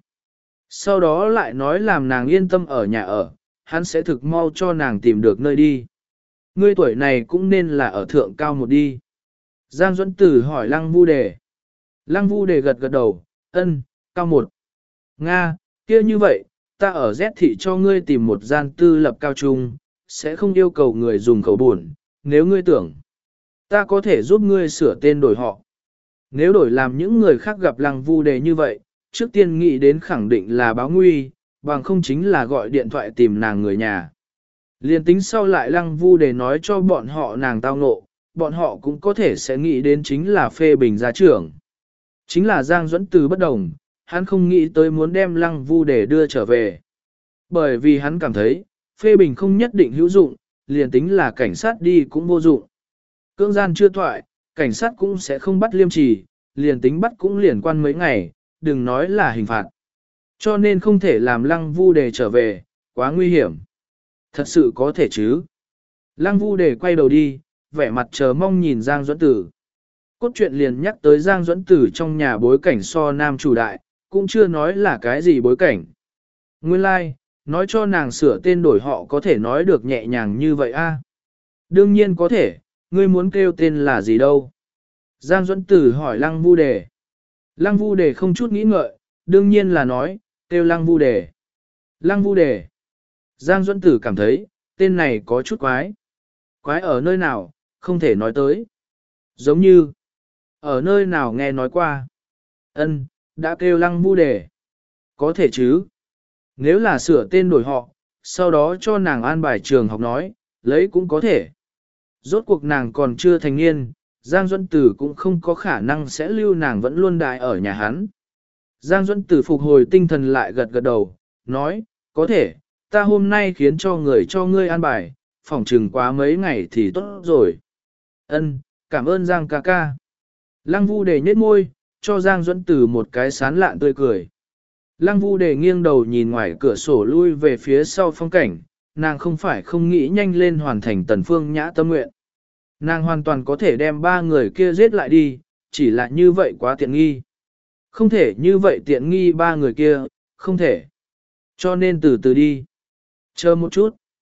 Sau đó lại nói làm nàng yên tâm ở nhà ở, hắn sẽ thực mau cho nàng tìm được nơi đi. Ngươi tuổi này cũng nên là ở thượng cao một đi. Giang Duẫn Tử hỏi Lăng Vu Đề. Lăng Vu Đề gật gật đầu, ân, cao một. Nga, kia như vậy, ta ở Z thị cho ngươi tìm một gian tư lập cao trung, sẽ không yêu cầu người dùng khẩu buồn, nếu ngươi tưởng. Ta có thể giúp ngươi sửa tên đổi họ. Nếu đổi làm những người khác gặp Lăng Vu Đề như vậy, trước tiên nghĩ đến khẳng định là báo nguy, bằng không chính là gọi điện thoại tìm nàng người nhà. Liên tính sau lại Lăng Vu Đề nói cho bọn họ nàng tao ngộ, bọn họ cũng có thể sẽ nghĩ đến chính là phê bình gia trưởng. Chính là Giang Duẫn Tử bất đồng, hắn không nghĩ tới muốn đem Lăng Vu Đề đưa trở về. Bởi vì hắn cảm thấy, phê bình không nhất định hữu dụng, liền tính là cảnh sát đi cũng vô dụng. Cưỡng gian chưa thoại, cảnh sát cũng sẽ không bắt liêm trì, liền tính bắt cũng liền quan mấy ngày, đừng nói là hình phạt. Cho nên không thể làm Lăng Vu Đề trở về, quá nguy hiểm. Thật sự có thể chứ. Lăng Vu Đề quay đầu đi, vẻ mặt chờ mong nhìn Giang Duẫn Tử. Cốt truyện liền nhắc tới Giang Duẫn Tử trong nhà bối cảnh so nam chủ đại, cũng chưa nói là cái gì bối cảnh. Nguyên lai, like, nói cho nàng sửa tên đổi họ có thể nói được nhẹ nhàng như vậy a? Đương nhiên có thể, ngươi muốn kêu tên là gì đâu? Giang Duẫn Tử hỏi Lăng Vu Đề. Lăng Vu Đề không chút nghĩ ngợi, đương nhiên là nói, kêu Lăng Vu Đề. Lăng Vu Đề. Giang Duẫn Tử cảm thấy, tên này có chút quái. Quái ở nơi nào, không thể nói tới. Giống như, ở nơi nào nghe nói qua. Ân, đã kêu Lăng Vu Đề. Có thể chứ. Nếu là sửa tên đổi họ, sau đó cho nàng an bài trường học nói, lấy cũng có thể. Rốt cuộc nàng còn chưa thành niên, Giang Duẫn Tử cũng không có khả năng sẽ lưu nàng vẫn luôn đại ở nhà hắn. Giang Duẫn Tử phục hồi tinh thần lại gật gật đầu, nói, có thể, ta hôm nay khiến cho người cho ngươi an bài, phỏng chừng quá mấy ngày thì tốt rồi. Ân, cảm ơn Giang ca ca. Lăng Vu Đề nhếch môi, cho Giang Duẫn Tử một cái sán lạn tươi cười. Lăng Vu Đề nghiêng đầu nhìn ngoài cửa sổ lui về phía sau phong cảnh, nàng không phải không nghĩ nhanh lên hoàn thành Tần Phương Nhã tâm nguyện. Nàng hoàn toàn có thể đem ba người kia giết lại đi, chỉ là như vậy quá tiện nghi. Không thể như vậy tiện nghi ba người kia, không thể. Cho nên từ từ đi. Chờ một chút.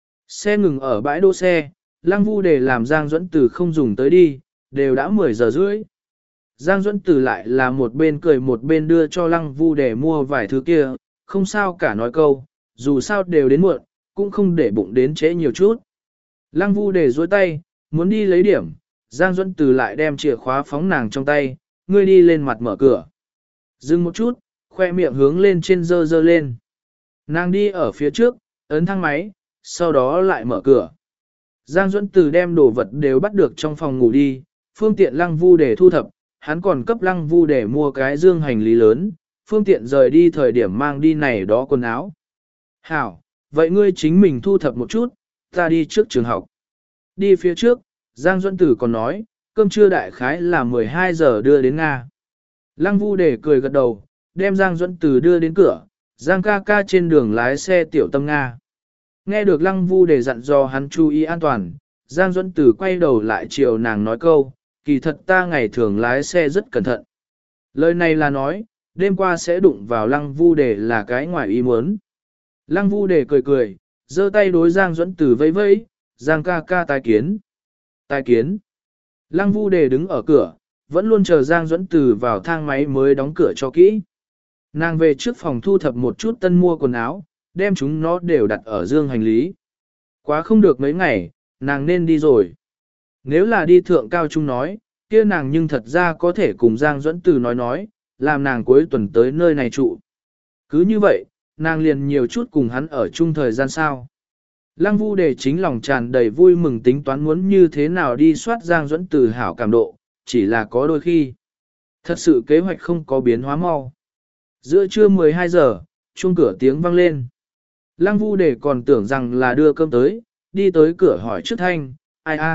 Xe ngừng ở bãi đỗ xe, Lăng Vu Đề làm Giang Duẫn Tử không dùng tới đi, đều đã mười giờ rưỡi. Giang Duẫn Tử lại là một bên cười một bên đưa cho Lăng Vu Đề mua vài thứ kia, không sao cả nói câu, dù sao đều đến muộn, cũng không để bụng đến trễ nhiều chút. Lăng Vu Đề duỗi tay, muốn đi lấy điểm, Giang Duẫn Tử lại đem chìa khóa phóng nàng trong tay, ngươi đi lên mặt mở cửa. Dừng một chút, khoe miệng hướng lên trên dơ dơ lên. Nàng đi ở phía trước, ấn thang máy, sau đó lại mở cửa. Giang Duẫn Tử đem đồ vật đều bắt được trong phòng ngủ đi, phương tiện Lăng Vu Đề thu thập, hắn còn cấp Lăng Vu Đề mua cái dương hành lý lớn, phương tiện rời đi thời điểm mang đi này đó quần áo. Hảo, vậy ngươi chính mình thu thập một chút, ta đi trước trường học. Đi phía trước, Giang Duẫn Tử còn nói, cơm trưa đại khái là mười hai giờ đưa đến Nga. Lăng Vu Đề cười gật đầu, đem Giang Duẫn Tử đưa đến cửa, Giang ca ca trên đường lái xe tiểu tâm Nga. Nghe được Lăng Vu Đề dặn dò hắn chú ý an toàn, Giang Duẫn Tử quay đầu lại chiều nàng nói câu, kỳ thật ta ngày thường lái xe rất cẩn thận. Lời này là nói, đêm qua sẽ đụng vào Lăng Vu Đề là cái ngoài ý muốn. Lăng Vu Đề cười cười, giơ tay đối Giang Duẫn Tử vẫy vẫy, Giang ca ca tai kiến. Tai kiến. Lăng Vu Đề đứng ở cửa, vẫn luôn chờ Giang Duẫn Tử vào thang máy mới đóng cửa cho kỹ. Nàng về trước phòng thu thập một chút tân mua quần áo, đem chúng nó đều đặt ở dương hành lý. Quá không được mấy ngày, nàng nên đi rồi. Nếu là đi thượng cao trung nói, kia nàng nhưng thật ra có thể cùng Giang Duẫn Tử nói nói, làm nàng cuối tuần tới nơi này trụ. Cứ như vậy, nàng liền nhiều chút cùng hắn ở chung thời gian sao. Lăng Vu Đề chính lòng tràn đầy vui mừng tính toán muốn như thế nào đi soát Giang Duẫn Tử hảo cảm độ, chỉ là có đôi khi. Thật sự kế hoạch không có biến hóa mau. Giữa trưa mười hai giờ, chuông cửa tiếng vang lên. Lăng Vu Đề còn tưởng rằng là đưa cơm tới, đi tới cửa hỏi trước thanh, ai a?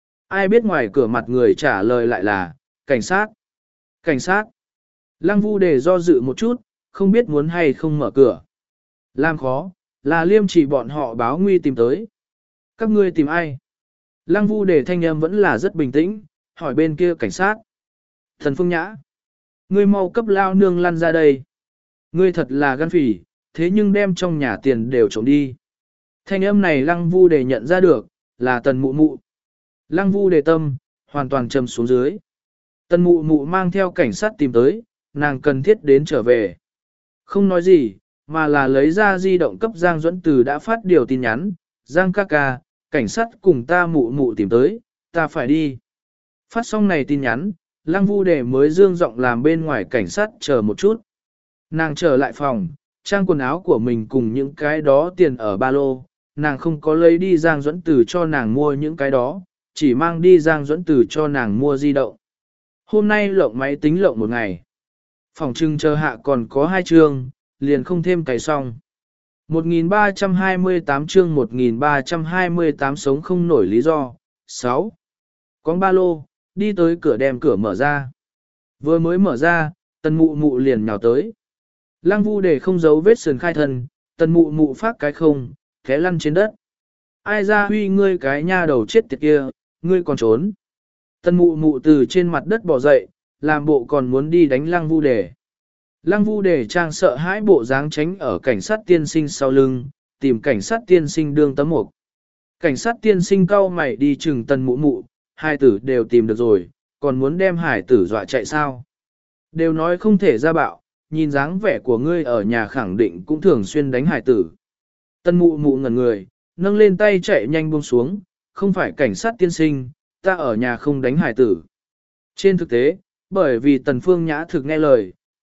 Ai biết ngoài cửa mặt người trả lời lại là, cảnh sát. Cảnh sát. Lăng Vu Đề do dự một chút, không biết muốn hay không mở cửa. Làm khó, là Liêm chỉ bọn họ báo nguy tìm tới. Các ngươi tìm ai? Lăng Vu Đề thanh âm vẫn là rất bình tĩnh, hỏi bên kia cảnh sát. Thần Phương Nhã. Ngươi mau cấp lao nương lăn ra đây. Ngươi thật là gan phỉ, thế nhưng đem trong nhà tiền đều trộm đi. Thanh âm này Lăng Vu Đề nhận ra được, là Tần Mụ Mụ. Lăng Vu Đề tâm, hoàn toàn trầm xuống dưới. Tần Mụ Mụ mang theo cảnh sát tìm tới, nàng cần thiết đến trở về. Không nói gì, mà là lấy ra di động cấp Giang Duẫn Tử đã phát điều tin nhắn. Giang ca ca, cảnh sát cùng ta Mụ Mụ tìm tới, ta phải đi. Phát xong này tin nhắn, Lăng Vu Đề mới dương giọng làm bên ngoài cảnh sát chờ một chút. Nàng trở lại phòng, trang quần áo của mình cùng những cái đó tiền ở ba lô, nàng không có lấy đi Giang Duẫn Tử cho nàng mua những cái đó, chỉ mang đi Giang Duẫn Tử cho nàng mua di động. Hôm nay lộng máy tính lộng một ngày. Phòng trưng chờ hạ còn có hai chương, liền không thêm cày xong. một nghìn ba trăm hai mươi tám chương một nghìn ba trăm hai mươi tám sống không nổi lý do. sáu. Con ba lô, đi tới cửa đem cửa mở ra. Vừa mới mở ra, Tần Mụ Mụ liền nhào tới. Lăng Vu Đề không giấu vết sườn khai thân, Tần Mụ Mụ phát cái không, té lăn trên đất. Ai ra huy ngươi cái nha đầu chết tiệt kia, ngươi còn trốn. Tần Mụ Mụ từ trên mặt đất bò dậy, làm bộ còn muốn đi đánh Lăng Vu Đề. Lăng Vu Đề trang sợ hãi bộ dáng tránh ở cảnh sát tiên sinh sau lưng, tìm cảnh sát tiên sinh đương tấm mục. Cảnh sát tiên sinh cau mày đi chừng Tần Mụ Mụ, hai tử đều tìm được rồi, còn muốn đem hải tử dọa chạy sao. Đều nói không thể ra bạo, nhìn dáng vẻ của ngươi ở nhà khẳng định cũng thường xuyên đánh hải tử. Tần Mụ Mụ ngẩn người, nâng lên tay chạy nhanh buông xuống, không phải cảnh sát tiên sinh, ta ở nhà không đánh hải tử. Trên thực tế, bởi vì Tần Phương Nhã thực nghe lời,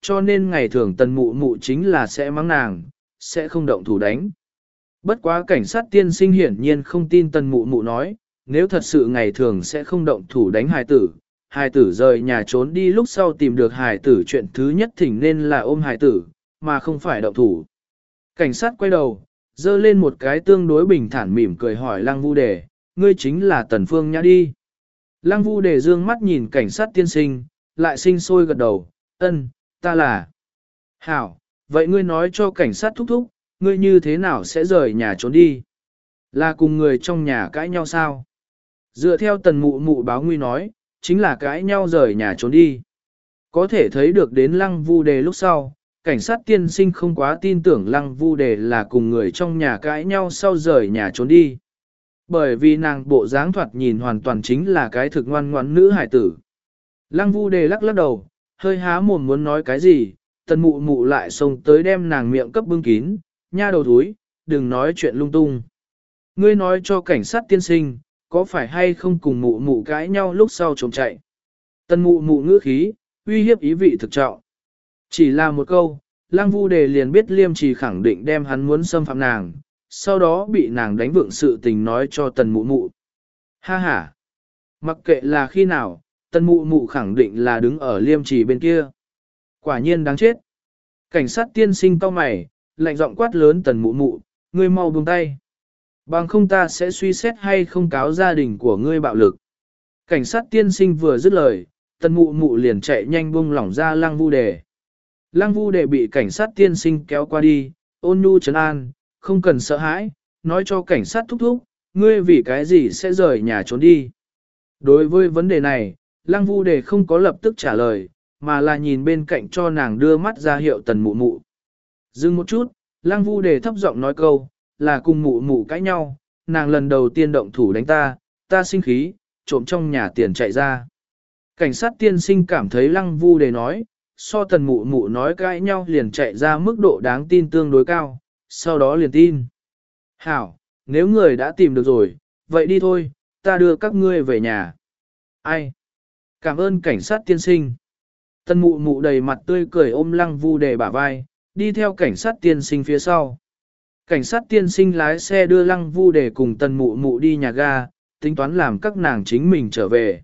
cho nên ngày thường tần mụ mụ chính là sẽ mắng nàng, sẽ không động thủ đánh. Bất quá cảnh sát tiên sinh hiển nhiên không tin tần mụ mụ nói, nếu thật sự ngày thường sẽ không động thủ đánh hài tử, hài tử rời nhà trốn đi lúc sau tìm được hài tử chuyện thứ nhất thỉnh nên là ôm hài tử, mà không phải động thủ. Cảnh sát quay đầu, dơ lên một cái tương đối bình thản mỉm cười hỏi Lăng Vu Đề, ngươi chính là Tần Phương Nhã đi. Lăng Vu Đề dương mắt nhìn cảnh sát tiên sinh, lại sinh sôi gật đầu, ân, ta là. Hảo, vậy ngươi nói cho cảnh sát thúc thúc, ngươi như thế nào sẽ rời nhà trốn đi? Là cùng người trong nhà cãi nhau sao? Dựa theo tần mụ mụ báo nguy nói, chính là cãi nhau rời nhà trốn đi. Có thể thấy được đến Lăng Vu Đề lúc sau, cảnh sát tiên sinh không quá tin tưởng Lăng Vu Đề là cùng người trong nhà cãi nhau sau rời nhà trốn đi. Bởi vì nàng bộ dáng thoạt nhìn hoàn toàn chính là cái thực ngoan ngoãn nữ hải tử. Lăng Vu Đề lắc lắc đầu, hơi há mồm muốn nói cái gì, tần mụ mụ lại xông tới đem nàng miệng cấp bưng kín, nha đầu thúi, đừng nói chuyện lung tung. Ngươi nói cho cảnh sát tiên sinh, có phải hay không cùng mụ mụ cãi nhau lúc sau trốn chạy. Tần mụ mụ ngữ khí, uy hiếp ý vị thực trọng. Chỉ là một câu, Lăng Vu Đề liền biết Liêm Trì khẳng định đem hắn muốn xâm phạm nàng, sau đó bị nàng đánh vượng sự tình nói cho tần mụ mụ. Ha ha! Mặc kệ là khi nào, tần mụ mụ khẳng định là đứng ở Liêm Trì bên kia. Quả nhiên đáng chết. Cảnh sát tiên sinh cau mày, lạnh giọng quát lớn tần mụ mụ, ngươi mau buông tay. Bằng không ta sẽ suy xét hay không cáo gia đình của ngươi bạo lực. Cảnh sát tiên sinh vừa dứt lời, tần mụ mụ liền chạy nhanh buông lỏng ra Lăng Vu Đề. Lăng Vu Đề bị cảnh sát tiên sinh kéo qua đi, ôn nhu trấn an, không cần sợ hãi, nói cho cảnh sát thúc thúc, ngươi vì cái gì sẽ rời nhà trốn đi. Đối với vấn đề này, Lăng Vu Đề không có lập tức trả lời, mà là nhìn bên cạnh cho nàng đưa mắt ra hiệu tần mụ mụ. Dừng một chút, Lăng Vu Đề thấp giọng nói câu, là cùng mụ mụ cãi nhau, nàng lần đầu tiên động thủ đánh ta, ta sinh khí, trộm trong nhà tiền chạy ra. Cảnh sát tiên sinh cảm thấy Lăng Vu Đề nói, so tần mụ mụ nói cãi nhau liền chạy ra mức độ đáng tin tương đối cao, sau đó liền tin. Hảo, nếu người đã tìm được rồi, vậy đi thôi, ta đưa các ngươi về nhà. Ai? Cảm ơn cảnh sát tiên sinh. Tần mụ mụ đầy mặt tươi cười ôm Lăng Vu Đề bả vai, đi theo cảnh sát tiên sinh phía sau. Cảnh sát tiên sinh lái xe đưa Lăng Vu Đề cùng tần mụ mụ đi nhà ga, tính toán làm các nàng chính mình trở về.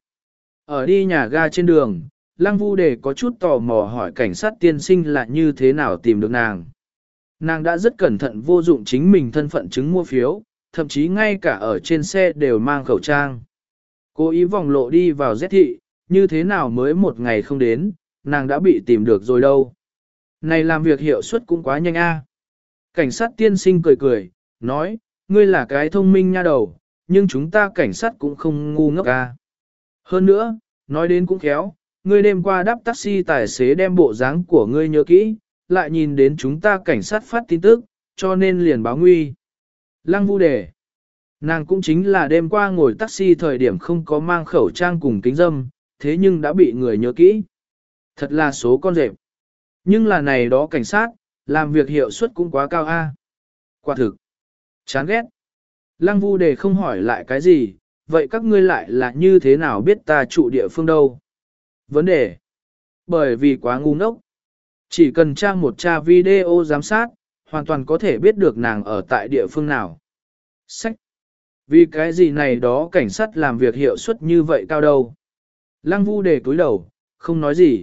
Ở đi nhà ga trên đường, Lăng Vu Đề có chút tò mò hỏi cảnh sát tiên sinh là như thế nào tìm được nàng. Nàng đã rất cẩn thận vô dụng chính mình thân phận chứng mua phiếu, thậm chí ngay cả ở trên xe đều mang khẩu trang. Cố ý vòng lộ đi vào Z thị, như thế nào mới một ngày không đến, nàng đã bị tìm được rồi đâu. Này làm việc hiệu suất cũng quá nhanh a. Cảnh sát tiên sinh cười cười, nói, ngươi là cái thông minh nha đầu, nhưng chúng ta cảnh sát cũng không ngu ngốc a. Hơn nữa, nói đến cũng khéo, ngươi đêm qua đáp taxi tài xế đem bộ dáng của ngươi nhớ kỹ, lại nhìn đến chúng ta cảnh sát phát tin tức, cho nên liền báo nguy. Lăng Vu Đề. Nàng cũng chính là đêm qua ngồi taxi thời điểm không có mang khẩu trang cùng kính dâm, thế nhưng đã bị người nhớ kỹ. Thật là số con rệp. Nhưng là này đó cảnh sát, làm việc hiệu suất cũng quá cao a. Quả thực. Chán ghét. Lăng Vu Đề không hỏi lại cái gì, vậy các ngươi lại là như thế nào biết ta trụ địa phương đâu? Vấn đề. Bởi vì quá ngu ngốc. Chỉ cần tra một tra video giám sát, hoàn toàn có thể biết được nàng ở tại địa phương nào. Sách. Vì cái gì này đó cảnh sát làm việc hiệu suất như vậy cao đâu? Lăng Vu Đề cúi đầu, không nói gì.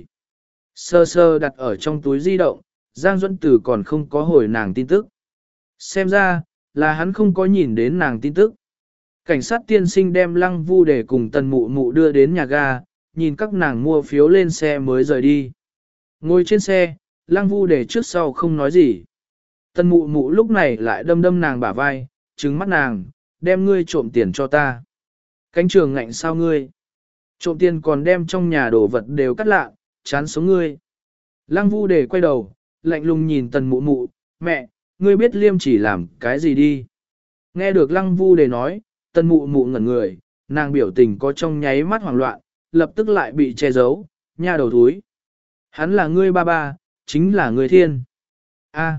Sơ sơ đặt ở trong túi di động, Giang Duẫn Tử còn không có hồi nàng tin tức. Xem ra, là hắn không có nhìn đến nàng tin tức. Cảnh sát tiên sinh đem Lăng Vu Đề cùng tần mụ mụ đưa đến nhà ga, nhìn các nàng mua phiếu lên xe mới rời đi. Ngồi trên xe, Lăng Vu Đề trước sau không nói gì. Tần mụ mụ lúc này lại đâm đâm nàng bả vai, trừng mắt nàng, đem ngươi trộm tiền cho ta. Cánh trường ngạnh sao ngươi? Trộm tiền còn đem trong nhà đồ vật đều cắt lạ, chán sống ngươi. Lăng Vu Đề quay đầu, lạnh lùng nhìn tần mụ mụ, mẹ, ngươi biết Liêm chỉ làm cái gì đi. Nghe được Lăng Vu Đề nói, tần mụ mụ ngẩn người, nàng biểu tình có trong nháy mắt hoảng loạn, lập tức lại bị che giấu, nha đầu thúi. Hắn là ngươi ba ba, chính là ngươi thiên. A,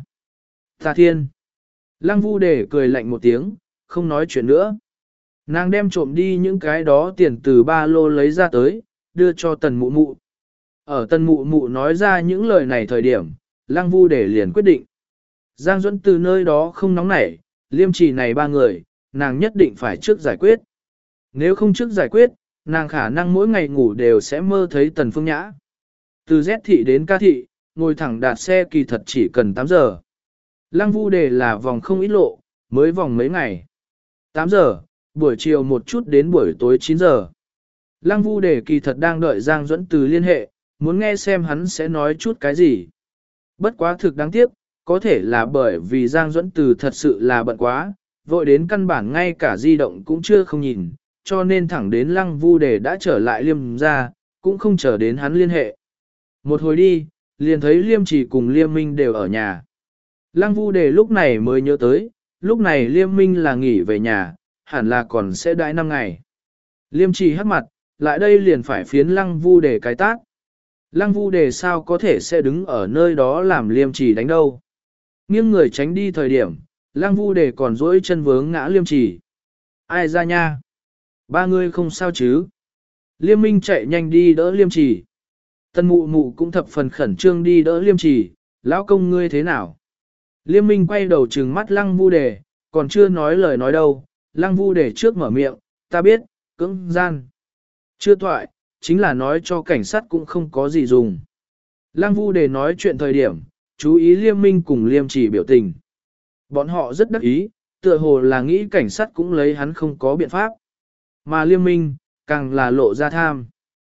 ta thiên. Lăng Vu Đề cười lạnh một tiếng, không nói chuyện nữa. Nàng đem trộm đi những cái đó tiền từ ba lô lấy ra tới, đưa cho tần mụ mụ. Ở tân mụ mụ nói ra những lời này thời điểm, Lăng Vu Đề liền quyết định. Giang Duẫn từ nơi đó không nóng nảy, liêm trì này ba người, nàng nhất định phải trước giải quyết. Nếu không trước giải quyết, nàng khả năng mỗi ngày ngủ đều sẽ mơ thấy Tần Phương Nhã. Từ Z thị đến Ca thị, ngồi thẳng đạt xe kỳ thật chỉ cần tám giờ. Lăng Vu Đề là vòng không ít lộ, mới vòng mấy ngày. tám giờ, buổi chiều một chút đến buổi tối chín giờ. Lăng Vu Đề kỳ thật đang đợi Giang Duẫn Từ liên hệ, muốn nghe xem hắn sẽ nói chút cái gì. Bất quá thực đáng tiếc, có thể là bởi vì Giang Duẫn Từ thật sự là bận quá, vội đến căn bản ngay cả di động cũng chưa không nhìn, cho nên thẳng đến Lăng Vu Đề đã trở lại Liêm ra, cũng không chờ đến hắn liên hệ. Một hồi đi, liền thấy Liêm Chỉ cùng Liêm Minh đều ở nhà. Lăng Vu Đề lúc này mới nhớ tới, lúc này Liêm Minh là nghỉ về nhà, hẳn là còn sẽ đãi năm ngày. Liêm Chỉ hắc mặt, lại đây liền phải phiến Lăng Vu Đề cái tát. Lăng Vu Đề sao có thể sẽ đứng ở nơi đó làm Liêm Chỉ đánh đâu. Nghiêng người tránh đi thời điểm, Lăng Vu Đề còn dỗi chân vướng ngã Liêm Chỉ. Ai ra nha? Ba người không sao chứ? Liêm Minh chạy nhanh đi đỡ Liêm Chỉ. Tân mụ mụ cũng thập phần khẩn trương đi đỡ Liêm Chỉ, lão công ngươi thế nào? Liêm Minh quay đầu trừng mắt Lăng Vu Đề, còn chưa nói lời nói đâu, Lăng Vu Đề trước mở miệng, ta biết, cưỡng gian. Chưa thoại, chính là nói cho cảnh sát cũng không có gì dùng. Lăng Vu Đề nói chuyện thời điểm, chú ý Liêm Minh cùng Liêm Chỉ biểu tình. Bọn họ rất đắc ý, tựa hồ là nghĩ cảnh sát cũng lấy hắn không có biện pháp. Mà Liêm Minh, càng là lộ ra tham.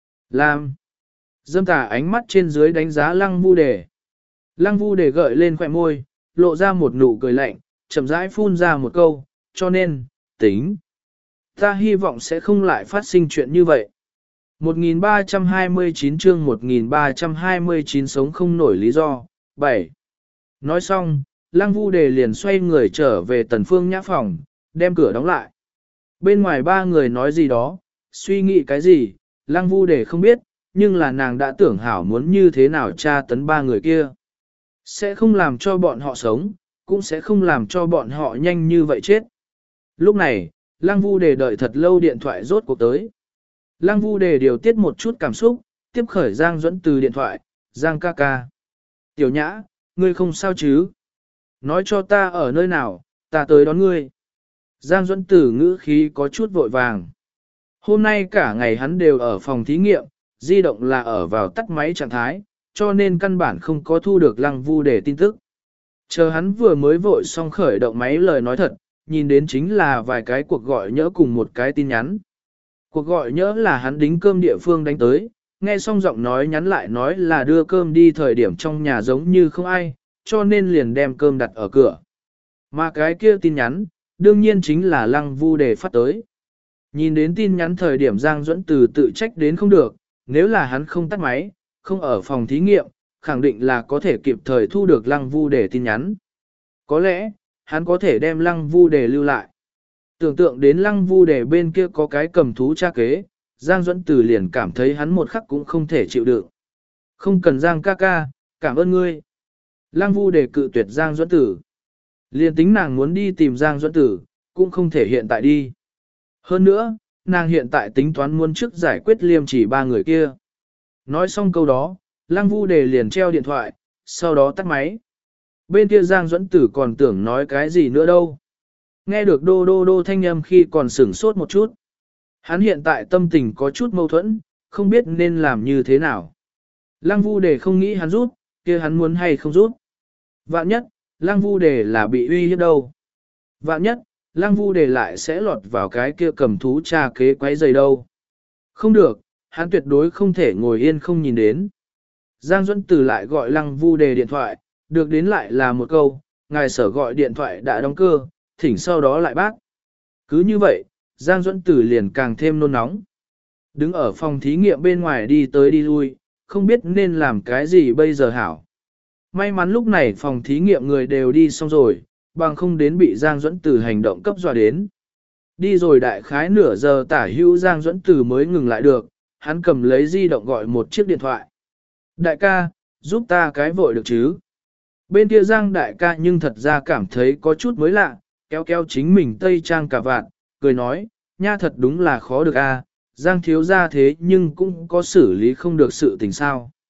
Làm. Dâm tà ánh mắt trên dưới đánh giá Lăng Vu Đề. Lăng Vu Đề gợi lên khỏe môi, lộ ra một nụ cười lạnh, chậm rãi phun ra một câu, cho nên, tính. Ta hy vọng sẽ không lại phát sinh chuyện như vậy. một nghìn ba trăm hai mươi chín chương một nghìn ba trăm hai mươi chín sống không nổi lý do, bảy. Nói xong, Lăng Vu Đề liền xoay người trở về Tần Phương Nhã phòng, đem cửa đóng lại. Bên ngoài ba người nói gì đó, suy nghĩ cái gì, Lăng Vu Đề không biết, nhưng là nàng đã tưởng hảo muốn như thế nào tra tấn ba người kia. Sẽ không làm cho bọn họ sống, cũng sẽ không làm cho bọn họ nhanh như vậy chết. Lúc này, Lăng Vu Đề đợi thật lâu điện thoại rốt cuộc tới. Lăng Vu Đề điều tiết một chút cảm xúc, tiếp khởi Giang Duẫn Từ điện thoại, Giang ca ca. Tiểu Nhã, ngươi không sao chứ? Nói cho ta ở nơi nào, ta tới đón ngươi. Giang Duẫn Từ ngữ khí có chút vội vàng. Hôm nay cả ngày hắn đều ở phòng thí nghiệm, di động là ở vào tắt máy trạng thái, cho nên căn bản không có thu được Lăng Vu Đề tin tức. Chờ hắn vừa mới vội xong khởi động máy lời nói thật, nhìn đến chính là vài cái cuộc gọi nhỡ cùng một cái tin nhắn. Cuộc gọi nhỡ là hắn đính cơm địa phương đánh tới, nghe xong giọng nói nhắn lại nói là đưa cơm đi thời điểm trong nhà giống như không ai, cho nên liền đem cơm đặt ở cửa. Mà cái kia tin nhắn, đương nhiên chính là Lăng Vu Đề phát tới. Nhìn đến tin nhắn thời điểm Giang Duẫn Từ tự trách đến không được, nếu là hắn không tắt máy, không ở phòng thí nghiệm, khẳng định là có thể kịp thời thu được Lăng Vu Đề tin nhắn. Có lẽ, hắn có thể đem Lăng Vu Đề lưu lại. Tưởng tượng đến Lăng Vu Đề bên kia có cái cầm thú cha kế, Giang Duẫn Từ liền cảm thấy hắn một khắc cũng không thể chịu đựng. Không cần Giang ca ca, cảm ơn ngươi. Lăng Vu Đề cự tuyệt Giang Duẫn Tử. Liền tính nàng muốn đi tìm Giang Duẫn Tử, cũng không thể hiện tại đi. Hơn nữa, nàng hiện tại tính toán muốn trước giải quyết Liêm Chỉ ba người kia. Nói xong câu đó, Lăng Vu Đề liền treo điện thoại, sau đó tắt máy. Bên kia Giang Duẫn Tử còn tưởng nói cái gì nữa đâu. Nghe được đô đô đô thanh âm khi còn sửng sốt một chút. Hắn hiện tại tâm tình có chút mâu thuẫn, không biết nên làm như thế nào. Lăng Vu Đề không nghĩ hắn rút, kia hắn muốn hay không rút. Vạn nhất, Lăng Vu Đề là bị uy hiếp đâu. Vạn nhất, Lăng Vu Đề lại sẽ lọt vào cái kia cầm thú cha kế quấy rầy đâu. Không được, hắn tuyệt đối không thể ngồi yên không nhìn đến. Giang Duẫn Từ lại gọi Lăng Vu Đề điện thoại, được đến lại là một câu, ngài sở gọi điện thoại đã đóng cơ, thỉnh sau đó lại bác. Cứ như vậy, Giang Duẫn Từ liền càng thêm nôn nóng. Đứng ở phòng thí nghiệm bên ngoài đi tới đi lui, không biết nên làm cái gì bây giờ hảo. May mắn lúc này phòng thí nghiệm người đều đi xong rồi, bằng không đến bị Giang Duẫn Từ hành động cấp dọa đến. Đi rồi đại khái nửa giờ tả hữu Giang Duẫn Từ mới ngừng lại được, hắn cầm lấy di động gọi một chiếc điện thoại. Đại ca, giúp ta cái vội được chứ? Bên kia Giang đại ca nhưng thật ra cảm thấy có chút mới lạ, kéo kéo chính mình tây trang cả vạn, cười nói, nha thật đúng là khó được a, Giang thiếu ra thế nhưng cũng có xử lý không được sự tình sao.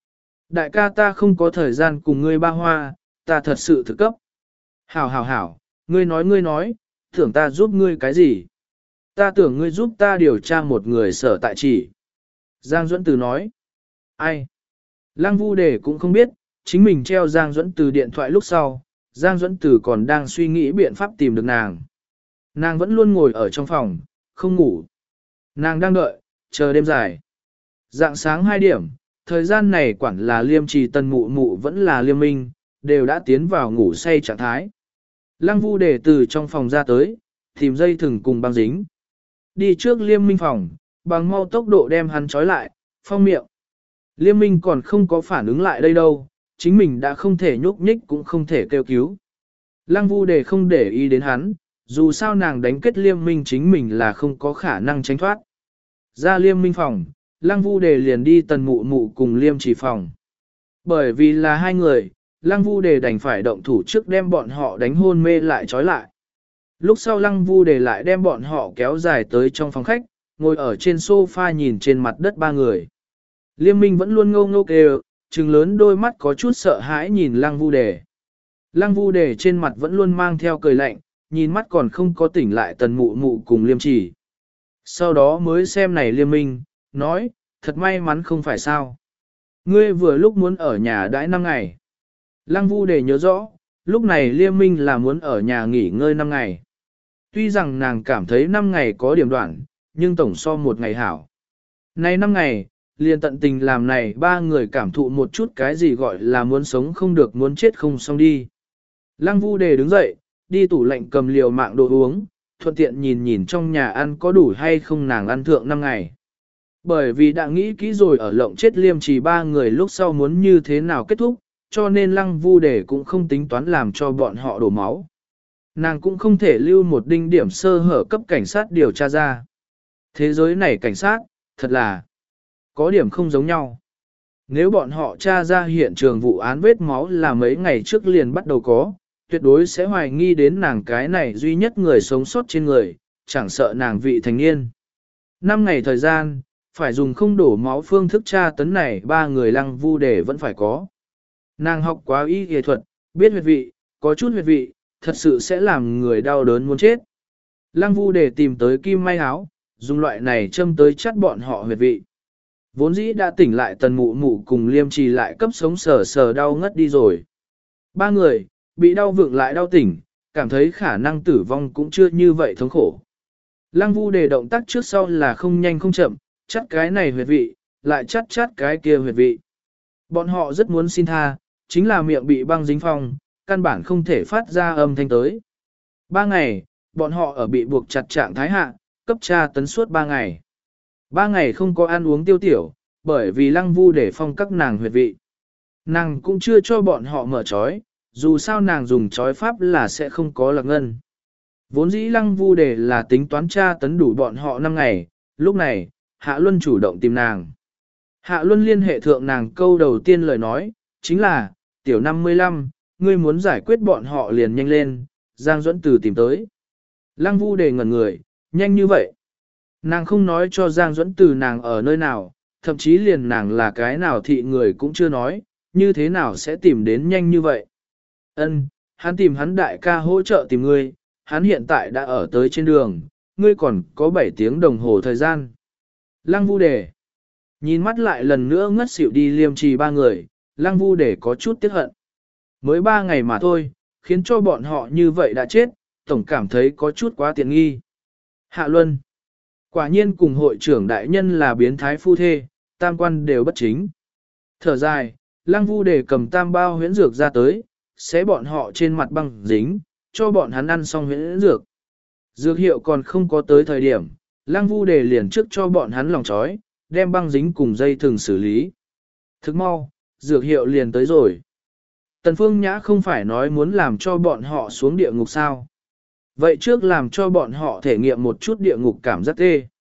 Đại ca ta không có thời gian cùng ngươi ba hoa, ta thật sự thực cấp. Hảo hảo hảo, ngươi nói ngươi nói, tưởng ta giúp ngươi cái gì? Ta tưởng ngươi giúp ta điều tra một người sở tại chỉ. Giang Duẫn Từ nói. Ai? Lăng Vu Đề cũng không biết, chính mình treo Giang Duẫn Từ điện thoại lúc sau, Giang Duẫn Từ còn đang suy nghĩ biện pháp tìm được nàng. Nàng vẫn luôn ngồi ở trong phòng, không ngủ. Nàng đang đợi, chờ đêm dài. Dạng sáng hai điểm, thời gian này quản là Liêm Trì Tần Mụ Mụ vẫn là Liêm Minh, đều đã tiến vào ngủ say trạng thái. Lăng Vu Đề từ trong phòng ra tới, tìm dây thừng cùng băng dính. Đi trước Liêm Minh phòng, bằng mau tốc độ đem hắn trói lại, phong miệng. Liêm Minh còn không có phản ứng lại đây đâu, chính mình đã không thể nhúc nhích cũng không thể kêu cứu. Lăng Vu Đề không để ý đến hắn, dù sao nàng đánh kết Liêm Minh chính mình là không có khả năng tránh thoát. Ra Liêm Minh phòng, Lăng Vu Đề liền đi Tần Mụ Mụ cùng Liêm Trì phòng. Bởi vì là hai người, Lăng Vu Đề đành phải động thủ trước đem bọn họ đánh hôn mê lại trói lại. Lúc sau Lăng Vu Đề lại đem bọn họ kéo dài tới trong phòng khách, ngồi ở trên sofa nhìn trên mặt đất ba người. Liêm Minh vẫn luôn ngâu ngâu kêu, trừng lớn đôi mắt có chút sợ hãi nhìn Lăng Vu Đề. Lăng Vu Đề trên mặt vẫn luôn mang theo cười lạnh, nhìn mắt còn không có tỉnh lại Tần Mụ Mụ cùng Liêm Trì. Sau đó mới xem này Liêm Minh, nói, thật may mắn không phải sao. Ngươi vừa lúc muốn ở nhà đãi năm ngày. Lăng Vu Đề nhớ rõ, lúc này Liêm Minh là muốn ở nhà nghỉ ngơi năm ngày. Tuy rằng nàng cảm thấy năm ngày có điểm đoạn, nhưng tổng so một ngày hảo. Nay năm ngày, liền tận tình làm này ba người cảm thụ một chút cái gì gọi là muốn sống không được muốn chết không xong đi. Lăng Vu Đề đứng dậy, đi tủ lạnh cầm liều mạng đồ uống, thuận tiện nhìn nhìn trong nhà ăn có đủ hay không nàng ăn thượng năm ngày. Bởi vì đã nghĩ kỹ rồi ở lộng chết Liêm Trì ba người lúc sau muốn như thế nào kết thúc, cho nên Lăng Vu Đề cũng không tính toán làm cho bọn họ đổ máu. Nàng cũng không thể lưu một đinh điểm sơ hở cấp cảnh sát điều tra ra. Thế giới này cảnh sát, thật là có điểm không giống nhau. Nếu bọn họ tra ra hiện trường vụ án vết máu là mấy ngày trước liền bắt đầu có, tuyệt đối sẽ hoài nghi đến nàng cái này duy nhất người sống sót trên người, chẳng sợ nàng vị thành niên. Năm ngày thời gian, phải dùng không đổ máu phương thức tra tấn này ba người Lăng Vu Đề vẫn phải có. Nàng học quá y y thuật, biết huyệt vị, có chút huyệt vị, thật sự sẽ làm người đau đớn muốn chết. Lăng Vu Đề tìm tới kim may áo, dùng loại này châm tới chắt bọn họ huyệt vị. Vốn dĩ đã tỉnh lại Tần Mụ Mụ cùng Liêm Trì lại cấp sống sờ sờ đau ngất đi rồi. Ba người, bị đau vượng lại đau tỉnh, cảm thấy khả năng tử vong cũng chưa như vậy thống khổ. Lăng Vu Đề động tác trước sau là không nhanh không chậm, chắt cái này huyệt vị, lại chắt chắt cái kia huyệt vị. Bọn họ rất muốn xin tha, chính là miệng bị băng dính phong, căn bản không thể phát ra âm thanh tới. Ba ngày, bọn họ ở bị buộc chặt trạng thái hạ, cấp tra tấn suốt ba ngày. Ba ngày không có ăn uống tiêu tiểu, bởi vì Lăng Vu Đề phong các nàng huyệt vị. Nàng cũng chưa cho bọn họ mở trói, dù sao nàng dùng trói pháp là sẽ không có lạc ngân. Vốn dĩ Lăng Vu Đề là tính toán tra tấn đủ bọn họ năm ngày, lúc này, Hạ Luân chủ động tìm nàng. Hạ Luân liên hệ thượng nàng câu đầu tiên lời nói, chính là, tiểu năm mươi lăm, ngươi muốn giải quyết bọn họ liền nhanh lên, Giang Duẫn Từ tìm tới. Lăng Vu Đề ngẩn người, nhanh như vậy. Nàng không nói cho Giang Duẫn Từ nàng ở nơi nào, thậm chí liền nàng là cái nào thị người cũng chưa nói, như thế nào sẽ tìm đến nhanh như vậy. Ân, hắn tìm hắn đại ca hỗ trợ tìm ngươi, hắn hiện tại đã ở tới trên đường, ngươi còn có bảy tiếng đồng hồ thời gian. Lăng Vu Đề nhìn mắt lại lần nữa ngất xỉu đi Liêm Trì ba người, Lăng Vu Đề có chút tiếc hận. Mới ba ngày mà thôi, khiến cho bọn họ như vậy đã chết, tổng cảm thấy có chút quá tiện nghi. Hạ Luân quả nhiên cùng hội trưởng đại nhân là biến thái phu thê, tam quan đều bất chính. Thở dài, Lăng Vu Đề cầm tam bao huyễn dược ra tới, xé bọn họ trên mặt băng dính, cho bọn hắn ăn xong huyễn dược. Dược hiệu còn không có tới thời điểm, Lăng Vu Đề liền trước cho bọn hắn lòng chói, đem băng dính cùng dây thừng xử lý. Thức mau, dược hiệu liền tới rồi. Tần Phương Nhã không phải nói muốn làm cho bọn họ xuống địa ngục sao. Vậy trước làm cho bọn họ thể nghiệm một chút địa ngục cảm giác tê.